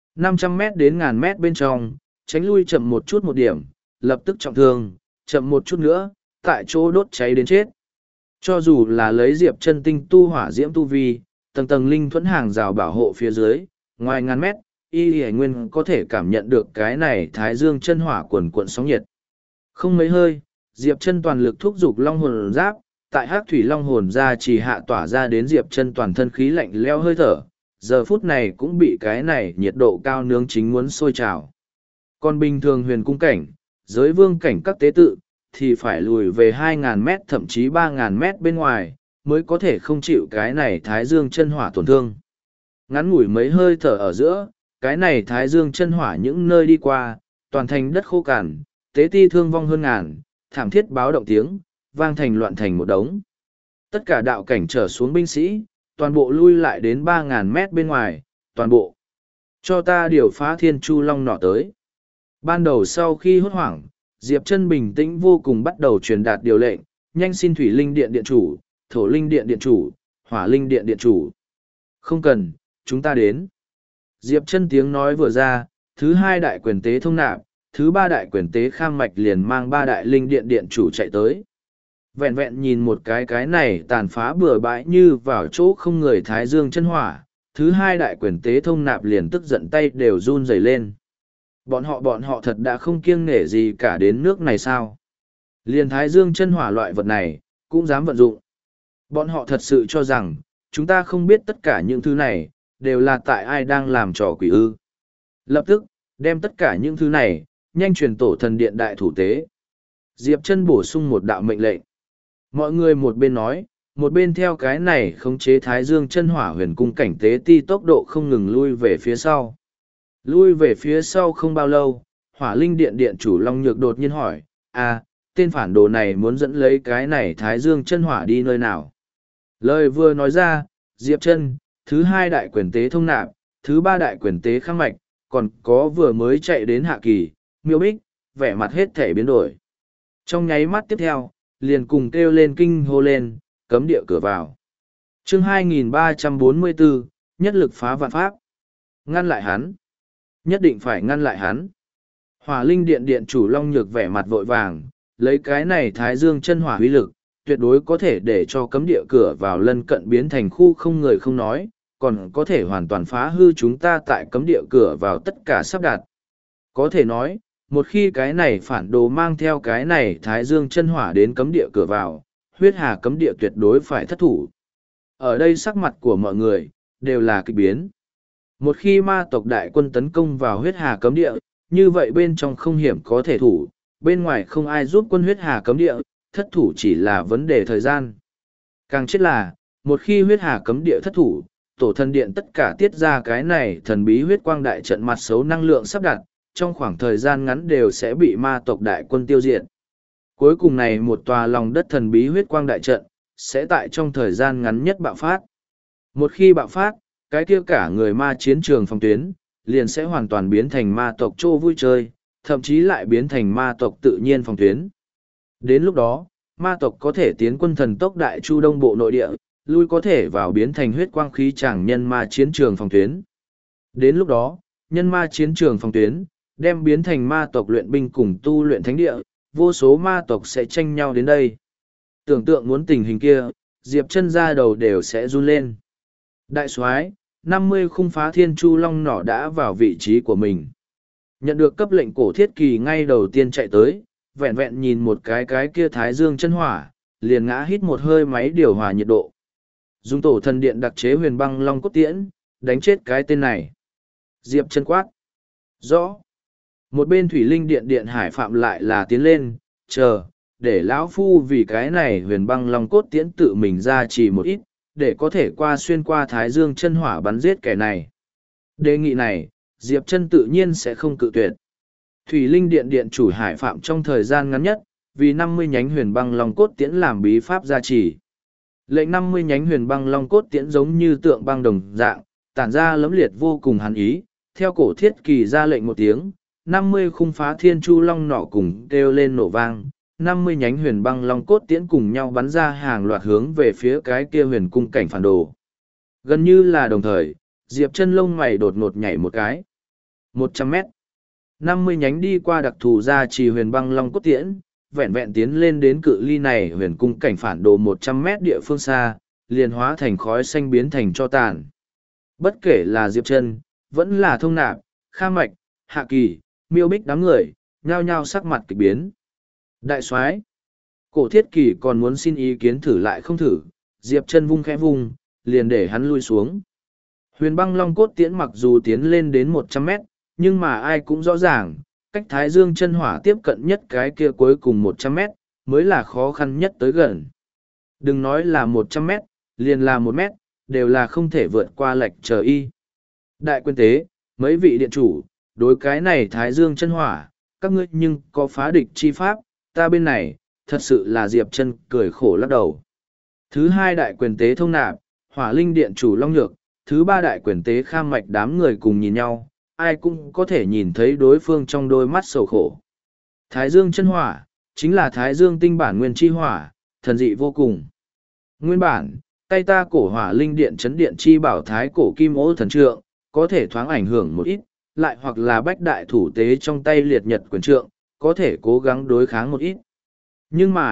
500 mét đến 1000 mét bên trong, tránh lui chậm một chút một điểm, lập tức trọng thương, chậm một chút nữa, tại chỗ đốt cháy đến chết. Cho dù là lấy Diệp Chân tinh tu hỏa diễm tu vi, tầng tầng linh thuẫn hàng rào bảo hộ phía dưới, ngoài ngàn mét, y hải nguyên có thể cảm nhận được cái này Thái Dương chân hỏa cuồn cuộn sóng nhiệt. Không mấy hơi, Diệp Chân toàn lực thúc giục long hồn giáp, tại Hắc thủy long hồn ra chỉ hạ tỏa ra đến Diệp Chân toàn thân khí lạnh leo hơi thở, giờ phút này cũng bị cái này nhiệt độ cao nướng chính muốn sôi trào. Còn bình thường huyền cung cảnh, giới vương cảnh các tế tự, thì phải lùi về 2.000 mét thậm chí 3.000 mét bên ngoài, mới có thể không chịu cái này Thái Dương chân hỏa tổn thương. Ngắn ngủi mấy hơi thở ở giữa, cái này Thái Dương chân hỏa những nơi đi qua, toàn thành đất khô cằn, tế ti thương vong hơn ngàn, thảm thiết báo động tiếng, vang thành loạn thành một đống. Tất cả đạo cảnh trở xuống binh sĩ, toàn bộ lui lại đến 3.000 mét bên ngoài, toàn bộ. Cho ta điều phá thiên chu long nỏ tới. Ban đầu sau khi hốt hoảng, Diệp Chân bình tĩnh vô cùng bắt đầu truyền đạt điều lệnh, nhanh xin thủy linh điện điện chủ, thổ linh điện điện chủ, hỏa linh điện điện chủ. Không cần, chúng ta đến. Diệp Chân tiếng nói vừa ra, thứ hai đại quyền tế thông nạp, thứ ba đại quyền tế kham mạch liền mang ba đại linh điện điện chủ chạy tới. Vẹn vẹn nhìn một cái này tàn phá bừa bãi như vào chỗ không người thái dương chân hỏa, thứ hai đại quyền tế thông nạp liền tức giận tay đều run rẩy lên. Bọn họ thật đã không kiêng nể gì cả đến nước này sao? Liền thái dương chân hỏa loại vật này, cũng dám vận dụng. Bọn họ thật sự cho rằng, chúng ta không biết tất cả những thứ này, đều là tại ai đang làm trò quỷ ư. Lập tức, đem tất cả những thứ này, nhanh truyền tổ thần điện đại thủ tế. Diệp chân bổ sung một đạo mệnh lệnh. Mọi người một bên nói, một bên theo cái này khống chế thái dương chân hỏa huyền cung cảnh tế ti tốc độ không ngừng lui về phía sau. Lui về phía sau không bao lâu, hỏa linh điện điện chủ Long Nhược đột nhiên hỏi, tên phản đồ này muốn dẫn lấy cái này thái dương chân hỏa đi nơi nào? Lời vừa nói ra, Diệp chân, thứ hai đại quyền tế thông nạp, thứ ba đại quyền tế khang mạch, còn có vừa mới chạy đến hạ kỳ, miêu bích, vẻ mặt hết thể biến đổi. Trong nháy mắt tiếp theo, liền cùng kêu lên kinh hô lên, cấm địa cửa vào. Chương 2344, nhất lực phá vạn pháp. Ngăn lại hắn. Nhất định phải ngăn lại hắn. Hỏa linh điện điện chủ Long Nhược vẻ mặt vội vàng, lấy cái này thái dương chân hỏa uy lực, tuyệt đối có thể để cho cấm địa cửa vào lân cận biến thành khu không người không nói, còn có thể hoàn toàn phá hư chúng ta tại cấm địa cửa vào tất cả sắp đặt. Có thể nói, một khi cái này phản đồ mang theo cái này thái dương chân hỏa đến cấm địa cửa vào, huyết hà cấm địa tuyệt đối phải thất thủ. Ở đây sắc mặt của mọi người, đều là kịch biến. Một khi ma tộc đại quân tấn công vào huyết hà cấm địa, như vậy bên trong không hiểm có thể thủ, bên ngoài không ai giúp quân huyết hà cấm địa, thất thủ chỉ là vấn đề thời gian. Càng chết là, một khi huyết hà cấm địa thất thủ, tổ thần điện tất cả tiết ra cái này thần bí huyết quang đại trận mặt xấu năng lượng sắp đặt, trong khoảng thời gian ngắn đều sẽ bị ma tộc đại quân tiêu diệt. Cuối cùng này một tòa lòng đất thần bí huyết quang đại trận, sẽ tại trong thời gian ngắn nhất bạo phát. Một khi bạo phát, cái kia cả người ma chiến trường phòng tuyến, liền sẽ hoàn toàn biến thành ma tộc chỗ vui chơi, thậm chí lại biến thành ma tộc tự nhiên phòng tuyến. Đến lúc đó, ma tộc có thể tiến quân thần tốc đại chu đông bộ nội địa, lui có thể vào biến thành huyết quang khí tràng nhân ma chiến trường phòng tuyến. Đến lúc đó, nhân ma chiến trường phòng tuyến, đem biến thành ma tộc luyện binh cùng tu luyện thánh địa, vô số ma tộc sẽ tranh nhau đến đây. Tưởng tượng muốn tình hình kia, Diệp chân ra đầu đều sẽ run lên. Đại soái 50 khung phá thiên chu long nỏ đã vào vị trí của mình. Nhận được cấp lệnh cổ thiết kỳ ngay đầu tiên chạy tới, vẹn vẹn nhìn một cái kia thái dương chân hỏa, liền ngã hít một hơi máy điều hòa nhiệt độ. Dùng tổ thần điện đặc chế huyền băng long cốt tiễn, đánh chết cái tên này. Diệp chân quát. Rõ. Một bên thủy linh điện điện hải phạm lại là tiến lên, chờ, để lão phu vì cái này huyền băng long cốt tiễn tự mình ra chỉ một ít, để có thể qua xuyên qua thái dương chân hỏa bắn giết kẻ này. Đề nghị này, Diệp chân tự nhiên sẽ không cự tuyệt. Thủy linh điện điện chủ hải phạm trong thời gian ngắn nhất, vì 50 nhánh huyền băng long cốt tiễn làm bí pháp gia trì. Lệnh 50 nhánh huyền băng long cốt tiễn giống như tượng băng đồng dạng, tản ra lẫm liệt vô cùng hắn ý, theo cổ thiết kỳ ra lệnh một tiếng, 50 khung phá thiên chu long nọ cùng kêu lên nổ vang, 50 nhánh huyền băng long cốt tiễn cùng nhau bắn ra hàng loạt hướng về phía cái kia huyền cung cảnh phản đồ. Gần như là đồng thời, Diệp chân lông mày đột ngột nhảy một cái. 100 mét. 50 nhánh đi qua đặc thù ra trì huyền băng long cốt tiễn, vẹn vẹn tiến lên đến cự ly này huyền cung cảnh phản đồ 100 mét địa phương xa, liền hóa thành khói xanh biến thành cho tàn. Bất kể là Diệp chân, vẫn là thông nạp, kha mạch, hạ kỳ, miêu bích đám người, nhao nhao sắc mặt kịch biến. Đại soái, cổ thiết kỳ còn muốn xin ý kiến thử lại không thử, Diệp chân vung khẽ vung, liền để hắn lui xuống. Huyền băng long cốt tiễn mặc dù tiến lên đến 100 mét, nhưng mà ai cũng rõ ràng, cách thái dương chân hỏa tiếp cận nhất cái kia cuối cùng 100 mét, mới là khó khăn nhất tới gần. Đừng nói là 100 mét, liền là 1 mét, đều là không thể vượt qua lệch trời y. Đại quyền tế, mấy vị điện chủ, đối cái này thái dương chân hỏa, các ngươi nhưng có phá địch chi pháp, ta bên này, thật sự là Diệp chân cười khổ lắc đầu. Thứ hai đại quyền tế thông nạp, hỏa linh điện chủ Long Nhược, thứ ba đại quyền tế kham mạch đám người cùng nhìn nhau, ai cũng có thể nhìn thấy đối phương trong đôi mắt sầu khổ. Thái dương chân hỏa, chính là thái dương tinh bản nguyên chi hỏa, thần dị vô cùng. Nguyên bản, tay ta cổ hỏa linh điện chấn điện chi bảo thái cổ kim ô thần trượng, có thể thoáng ảnh hưởng một ít, lại hoặc là bách đại thủ tế trong tay liệt nhật quyền trượng, có thể cố gắng đối kháng một ít. Nhưng mà,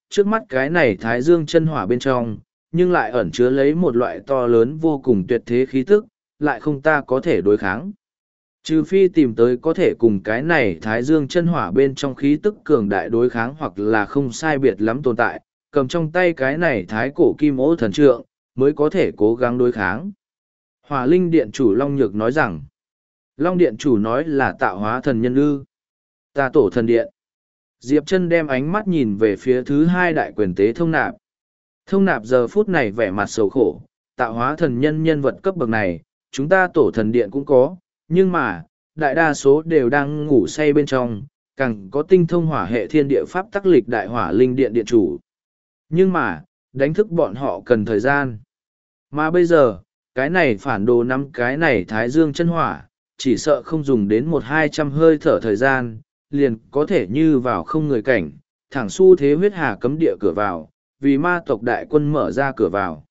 trước mắt cái này thái dương chân hỏa bên trong, nhưng lại ẩn chứa lấy một loại to lớn vô cùng tuyệt thế khí tức, lại không ta có thể đối kháng. Trừ phi tìm tới có thể cùng cái này thái dương chân hỏa bên trong khí tức cường đại đối kháng hoặc là không sai biệt lắm tồn tại, cầm trong tay cái này thái cổ kim ô thần trượng, mới có thể cố gắng đối kháng. Hỏa linh điện chủ Long Nhược nói rằng, Long điện chủ nói là tạo hóa thần nhân ư. Ta tổ thần điện. Diệp Chân đem ánh mắt nhìn về phía thứ hai đại quyền tế Thông Nạp. Thông Nạp giờ phút này vẻ mặt sầu khổ, tạo hóa thần nhân nhân vật cấp bậc này, chúng ta tổ thần điện cũng có, nhưng mà, đại đa số đều đang ngủ say bên trong, càng có tinh thông hỏa hệ thiên địa pháp tắc lịch đại hỏa linh điện điện chủ. Nhưng mà, đánh thức bọn họ cần thời gian. Mà bây giờ, cái này phản đồ nắm cái này thái dương chân hỏa, chỉ sợ không dùng đến 100-200 hơi thở thời gian, liền có thể như vào không người cảnh, thẳng xu thế huyết hà cấm địa cửa vào, vì ma tộc đại quân mở ra cửa vào.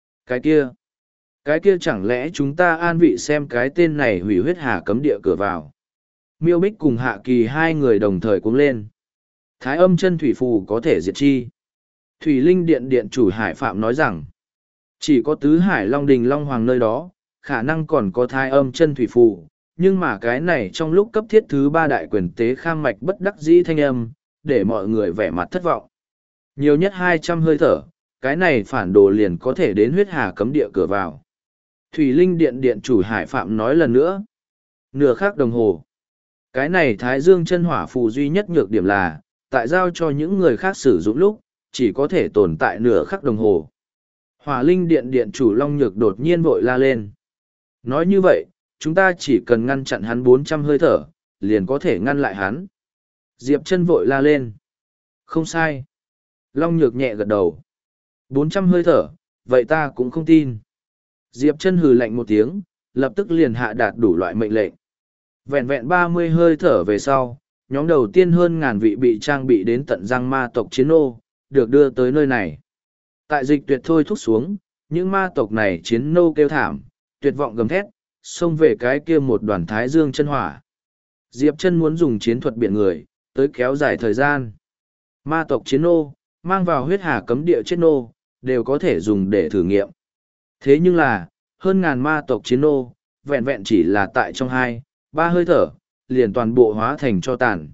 Cái kia chẳng lẽ chúng ta an vị xem cái tên này hủy huyết hà cấm địa cửa vào. Miêu Bích cùng Hạ Kỳ hai người đồng thời cuống lên. Thái âm chân thủy phù có thể diệt chi. Thủy Linh Điện Điện chủ Hải Phạm nói rằng, chỉ có tứ hải Long Đình Long Hoàng nơi đó, khả năng còn có thái âm chân thủy phù, nhưng mà cái này trong lúc cấp thiết thứ ba đại quyền tế kham mạch bất đắc dĩ thanh âm, để mọi người vẻ mặt thất vọng. Nhiều nhất 200 hơi thở, cái này phản đồ liền có thể đến huyết hà cấm địa cửa vào. Thủy Linh Điện Điện chủ Hải Phạm nói lần nữa. Nửa khắc đồng hồ. Cái này thái dương chân hỏa phù duy nhất nhược điểm là, tại giao cho những người khác sử dụng lúc, chỉ có thể tồn tại nửa khắc đồng hồ. Hỏa Linh Điện Điện chủ Long Nhược đột nhiên vội la lên. Nói như vậy, chúng ta chỉ cần ngăn chặn hắn 400 hơi thở, liền có thể ngăn lại hắn. Diệp Chân vội la lên. Không sai. Long Nhược nhẹ gật đầu. 400 hơi thở, vậy ta cũng không tin. Diệp Chân hừ lạnh một tiếng, lập tức liền hạ đạt đủ loại mệnh lệnh. Vẹn vẹn 30 hơi thở về sau, nhóm đầu tiên hơn ngàn vị bị trang bị đến tận răng ma tộc chiến nô, được đưa tới nơi này. Tại dịch tuyệt thôi thúc xuống, những ma tộc này chiến nô kêu thảm, tuyệt vọng gầm thét, xông về cái kia một đoàn thái dương chân hỏa. Diệp Chân muốn dùng chiến thuật biển người, tới kéo dài thời gian. Ma tộc chiến nô, mang vào huyết hà cấm địa chết nô, đều có thể dùng để thử nghiệm. Thế nhưng là, hơn ngàn ma tộc chiến nô, vẹn vẹn chỉ là tại trong 2-3 hơi thở, liền toàn bộ hóa thành cho tàn.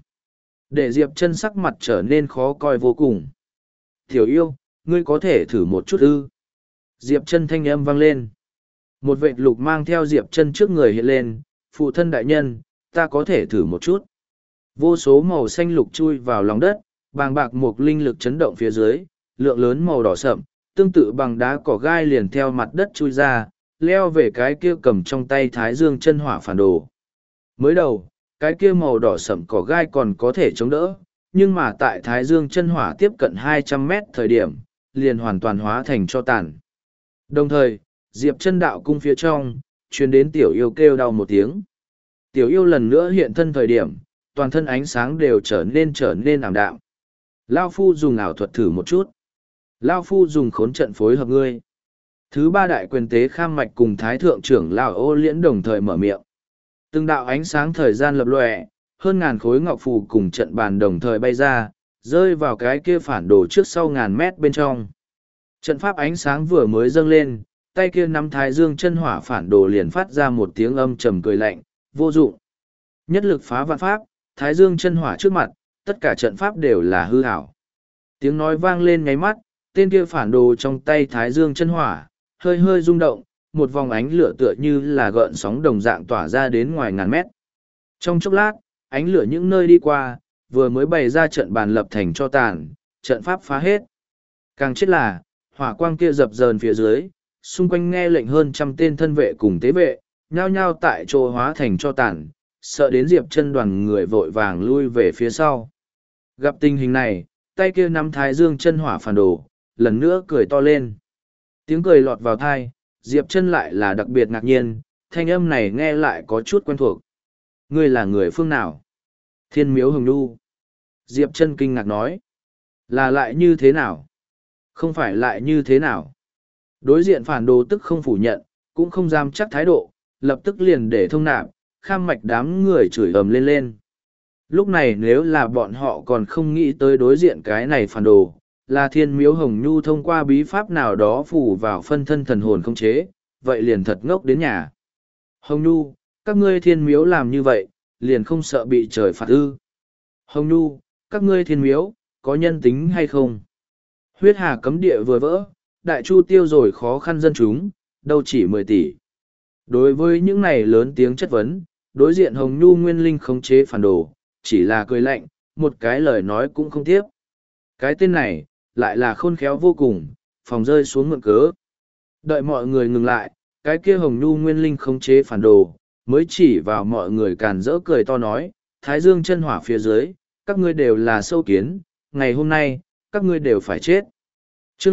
Để Diệp Chân sắc mặt trở nên khó coi vô cùng. Tiểu yêu, ngươi có thể thử một chút ư? Diệp Chân thanh âm vang lên. Một vệt lục mang theo Diệp Chân trước người hiện lên, phụ thân đại nhân, ta có thể thử một chút. Vô số màu xanh lục chui vào lòng đất, bàng bạc một linh lực chấn động phía dưới, lượng lớn màu đỏ sậm, tương tự bằng đá cỏ gai liền theo mặt đất chui ra, leo về cái kia cầm trong tay thái dương chân hỏa phản đồ. Mới đầu, cái kia màu đỏ sậm cỏ gai còn có thể chống đỡ, nhưng mà tại thái dương chân hỏa tiếp cận 200 mét thời điểm, liền hoàn toàn hóa thành cho tàn. Đồng thời, Diệp Chân đạo cung phía trong, truyền đến tiểu yêu kêu đau một tiếng. Tiểu yêu lần nữa hiện thân thời điểm, toàn thân ánh sáng đều trở nên ảm đạm. Lao Phu dùng ảo thuật thử một chút. Lao Phu dùng khốn trận phối hợp ngươi. Thứ ba đại quyền tế kham mạch cùng thái thượng trưởng Lão Ô Liễn đồng thời mở miệng. Từng đạo ánh sáng thời gian lập lòe, hơn ngàn khối ngọc phù cùng trận bàn đồng thời bay ra, rơi vào cái kia phản đồ trước sau ngàn mét bên trong. Trận pháp ánh sáng vừa mới dâng lên, tay kia nắm thái dương chân hỏa phản đồ liền phát ra một tiếng âm trầm cười lạnh, vô dụng. Nhất lực phá vạn pháp, thái dương chân hỏa trước mặt, tất cả trận pháp đều là hư ảo. Tiếng nói vang lên nháy mắt, tên kia phản đồ trong tay thái dương chân hỏa, hơi hơi rung động, một vòng ánh lửa tựa như là gợn sóng đồng dạng tỏa ra đến ngoài ngàn mét. Trong chốc lát, ánh lửa những nơi đi qua, vừa mới bày ra trận bàn lập thành cho tàn, trận pháp phá hết. Càng chết là, hỏa quang kia dập dờn phía dưới, xung quanh nghe lệnh hơn 100 tên thân vệ cùng tế vệ, nhao nhao tại chỗ hóa thành cho tàn, sợ đến Diệp Chân đoàn người vội vàng lui về phía sau. Gặp tình hình này, tay kia nắm thái dương chân hỏa phản đồ, lần nữa cười to lên. Tiếng cười lọt vào tai, Diệp Chân lại là đặc biệt ngạc nhiên, thanh âm này nghe lại có chút quen thuộc. Ngươi là người phương nào? Thiên Miếu Hồng Nhu. Diệp Chân kinh ngạc nói. Là lại như thế nào? Không phải lại như thế nào? Đối diện phản đồ tức không phủ nhận, cũng không dám chắc thái độ, lập tức liền để Thông Nạp, kham mạch đám người chửi ầm lên. Lúc này nếu là bọn họ còn không nghĩ tới đối diện cái này phản đồ, là Thiên Miếu Hồng Nhu thông qua bí pháp nào đó phủ vào phân thân thần hồn không chế, vậy liền thật ngốc đến nhà. Hồng Nhu, các ngươi Thiên Miếu làm như vậy, liền không sợ bị trời phạt ư? Hồng Nhu, các ngươi Thiên Miếu, có nhân tính hay không? Huyết hà cấm địa vừa vỡ, đại chu tiêu rồi khó khăn dân chúng, đâu chỉ 10 tỷ. Đối với những này lớn tiếng chất vấn, đối diện Hồng Nhu Nguyên Linh khống chế phản đồ, chỉ là cười lạnh, một cái lời nói cũng không tiếp. Cái tên này, lại là khôn khéo vô cùng, phòng rơi xuống mượn cớ. Đợi mọi người ngừng lại, cái kia Hồng Nhu Nguyên Linh khống chế phản đồ, mới chỉ vào mọi người càn rỡ cười to nói, Thái Dương chân hỏa phía dưới, các ngươi đều là sâu kiến, ngày hôm nay, các ngươi đều phải chết. Chương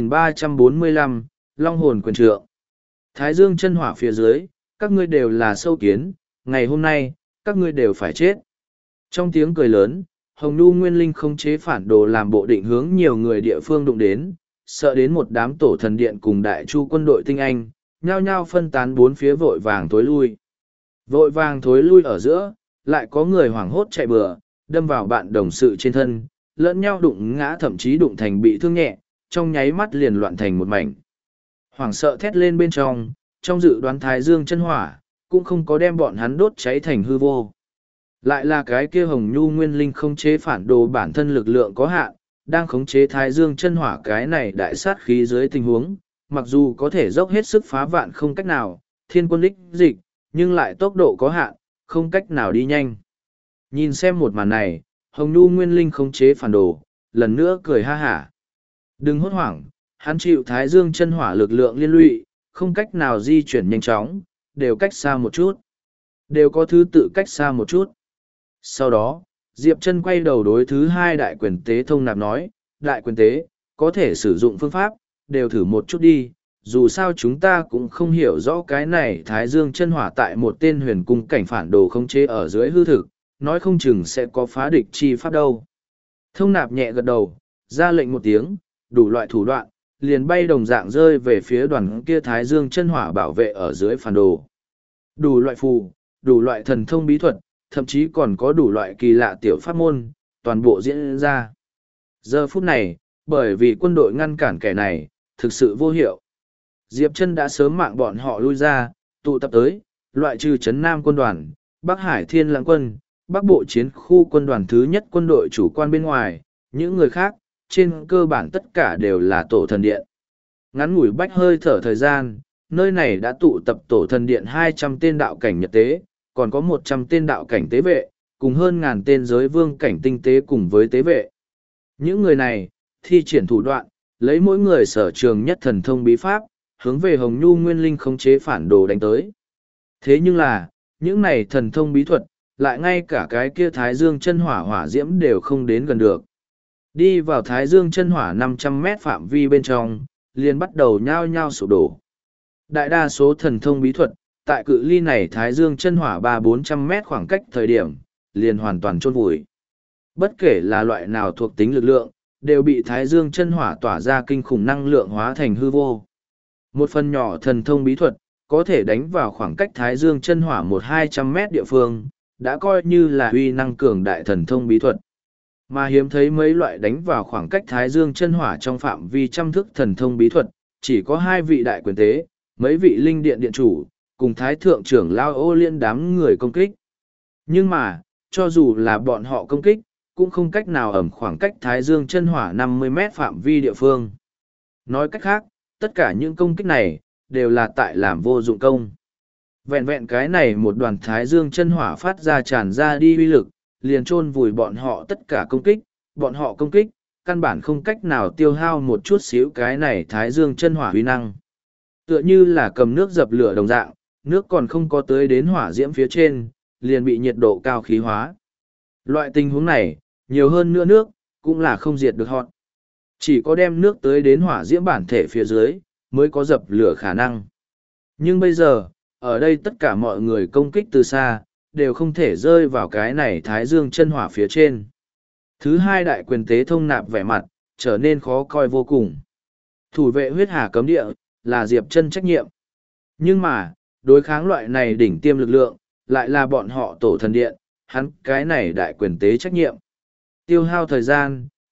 2345, Long hồn quyền trượng. Thái Dương chân hỏa phía dưới, các ngươi đều là sâu kiến, ngày hôm nay, các ngươi đều phải chết. Trong tiếng cười lớn, Hồng Nhu Nguyên Linh không chế phản đồ làm bộ định hướng nhiều người địa phương đụng đến, sợ đến một đám tổ thần điện cùng đại chu quân đội tinh anh, nhao nhao phân tán bốn phía vội vàng thối lui. Vội vàng thối lui ở giữa, lại có người hoảng hốt chạy bừa, đâm vào bạn đồng sự trên thân, lẫn nhau đụng ngã thậm chí đụng thành bị thương nhẹ, trong nháy mắt liền loạn thành một mảnh. Hoảng sợ thét lên bên trong dự đoán Thái Dương chân hỏa, cũng không có đem bọn hắn đốt cháy thành hư vô. Lại là cái kia Hồng Nhu Nguyên Linh không chế phản đồ bản thân lực lượng có hạn, đang khống chế Thái Dương chân hỏa cái này đại sát khí dưới tình huống, mặc dù có thể dốc hết sức phá vạn không cách nào, thiên quân lích dịch, nhưng lại tốc độ có hạn, không cách nào đi nhanh. Nhìn xem một màn này, Hồng Nhu Nguyên Linh khống chế phản đồ, lần nữa cười ha hả. Đừng hốt hoảng, hắn chịu Thái Dương chân hỏa lực lượng liên lụy, không cách nào di chuyển nhanh chóng, đều cách xa một chút. Đều có thứ tự cách xa một chút. Sau đó, Diệp Chân quay đầu đối thứ hai đại quyền tế Thông Nạp nói, đại quyền tế, có thể sử dụng phương pháp, đều thử một chút đi, dù sao chúng ta cũng không hiểu rõ cái này Thái Dương chân hỏa tại một tên huyền cung cảnh phản đồ không chế ở dưới hư thực, nói không chừng sẽ có phá địch chi pháp đâu. Thông Nạp nhẹ gật đầu, ra lệnh một tiếng, đủ loại thủ đoạn, liền bay đồng dạng rơi về phía đoàn kia Thái Dương chân hỏa bảo vệ ở dưới phản đồ. Đủ loại phù, đủ loại thần thông bí thuật, thậm chí còn có đủ loại kỳ lạ tiểu pháp môn, toàn bộ diễn ra. Giờ phút này, bởi vì quân đội ngăn cản kẻ này, thực sự vô hiệu. Diệp Chân đã sớm mạng bọn họ lui ra, tụ tập tới, loại trừ Trấn Nam quân đoàn, Bắc Hải Thiên Lãng quân, Bắc Bộ chiến khu quân đoàn thứ nhất quân đội chủ quan bên ngoài, những người khác, trên cơ bản tất cả đều là tổ thần điện. Ngắn ngủi bách hơi thở thời gian, nơi này đã tụ tập tổ thần điện 200 tên đạo cảnh nhật tế, còn có 100 tên đạo cảnh tế vệ, cùng hơn 1000 tên giới vương cảnh tinh tế cùng với tế vệ. Những người này, thi triển thủ đoạn, lấy mỗi người sở trường nhất thần thông bí pháp, hướng về Hồng Nhu Nguyên Linh khống chế phản đồ đánh tới. Thế nhưng là, những này thần thông bí thuật, lại ngay cả cái kia Thái Dương chân hỏa hỏa diễm đều không đến gần được. Đi vào Thái Dương chân hỏa 500 mét phạm vi bên trong, liền bắt đầu nhao nhao sụp đổ. Đại đa số thần thông bí thuật, tại cự ly này Thái Dương chân hỏa 300-400 mét khoảng cách thời điểm, liền hoàn toàn chôn vùi. Bất kể là loại nào thuộc tính lực lượng, đều bị Thái Dương chân hỏa tỏa ra kinh khủng năng lượng hóa thành hư vô. Một phần nhỏ thần thông bí thuật, có thể đánh vào khoảng cách Thái Dương chân hỏa 100-200 mét địa phương, đã coi như là uy năng cường đại thần thông bí thuật. Mà hiếm thấy mấy loại đánh vào khoảng cách Thái Dương chân hỏa trong phạm vi trăm thức thần thông bí thuật, chỉ có 2 vị đại quyền tế, mấy vị linh điện điện chủ, cùng Thái Thượng trưởng Lao Ô Liên đám người công kích. Nhưng mà, cho dù là bọn họ công kích, cũng không cách nào ẩm khoảng cách Thái Dương chân hỏa 50 mét phạm vi địa phương. Nói cách khác, tất cả những công kích này, đều là tại làm vô dụng công. Vẹn vẹn cái này một đoàn Thái Dương chân hỏa phát ra tràn ra đi uy lực, liền chôn vùi bọn họ tất cả công kích, bọn họ công kích, căn bản không cách nào tiêu hao một chút xíu cái này Thái Dương chân hỏa uy năng. Tựa như là cầm nước dập lửa đồng dạng, nước còn không có tới đến hỏa diễm phía trên, liền bị nhiệt độ cao khí hóa. Loại tình huống này, nhiều hơn nữa nước, cũng là không diệt được họ. Chỉ có đem nước tới đến hỏa diễm bản thể phía dưới, mới có dập lửa khả năng. Nhưng bây giờ, ở đây tất cả mọi người công kích từ xa, đều không thể rơi vào cái này Thái Dương chân hỏa phía trên. Thứ hai đại quyền tế Thông Nạp vẻ mặt, trở nên khó coi vô cùng. Thủ vệ huyết hà cấm địa, là Diệp Chân trách nhiệm. Nhưng mà, đối kháng loại này đỉnh tiêm lực lượng, lại là bọn họ tổ thần điện, hắn cái này đại quyền tế trách nhiệm. Tiêu hao thời gian,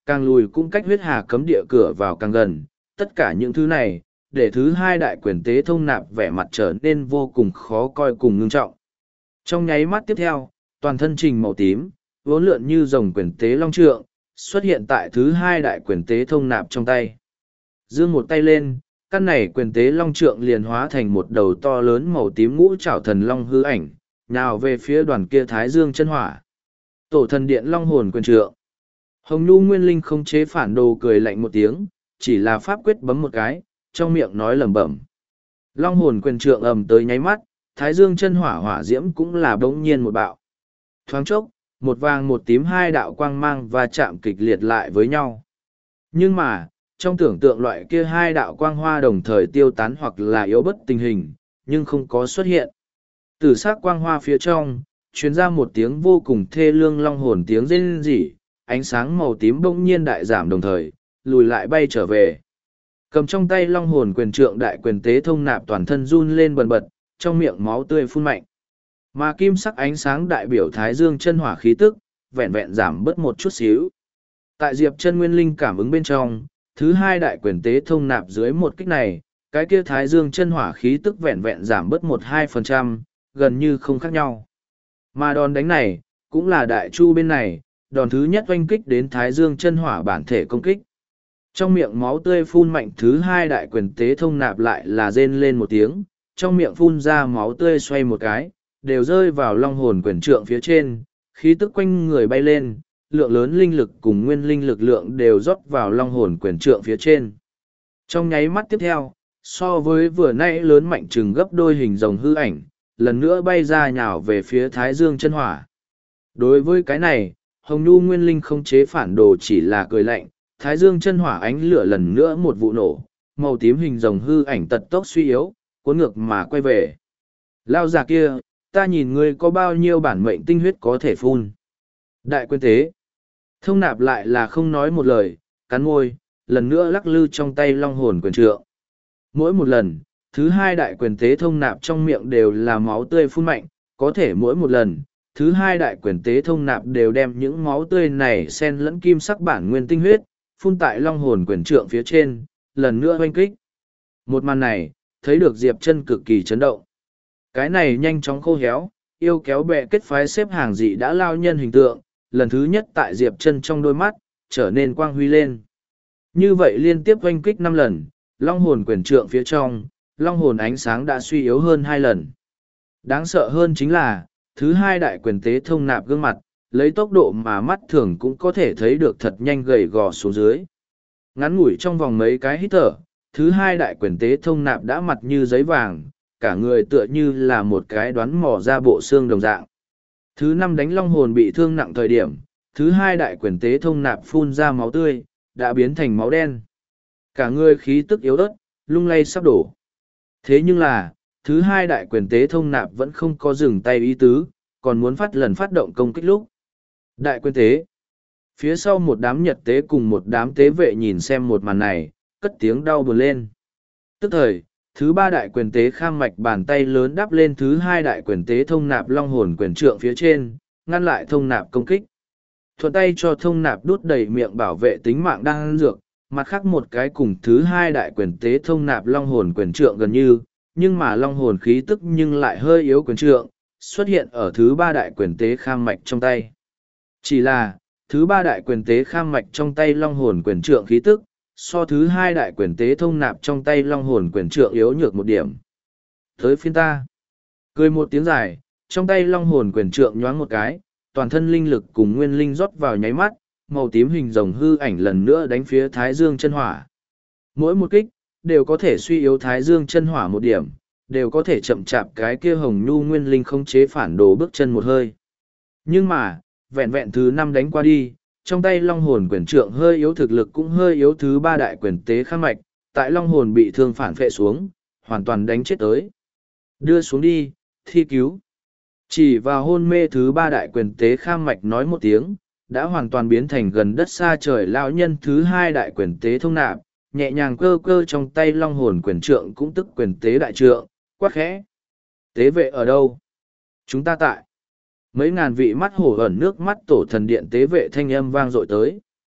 càng lùi cũng cách huyết hà cấm địa cửa vào càng gần. Tất cả những thứ này, để thứ hai đại quyền tế thông nạp vẻ mặt trở nên vô cùng khó coi cùng ngưng trọng. Trong nháy mắt tiếp theo, toàn thân trình màu tím, vốn lượn như rồng quyền tế long trượng, xuất hiện tại thứ hai đại quyền tế thông nạp trong tay. Giương một tay lên, căn này quyền tế long trượng liền hóa thành một đầu to lớn màu tím ngũ trảo thần long hư ảnh, nào về phía đoàn kia thái dương chân hỏa. Tổ thần điện long hồn quyền trượng. Hồng Nhu Nguyên Linh không chế phản đồ cười lạnh một tiếng, chỉ là pháp quyết bấm một cái, trong miệng nói lẩm bẩm. Long hồn quyền trượng ầm tới nháy mắt, thái dương chân hỏa hỏa diễm cũng là bỗng nhiên một bạo. Thoáng chốc, một vàng một tím hai đạo quang mang và chạm kịch liệt lại với nhau. Nhưng mà, trong tưởng tượng loại kia hai đạo quang hoa đồng thời tiêu tán hoặc là yếu bất tình hình, nhưng không có xuất hiện. Từ sắc quang hoa phía trong, truyền ra một tiếng vô cùng thê lương long hồn tiếng rên rỉ, ánh sáng màu tím bỗng nhiên đại giảm đồng thời, lùi lại bay trở về. Cầm trong tay long hồn quyền trượng đại quyền tế thông nạp toàn thân run lên bần bật, trong miệng máu tươi phun mạnh. Mà kim sắc ánh sáng đại biểu thái dương chân hỏa khí tức, vẹn vẹn giảm bớt một chút xíu. Tại Diệp Chân Nguyên Linh cảm ứng bên trong, thứ hai đại quyền tế thông nạp dưới một kích này, cái kia thái dương chân hỏa khí tức vẹn vẹn giảm bớt 1-2%, gần như không khác nhau. Mà đòn đánh này, cũng là đại chu bên này, đòn thứ nhất oanh kích đến thái dương chân hỏa bản thể công kích. Trong miệng máu tươi phun mạnh thứ hai đại quyền tế thông nạp lại là rên lên một tiếng, trong miệng phun ra máu tươi xoay một cái, đều rơi vào long hồn quyền trượng phía trên, khí tức quanh người bay lên, lượng lớn linh lực cùng nguyên linh lực lượng đều rót vào long hồn quyền trượng phía trên. Trong nháy mắt tiếp theo, so với vừa nãy lớn mạnh chừng gấp đôi hình rồng hư ảnh, lần nữa bay ra nhào về phía thái dương chân hỏa. Đối với cái này, Hồng Nhu Nguyên Linh không chế phản đồ chỉ là cười lạnh, thái dương chân hỏa ánh lửa lần nữa một vụ nổ, màu tím hình rồng hư ảnh tật tốc suy yếu, cuốn ngược mà quay về. Lao già kia, ta nhìn ngươi có bao nhiêu bản mệnh tinh huyết có thể phun. Đại quyền tế. Thông nạp lại là không nói một lời, cắn môi, lần nữa lắc lư trong tay long hồn quyền trượng. Mỗi một lần, thứ hai đại quyền tế thông nạp trong miệng đều là máu tươi phun mạnh, có thể mỗi một lần, thứ hai đại quyền tế thông nạp đều đem những máu tươi này xen lẫn kim sắc bản nguyên tinh huyết, phun tại long hồn quyền trượng phía trên, lần nữa oanh kích. Một màn này, thấy được Diệp Chân cực kỳ chấn động. Cái này nhanh chóng khô héo, yêu kéo bè kết phái xếp hàng dị đã lao nhân hình tượng, lần thứ nhất tại Diệp Chân trong đôi mắt, trở nên quang huy lên. Như vậy liên tiếp oanh kích 5 lần, long hồn quyền trượng phía trong, long hồn ánh sáng đã suy yếu hơn 2 lần. Đáng sợ hơn chính là, thứ hai đại quyền tế thông nạp gương mặt, lấy tốc độ mà mắt thường cũng có thể thấy được thật nhanh gầy gò xuống dưới. Ngắn ngủi trong vòng mấy cái hít thở, thứ hai đại quyền tế thông nạp đã mặt như giấy vàng, cả người tựa như là một cái đoán mò ra bộ xương đồng dạng. Thứ năm đánh long hồn bị thương nặng thời điểm, thứ hai đại quyền tế thông nạp phun ra máu tươi, đã biến thành máu đen. Cả người khí tức yếu ớt, lung lay sắp đổ. Thế nhưng là, thứ hai đại quyền tế thông nạp vẫn không có dừng tay ý tứ, còn muốn phát động công kích lúc. Đại quyền tế. Phía sau một đám nhật tế cùng một đám tế vệ nhìn xem một màn này, cất tiếng đau buồn lên. Tức thời, thứ ba đại quyền tế kham mạch bàn tay lớn đắp lên thứ hai đại quyền tế thông nạp long hồn quyền trượng phía trên, ngăn lại thông nạp công kích. Thuận tay cho thông nạp đút đầy miệng bảo vệ tính mạng đang ăn dược, mặt khác một cái cùng thứ hai đại quyền tế thông nạp long hồn quyền trượng gần như, nhưng mà long hồn khí tức nhưng lại hơi yếu quyền trượng, xuất hiện ở thứ ba đại quyền tế kham mạch trong tay. Chỉ là, thứ ba đại quyền tế kham mạch trong tay long hồn quyền trượng khí tức, so thứ hai đại quyền tế thông nạp trong tay long hồn quyền trượng yếu nhược một điểm. Tới phiên ta. Cười một tiếng dài, trong tay long hồn quyền trượng nhoáng một cái, toàn thân linh lực cùng nguyên linh rót vào nháy mắt, màu tím hình rồng hư ảnh lần nữa đánh phía thái dương chân hỏa. Mỗi một kích, đều có thể suy yếu thái dương chân hỏa một điểm, đều có thể chậm chạp cái kia Hồng Nhu Nguyên Linh không chế phản đồ bước chân một hơi. Nhưng mà, vẹn vẹn thứ 5 đánh qua đi, trong tay long hồn quyền trượng hơi yếu thực lực cũng hơi yếu thứ ba đại quyền tế khắc mạch, tại long hồn bị thương phản phệ xuống, hoàn toàn đánh chết tới. Đưa xuống đi, thi cứu. Chỉ vào hôn mê thứ ba đại quyền tế kham mạch nói một tiếng, đã hoàn toàn biến thành gần đất xa trời lão nhân thứ hai đại quyền tế thông nạp, nhẹ nhàng cơ cơ trong tay long hồn quyền trượng cũng tức quyền tế đại trượng, quát khẽ. Tế vệ ở đâu? Chúng ta tại. Mấy ngàn vị mắt hổ ẩn nước mắt tổ thần điện tế vệ thanh âm vang dội tới.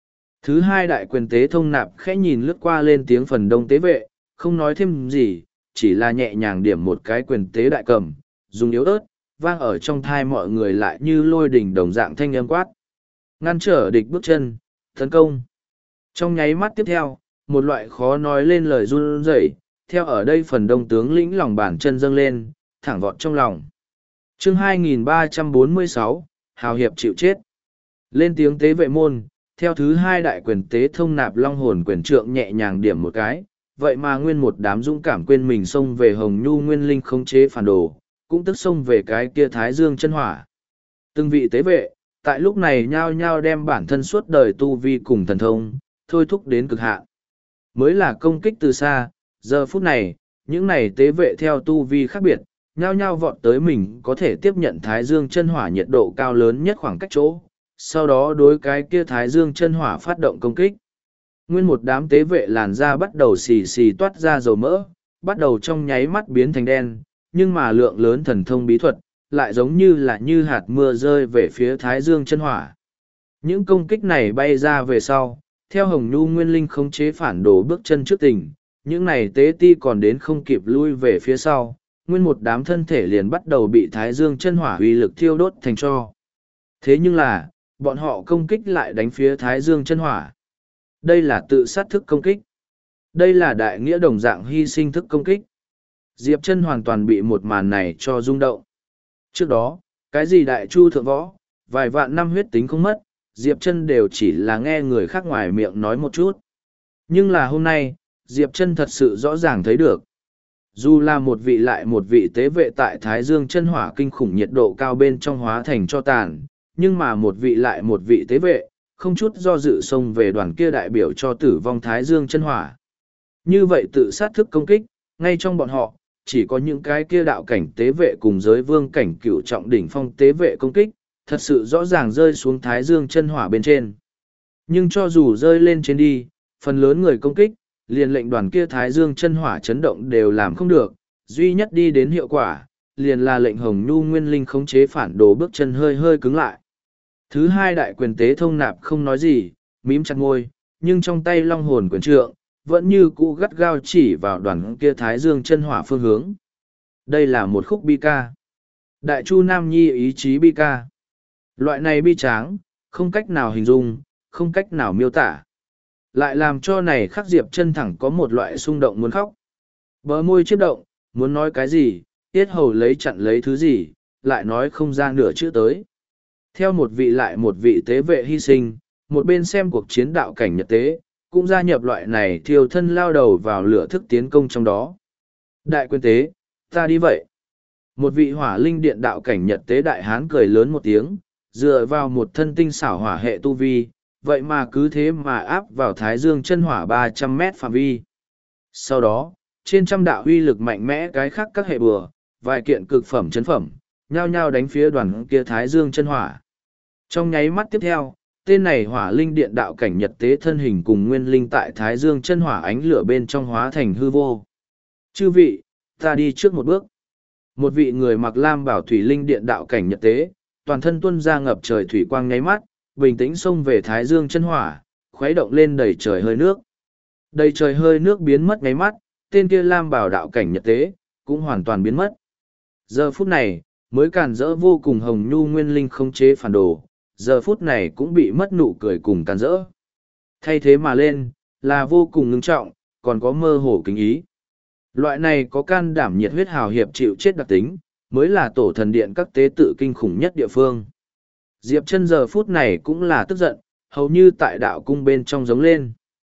Thứ hai đại quyền tế thông nạp khẽ nhìn lướt qua lên tiếng phần đông tế vệ, không nói thêm gì, chỉ là nhẹ nhàng điểm một cái quyền tế đại cầm, dùng yếu ớt, vang ở trong thai mọi người lại như lôi đỉnh đồng dạng thanh âm quát. Ngăn trở địch bước chân, tấn công. Trong nháy mắt tiếp theo, một loại khó nói lên lời run rẩy, theo ở đây phần đông tướng lĩnh lòng bàn chân dâng lên, thẳng vọt trong lòng. Chương 2346, Hào Hiệp chịu chết. Lên tiếng tế vệ môn, theo thứ hai đại quyền tế thông nạp long hồn quyền trượng nhẹ nhàng điểm một cái, vậy mà nguyên một đám dũng cảm quên mình xông về Hồng Nhu Nguyên Linh khống chế phản đồ, cũng tức xông về cái kia Thái Dương chân hỏa. Từng vị tế vệ, tại lúc này nhao nhao đem bản thân suốt đời tu vi cùng thần thông, thôi thúc đến cực hạn. Mới là công kích từ xa, giờ phút này, những này tế vệ theo tu vi khác biệt, nhao nhao vọt tới mình có thể tiếp nhận Thái Dương chân hỏa nhiệt độ cao lớn nhất khoảng cách chỗ, sau đó đối cái kia Thái Dương chân hỏa phát động công kích. Nguyên một đám tế vệ làn da bắt đầu xì xì toát ra dầu mỡ, bắt đầu trong nháy mắt biến thành đen, nhưng mà lượng lớn thần thông bí thuật, lại giống như là như hạt mưa rơi về phía Thái Dương chân hỏa. Những công kích này bay ra về sau, theo Hồng Nhu Nguyên Linh khống chế phản đồ bước chân trước tình, những này tế ti còn đến không kịp lui về phía sau, nguyên một đám thân thể liền bắt đầu bị Thái Dương chân hỏa uy lực thiêu đốt thành tro. Thế nhưng là, bọn họ công kích lại đánh phía Thái Dương chân hỏa. Đây là tự sát thức công kích. Đây là đại nghĩa đồng dạng hy sinh thức công kích. Diệp Chân hoàn toàn bị một màn này cho rung động. Trước đó, cái gì đại chu thượng võ, vài vạn năm huyết tính không mất, Diệp Chân đều chỉ là nghe người khác ngoài miệng nói một chút. Nhưng là hôm nay, Diệp Chân thật sự rõ ràng thấy được. Dù là một vị lại một vị tế vệ tại Thái Dương chân hỏa kinh khủng nhiệt độ cao bên trong hóa thành cho tàn, nhưng mà một vị lại một vị tế vệ, không chút do dự xông về đoàn kia đại biểu cho tử vong Thái Dương chân hỏa. Như vậy tự sát thức công kích, ngay trong bọn họ, chỉ có những cái kia đạo cảnh tế vệ cùng giới vương cảnh cửu trọng đỉnh phong tế vệ công kích, thật sự rõ ràng rơi xuống Thái Dương chân hỏa bên trên. Nhưng cho dù rơi lên trên đi, phần lớn người công kích, liền lệnh đoàn kia Thái Dương chân hỏa chấn động đều làm không được, duy nhất đi đến hiệu quả, liền là lệnh Hồng Nhu Nguyên Linh khống chế phản đồ bước chân hơi hơi cứng lại. Thứ hai đại quyền tế thông nạp không nói gì, mím chặt môi, nhưng trong tay long hồn quyền trượng, vẫn như cũ gắt gao chỉ vào đoàn kia Thái Dương chân hỏa phương hướng. Đây là một khúc bi ca. Đại Chu Nam Nhi ý chí bi ca. Loại này bi tráng, không cách nào hình dung, không cách nào miêu tả. Lại làm cho này khắc Diệp Chân thẳng có một loại xung động muốn khóc. Bờ môi chiếp động, muốn nói cái gì, tiết hầu lấy chặn lấy thứ gì, lại nói không ra nửa chữ tới. Theo một vị lại một vị tế vệ hy sinh, một bên xem cuộc chiến đạo cảnh nhật tế, cũng gia nhập loại này thiêu thân lao đầu vào lửa thức tiến công trong đó. Đại quyền tế, ta đi vậy. Một vị hỏa linh điện đạo cảnh nhật tế đại hán cười lớn một tiếng, dựa vào một thân tinh xảo hỏa hệ tu vi, vậy mà cứ thế mà áp vào Thái Dương chân hỏa 300 mét phạm vi. Sau đó, trên trăm đạo uy lực mạnh mẽ cái khác các hệ bừa, vài kiện cực phẩm chấn phẩm, nhao nhao đánh phía đoàn kia Thái Dương chân hỏa. Trong nháy mắt tiếp theo, tên này hỏa linh điện đạo cảnh nhật tế thân hình cùng nguyên linh tại Thái Dương chân hỏa ánh lửa bên trong hóa thành hư vô. Chư vị, ta đi trước một bước. Một vị người mặc lam bảo thủy linh điện đạo cảnh nhật tế, toàn thân tuôn ra ngập trời thủy quang nháy mắt, bình tĩnh xông về Thái Dương chân hỏa, khuấy động lên đầy trời hơi nước. Đầy trời hơi nước biến mất nháy mắt, tên kia lam bảo đạo cảnh nhật tế, cũng hoàn toàn biến mất. Giờ phút này, mới càn rỡ vô cùng Hồng Nhu Nguyên Linh không chế phản đồ, giờ phút này cũng bị mất nụ cười cùng càn rỡ. Thay thế mà lên, là vô cùng ngưng trọng, còn có mơ hồ kính ý. Loại này có can đảm nhiệt huyết hào hiệp chịu chết đặc tính, mới là tổ thần điện các tế tự kinh khủng nhất địa phương. Diệp Chân giờ phút này cũng là tức giận, hầu như tại đạo cung bên trong giống lên.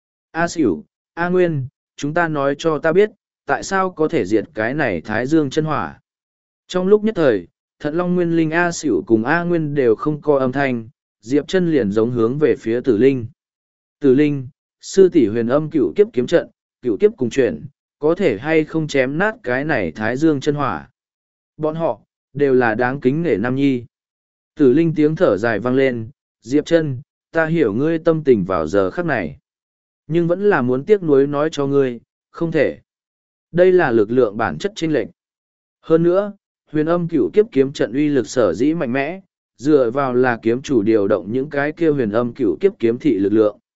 A Sửu, A Nguyên, chúng ta nói cho ta biết, tại sao có thể diệt cái này Thái Dương chân hỏa. Trong lúc nhất thời, Thận Long Nguyên Linh A Sửu cùng A Nguyên đều không có âm thanh, Diệp Chân liền giống hướng về phía Tử Linh. Tử Linh, sư tỷ huyền âm cửu kiếp kiếm trận, cửu kiếp cùng chuyển, có thể hay không chém nát cái này Thái Dương chân hỏa. Bọn họ, đều là đáng kính nể nam nhi. Tử Linh tiếng thở dài vang lên, Diệp Chân, ta hiểu ngươi tâm tình vào giờ khắc này. Nhưng vẫn là muốn tiếc nuối nói cho ngươi, không thể. Đây là lực lượng bản chất chênh lệch. Hơn nữa, huyền âm cửu kiếp kiếm trận uy lực sở dĩ mạnh mẽ, dựa vào là kiếm chủ điều động những cái kia huyền âm cửu kiếp kiếm thị lực lượng.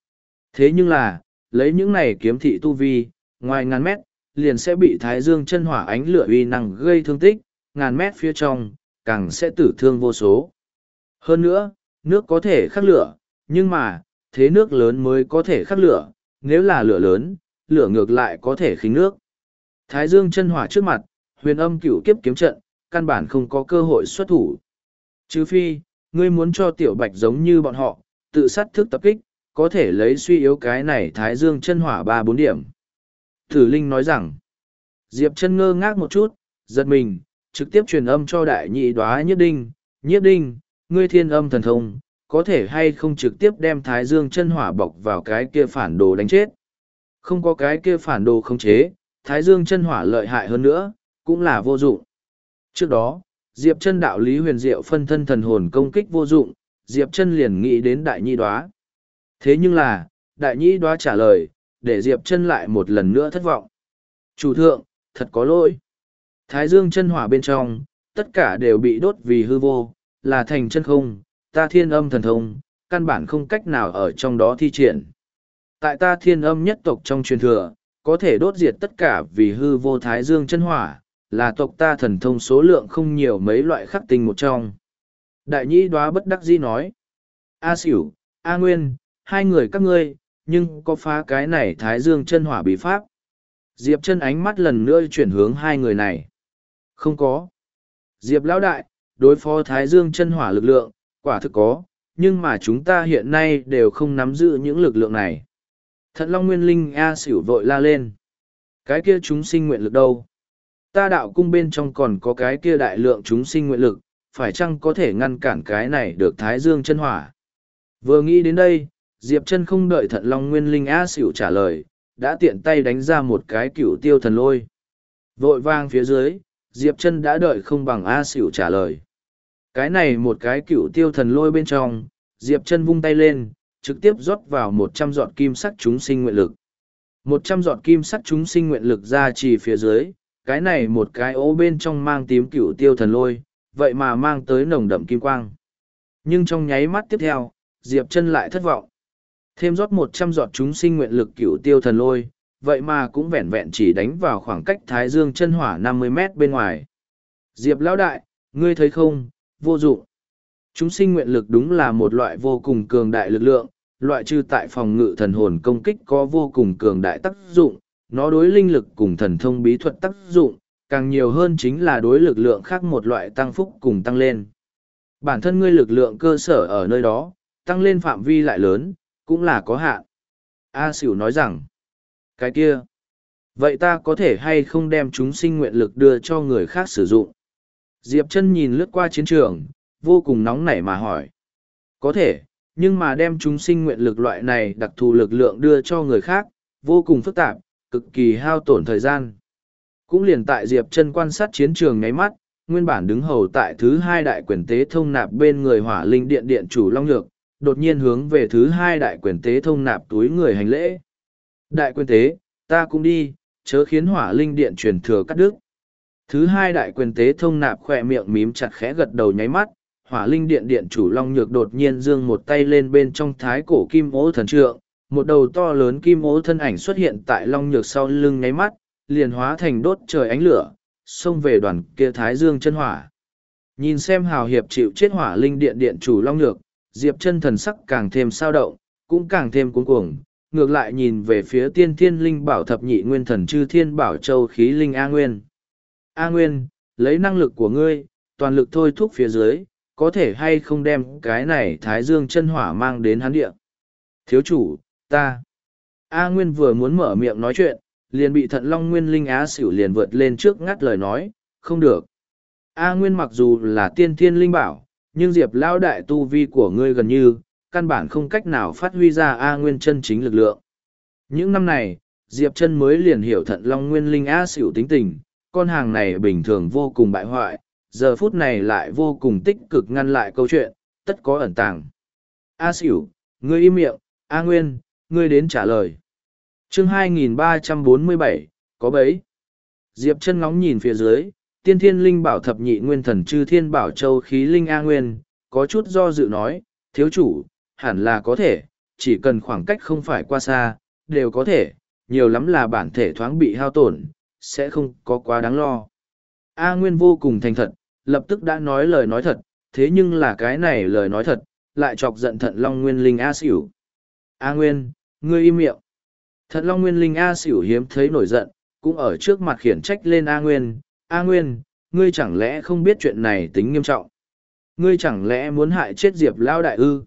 Thế nhưng là, lấy những này kiếm thị tu vi, ngoài ngàn mét, liền sẽ bị thái dương chân hỏa ánh lửa uy năng gây thương tích, ngàn mét phía trong, càng sẽ tử thương vô số. Hơn nữa, nước có thể khắc lửa, nhưng mà, thế nước lớn mới có thể khắc lửa, nếu là lửa lớn, lửa ngược lại có thể khính nước. Thái dương chân hỏa trước mặt, huyền âm cửu kiếp kiếm trận, căn bản không có cơ hội xuất thủ. Trừ phi, ngươi muốn cho tiểu bạch giống như bọn họ, tự sát thức tập kích, có thể lấy suy yếu cái này thái dương chân hỏa 3-4 điểm. Thử Linh nói rằng, Diệp chân ngơ ngác một chút, giật mình, trực tiếp truyền âm cho đại nhị đoá nhiếp đinh, ngươi thiên âm thần thông, có thể hay không trực tiếp đem thái dương chân hỏa bọc vào cái kia phản đồ đánh chết. Không có cái kia phản đồ khống chế, thái dương chân hỏa lợi hại hơn nữa, cũng là vô dụng. Trước đó, Diệp chân đạo lý huyền diệu phân thân thần hồn công kích vô dụng, Diệp chân liền nghĩ đến đại nhị đoá. Thế nhưng là, đại nhị đoá trả lời, để Diệp chân lại một lần nữa thất vọng. Chủ thượng, thật có lỗi. Thái dương chân hỏa bên trong, tất cả đều bị đốt vì hư vô, là thành chân không, ta thiên âm thần thông, căn bản không cách nào ở trong đó thi triển. Tại ta thiên âm nhất tộc trong truyền thừa, có thể đốt diệt tất cả vì hư vô thái dương chân hỏa, là tộc ta thần thông số lượng không nhiều mấy loại khắc tinh một trong. Đại nhĩ đoá bất đắc dĩ nói, A Xỉu, A Nguyên, hai người các ngươi, nhưng có phá cái này thái dương chân hỏa bí pháp. Diệp chân ánh mắt lần nữa chuyển hướng hai người này. Không có. Diệp lão đại, đối phó thái dương chân hỏa lực lượng, quả thực có, nhưng mà chúng ta hiện nay đều không nắm giữ những lực lượng này. Thận Long Nguyên Linh A Xỉu vội la lên. Cái kia chúng sinh nguyện lực đâu? Ta đạo cung bên trong còn có cái kia đại lượng chúng sinh nguyện lực, phải chăng có thể ngăn cản cái này được thái dương chân hỏa? Vừa nghĩ đến đây, Diệp chân không đợi Thận Long Nguyên Linh A Xỉu trả lời, đã tiện tay đánh ra một cái cửu tiêu thần lôi. Vội vang phía dưới, Diệp chân đã đợi không bằng A Xỉu trả lời. Cái này một cái cửu tiêu thần lôi bên trong, Diệp chân vung tay lên, trực tiếp rót vào 100 giọt kim sắc chúng sinh nguyện lực. 100 giọt kim sắc chúng sinh nguyện lực ra chỉ phía dưới, cái này một cái ố bên trong mang tím cửu tiêu thần lôi, vậy mà mang tới nồng đậm kim quang. Nhưng trong nháy mắt tiếp theo, Diệp chân lại thất vọng. Thêm rót 100 giọt chúng sinh nguyện lực cửu tiêu thần lôi, vậy mà cũng vẹn vẹn chỉ đánh vào khoảng cách thái dương chân hỏa 50 mét bên ngoài. Diệp lão đại, ngươi thấy không, vô dụng. Chúng sinh nguyện lực đúng là một loại vô cùng cường đại lực lượng, loại trừ tại phòng ngự thần hồn công kích có vô cùng cường đại tác dụng, nó đối linh lực cùng thần thông bí thuật tác dụng, càng nhiều hơn chính là đối lực lượng khác một loại tăng phúc cùng tăng lên. Bản thân ngươi lực lượng cơ sở ở nơi đó, tăng lên phạm vi lại lớn, cũng là có hạn. A Xỉu nói rằng, cái kia, vậy ta có thể hay không đem chúng sinh nguyện lực đưa cho người khác sử dụng? Diệp chân nhìn lướt qua chiến trường, vô cùng nóng nảy mà hỏi. Có thể, nhưng mà đem chúng sinh nguyện lực loại này đặc thù lực lượng đưa cho người khác, vô cùng phức tạp, cực kỳ hao tổn thời gian. Cũng liền tại Diệp chân quan sát chiến trường nháy mắt, nguyên bản đứng hầu tại thứ hai đại quyền tế thông nạp bên người hỏa linh điện điện chủ Long Nhược, đột nhiên hướng về thứ hai đại quyền tế thông nạp túi người hành lễ. Đại quyền tế, ta cũng đi, chớ khiến hỏa linh điện truyền thừa cắt đứt. Thứ hai đại quyền tế thông nạp khỏe miệng mím chặt khẽ gật đầu nháy mắt, hỏa linh điện điện chủ Long Nhược đột nhiên giương một tay lên bên trong thái cổ kim ố thần trượng, một đầu to lớn kim ố thân ảnh xuất hiện tại Long Nhược sau lưng nháy mắt, liền hóa thành đốt trời ánh lửa, xông về đoàn kia thái dương chân hỏa. Nhìn xem hào hiệp chịu chết hỏa linh điện điện chủ Long Nhược, Diệp chân thần sắc càng thêm sao động, cũng càng thêm cuống cuồng, ngược lại nhìn về phía tiên thiên linh bảo thập nhị nguyên thần chư thiên bảo châu khí linh A Nguyên. A Nguyên, lấy năng lực của ngươi, toàn lực thôi thúc phía dưới, có thể hay không đem cái này thái dương chân hỏa mang đến hắn địa. Thiếu chủ, ta. A Nguyên vừa muốn mở miệng nói chuyện, liền bị Thận Long Nguyên Linh Á Xỉu liền vượt lên trước ngắt lời nói, không được. A Nguyên mặc dù là tiên thiên linh bảo, nhưng Diệp lão đại tu vi của ngươi gần như, căn bản không cách nào phát huy ra A Nguyên chân chính lực lượng. Những năm này, Diệp chân mới liền hiểu Thận Long Nguyên Linh Á Xỉu tính tình, con hàng này bình thường vô cùng bại hoại, giờ phút này lại vô cùng tích cực ngăn lại câu chuyện, tất có ẩn tàng. A Xỉu, ngươi im miệng, A Nguyên, ngươi đến trả lời. Chương 2347, có bấy. Diệp chân ngóng nhìn phía dưới, tiên thiên linh bảo thập nhị nguyên thần chư thiên bảo châu khí linh A Nguyên, có chút do dự nói, thiếu chủ, hẳn là có thể, chỉ cần khoảng cách không phải qua xa, đều có thể, nhiều lắm là bản thể thoáng bị hao tổn, sẽ không có quá đáng lo. A Nguyên vô cùng thành thật, lập tức đã nói lời nói thật, thế nhưng là cái này lời nói thật, lại chọc giận Thận Long Nguyên Linh A Xỉu. A Nguyên, ngươi im miệng. Thận Long Nguyên Linh A Xỉu hiếm thấy nổi giận, cũng ở trước mặt khiển trách lên A Nguyên. A Nguyên, ngươi chẳng lẽ không biết chuyện này tính nghiêm trọng? Ngươi chẳng lẽ muốn hại chết Diệp Lao Đại ư?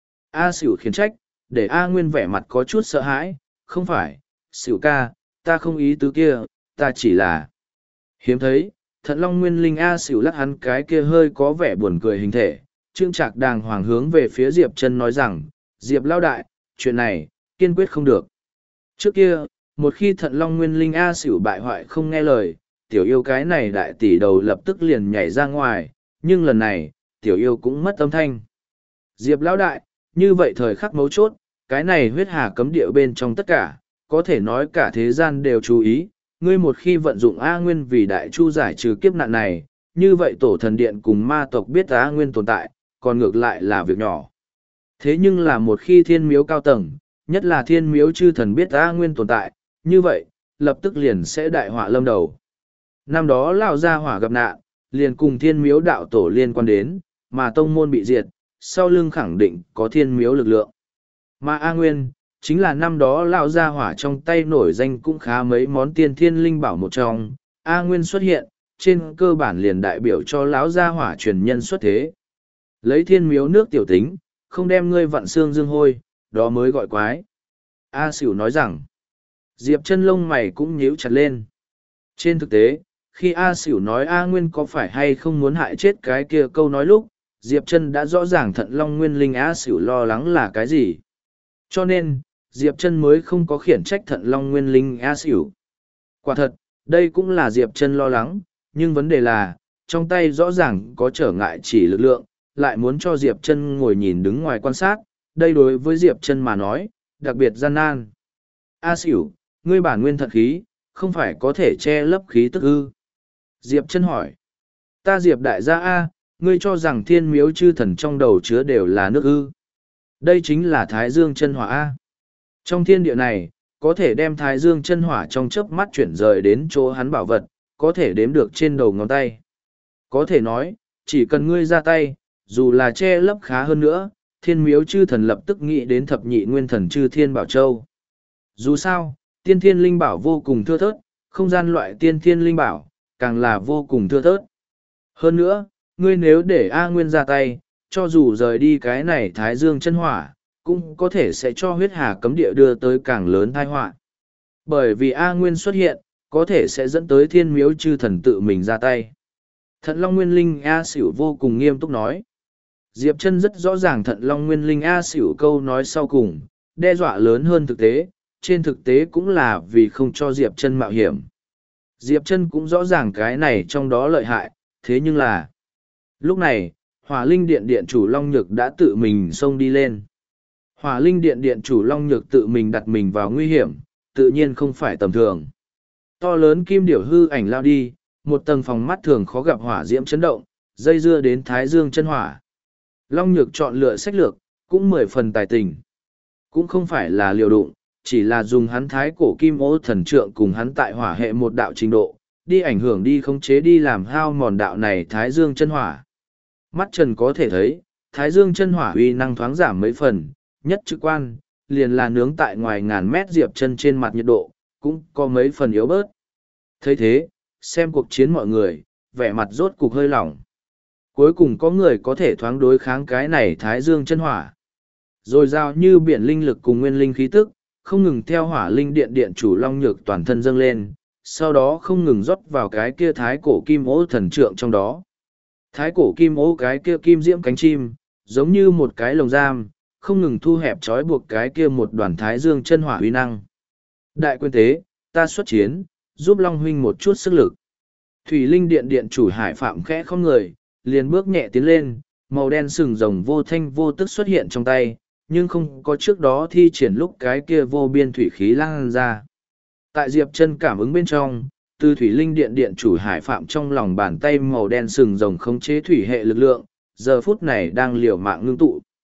A Xỉu khiển trách, để A Nguyên vẻ mặt có chút sợ hãi. Không phải, Xỉu ca, ta không ý tứ kia, ta chỉ là... Hiếm thấy, Thận Long Nguyên Linh A Xỉu lắc hắn cái kia hơi có vẻ buồn cười hình thể. Trương Trạc đàng hoàng hướng về phía Diệp Chân nói rằng, Diệp Lao Đại, chuyện này, kiên quyết không được. Trước kia, một khi Thận Long Nguyên Linh A Xỉu bại hoại không nghe lời, tiểu yêu cái này đại tỷ đầu lập tức liền nhảy ra ngoài, nhưng lần này, tiểu yêu cũng mất âm thanh. Diệp Lão Đại, như vậy thời khắc mấu chốt, cái này huyết hà cấm địa bên trong tất cả, có thể nói cả thế gian đều chú ý, ngươi một khi vận dụng A Nguyên vì đại chu giải trừ kiếp nạn này, như vậy tổ thần điện cùng ma tộc biết A Nguyên tồn tại, còn ngược lại là việc nhỏ. Thế nhưng là một khi thiên miếu cao tầng, nhất là thiên miếu chư thần biết A Nguyên tồn tại, như vậy, lập tức liền sẽ đại họa lâm đầu. Năm đó Lão Gia Hỏa gặp nạn, liền cùng thiên miếu đạo tổ liên quan đến, mà tông môn bị diệt, sau lưng khẳng định có thiên miếu lực lượng. Mà A Nguyên, chính là năm đó Lão Gia Hỏa trong tay nổi danh cũng khá mấy món tiên thiên linh bảo một trong. A Nguyên xuất hiện, trên cơ bản liền đại biểu cho Lão Gia Hỏa truyền nhân xuất thế. Lấy thiên miếu nước tiểu tính, không đem ngươi vặn xương dương hôi, đó mới gọi quái. A Xỉu nói rằng, Diệp Chân lông mày cũng nhíu chặt lên. Trên thực tế, khi A Xỉu nói A Nguyên có phải hay không muốn hại chết cái kia câu nói lúc, Diệp Chân đã rõ ràng Thận Long Nguyên Linh A Xỉu lo lắng là cái gì. Cho nên, Diệp Chân mới không có khiển trách Thận Long Nguyên Linh A Xỉu. Quả thật, đây cũng là Diệp Chân lo lắng, nhưng vấn đề là, trong tay rõ ràng có trở ngại chỉ lực lượng, lại muốn cho Diệp Chân ngồi nhìn đứng ngoài quan sát, đây đối với Diệp Chân mà nói, đặc biệt gian nan. A Xỉu, ngươi bản nguyên thật khí, không phải có thể che lấp khí tức ư? Diệp Chân hỏi. Ta Diệp đại gia A, ngươi cho rằng thiên miếu chư thần trong đầu chứa đều là nước ư? Đây chính là Thái Dương chân hỏa A. Trong thiên địa này, có thể đem Thái Dương chân hỏa trong chớp mắt chuyển rời đến chỗ hắn bảo vật, có thể đếm được trên đầu ngón tay. Có thể nói, chỉ cần ngươi ra tay, dù là che lấp khá hơn nữa, thiên miếu chư thần lập tức nghĩ đến thập nhị nguyên thần chư thiên bảo châu. Dù sao, tiên thiên linh bảo vô cùng thưa thớt, không gian loại tiên thiên linh bảo, càng là vô cùng thưa thớt. Hơn nữa, ngươi nếu để A Nguyên ra tay, cho dù rời đi cái này Thái Dương chân hỏa, cũng có thể sẽ cho huyết hà cấm địa đưa tới càng lớn tai họa. Bởi vì A Nguyên xuất hiện, có thể sẽ dẫn tới thiên miếu chư thần tự mình ra tay. Thận Long Nguyên Linh A Xỉu vô cùng nghiêm túc nói. Diệp Chân rất rõ ràng Thận Long Nguyên Linh A Xỉu câu nói sau cùng, đe dọa lớn hơn thực tế, trên thực tế cũng là vì không cho Diệp Chân mạo hiểm. Diệp Chân cũng rõ ràng cái này trong đó lợi hại, thế nhưng là... Lúc này, Hỏa Linh Điện Điện chủ Long Nhược đã tự mình xông đi lên. Hỏa Linh Điện Điện chủ Long Nhược tự mình đặt mình vào nguy hiểm, tự nhiên không phải tầm thường. To lớn kim điểu hư ảnh lao đi, một tầng phòng mắt thường khó gặp hỏa diễm chấn động, dây dưa đến Thái Dương chân hỏa. Long Nhược chọn lựa sách lược, cũng 10 phần tài tình. Cũng không phải là liều đụng, chỉ là dùng hắn thái cổ kim ô thần trượng cùng hắn tại hỏa hệ một đạo trình độ, đi ảnh hưởng đi khống chế đi làm hao mòn đạo này Thái Dương chân hỏa. Mắt trần có thể thấy, Thái Dương chân hỏa uy năng thoáng giảm mấy phần, nhất trực quan, liền là nướng tại ngoài ngàn mét Diệp Chân trên mặt nhiệt độ, cũng có mấy phần yếu bớt. Thấy thế, xem cuộc chiến mọi người, vẻ mặt rốt cục hơi lỏng. Cuối cùng có người có thể thoáng đối kháng cái này Thái Dương chân hỏa. Rồi giao như biển linh lực cùng nguyên linh khí tức, không ngừng theo Hỏa Linh Điện Điện chủ Long Nhược toàn thân dâng lên, sau đó không ngừng rót vào cái kia thái cổ kim ô thần trượng trong đó. Thái cổ kim ô cái kia kim diễm cánh chim, giống như một cái lồng giam, không ngừng thu hẹp trói buộc cái kia một đoàn Thái Dương chân hỏa uy năng. Đại quyền tế, ta xuất chiến, giúp Long huynh một chút sức lực. Thủy Linh Điện Điện chủ Hải Phạm khẽ không người, liền bước nhẹ tiến lên, màu đen sừng rồng vô thanh vô tức xuất hiện trong tay, nhưng không có trước đó thi triển lúc cái kia vô biên thủy khí lan ra. Tại Diệp Chân cảm ứng bên trong, từ Thủy Linh Điện Điện chủ Hải Phạm trong lòng bàn tay màu đen sừng rồng khống chế thủy hệ lực lượng, giờ phút này đang liều mạng ngưng tụ.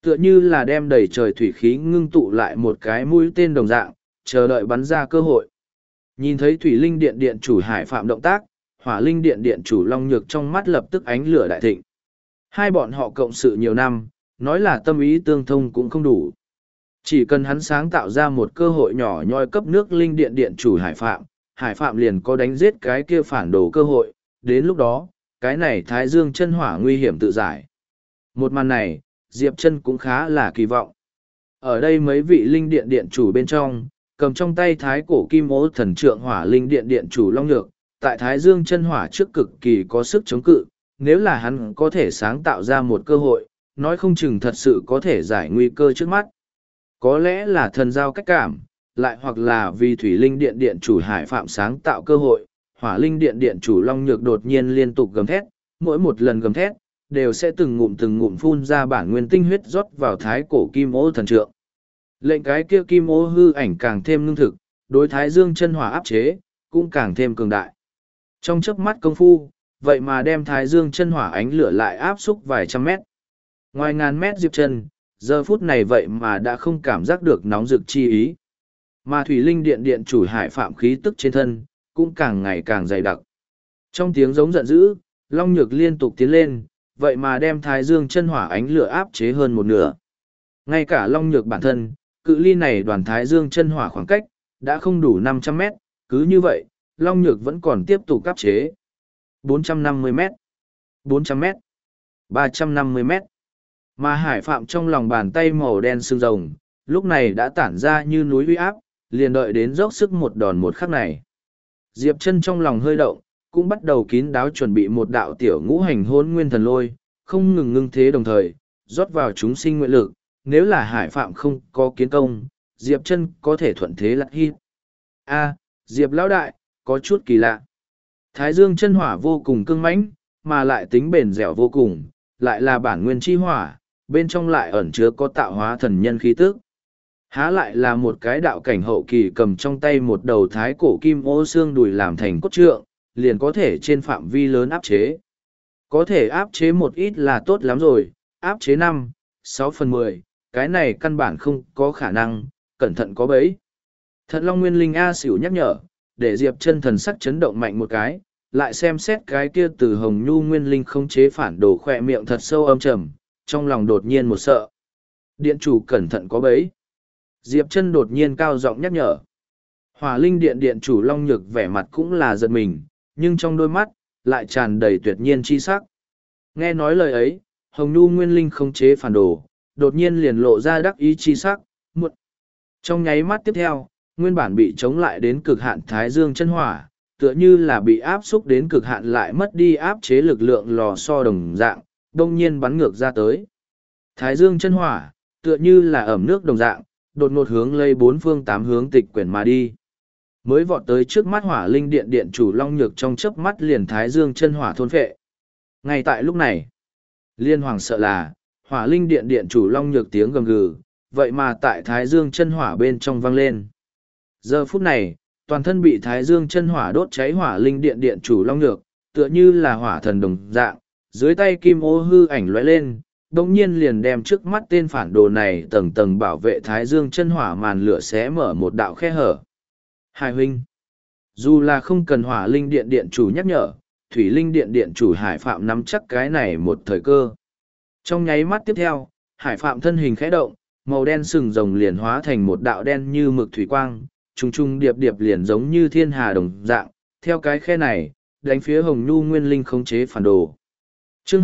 tựa như là đem đầy trời thủy khí ngưng tụ lại một cái mũi tên đồng dạng, chờ đợi bắn ra cơ hội. Nhìn thấy thủy linh điện điện chủ Hải Phạm động tác, hỏa linh điện điện chủ Long Nhược trong mắt lập tức ánh lửa đại thịnh. Hai bọn họ cộng sự nhiều năm, nói là tâm ý tương thông cũng không đủ. Chỉ cần hắn sáng tạo ra một cơ hội nhỏ nhoi cấp nước linh điện điện chủ Hải Phạm liền có đánh giết cái kia phản đồ cơ hội, đến lúc đó, cái này Thái Dương chân hỏa nguy hiểm tự giải. Một màn này, Diệp Chân cũng khá là kỳ vọng. Ở đây mấy vị linh điện điện chủ bên trong, cầm trong tay thái cổ kim ô thần trượng hỏa linh điện điện chủ Long Nhược, tại Thái Dương chân hỏa trước cực kỳ có sức chống cự, nếu là hắn có thể sáng tạo ra một cơ hội, nói không chừng thật sự có thể giải nguy cơ trước mắt. Có lẽ là thần giao cách cảm, lại hoặc là vì thủy linh điện điện chủ Hải Phạm sáng tạo cơ hội, hỏa linh điện điện chủ Long Nhược đột nhiên liên tục gầm thét, mỗi một lần gầm thét, đều sẽ từng ngụm phun ra bản nguyên tinh huyết rót vào thái cổ kim ô thần trượng. Lệnh cái kia kim ô hư ảnh càng thêm ngưng thực, đối Thái Dương chân hỏa áp chế, cũng càng thêm cường đại. Trong chớp mắt công phu, vậy mà đem Thái Dương chân hỏa ánh lửa lại áp xúc vài trăm mét. Ngoài ngàn mét Diệp Chân, giờ phút này vậy mà đã không cảm giác được nóng rực chi ý. Mà Thủy Linh Điện điện chủ Hải Phạm khí tức trên thân, cũng càng ngày càng dày đặc. Trong tiếng giống giận dữ, Long Nhược liên tục tiến lên, vậy mà đem Thái Dương chân hỏa ánh lửa áp chế hơn một nửa. Ngay cả Long Nhược bản thân, cự ly này đoàn Thái Dương chân hỏa khoảng cách, đã không đủ 500 mét, cứ như vậy, Long Nhược vẫn còn tiếp tục áp chế. 450 mét, 400 mét, 350 mét. Mà Hải Phạm trong lòng bàn tay màu đen sương rồng, lúc này đã tản ra như núi uy áp, liền đợi đến dốc sức một đòn một khắc này. Diệp Chân trong lòng hơi động, cũng bắt đầu kín đáo chuẩn bị một đạo tiểu ngũ hành hôn nguyên thần lôi, không ngừng ngưng thế đồng thời, rót vào chúng sinh nguyện lực, nếu là Hải Phạm không có kiến công, Diệp Chân có thể thuận thế lạc hít. Diệp lão đại, có chút kỳ lạ. Thái Dương chân hỏa vô cùng cương mãnh, mà lại tính bền dẻo vô cùng, lại là bản nguyên chi hỏa, bên trong lại ẩn chứa có tạo hóa thần nhân khí tức. Há lại là một cái đạo cảnh hậu kỳ cầm trong tay một đầu thái cổ kim ô xương đùi làm thành cốt trượng, liền có thể trên phạm vi lớn áp chế. Có thể áp chế một ít là tốt lắm rồi, áp chế 5/6/10, cái này căn bản không có khả năng, cẩn thận có bẫy. Thận Long Nguyên Linh A xỉu nhắc nhở, để Diệp Chân thần sắc chấn động mạnh một cái, lại xem xét cái kia từ Hồng Nhu Nguyên Linh không chế phản đồ khỏe miệng thật sâu âm trầm, trong lòng đột nhiên một sợ. Điện chủ cẩn thận có bẫy. Diệp Chân đột nhiên cao giọng nhắc nhở. Hỏa Linh Điện điện chủ Long Nhược vẻ mặt cũng là giật mình, nhưng trong đôi mắt lại tràn đầy tuyệt nhiên chi sắc. Nghe nói lời ấy, Hồng Nhu Nguyên Linh không chế phản đồ, đột nhiên liền lộ ra đắc ý chi sắc, muộn. Trong nháy mắt tiếp theo, nguyên bản bị chống lại đến cực hạn Thái Dương chân hỏa, tựa như là bị áp xúc đến cực hạn lại mất đi áp chế lực lượng lò xo đồng dạng, đông nhiên bắn ngược ra tới. Thái Dương chân hỏa, tựa như là ẩm nước đồng dạng, đột ngột hướng lây bốn phương tám hướng tịch quyển mà đi. Mới vọt tới trước mắt Hỏa Linh Điện điện chủ Long Nhược trong chớp mắt liền Thái Dương chân hỏa thôn phệ. Ngay tại lúc này, liên hoàng sợ là, Hỏa Linh Điện điện chủ Long Nhược tiếng gầm gừ, vậy mà tại Thái Dương chân hỏa bên trong vang lên. Giờ phút này, toàn thân bị Thái Dương chân hỏa đốt cháy Hỏa Linh Điện điện chủ Long Nhược, tựa như là hỏa thần đồng dạng, dưới tay kim ô hư ảnh lóe lên, đồng nhiên liền đem trước mắt tên phản đồ này tầng tầng bảo vệ Thái Dương chân hỏa màn lửa xé mở một đạo khe hở. Hải huynh, dù là không cần Hỏa Linh Điện điện chủ nhắc nhở, Thủy Linh Điện điện chủ Hải Phạm nắm chắc cái này một thời cơ. Trong nháy mắt tiếp theo, Hải Phạm thân hình khẽ động, màu đen sừng rồng liền hóa thành một đạo đen như mực thủy quang, trùng trùng điệp điệp liền giống như thiên hà đồng dạng, theo cái khe này, đánh phía Hồng Nhu Nguyên Linh khống chế phản đồ. Chương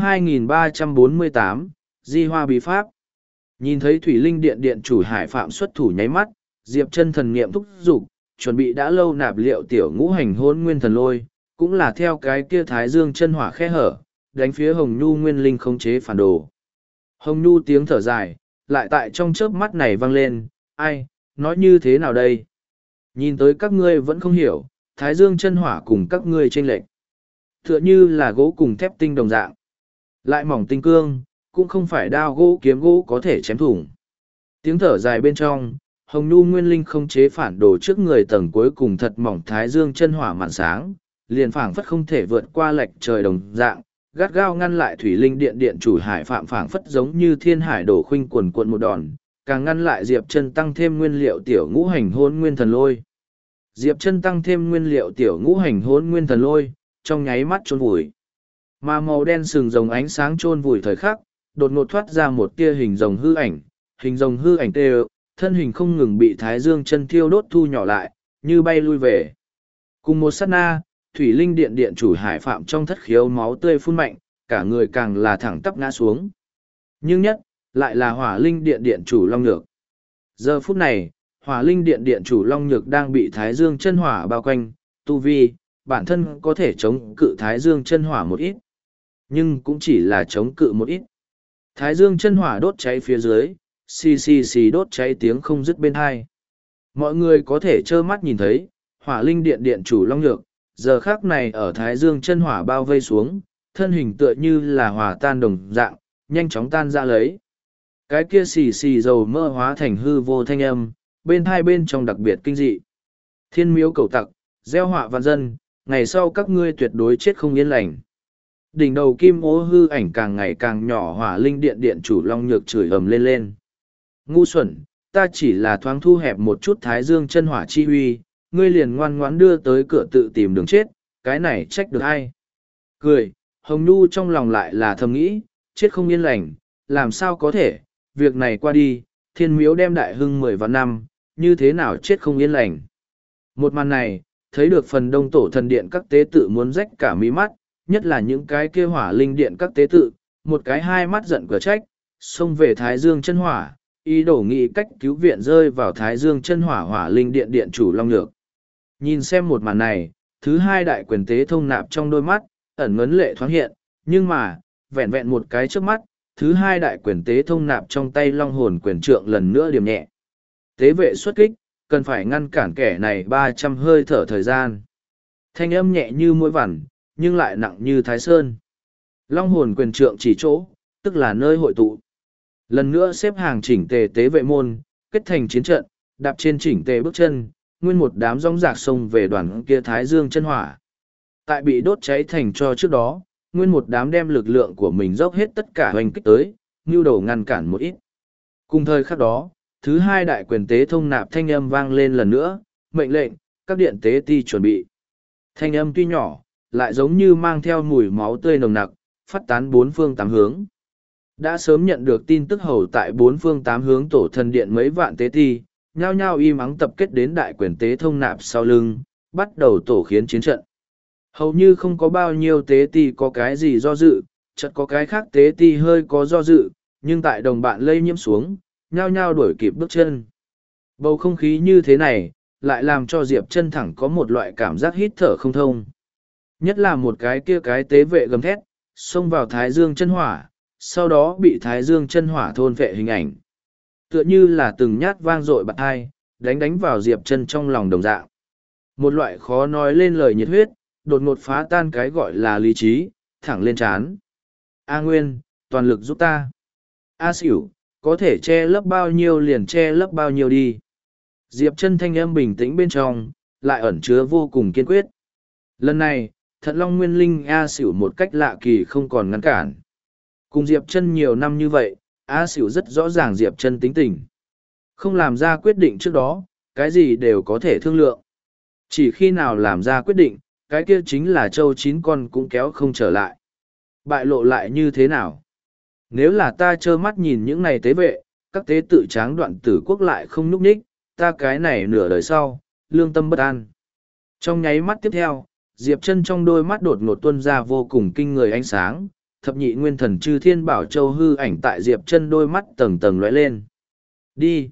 2348, Di Hoa Bí Pháp. Nhìn thấy Thủy Linh Điện điện chủ Hải Phạm xuất thủ nháy mắt, Diệp Chân thần niệm thúc giục, chuẩn bị đã lâu nạp liệu tiểu ngũ hành hôn nguyên thần lôi, cũng là theo cái kia Thái Dương chân hỏa khe hở, đánh phía Hồng Nhu Nguyên Linh khống chế phản đồ. Hồng Nhu tiếng thở dài, lại tại trong chớp mắt này vang lên, ai, nói như thế nào đây? Nhìn tới các ngươi vẫn không hiểu, Thái Dương chân hỏa cùng các ngươi chênh lệch. Tựa như là gỗ cùng thép tinh đồng dạng. Lại mỏng tinh cương, cũng không phải đao gỗ kiếm gỗ có thể chém thủng. Tiếng thở dài bên trong, Hồng Nhu Nguyên Linh không chế phản đồ trước người tầng cuối cùng thật mỏng Thái Dương chân hỏa màn sáng, liền phảng phất không thể vượt qua lệch trời đồng dạng, gắt gao ngăn lại thủy linh điện điện chủ hải phạm phảng phất giống như thiên hải đổ khuynh quần cuộn một đòn, càng ngăn lại Diệp Chân tăng thêm nguyên liệu tiểu ngũ hành hôn nguyên thần lôi. Diệp Chân tăng thêm nguyên liệu tiểu ngũ hành hôn nguyên thần lôi, trong nháy mắt chôn vùi. Mà màu đen sừng rồng ánh sáng chôn vùi thời khắc, đột ngột thoát ra một tia hình rồng hư ảnh, hình rồng hư ảnh tê, thân hình không ngừng bị Thái Dương chân thiêu đốt thu nhỏ lại, như bay lui về. Cùng một sát na, thủy linh điện điện chủ hải phạm trong thất khiếu máu tươi phun mạnh, cả người càng là thẳng tắp ngã xuống. Nhưng nhất, lại là hỏa linh điện điện chủ Long Nhược. Giờ phút này, hỏa linh điện điện chủ Long Nhược đang bị Thái Dương chân hỏa bao quanh, tu vi, bản thân có thể chống cự Thái Dương chân hỏa một ít. Nhưng cũng chỉ là chống cự một ít. Thái Dương chân hỏa đốt cháy phía dưới, xì xì xì đốt cháy tiếng không dứt bên hai. Mọi người có thể trơ mắt nhìn thấy, hỏa linh điện điện chủ Long Nhược, giờ khác này ở Thái Dương chân hỏa bao vây xuống, thân hình tựa như là hòa tan đồng dạng, nhanh chóng tan ra lấy. Cái kia xì xì dầu mơ hóa thành hư vô thanh âm, bên hai bên trong đặc biệt kinh dị. Thiên miếu cầu tặc, gieo họa vạn dân, ngày sau các ngươi tuyệt đối chết không yên lành. Đỉnh đầu kim ố hư ảnh càng ngày càng nhỏ, hỏa linh điện điện chủ Long Nhược chửi ầm lên lên. Ngu xuẩn, ta chỉ là thoáng thu hẹp một chút Thái Dương chân hỏa chi huy, ngươi liền ngoan ngoãn đưa tới cửa tự tìm đường chết, cái này trách được ai? Cười, Hồng Nhu trong lòng lại là thầm nghĩ, chết không yên lành, làm sao có thể, việc này qua đi, thiên miếu đem đại hưng 10 vạn năm, như thế nào chết không yên lành. Một màn này, thấy được phần đông tổ thần điện các tế tự muốn rách cả mí mắt, nhất là những cái kia hỏa linh điện các tế tự, một cái hai mắt giận cửa trách, xông về Thái Dương chân hỏa, ý đồ nghĩ cách cứu viện rơi vào Thái Dương chân hỏa hỏa linh điện điện chủ Long Nhược. Nhìn xem một màn này, thứ hai đại quyền tế thông nạp trong đôi mắt, ẩn ngấn lệ thoáng hiện, nhưng mà, vẹn vẹn một cái trước mắt, thứ hai đại quyền tế thông nạp trong tay long hồn quyền trượng lần nữa điểm nhẹ. Tế vệ xuất kích, cần phải ngăn cản kẻ này 300 hơi thở thời gian. Thanh âm nhẹ như mũi vằn, nhưng lại nặng như thái sơn. Long hồn quyền trượng chỉ chỗ, tức là nơi hội tụ. Lần nữa xếp hàng chỉnh tề tế vệ môn, kết thành chiến trận, đạp trên chỉnh tề bước chân, nguyên một đám rong rạc sông về đoàn kia Thái Dương chân hỏa. Tại bị đốt cháy thành cho trước đó, nguyên một đám đem lực lượng của mình dốc hết tất cả hoành kích tới, nưu đầu ngăn cản một ít. Cùng thời khắc đó, thứ hai đại quyền tế thông nạp thanh âm vang lên lần nữa, mệnh lệnh, các điện tế ti chuẩn bị. Thanh âm tuy nhỏ, lại giống như mang theo mùi máu tươi nồng nặc, phát tán bốn phương tám hướng. Đã sớm nhận được tin tức hầu tại bốn phương tám hướng tổ thần điện mấy vạn tế ti, nhao nhao im ắng tập kết đến đại quyền tế thông nạp sau lưng, bắt đầu tổ khiến chiến trận. Hầu như không có bao nhiêu tế ti có cái gì do dự, chợt có cái khác tế ti hơi có do dự, nhưng tại đồng bạn lây nhiễm xuống, nhao nhao đuổi kịp bước chân. Bầu không khí như thế này, lại làm cho Diệp Chân thẳng có một loại cảm giác hít thở không thông. Nhất là một cái kia cái tế vệ gầm thét, xông vào Thái Dương chân hỏa, sau đó bị Thái Dương chân hỏa thôn vệ hình ảnh. Tựa như là từng nhát vang dội bạt hai, đánh vào Diệp Chân trong lòng đồng dạng. Một loại khó nói lên lời nhiệt huyết, đột ngột phá tan cái gọi là lý trí, thẳng lên trán. A Nguyên, toàn lực giúp ta. A Xỉu, có thể che lấp bao nhiêu liền che lấp bao nhiêu đi. Diệp Chân thanh âm bình tĩnh bên trong, lại ẩn chứa vô cùng kiên quyết. Lần này, Thận Long Nguyên Linh A Xỉu một cách lạ kỳ không còn ngăn cản. Cùng Diệp Chân nhiều năm như vậy, A Xỉu rất rõ ràng Diệp Chân tính tình. Không làm ra quyết định trước đó, cái gì đều có thể thương lượng. Chỉ khi nào làm ra quyết định, cái kia chính là châu chín con cũng kéo không trở lại. Bại lộ lại như thế nào? Nếu là ta trơ mắt nhìn những này tế vệ, các tế tự tráng đoạn tử quốc lại không núp ních, ta cái này nửa đời sau, lương tâm bất an. Trong nháy mắt tiếp theo, Diệp Chân trong đôi mắt đột ngột tuôn ra vô cùng kinh người ánh sáng, thập nhị nguyên thần chư thiên bảo châu hư ảnh tại Diệp Chân đôi mắt tầng tầng lóe lên. Đi!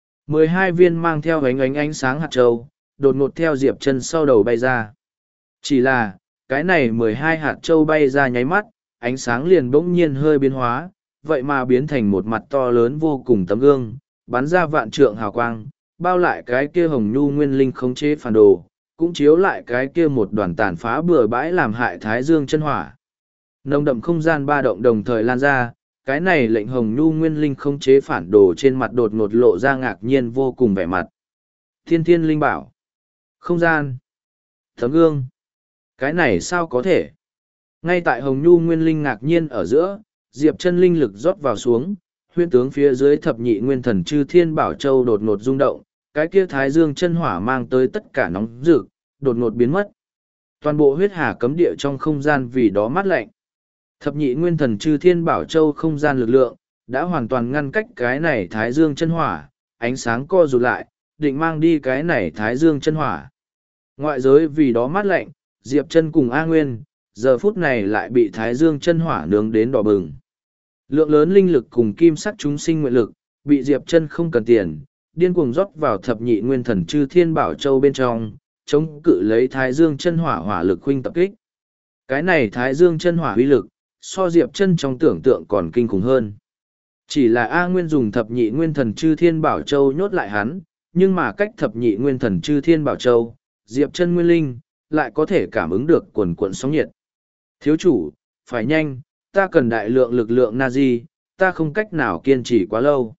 12 viên mang theo ánh sáng hạt châu, đột ngột theo Diệp Chân sau đầu bay ra. Chỉ là, cái này 12 hạt châu bay ra nháy mắt, ánh sáng liền bỗng nhiên hơi biến hóa, vậy mà biến thành một mặt to lớn vô cùng tấm gương, bắn ra vạn trượng hào quang, bao lại cái kia hồng nhu nguyên linh khống chế phản đồ, cũng chiếu lại cái kia một đoàn tàn phá bừa bãi làm hại Thái Dương chân hỏa. Nồng đậm không gian ba động đồng thời lan ra, cái này lệnh hồng nhu nguyên linh khống chế phản đồ trên mặt đột ngột lộ ra ngạc nhiên vô cùng vẻ mặt. Thiên thiên linh bảo, không gian, tấm gương, cái này sao có thể? Ngay tại Hồng Nhu Nguyên Linh ngạc nhiên ở giữa, Diệp Chân linh lực rót vào xuống, huyễn tướng phía dưới thập nhị nguyên thần chư thiên bảo châu đột ngột rung động, cái kia thái dương chân hỏa mang tới tất cả nóng rực, đột ngột biến mất. Toàn bộ huyết hà cấm địa trong không gian vì đó mát lạnh. Thập nhị nguyên thần chư thiên bảo châu không gian lực lượng, đã hoàn toàn ngăn cách cái này thái dương chân hỏa, ánh sáng co rụt lại, định mang đi cái này thái dương chân hỏa. Ngoại giới vì đó mát lạnh, Diệp Chân cùng A Nguyên, giờ phút này lại bị thái dương chân hỏa nướng đến đỏ bừng. Lượng lớn linh lực cùng kim sắc chúng sinh nguyện lực, bị Diệp Chân không cần tiền, điên cuồng rót vào thập nhị nguyên thần chư thiên bảo châu bên trong, chống cự lấy thái dương chân hỏa hỏa lực huynh tập kích. Cái này thái dương chân hỏa uy lực, so Diệp Chân trong tưởng tượng còn kinh khủng hơn. Chỉ là A Nguyên dùng thập nhị nguyên thần chư thiên bảo châu nhốt lại hắn, nhưng mà cách thập nhị nguyên thần chư thiên bảo châu, Diệp Chân nguyên linh, lại có thể cảm ứng được quần cuộn sóng nhiệt. Thiếu chủ, phải nhanh, ta cần đại lượng lực lượng Nazi, ta không cách nào kiên trì quá lâu.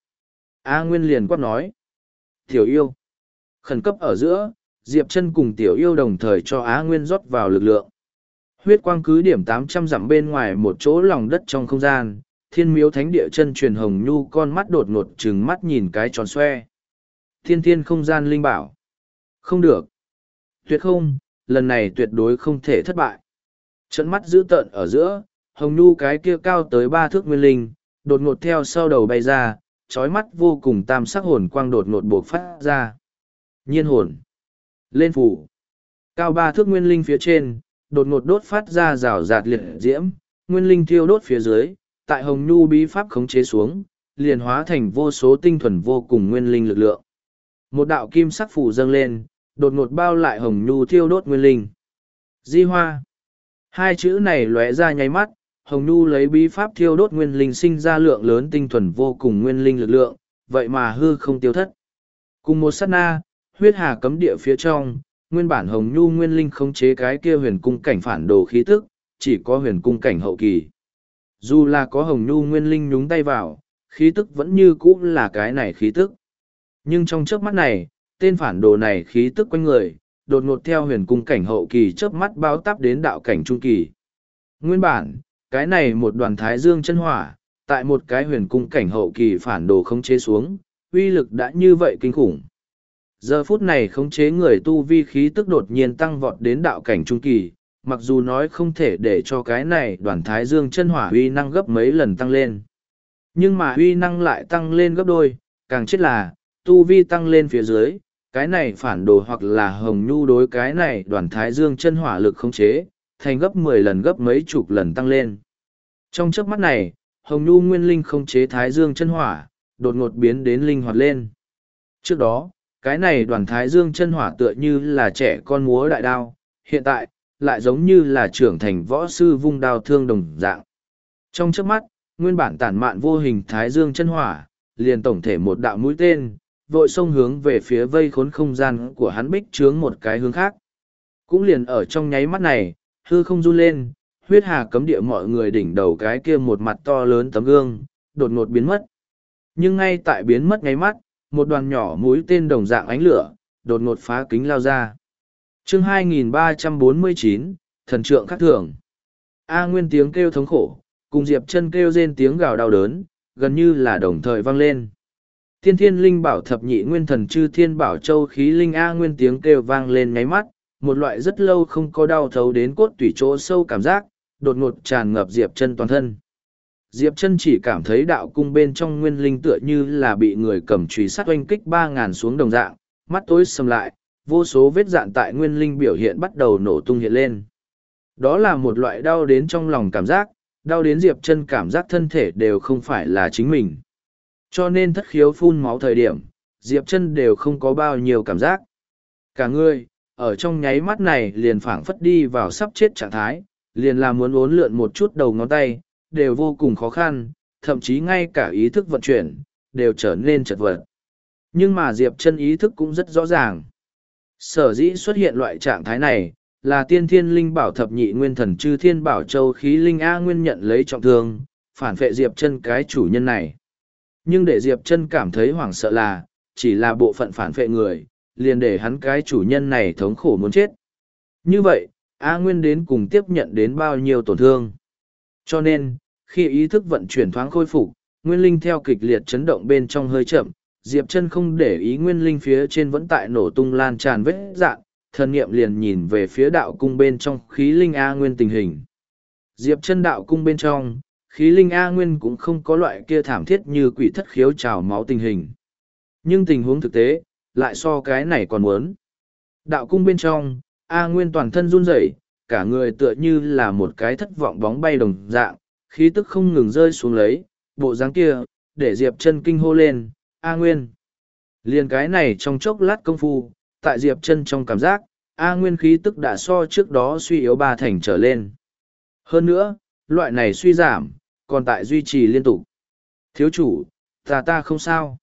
A Nguyên liền quát nói. Tiểu yêu. Khẩn cấp ở giữa, Diệp Chân cùng tiểu yêu đồng thời cho Á Nguyên rót vào lực lượng. Huyết quang cứ điểm 800 dặm bên ngoài một chỗ lòng đất trong không gian, Thiên Miếu Thánh Địa chân truyền Hồng Nhu con mắt đột ngột trừng mắt nhìn cái tròn xoe. Thiên thiên không gian linh bảo. Không được. Tuyệt không, lần này tuyệt đối không thể thất bại. Trận mắt dữ tợn ở giữa, Hồng Nhu cái kia cao tới 3 thước nguyên linh, đột ngột theo sau đầu bay ra, chói mắt vô cùng tam sắc hồn quang đột ngột bộc phát ra. Nhiên hồn. Lên phủ. Cao 3 thước nguyên linh phía trên, đột ngột đốt phát ra rào rạt liệt diễm, nguyên linh thiêu đốt phía dưới, tại Hồng Nhu bí pháp khống chế xuống, liền hóa thành vô số tinh thuần vô cùng nguyên linh lực lượng. Một đạo kim sắc phủ dâng lên, đột ngột bao lại Hồng Nhu thiêu đốt nguyên linh. Di hoa. Hai chữ này lóe ra nháy mắt, Hồng Nhu lấy bí pháp thiêu đốt nguyên linh sinh ra lượng lớn tinh thuần vô cùng nguyên linh lực lượng, vậy mà hư không tiêu thất. Cùng một sát na, huyết hà cấm địa phía trong, nguyên bản Hồng Nhu nguyên linh khống chế cái kia huyền cung cảnh phản đồ khí tức, chỉ có huyền cung cảnh hậu kỳ. Dù là có Hồng Nhu nguyên linh nhúng tay vào, khí tức vẫn như cũ là cái này khí tức. Nhưng trong chớp mắt này, tên phản đồ này khí tức quanh người, đột ngột theo huyền cung cảnh hậu kỳ chớp mắt báo táp đến đạo cảnh trung kỳ. Nguyên bản, cái này một đoàn thái dương chân hỏa, tại một cái huyền cung cảnh hậu kỳ phản đồ khống chế xuống, uy lực đã như vậy kinh khủng. Giờ phút này khống chế người tu vi khí tức đột nhiên tăng vọt đến đạo cảnh trung kỳ, mặc dù nói không thể để cho cái này đoàn thái dương chân hỏa uy năng gấp mấy lần tăng lên. Nhưng mà uy năng lại tăng lên gấp đôi, càng chết là, tu vi tăng lên phía dưới, cái này phản đồ hoặc là Hồng Nhu đối cái này đoàn thái dương chân hỏa lực khống chế, thành gấp 10 lần gấp mấy chục lần tăng lên. Trong chớp mắt này, Hồng Nhu nguyên linh khống chế thái dương chân hỏa, đột ngột biến đến linh hoạt lên. Trước đó, cái này đoàn thái dương chân hỏa tựa như là trẻ con múa đại đao, hiện tại, lại giống như là trưởng thành võ sư vung đao thương đồng dạng. Trong chớp mắt, nguyên bản tản mạn vô hình thái dương chân hỏa, liền tổng thể một đạo mũi tên, vội xông hướng về phía vây khốn không gian của hắn bích trướng một cái hướng khác. Cũng liền ở trong nháy mắt này, hư không run lên, huyết hà cấm địa mọi người đỉnh đầu cái kia một mặt to lớn tấm gương, đột ngột biến mất. Nhưng ngay tại biến mất nháy mắt, một đoàn nhỏ mũi tên đồng dạng ánh lửa, đột ngột phá kính lao ra. Chương 2349, Thần trượng khắc thường. A Nguyên tiếng kêu thống khổ, cùng Diệp Chân kêu rên tiếng gào đau đớn, gần như là đồng thời vang lên. Thiên thiên linh bảo thập nhị nguyên thần chư thiên bảo châu khí linh A Nguyên tiếng kêu vang lên nháy mắt, một loại rất lâu không có đau thấu đến cốt tủy chỗ sâu cảm giác, đột ngột tràn ngập Diệp Chân toàn thân. Diệp Chân chỉ cảm thấy đạo cung bên trong nguyên linh tựa như là bị người cầm chùy sắt oanh kích 3.000 xuống đồng dạng, mắt tối sầm lại, vô số vết dạn tại nguyên linh biểu hiện bắt đầu nổ tung hiện lên. Đó là một loại đau đến trong lòng cảm giác, đau đến Diệp Chân cảm giác thân thể đều không phải là chính mình. Cho nên thất khiếu phun máu thời điểm, Diệp Chân đều không có bao nhiêu cảm giác. Cả người, ở trong nháy mắt này liền phảng phất đi vào sắp chết trạng thái, liền là muốn uốn lượn một chút đầu ngón tay, đều vô cùng khó khăn, thậm chí ngay cả ý thức vận chuyển, đều trở nên chật vật. Nhưng mà Diệp Chân ý thức cũng rất rõ ràng. Sở dĩ xuất hiện loại trạng thái này, là tiên thiên linh bảo thập nhị nguyên thần chư thiên bảo châu khí linh A Nguyên nhận lấy trọng thương, phản phệ Diệp Chân cái chủ nhân này. Nhưng để Diệp Chân cảm thấy hoảng sợ là, chỉ là bộ phận phản phệ người, liền để hắn cái chủ nhân này thống khổ muốn chết. Như vậy, A Nguyên đến cùng tiếp nhận đến bao nhiêu tổn thương. Cho nên, khi ý thức vận chuyển thoáng khôi phục, nguyên linh theo kịch liệt chấn động bên trong hơi chậm, Diệp Chân không để ý nguyên linh phía trên vẫn tại nổ tung lan tràn vết dạn, thần niệm liền nhìn về phía đạo cung bên trong khí linh A Nguyên tình hình. Diệp Chân đạo cung bên trong, khí linh A Nguyên cũng không có loại kia thảm thiết như quỷ thất khiếu trào máu tình hình. Nhưng tình huống thực tế, lại so cái này còn muốn. Đạo cung bên trong, A Nguyên toàn thân run rẩy, cả người tựa như là một cái thất vọng bóng bay đồng dạng, khí tức không ngừng rơi xuống lấy, bộ dáng kia, để Diệp Chân kinh hô lên, A Nguyên. Liền cái này trong chốc lát công phu, tại Diệp Chân trong cảm giác, A Nguyên khí tức đã so trước đó suy yếu 3 thành trở lên. Hơn nữa, loại này suy giảm, còn tại duy trì liên tục. Thiếu chủ, ta không sao.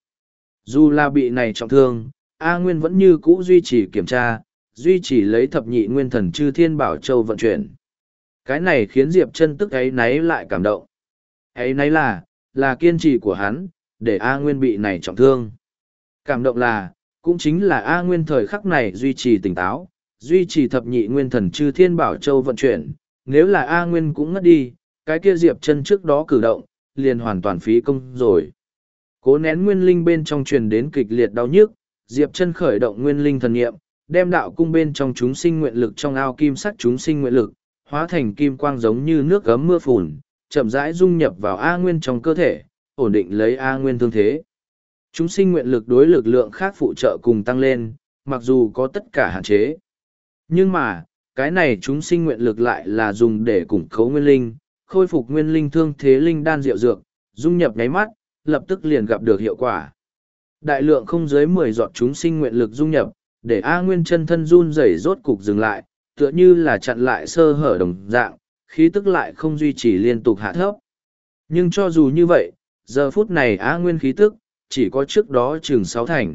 Dù là bị này trọng thương, A Nguyên vẫn như cũ duy trì kiểm tra, duy trì lấy thập nhị nguyên thần chư thiên bảo châu vận chuyển. Cái này khiến Diệp Chân tức ấy náy lại cảm động. Ấy náy là kiên trì của hắn, để A Nguyên bị này trọng thương. Cảm động cũng chính là A Nguyên thời khắc này duy trì tỉnh táo, duy trì thập nhị nguyên thần chư thiên bảo châu vận chuyển. Nếu là A Nguyên cũng ngất đi, cái kia Diệp Chân trước đó cử động, liền hoàn toàn phí công rồi. Cố nén nguyên linh bên trong truyền đến kịch liệt đau nhức, Diệp Chân khởi động nguyên linh thần niệm, đem đạo cung bên trong chúng sinh nguyện lực trong ao kim sắc chúng sinh nguyện lực, hóa thành kim quang giống như nước gấm mưa phùn, chậm rãi dung nhập vào A Nguyên trong cơ thể, ổn định lấy A Nguyên thương thế. Chúng sinh nguyện lực đối lực lượng khác phụ trợ cùng tăng lên, mặc dù có tất cả hạn chế. Nhưng mà, cái này chúng sinh nguyện lực lại là dùng để củng cố nguyên linh, khôi phục nguyên linh thương thế linh đan diệu dược, dung nhập nháy mắt, lập tức liền gặp được hiệu quả. Đại lượng không dưới 10 giọt chúng sinh nguyện lực dung nhập, để A Nguyên chân thân run rẩy rốt cục dừng lại, tựa như là chặn lại sơ hở đồng dạng, khí tức lại không duy trì liên tục hạ thấp. Nhưng cho dù như vậy, giờ phút này A Nguyên khí tức, chỉ có trước đó chừng 6 thành.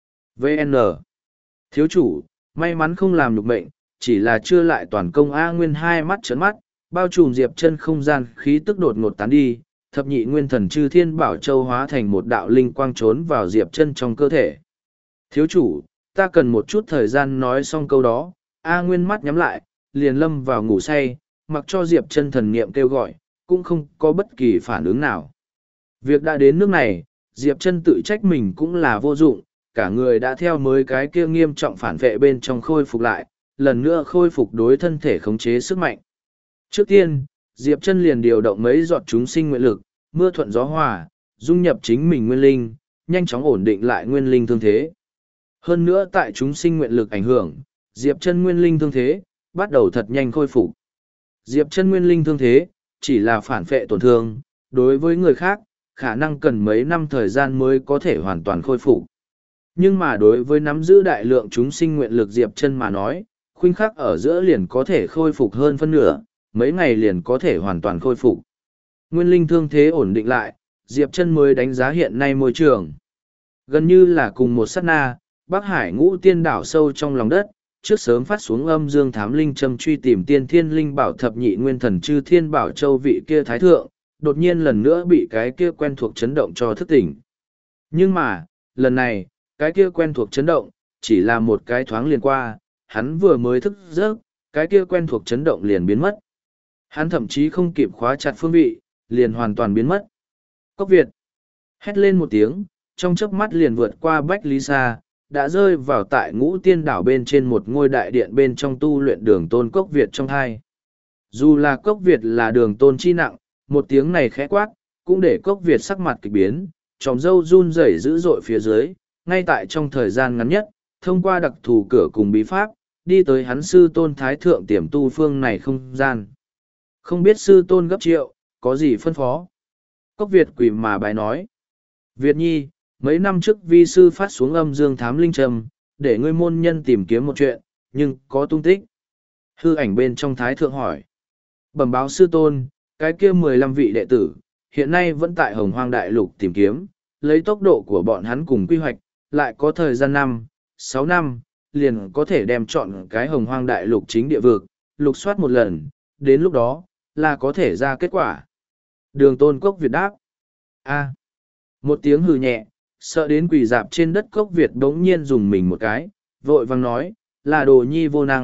VN. Thiếu chủ, may mắn không làm nhục mệnh, chỉ là chưa lại toàn công. A Nguyên hai mắt trấn mắt, bao trùm Diệp Chân không gian khí tức đột ngột tán đi, thập nhị nguyên thần chư thiên bảo châu hóa thành một đạo linh quang trốn vào Diệp Chân trong cơ thể. Thiếu chủ, ta cần một chút thời gian nói xong câu đó. A Nguyên mắt nhắm lại, liền lâm vào ngủ say, mặc cho Diệp Chân thần niệm kêu gọi, cũng không có bất kỳ phản ứng nào. Việc đã đến nước này, Diệp Chân tự trách mình cũng là vô dụng, cả người đã theo mới cái kia nghiêm trọng phản vệ bên trong khôi phục lại, lần nữa khôi phục đối thân thể khống chế sức mạnh. Trước tiên, Diệp Chân liền điều động mấy giọt chúng sinh nguyện lực, mưa thuận gió hòa, dung nhập chính mình nguyên linh, nhanh chóng ổn định lại nguyên linh thương thế. Hơn nữa tại chúng sinh nguyện lực ảnh hưởng, Diệp Chân nguyên linh thương thế bắt đầu thật nhanh khôi phục. Diệp Chân nguyên linh thương thế chỉ là phản phệ tổn thương, đối với người khác, khả năng cần mấy năm thời gian mới có thể hoàn toàn khôi phục. Nhưng mà đối với nắm giữ đại lượng chúng sinh nguyện lực Diệp Chân mà nói, khoảnh khắc ở giữa liền có thể khôi phục hơn phân nửa, mấy ngày liền có thể hoàn toàn khôi phục. Nguyên linh thương thế ổn định lại, Diệp Chân mới đánh giá hiện nay môi trường. Gần như là cùng một sát na, Bắc Hải Ngũ Tiên đảo sâu trong lòng đất, trước sớm phát xuống âm dương thám linh châm truy tìm tiên thiên linh bảo thập nhị nguyên thần chư thiên bảo châu vị kia thái thượng, đột nhiên lần nữa bị cái kia quen thuộc chấn động cho thức tỉnh. Nhưng mà, lần này, cái kia quen thuộc chấn động, chỉ là một cái thoáng liền qua, hắn vừa mới thức giấc, cái kia quen thuộc chấn động liền biến mất. Hắn thậm chí không kịp khóa chặt phương vị, liền hoàn toàn biến mất. Cốc Việt hét lên một tiếng, trong chớp mắt liền vượt qua Bách Lý Sa, đã rơi vào tại Ngũ Tiên đảo bên trên một ngôi đại điện bên trong tu luyện Đường Tôn Cốc Việt trong hai. Dù là Cốc Việt là Đường Tôn chi nặng, một tiếng này khẽ quát, cũng để Cốc Việt sắc mặt kịch biến, tròm râu run rẩy dữ dội phía dưới, ngay tại trong thời gian ngắn nhất, thông qua đặc thù cửa cùng bí pháp, đi tới hắn sư tôn thái thượng tiềm tu phương này không gian. Không biết sư tôn gấp triệu, có gì phân phó? Cốc Việt quỳ mà bái nói. Việt nhi, mấy năm trước vi sư phát xuống âm dương thám linh trầm, để ngươi môn nhân tìm kiếm một chuyện, nhưng có tung tích. Hư ảnh bên trong thái thượng hỏi. Bẩm báo sư tôn, cái kia 15 vị đệ tử, hiện nay vẫn tại Hồng Hoang Đại Lục tìm kiếm, lấy tốc độ của bọn hắn cùng quy hoạch, lại có thời gian 6 năm, liền có thể đem chọn cái Hồng Hoang Đại Lục chính địa vực, lục soát một lần, đến lúc đó, là có thể ra kết quả. Đường Tôn Cốc Việt đáp. Một tiếng hừ nhẹ, sợ đến quỳ dạp trên đất Cốc Việt bỗng nhiên dùng mình một cái, vội vàng nói, là đồ nhi vô năng,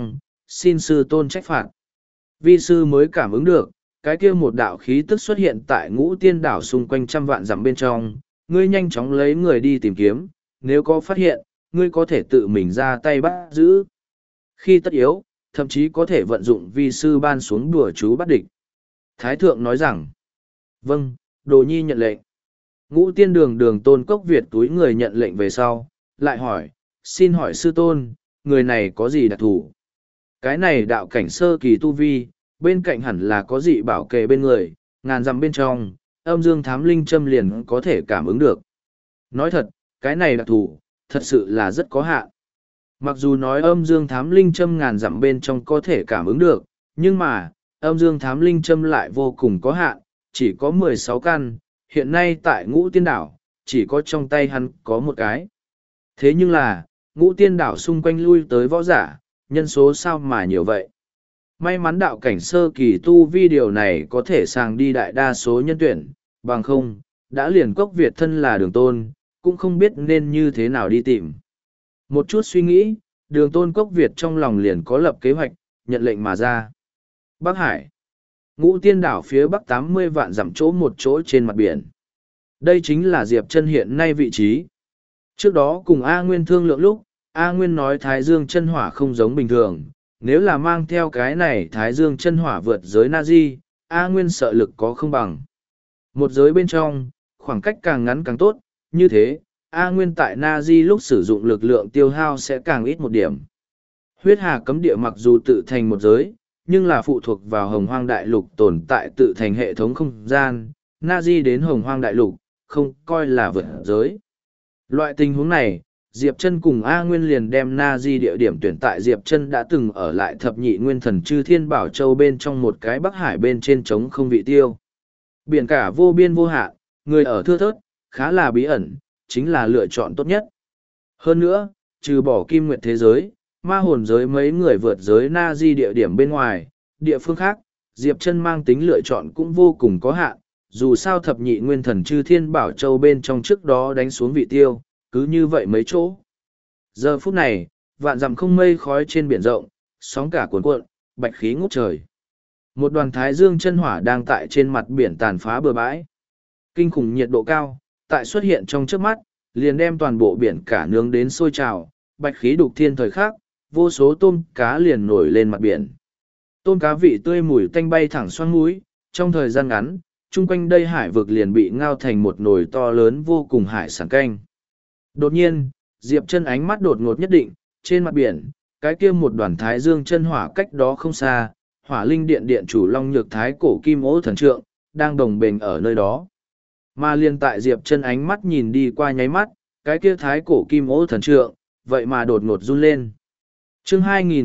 xin sư tôn trách phạt. Vi sư mới cảm ứng được, cái kia một đạo khí tức xuất hiện tại Ngũ Tiên đảo xung quanh trăm vạn dặm bên trong, ngươi nhanh chóng lấy người đi tìm kiếm, nếu có phát hiện, ngươi có thể tự mình ra tay bắt giữ. Khi tất yếu, thậm chí có thể vận dụng vi sư ban xuống đùa chú bắt địch. Thái thượng nói rằng, vâng, Đồ Nhi nhận lệnh. Ngũ Tiên đường Tôn Cốc Việt túi người nhận lệnh về sau, lại hỏi, xin hỏi sư tôn, người này có gì đặc thù? Cái này đạo cảnh sơ kỳ tu vi, bên cạnh hẳn là có dị bảo kề bên người, ngàn dặm bên trong, âm dương thám linh châm liền có thể cảm ứng được. Nói thật, cái này đặc thù, thật sự là rất có hạn. Mặc dù nói âm dương thám linh châm ngàn dặm bên trong có thể cảm ứng được, nhưng mà, âm dương thám linh châm lại vô cùng có hạn, chỉ có 16 căn, hiện nay tại Ngũ Tiên đảo, chỉ có trong tay hắn có một cái. Thế nhưng là, Ngũ Tiên đảo xung quanh lui tới võ giả, nhân số sao mà nhiều vậy? May mắn đạo cảnh sơ kỳ tu vi điều này có thể sàng đi đại đa số nhân tuyển, bằng không, đã liền Cốc Việt thân là Đường Tôn, cũng không biết nên như thế nào đi tìm. Một chút suy nghĩ, Đường Tôn Cốc Việt trong lòng liền có lập kế hoạch, nhận lệnh mà ra. Bắc Hải, Ngũ Tiên đảo phía bắc 80 vạn dặm chỗ một chỗ trên mặt biển. Đây chính là Diệp Chân hiện nay vị trí. Trước đó cùng A Nguyên thương lượng lúc, A Nguyên nói Thái Dương chân hỏa không giống bình thường, nếu là mang theo cái này Thái Dương chân hỏa vượt giới Na-di, A Nguyên sợ lực có không bằng. Một giới bên trong, khoảng cách càng ngắn càng tốt, như thế, A Nguyên tại Na-di lúc sử dụng lực lượng tiêu hao sẽ càng ít một điểm. Huyết Hà cấm địa mặc dù tự thành một giới, nhưng là phụ thuộc vào Hồng Hoang Đại Lục tồn tại tự thành hệ thống không gian, Na-di đến Hồng Hoang Đại Lục, không coi là vượt giới. Loại tình huống này, Diệp Chân cùng A Nguyên liền đem Na-di địa điểm tuyển tại Diệp Chân đã từng ở lại thập nhị nguyên thần chư thiên bảo châu bên trong một cái Bắc Hải bên trên trống không vị tiêu. Biển cả vô biên vô hạn, người ở thưa thớt, khá là bí ẩn, chính là lựa chọn tốt nhất. Hơn nữa, trừ bỏ kim nguyệt thế giới, ma hồn giới mấy người vượt giới Na-di địa điểm bên ngoài, địa phương khác, Diệp Chân mang tính lựa chọn cũng vô cùng có hạn, dù sao thập nhị nguyên thần chư thiên bảo châu bên trong trước đó đánh xuống vị tiêu, cứ như vậy mấy chỗ. Giờ phút này, vạn dặm không mây khói trên biển rộng, sóng cả cuồn cuộn, bạch khí ngút trời. Một đoàn thái dương chân hỏa đang tại trên mặt biển tàn phá bờ bãi. Kinh khủng nhiệt độ cao, tại xuất hiện trong trước mắt, liền đem toàn bộ biển cả nướng đến sôi trào, bạch khí đục thiên thời khắc, vô số tôm cá liền nổi lên mặt biển. Tôm cá vị tươi mùi tanh bay thẳng xoang mũi, trong thời gian ngắn, chung quanh đây hải vực liền bị ngao thành một nồi to lớn vô cùng hải sản canh. Đột nhiên, Diệp Chân ánh mắt đột ngột nhất định, trên mặt biển, cái kia một đoàn thái dương chân hỏa cách đó không xa, Hỏa Linh Điện điện chủ Long Nhược Thái cổ kim ố thần trượng, đang đồng bền ở nơi đó. Mà liên tại Diệp Chân ánh mắt nhìn đi qua nháy mắt, cái kia thái cổ kim ố thần trượng, vậy mà đột ngột run lên. Chương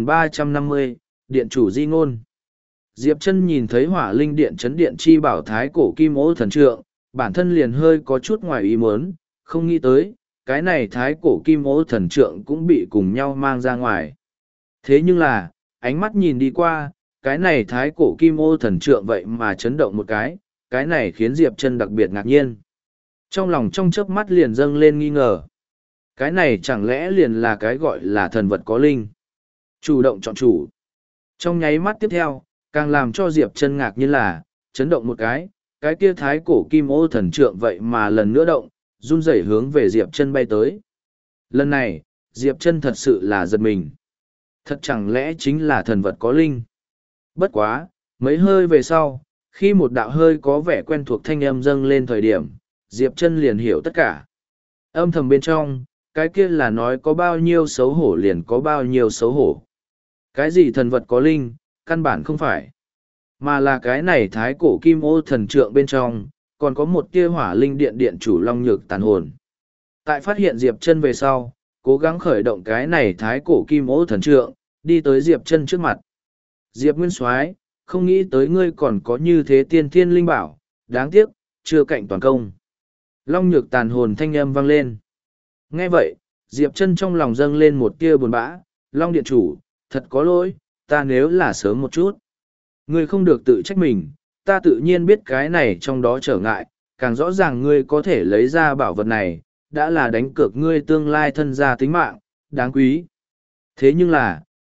2350, điện chủ di ngôn. Diệp Chân nhìn thấy Hỏa Linh Điện chấn điện chi bảo thái cổ kim ố thần trượng, bản thân liền hơi có chút ngoài ý muốn, không nghĩ tới, cái này thái cổ kim ố thần trượng cũng bị cùng nhau mang ra ngoài. Thế nhưng là, ánh mắt nhìn đi qua, cái này thái cổ kim ô thần trượng vậy mà chấn động một cái này khiến Diệp Chân đặc biệt ngạc nhiên. Trong lòng trong chớp mắt liền dâng lên nghi ngờ. Cái này chẳng lẽ liền là cái gọi là thần vật có linh? Chủ động chọn chủ. Trong nháy mắt tiếp theo, càng làm cho Diệp Chân ngạc nhiên là, chấn động một cái kia thái cổ kim ô thần trượng vậy mà lần nữa động, run rẩy hướng về Diệp Chân bay tới. Lần này, Diệp Chân thật sự là giật mình. Thật chẳng lẽ chính là thần vật có linh? Bất quá, mấy hơi về sau, khi một đạo hơi có vẻ quen thuộc thanh âm dâng lên thời điểm, Diệp Chân liền hiểu tất cả. Âm thầm bên trong, cái kia là nói có bao nhiêu xấu hổ liền có bao nhiêu xấu hổ. Cái gì thần vật có linh, căn bản không phải. Mà là cái này thái cổ kim ô thần trượng bên trong, còn có một tia Hỏa Linh Điện điện chủ Long Nhược tàn hồn. Tại phát hiện Diệp Chân về sau, cố gắng khởi động cái này thái cổ kim ô thần trượng, đi tới Diệp Chân trước mặt. Diệp Nguyên Soái, không nghĩ tới ngươi còn có như thế tiên thiên linh bảo, đáng tiếc, chưa cạnh toàn công. Long Nhược tàn hồn thanh âm vang lên. Nghe vậy, Diệp Chân trong lòng dâng lên một tia buồn bã, Long Điện chủ, thật có lỗi, ta nếu là sớm một chút. Ngươi không được tự trách mình, ta tự nhiên biết cái này trong đó trở ngại, càng rõ ràng ngươi có thể lấy ra bảo vật này, đã là đánh cược ngươi tương lai thân gia tính mạng, đáng quý. Thế nhưng là,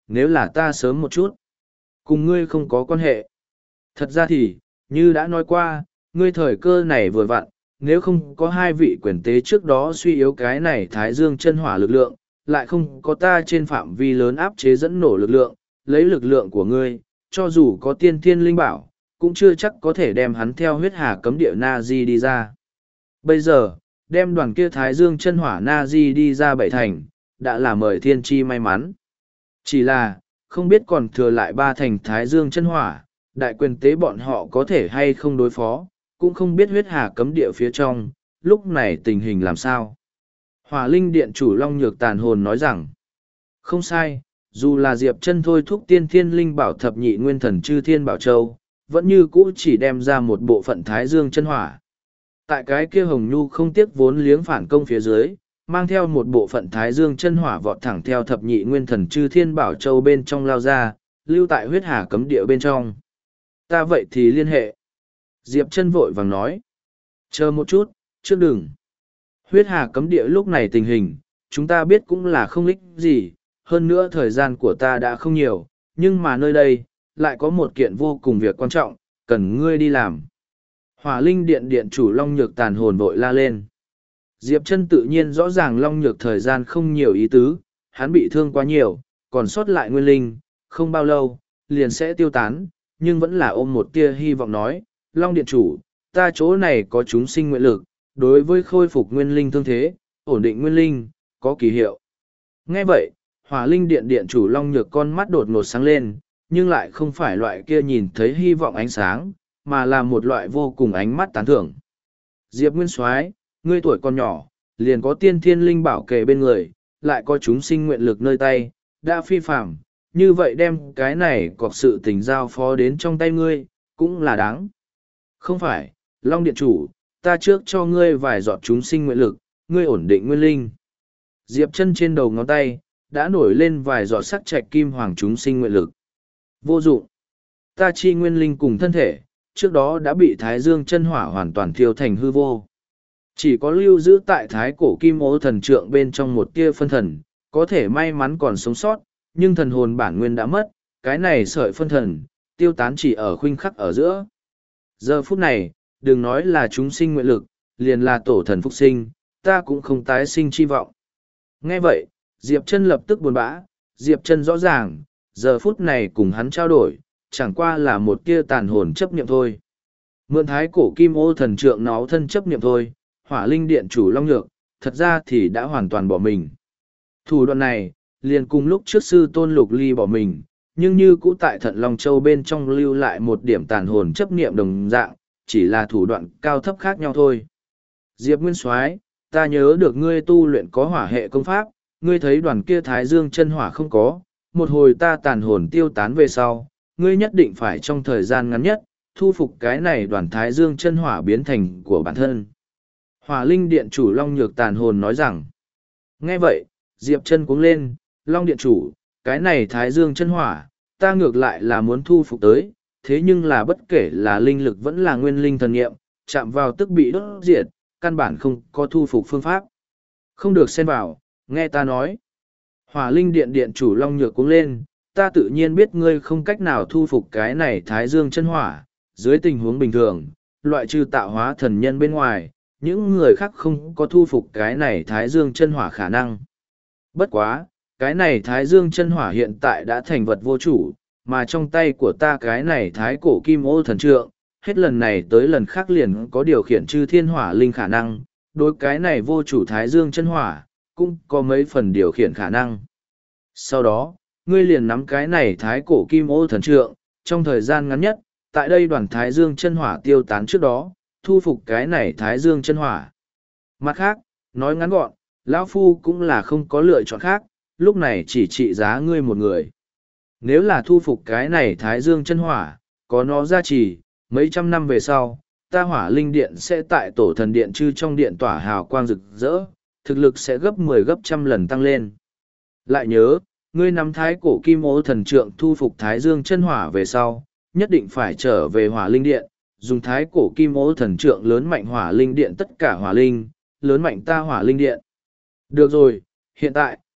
nếu là ta sớm một chút, cùng ngươi không có quan hệ. Thật ra thì, như đã nói qua, ngươi thời cơ này vừa vặn, nếu không có hai vị quyền tế trước đó suy yếu cái này thái dương chân hỏa lực lượng, lại không có ta trên phạm vi lớn áp chế dẫn nổ lực lượng, lấy lực lượng của ngươi, cho dù có tiên thiên linh bảo, cũng chưa chắc có thể đem hắn theo huyết hà cấm địa Na-di đi ra. Bây giờ, đem đoàn kia thái dương chân hỏa Na-di đi ra bảy thành, đã là mời thiên tri may mắn. Chỉ là, không biết còn thừa lại ba thành thái dương chân hỏa, đại quyền tế bọn họ có thể hay không đối phó, cũng không biết huyết hà cấm địa phía trong, lúc này tình hình làm sao. Hỏa linh điện chủ Long Nhược Tàn Hồn nói rằng, không sai, dù là Diệp Chân thôi thúc tiên thiên linh bảo thập nhị nguyên thần chư thiên bảo châu, vẫn như cũ chỉ đem ra một bộ phận thái dương chân hỏa. Tại cái kia Hồng Nhu không tiếc vốn liếng phản công phía dưới, mang theo một bộ phận thái dương chân hỏa vọt thẳng theo thập nhị nguyên thần chư thiên bảo châu bên trong lao ra, lưu tại huyết hà cấm địa bên trong. Ta vậy thì liên hệ. Diệp Chân vội vàng nói. Chờ một chút, trước đừng. Huyết hà cấm địa lúc này tình hình, chúng ta biết cũng là không ích gì, hơn nữa thời gian của ta đã không nhiều, nhưng mà nơi đây, lại có một kiện vô cùng việc quan trọng, cần ngươi đi làm. Hỏa linh điện điện chủ Long Nhược Tàn Hồn vội la lên. Diệp Chân tự nhiên rõ ràng Long Nhược thời gian không nhiều ý tứ, hắn bị thương quá nhiều, còn sót lại nguyên linh, không bao lâu, liền sẽ tiêu tán, nhưng vẫn là ôm một tia hy vọng nói, Long điện chủ, ta chỗ này có chúng sinh nguyện lực, đối với khôi phục nguyên linh thương thế, ổn định nguyên linh, có kỳ hiệu. Nghe vậy, Hỏa linh điện điện chủ Long Nhược con mắt đột ngột sáng lên, nhưng lại không phải loại kia nhìn thấy hy vọng ánh sáng, mà là một loại vô cùng ánh mắt tán thưởng. Diệp Nguyên Soái, ngươi tuổi còn nhỏ, liền có tiên thiên linh bảo kề bên người, lại có chúng sinh nguyện lực nơi tay, đã phi phạm, như vậy đem cái này cọc sự tình giao phó đến trong tay ngươi, cũng là đáng. Không phải, Long Điện Chủ, ta trước cho ngươi vài giọt chúng sinh nguyện lực, ngươi ổn định nguyên linh. Diệp Chân trên đầu ngón tay, đã nổi lên vài giọt sắc trạch kim hoàng chúng sinh nguyện lực. Vô dụng. Ta chi nguyên linh cùng thân thể, trước đó đã bị thái dương chân hỏa hoàn toàn thiêu thành hư vô. Chỉ có lưu giữ tại thái cổ kim ô thần trượng bên trong một tia phân thần, có thể may mắn còn sống sót, nhưng thần hồn bản nguyên đã mất, cái này sợi phân thần, tiêu tán chỉ ở khuynh khắc ở giữa. Giờ phút này, đừng nói là chúng sinh nguyện lực, liền là tổ thần phục sinh, ta cũng không tái sinh chi vọng. Nghe vậy, Diệp Chân lập tức buồn bã, Diệp Chân rõ ràng, giờ phút này cùng hắn trao đổi, chẳng qua là một tia tàn hồn chấp niệm thôi. Mượn thái cổ kim ô thần trượng nó thân chấp niệm thôi, Hỏa linh điện chủ Long Nhược, thật ra thì đã hoàn toàn bỏ mình. Thủ đoạn này, liền cùng lúc trước sư tôn Lục Ly bỏ mình, nhưng như cũ tại Thận Long Châu bên trong lưu lại một điểm tàn hồn chấp niệm đồng dạng, chỉ là thủ đoạn cao thấp khác nhau thôi. Diệp Nguyên Soái, ta nhớ được ngươi tu luyện có hỏa hệ công pháp, ngươi thấy đoàn kia thái dương chân hỏa không có, một hồi ta tàn hồn tiêu tán về sau, ngươi nhất định phải trong thời gian ngắn nhất, thu phục cái này đoàn thái dương chân hỏa biến thành của bản thân. Hỏa linh điện chủ Long Nhược Tàn Hồn nói rằng, nghe vậy, Diệp Chân cuống lên, Long điện chủ, cái này thái dương chân hỏa, ta ngược lại là muốn thu phục tới, thế nhưng là bất kể là linh lực vẫn là nguyên linh thần nghiệm, chạm vào tức bị đốt diệt, căn bản không có thu phục phương pháp. Không được xen vào, nghe ta nói. Hỏa linh điện điện chủ Long Nhược cuống lên, ta tự nhiên biết ngươi không cách nào thu phục cái này thái dương chân hỏa, dưới tình huống bình thường, loại trừ tạo hóa thần nhân bên ngoài, những người khác không có thu phục cái này thái dương chân hỏa khả năng. Bất quá, cái này thái dương chân hỏa hiện tại đã thành vật vô chủ, mà trong tay của ta cái này thái cổ kim ô thần trượng, hết lần này tới lần khác liền có điều khiển chư thiên hỏa linh khả năng, đối cái này vô chủ thái dương chân hỏa, cũng có mấy phần điều khiển khả năng. Sau đó, ngươi liền nắm cái này thái cổ kim ô thần trượng, trong thời gian ngắn nhất, tại đây đoàn thái dương chân hỏa tiêu tán trước đó, thu phục cái này thái dương chân hỏa. Mặt khác, nói ngắn gọn, lão phu cũng là không có lựa chọn khác, lúc này chỉ trị giá ngươi một người. Nếu là thu phục cái này thái dương chân hỏa, có nó gia trì, mấy trăm năm về sau, ta hỏa linh điện sẽ tại tổ thần điện chư trong điện tỏa hào quang rực rỡ, thực lực sẽ gấp 10 gấp trăm lần tăng lên. Lại nhớ, ngươi nắm thái cổ kim ô thần trượng thu phục thái dương chân hỏa về sau, nhất định phải trở về hỏa linh điện, dùng thái cổ kim ô thần trượng lớn mạnh hỏa linh điện tất cả hỏa linh, lớn mạnh ta hỏa linh điện. Được rồi, hiện tại,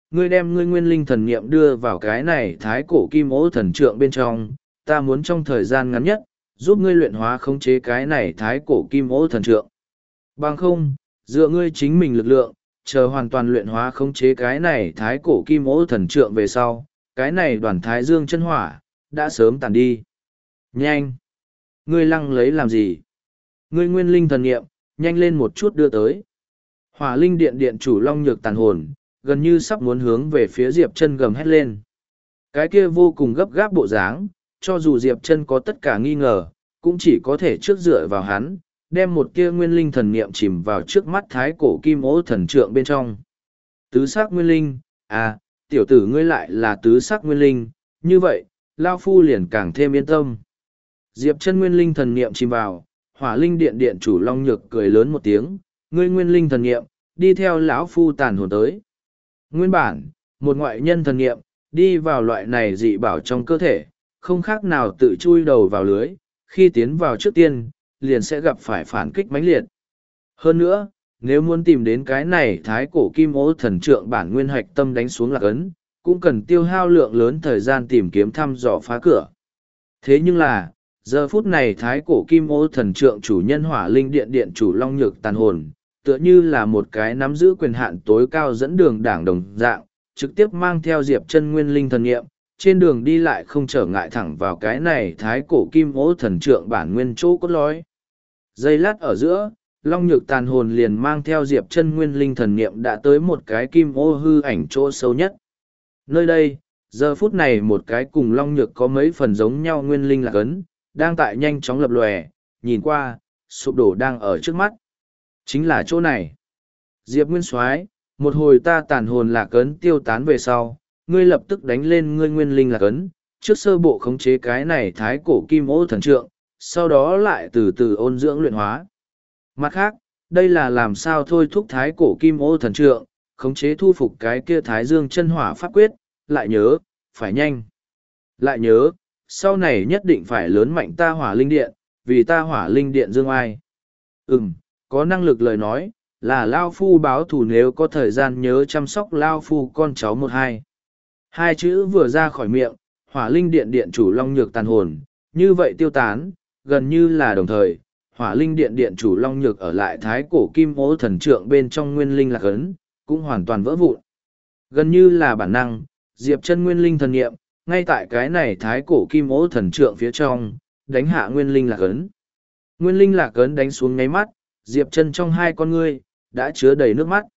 ngươi đem ngươi nguyên linh thần niệm đưa vào cái này thái cổ kim ô thần trượng bên trong, ta muốn trong thời gian ngắn nhất, giúp ngươi luyện hóa khống chế cái này thái cổ kim ô thần trượng. Bằng không, dựa ngươi chính mình lực lượng, chờ hoàn toàn luyện hóa khống chế cái này thái cổ kim ô thần trượng về sau, cái này đoàn thái dương chân hỏa, đã sớm tàn đi. Nhanh! Ngươi lăng lấy làm gì? Ngươi nguyên linh thần niệm, nhanh lên một chút đưa tới. Hỏa linh điện điện chủ Long Nhược tàn hồn, gần như sắp muốn hướng về phía Diệp Chân gầm hét lên. Cái kia vô cùng gấp gáp bộ dáng, cho dù Diệp Chân có tất cả nghi ngờ, cũng chỉ có thể trước dựa vào hắn, đem một kia nguyên linh thần niệm chìm vào trước mắt thái cổ kim ô thần trượng bên trong. Tứ sắc nguyên linh, à, tiểu tử ngươi lại là tứ sắc nguyên linh, như vậy, Lao Phu liền càng thêm yên tâm. Diệp Chân nguyên linh thần niệm chìm vào, Hỏa linh điện điện chủ Long Nhược cười lớn một tiếng, ngươi nguyên linh thần niệm, đi theo lão Phu tàn hồn tới. Nguyên bản, một ngoại nhân thần niệm, đi vào loại này dị bảo trong cơ thể, không khác nào tự chui đầu vào lưới, khi tiến vào trước tiên, liền sẽ gặp phải phản kích mãnh liệt. Hơn nữa, nếu muốn tìm đến cái này thái cổ kim ô thần trượng bản nguyên hạch tâm đánh xuống lạc ấn, cũng cần tiêu hao lượng lớn thời gian tìm kiếm thăm dò phá cửa. Thế nhưng là, giờ phút này thái cổ kim ô thần trượng chủ nhân Hỏa linh điện điện chủ Long Nhược tàn hồn, tựa như là một cái nắm giữ quyền hạn tối cao dẫn đường đảng đồng dạng, trực tiếp mang theo Diệp Chân nguyên linh thần nghiệm, trên đường đi lại không trở ngại thẳng vào cái này thái cổ kim ô thần trượng bản nguyên chỗ cốt lõi. Giây lát ở giữa, Long Nhược tàn hồn liền mang theo Diệp Chân nguyên linh thần niệm đã tới một cái kim ô hư ảnh chỗ sâu nhất. Nơi đây, giờ phút này một cái cùng Long Nhược có mấy phần giống nhau nguyên linh lạc ấn, đang tại nhanh chóng lập lòe, nhìn qua, sụp đổ đang ở trước mắt. Chính là chỗ này. Diệp Nguyên Soái, một hồi ta tàn hồn lạc ấn tiêu tán về sau, ngươi lập tức đánh lên ngươi nguyên linh lạc ấn, trước sơ bộ khống chế cái này thái cổ kim ô thần trượng, sau đó lại từ từ ôn dưỡng luyện hóa. Mặt khác, đây là làm sao thôi thúc thái cổ kim ô thần trượng, khống chế thu phục cái kia thái dương chân hỏa pháp quyết, lại nhớ, phải nhanh. Lại nhớ, sau này nhất định phải lớn mạnh ta Hỏa linh điện, vì ta Hỏa linh điện dương ai. Có năng lực lời nói, là Lao Phu báo thù nếu có thời gian nhớ chăm sóc Lao Phu con cháu một hai. Hai chữ vừa ra khỏi miệng, Hỏa linh điện điện chủ Long Nhược tàn hồn, như vậy tiêu tán, gần như là đồng thời, Hỏa linh điện điện chủ Long Nhược ở lại thái cổ kim ô thần trượng bên trong nguyên linh lạc ấn, cũng hoàn toàn vỡ vụn. Gần như là bản năng, Diệp Chân nguyên linh thần nghiệm, ngay tại cái này thái cổ kim ô thần trượng phía trong, đánh hạ nguyên linh lạc ấn. Nguyên linh lạc ấn đánh xuống ngáy mắt, Diệp Chân trong hai con ngươi, đã chứa đầy nước mắt.